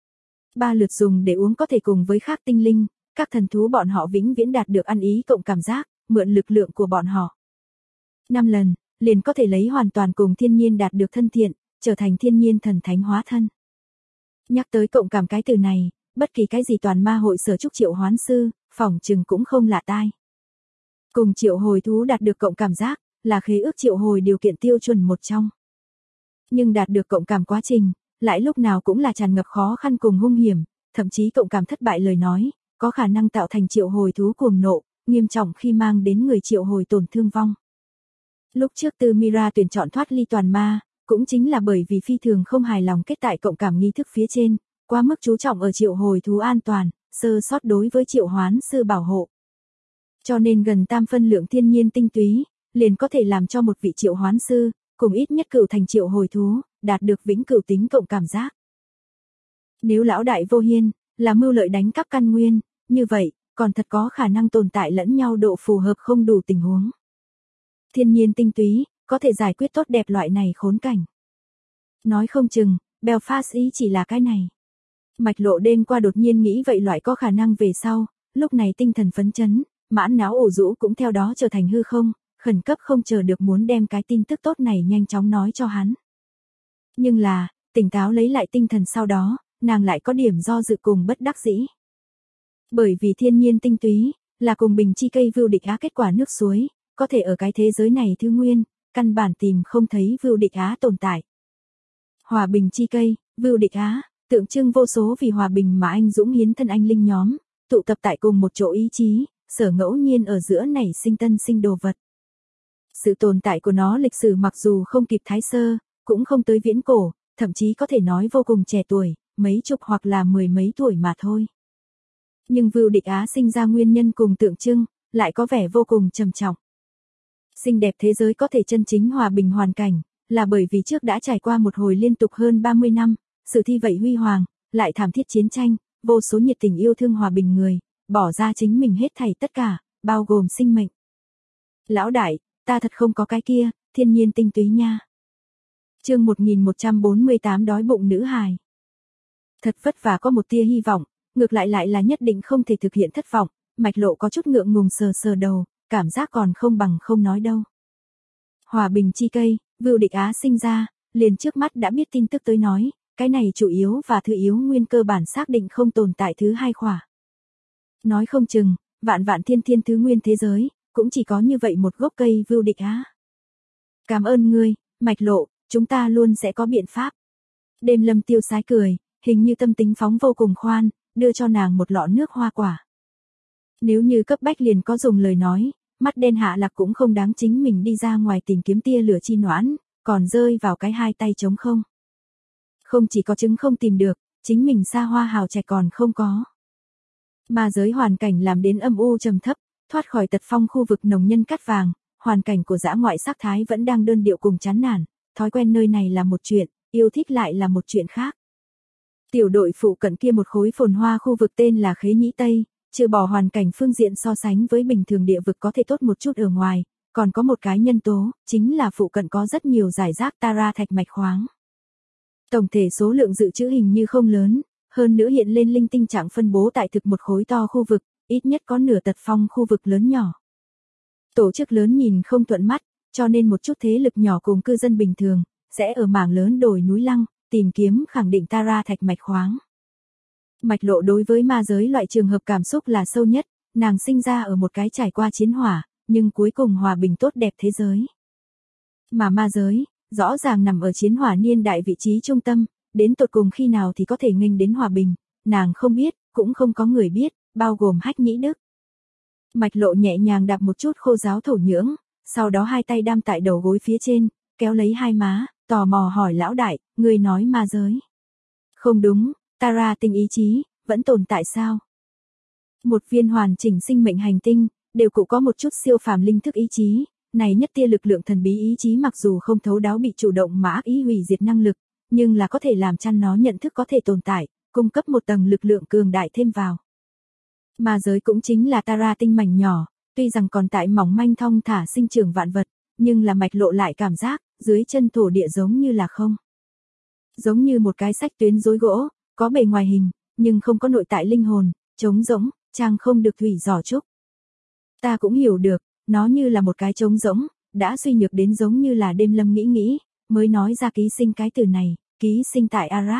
3 lượt dùng để uống có thể cùng với khác tinh linh, các thần thú bọn họ vĩnh viễn đạt được ăn ý cộng cảm giác, mượn lực lượng của bọn họ. 5 lần, liền có thể lấy hoàn toàn cùng thiên nhiên đạt được thân thiện, trở thành thiên nhiên thần thánh hóa thân. Nhắc tới cộng cảm cái từ này, bất kỳ cái gì toàn ma hội sở trúc triệu hoán sư, phỏng chừng cũng không lạ tai. Cùng triệu hồi thú đạt được cộng cảm giác, là khế ước triệu hồi điều kiện tiêu chuẩn một trong. Nhưng đạt được cộng cảm quá trình, lại lúc nào cũng là tràn ngập khó khăn cùng hung hiểm, thậm chí cộng cảm thất bại lời nói, có khả năng tạo thành triệu hồi thú cuồng nộ, nghiêm trọng khi mang đến người triệu hồi tổn thương vong. Lúc trước Tư Mira tuyển chọn thoát ly toàn ma, cũng chính là bởi vì phi thường không hài lòng kết tại cộng cảm nghi thức phía trên, quá mức chú trọng ở triệu hồi thú an toàn, sơ sót đối với triệu hoán sư bảo hộ. Cho nên gần tam phân lượng thiên nhiên tinh túy, liền có thể làm cho một vị triệu hoán sư, cùng ít nhất cửu thành triệu hồi thú, đạt được vĩnh cửu tính cộng cảm giác. Nếu lão đại vô hiên, là mưu lợi đánh cắp căn nguyên, như vậy, còn thật có khả năng tồn tại lẫn nhau độ phù hợp không đủ tình huống. Thiên nhiên tinh túy, có thể giải quyết tốt đẹp loại này khốn cảnh. Nói không chừng, Belfast ý chỉ là cái này. Mạch Lộ đêm qua đột nhiên nghĩ vậy loại có khả năng về sau, lúc này tinh thần phấn chấn, mãn não ủ rũ cũng theo đó trở thành hư không, khẩn cấp không chờ được muốn đem cái tin tức tốt này nhanh chóng nói cho hắn. Nhưng là, tỉnh táo lấy lại tinh thần sau đó, nàng lại có điểm do dự cùng bất đắc dĩ. Bởi vì thiên nhiên tinh túy, là cùng bình chi cây vưu địch á kết quả nước suối, có thể ở cái thế giới này thứ nguyên, căn bản tìm không thấy vưu địch á tồn tại. Hòa bình chi cây, vưu địch á, tượng trưng vô số vì hòa bình mà anh dũng hiến thân anh linh nhóm, tụ tập tại cùng một chỗ ý chí, sở ngẫu nhiên ở giữa nảy sinh tân sinh đồ vật. Sự tồn tại của nó lịch sử mặc dù không kịp Thái Sơ, cũng không tới viễn cổ, thậm chí có thể nói vô cùng trẻ tuổi, mấy chục hoặc là mười mấy tuổi mà thôi. Nhưng vưu địch á sinh ra nguyên nhân cùng tượng trưng, lại có vẻ vô cùng trầm trọng. Xinh đẹp thế giới có thể chân chính hòa bình hoàn cảnh, là bởi vì trước đã trải qua một hồi liên tục hơn 30 năm, sự thi vậy huy hoàng, lại thảm thiết chiến tranh, vô số nhiệt tình yêu thương hòa bình người, bỏ ra chính mình hết thảy tất cả, bao gồm sinh mệnh. Lão đại, ta thật không có cái kia, thiên nhiên tinh túy nha. Chương 1148 đói bụng nữ hài. Thật vất vả có một tia hy vọng, ngược lại là nhất định không thể thực hiện thất vọng, Mạch Lộ có chút ngượng ngùng sờ sờ đầu, cảm giác còn không bằng không nói đâu. Hòa bình chi cây, vưu địch á sinh ra, liền trước mắt đã biết tin tức tới nói, cái này chủ yếu và thứ yếu nguyên cơ bản xác định không tồn tại thứ hai khỏa. Nói không chừng, vạn vạn thiên thiên thứ nguyên thế giới, cũng chỉ có như vậy một gốc cây vưu địch á. Cảm ơn ngươi, Mạch Lộ, chúng ta luôn sẽ có biện pháp. Đêm Lâm tiêu sái cười, hình như tâm tính phóng vô cùng khoan, đưa cho nàng một lọ nước hoa quả. Nếu như cấp bách liền có dùng lời nói, mắt đen Hạ Lạc cũng không đáng chính mình đi ra ngoài tìm kiếm tia lửa chi noãn, còn rơi vào cái hai tay trống không. Không chỉ có chứng không tìm được, chính mình xa hoa hào trạch còn không có. Mà giới hoàn cảnh làm đến âm u trầm thấp, thoát khỏi tật phong khu vực nồng nhân cát vàng, hoàn cảnh của dã ngoại sắc thái vẫn đang đơn điệu cùng chán nản, thói quen nơi này là một chuyện, yêu thích lại là một chuyện khác. Tiểu đội phụ cận kia một khối phồn hoa khu vực tên là Khế Nhĩ Tây, trừ bỏ hoàn cảnh phương diện so sánh với bình thường địa vực có thể tốt một chút ở ngoài, còn có một cái nhân tố, chính là phụ cận có rất nhiều giải rác Tara thạch mạch khoáng. Tổng thể số lượng dự trữ hình như không lớn, hơn nữa hiện lên linh tinh trạng phân bố tại thực một khối to khu vực, ít nhất có nửa tật phong khu vực lớn nhỏ. Tổ chức lớn nhìn không thuận mắt, cho nên một chút thế lực nhỏ cùng cư dân bình thường, sẽ ở mảng lớn đồi núi lăng, tìm kiếm khẳng định Tara thạch mạch khoáng. Mạch Lộ đối với ma giới loại trường hợp cảm xúc là sâu nhất, nàng sinh ra ở một cái trải qua chiến hỏa, nhưng cuối cùng hòa bình tốt đẹp thế giới. Mà ma giới, rõ ràng nằm ở chiến hỏa niên đại vị trí trung tâm, đến tột cùng khi nào thì có thể nghênh đến hòa bình, nàng không biết, cũng không có người biết, bao gồm Hách Nhĩ Đức. Mạch Lộ nhẹ nhàng đạp một chút khô giáo thổ nhưỡng, sau đó hai tay đam tại đầu gối phía trên, kéo lấy hai má, tò mò hỏi lão đại, ngươi nói ma giới. Không đúng, Tara tinh ý chí, vẫn tồn tại sao? Một viên hoàn chỉnh sinh mệnh hành tinh, đều cũng có một chút siêu phàm linh thức ý chí, này nhất tia lực lượng thần bí ý chí mặc dù không thấu đáo bị chủ động mà ác ý hủy diệt năng lực, nhưng là có thể làm chăn nó nhận thức có thể tồn tại, cung cấp một tầng lực lượng cường đại thêm vào. Ma giới cũng chính là Tara tinh mảnh nhỏ, tuy rằng còn tại mỏng manh thong thả sinh trưởng vạn vật, nhưng là Mạch Lộ lại cảm giác, dưới chân thổ địa giống như là không. Giống như một cái sách tuyến rối gỗ, có bề ngoài hình, nhưng không có nội tại linh hồn, trống rỗng, trang không được thủy giỏ trúc. Ta cũng hiểu được, nó như là một cái trống rỗng, đã suy nhược đến giống như là Đêm Lâm nghĩ, mới nói ra ký sinh cái từ này, ký sinh tại Arad.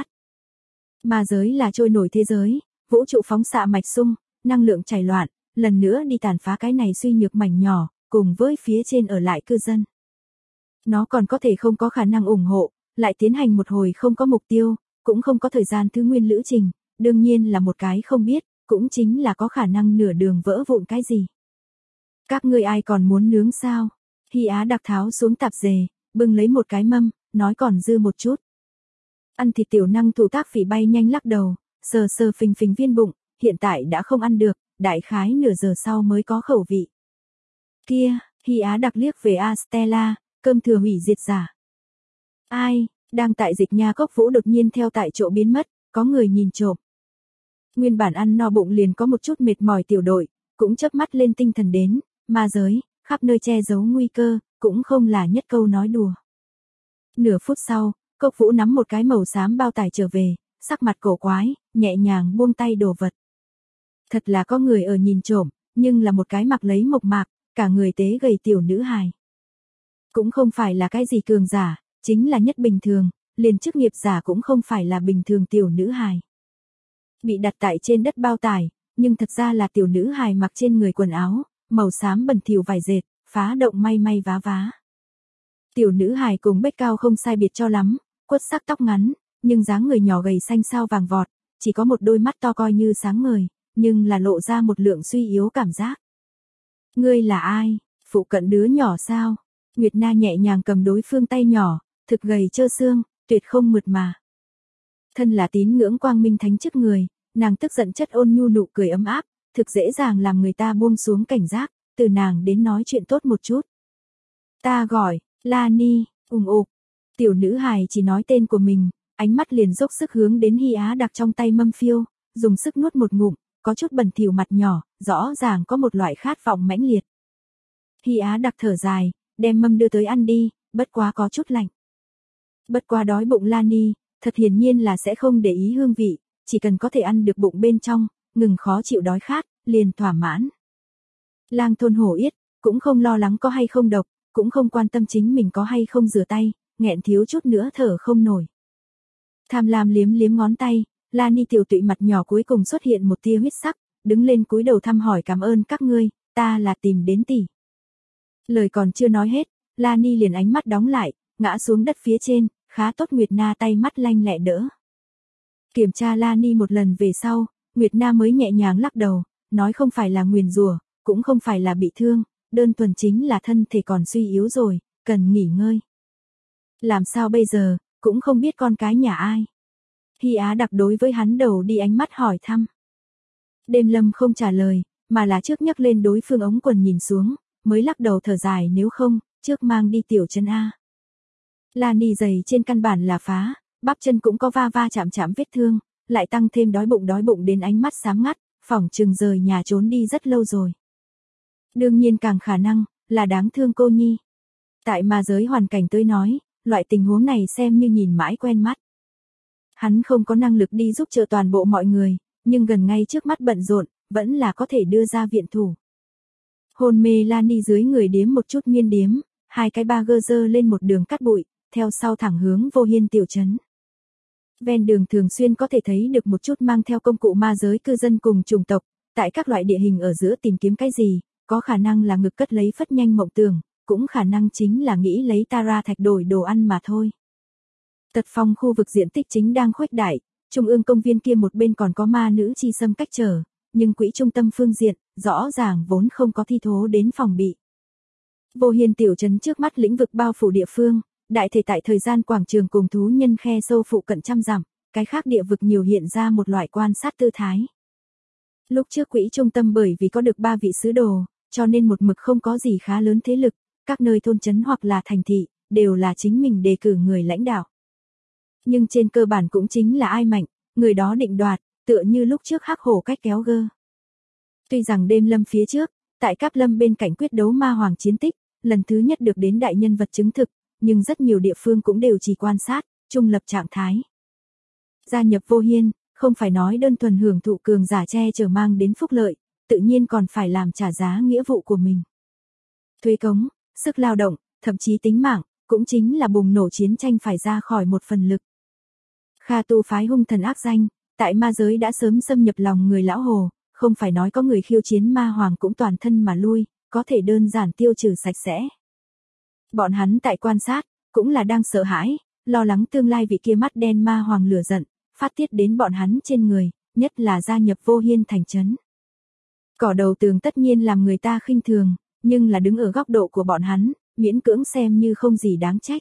Ma giới là trôi nổi thế giới, vũ trụ phóng xạ mạch sung, năng lượng chảy loạn, lần nữa đi tàn phá cái này suy nhược mảnh nhỏ, cùng với phía trên ở lại cư dân. Nó còn có thể không có khả năng ủng hộ, lại tiến hành một hồi không có mục tiêu, cũng không có thời gian thứ nguyên lữ trình, đương nhiên là một cái không biết, cũng chính là có khả năng nửa đường vỡ vụn cái gì. Các ngươi ai còn muốn nướng sao? Hy Á đặc tháo xuống tạp dề, bưng lấy một cái mâm, nói còn dư một chút. Ăn thịt tiểu năng thủ tác phỉ bay nhanh lắc đầu, sờ sờ phình phình viên bụng, hiện tại đã không ăn được, đại khái nửa giờ sau mới có khẩu vị. Kia, Hy Á đặc liếc về Astella, cơm thừa hủy diệt giả. Ai, đang tại dịch nha cốc vũ đột nhiên theo tại chỗ biến mất, có người nhìn trộm. Nguyên bản ăn no bụng liền có một chút mệt mỏi tiểu đội, cũng chớp mắt lên tinh thần đến, ma giới, khắp nơi che giấu nguy cơ, cũng không là nhất câu nói đùa. Nửa phút sau, cốc vũ nắm một cái màu xám bao tải trở về, sắc mặt cổ quái, nhẹ nhàng buông tay đồ vật. Thật là có người ở nhìn trộm, nhưng là một cái mặc lấy mộc mạc, cả người tế gầy tiểu nữ hài. Cũng không phải là cái gì cường giả, chính là nhất bình thường, liền chức nghiệp giả cũng không phải là bình thường tiểu nữ hài. Bị đặt tại trên đất bao tải, nhưng thật ra là tiểu nữ hài mặc trên người quần áo, màu xám bẩn thỉu vải dệt, phá động may may vá vá. Tiểu nữ hài cùng Bách Cao không sai biệt cho lắm, quất sắc tóc ngắn, nhưng dáng người nhỏ gầy xanh xao vàng vọt, chỉ có một đôi mắt to coi như sáng ngời, nhưng là lộ ra một lượng suy yếu cảm giác. Ngươi là ai? Phụ cận đứa nhỏ sao? Nguyệt Na nhẹ nhàng cầm đối phương tay nhỏ, thực gầy trơ xương, tuyệt không mượt mà. Thân là tín ngưỡng quang minh thánh chức người, nàng tức giận chất ôn nhu nụ cười ấm áp, thực dễ dàng làm người ta buông xuống cảnh giác, từ nàng đến nói chuyện tốt một chút. Ta gọi, Lani, ục. Tiểu nữ hài chỉ nói tên của mình, ánh mắt liền dốc sức hướng đến Hy Á Đặc trong tay mâm phiêu, dùng sức nuốt một ngụm, có chút bẩn thỉu mặt nhỏ, rõ ràng có một loại khát vọng mãnh liệt. Hy Á Đặc thở dài, đem mâm đưa tới ăn đi, bất quá có chút lạnh. Bất quá đói bụng Lani, thật hiển nhiên là sẽ không để ý hương vị, chỉ cần có thể ăn được bụng bên trong, ngừng khó chịu đói khát, liền thỏa mãn. Lang thôn hổ yết, cũng không lo lắng có hay không độc, cũng không quan tâm chính mình có hay không rửa tay, nghẹn thiếu chút nữa thở không nổi. Tham lam liếm liếm ngón tay, Lani tiểu tụy mặt nhỏ cuối cùng xuất hiện một tia huyết sắc, đứng lên cúi đầu thăm hỏi cảm ơn các ngươi, ta là tìm đến tỷ. Lời còn chưa nói hết, Lani liền ánh mắt đóng lại, ngã xuống đất phía trên, khá tốt Nguyệt Na tay mắt lanh lẹ đỡ. Kiểm tra Lani một lần về sau, Nguyệt Na mới nhẹ nhàng lắc đầu, nói không phải là nguyền rủa, cũng không phải là bị thương, đơn thuần chính là thân thể còn suy yếu rồi, cần nghỉ ngơi. Làm sao bây giờ, cũng không biết con cái nhà ai. Hy Á Đặc đối với hắn đầu đi ánh mắt hỏi thăm. Đêm Lâm không trả lời, mà là trước nhấc lên đối phương ống quần nhìn xuống, mới lắc đầu thở dài nếu không, trước mang đi tiểu chân A. Lani giày trên căn bản là phá, bắp chân cũng có va va chạm chạm vết thương, lại tăng thêm đói bụng đến ánh mắt sáng ngắt, phỏng chừng rời nhà trốn đi rất lâu rồi. Đương nhiên càng khả năng, là đáng thương cô nhi. Tại ma giới hoàn cảnh tới nói, loại tình huống này xem như nhìn mãi quen mắt. Hắn không có năng lực đi giúp trợ toàn bộ mọi người, nhưng gần ngay trước mắt bận rộn, vẫn là có thể đưa ra viện thủ. Hôn mê Lani dưới người điếm một chút miên điếm, hai cái ba gơ dơ lên một đường cắt bụi, theo sau thẳng hướng Vô Hiên tiểu trấn. Ven đường thường xuyên có thể thấy được một chút mang theo công cụ ma giới cư dân cùng chủng tộc, tại các loại địa hình ở giữa tìm kiếm cái gì, có khả năng là ngực cất lấy phất nhanh mộng tưởng, cũng khả năng chính là nghĩ lấy Tara thạch đổi đồ ăn mà thôi. Tật Phong khu vực diện tích chính đang khuếch đại, trung ương công viên kia một bên còn có ma nữ chi xâm cách trở, nhưng quỹ trung tâm phương diện, rõ ràng vốn không có thi thố đến phòng bị. Vô Hiên tiểu trấn trước mắt lĩnh vực bao phủ địa phương, đại thể tại thời gian quảng trường cùng thú nhân khe sâu phụ cận trăm dặm, cái khác địa vực nhiều hiện ra một loại quan sát tư thái. Lúc trước quỹ trung tâm bởi vì có được 3 vị sứ đồ, cho nên một mực không có gì khá lớn thế lực, các nơi thôn trấn hoặc là thành thị, đều là chính mình đề cử người lãnh đạo. Nhưng trên cơ bản cũng chính là ai mạnh, người đó định đoạt, tựa như lúc trước Hắc Hổ cách kéo gơ. Tuy rằng đêm Lâm phía trước, tại Cáp Lâm bên cạnh quyết đấu ma hoàng chiến tích, lần thứ nhất được đến đại nhân vật chứng thực, nhưng rất nhiều địa phương cũng đều chỉ quan sát, trung lập trạng thái. Gia nhập Vô Hiên, không phải nói đơn thuần hưởng thụ cường giả che chở mang đến phúc lợi, tự nhiên còn phải làm trả giá nghĩa vụ của mình. Thuế cống, sức lao động, thậm chí tính mạng, cũng chính là bùng nổ chiến tranh phải ra khỏi một phần lực. Kha tu phái hung thần ác danh, tại ma giới đã sớm xâm nhập lòng người lão hồ, không phải nói có người khiêu chiến ma hoàng cũng toàn thân mà lui, có thể đơn giản tiêu trừ sạch sẽ. Bọn hắn tại quan sát, cũng là đang sợ hãi, lo lắng tương lai vị kia mắt đen ma hoàng lửa giận, phát tiết đến bọn hắn trên người, nhất là gia nhập Vô Hiên thành trấn. Cỏ đầu tường tất nhiên làm người ta khinh thường, nhưng là đứng ở góc độ của bọn hắn, miễn cưỡng xem như không gì đáng trách.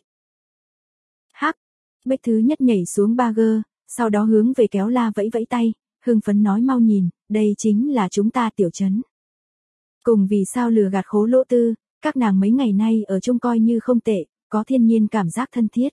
Hắc, Bách thứ nhất nhảy xuống ba gơ, sau đó hướng về Kéo La vẫy vẫy tay, hưng phấn nói mau nhìn, đây chính là chúng ta tiểu trấn. Cùng vì sao lừa gạt Khố Lỗ Tư, các nàng mấy ngày nay ở chung coi như không tệ, có thiên nhiên cảm giác thân thiết.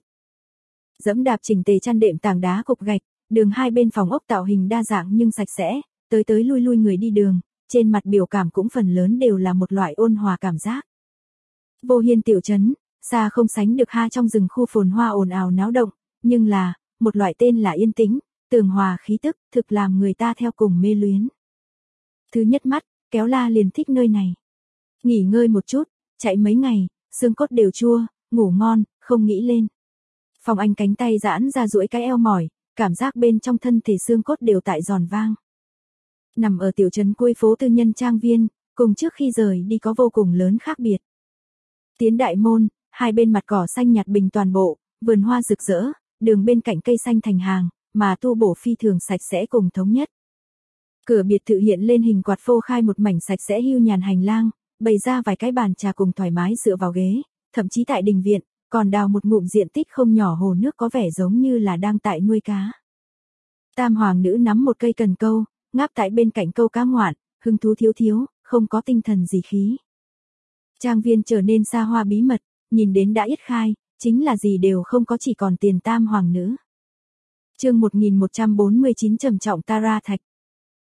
Dẫm đạp chỉnh tề chăn đệm tảng đá cục gạch, đường hai bên phòng ốc tạo hình đa dạng nhưng sạch sẽ, tới lui người đi đường, trên mặt biểu cảm cũng phần lớn đều là một loại ôn hòa cảm giác. Vô Hiên tiểu trấn, xa không sánh được ha trong rừng khu phồn hoa ồn ào náo động, nhưng là, một loại tên là yên tĩnh, tường hòa khí tức, thực làm người ta theo cùng mê luyến. Thứ nhất mắt, Kéo La liền thích nơi này. Nghỉ ngơi một chút, chạy mấy ngày, xương cốt đều chua, ngủ ngon, không nghĩ lên. Phong Anh cánh tay giãn ra duỗi cái eo mỏi, cảm giác bên trong thân thể xương cốt đều tại giòn vang. Nằm ở tiểu trấn cuối phố tư nhân trang viên, cùng trước khi rời đi có vô cùng lớn khác biệt. Tiến đại môn, hai bên mặt cỏ xanh nhạt bình toàn bộ, vườn hoa rực rỡ, đường bên cạnh cây xanh thành hàng, mà tu bổ phi thường sạch sẽ cùng thống nhất. Cửa biệt thự hiện lên hình quạt phô khai một mảnh sạch sẽ hưu nhàn hành lang, bày ra vài cái bàn trà cùng thoải mái dựa vào ghế, thậm chí tại đình viện, còn đào một ngụm diện tích không nhỏ hồ nước có vẻ giống như là đang tại nuôi cá. Tam hoàng nữ nắm một cây cần câu, ngáp tại bên cạnh câu cá ngoạn, hứng thú thiếu thiếu, không có tinh thần gì khí. Trang viên trở nên xa hoa bí mật, nhìn đến đã yết khai, chính là gì đều không có, chỉ còn tiền tam hoàng nữ. Chương 1149 trầm trọng Tara Thạch.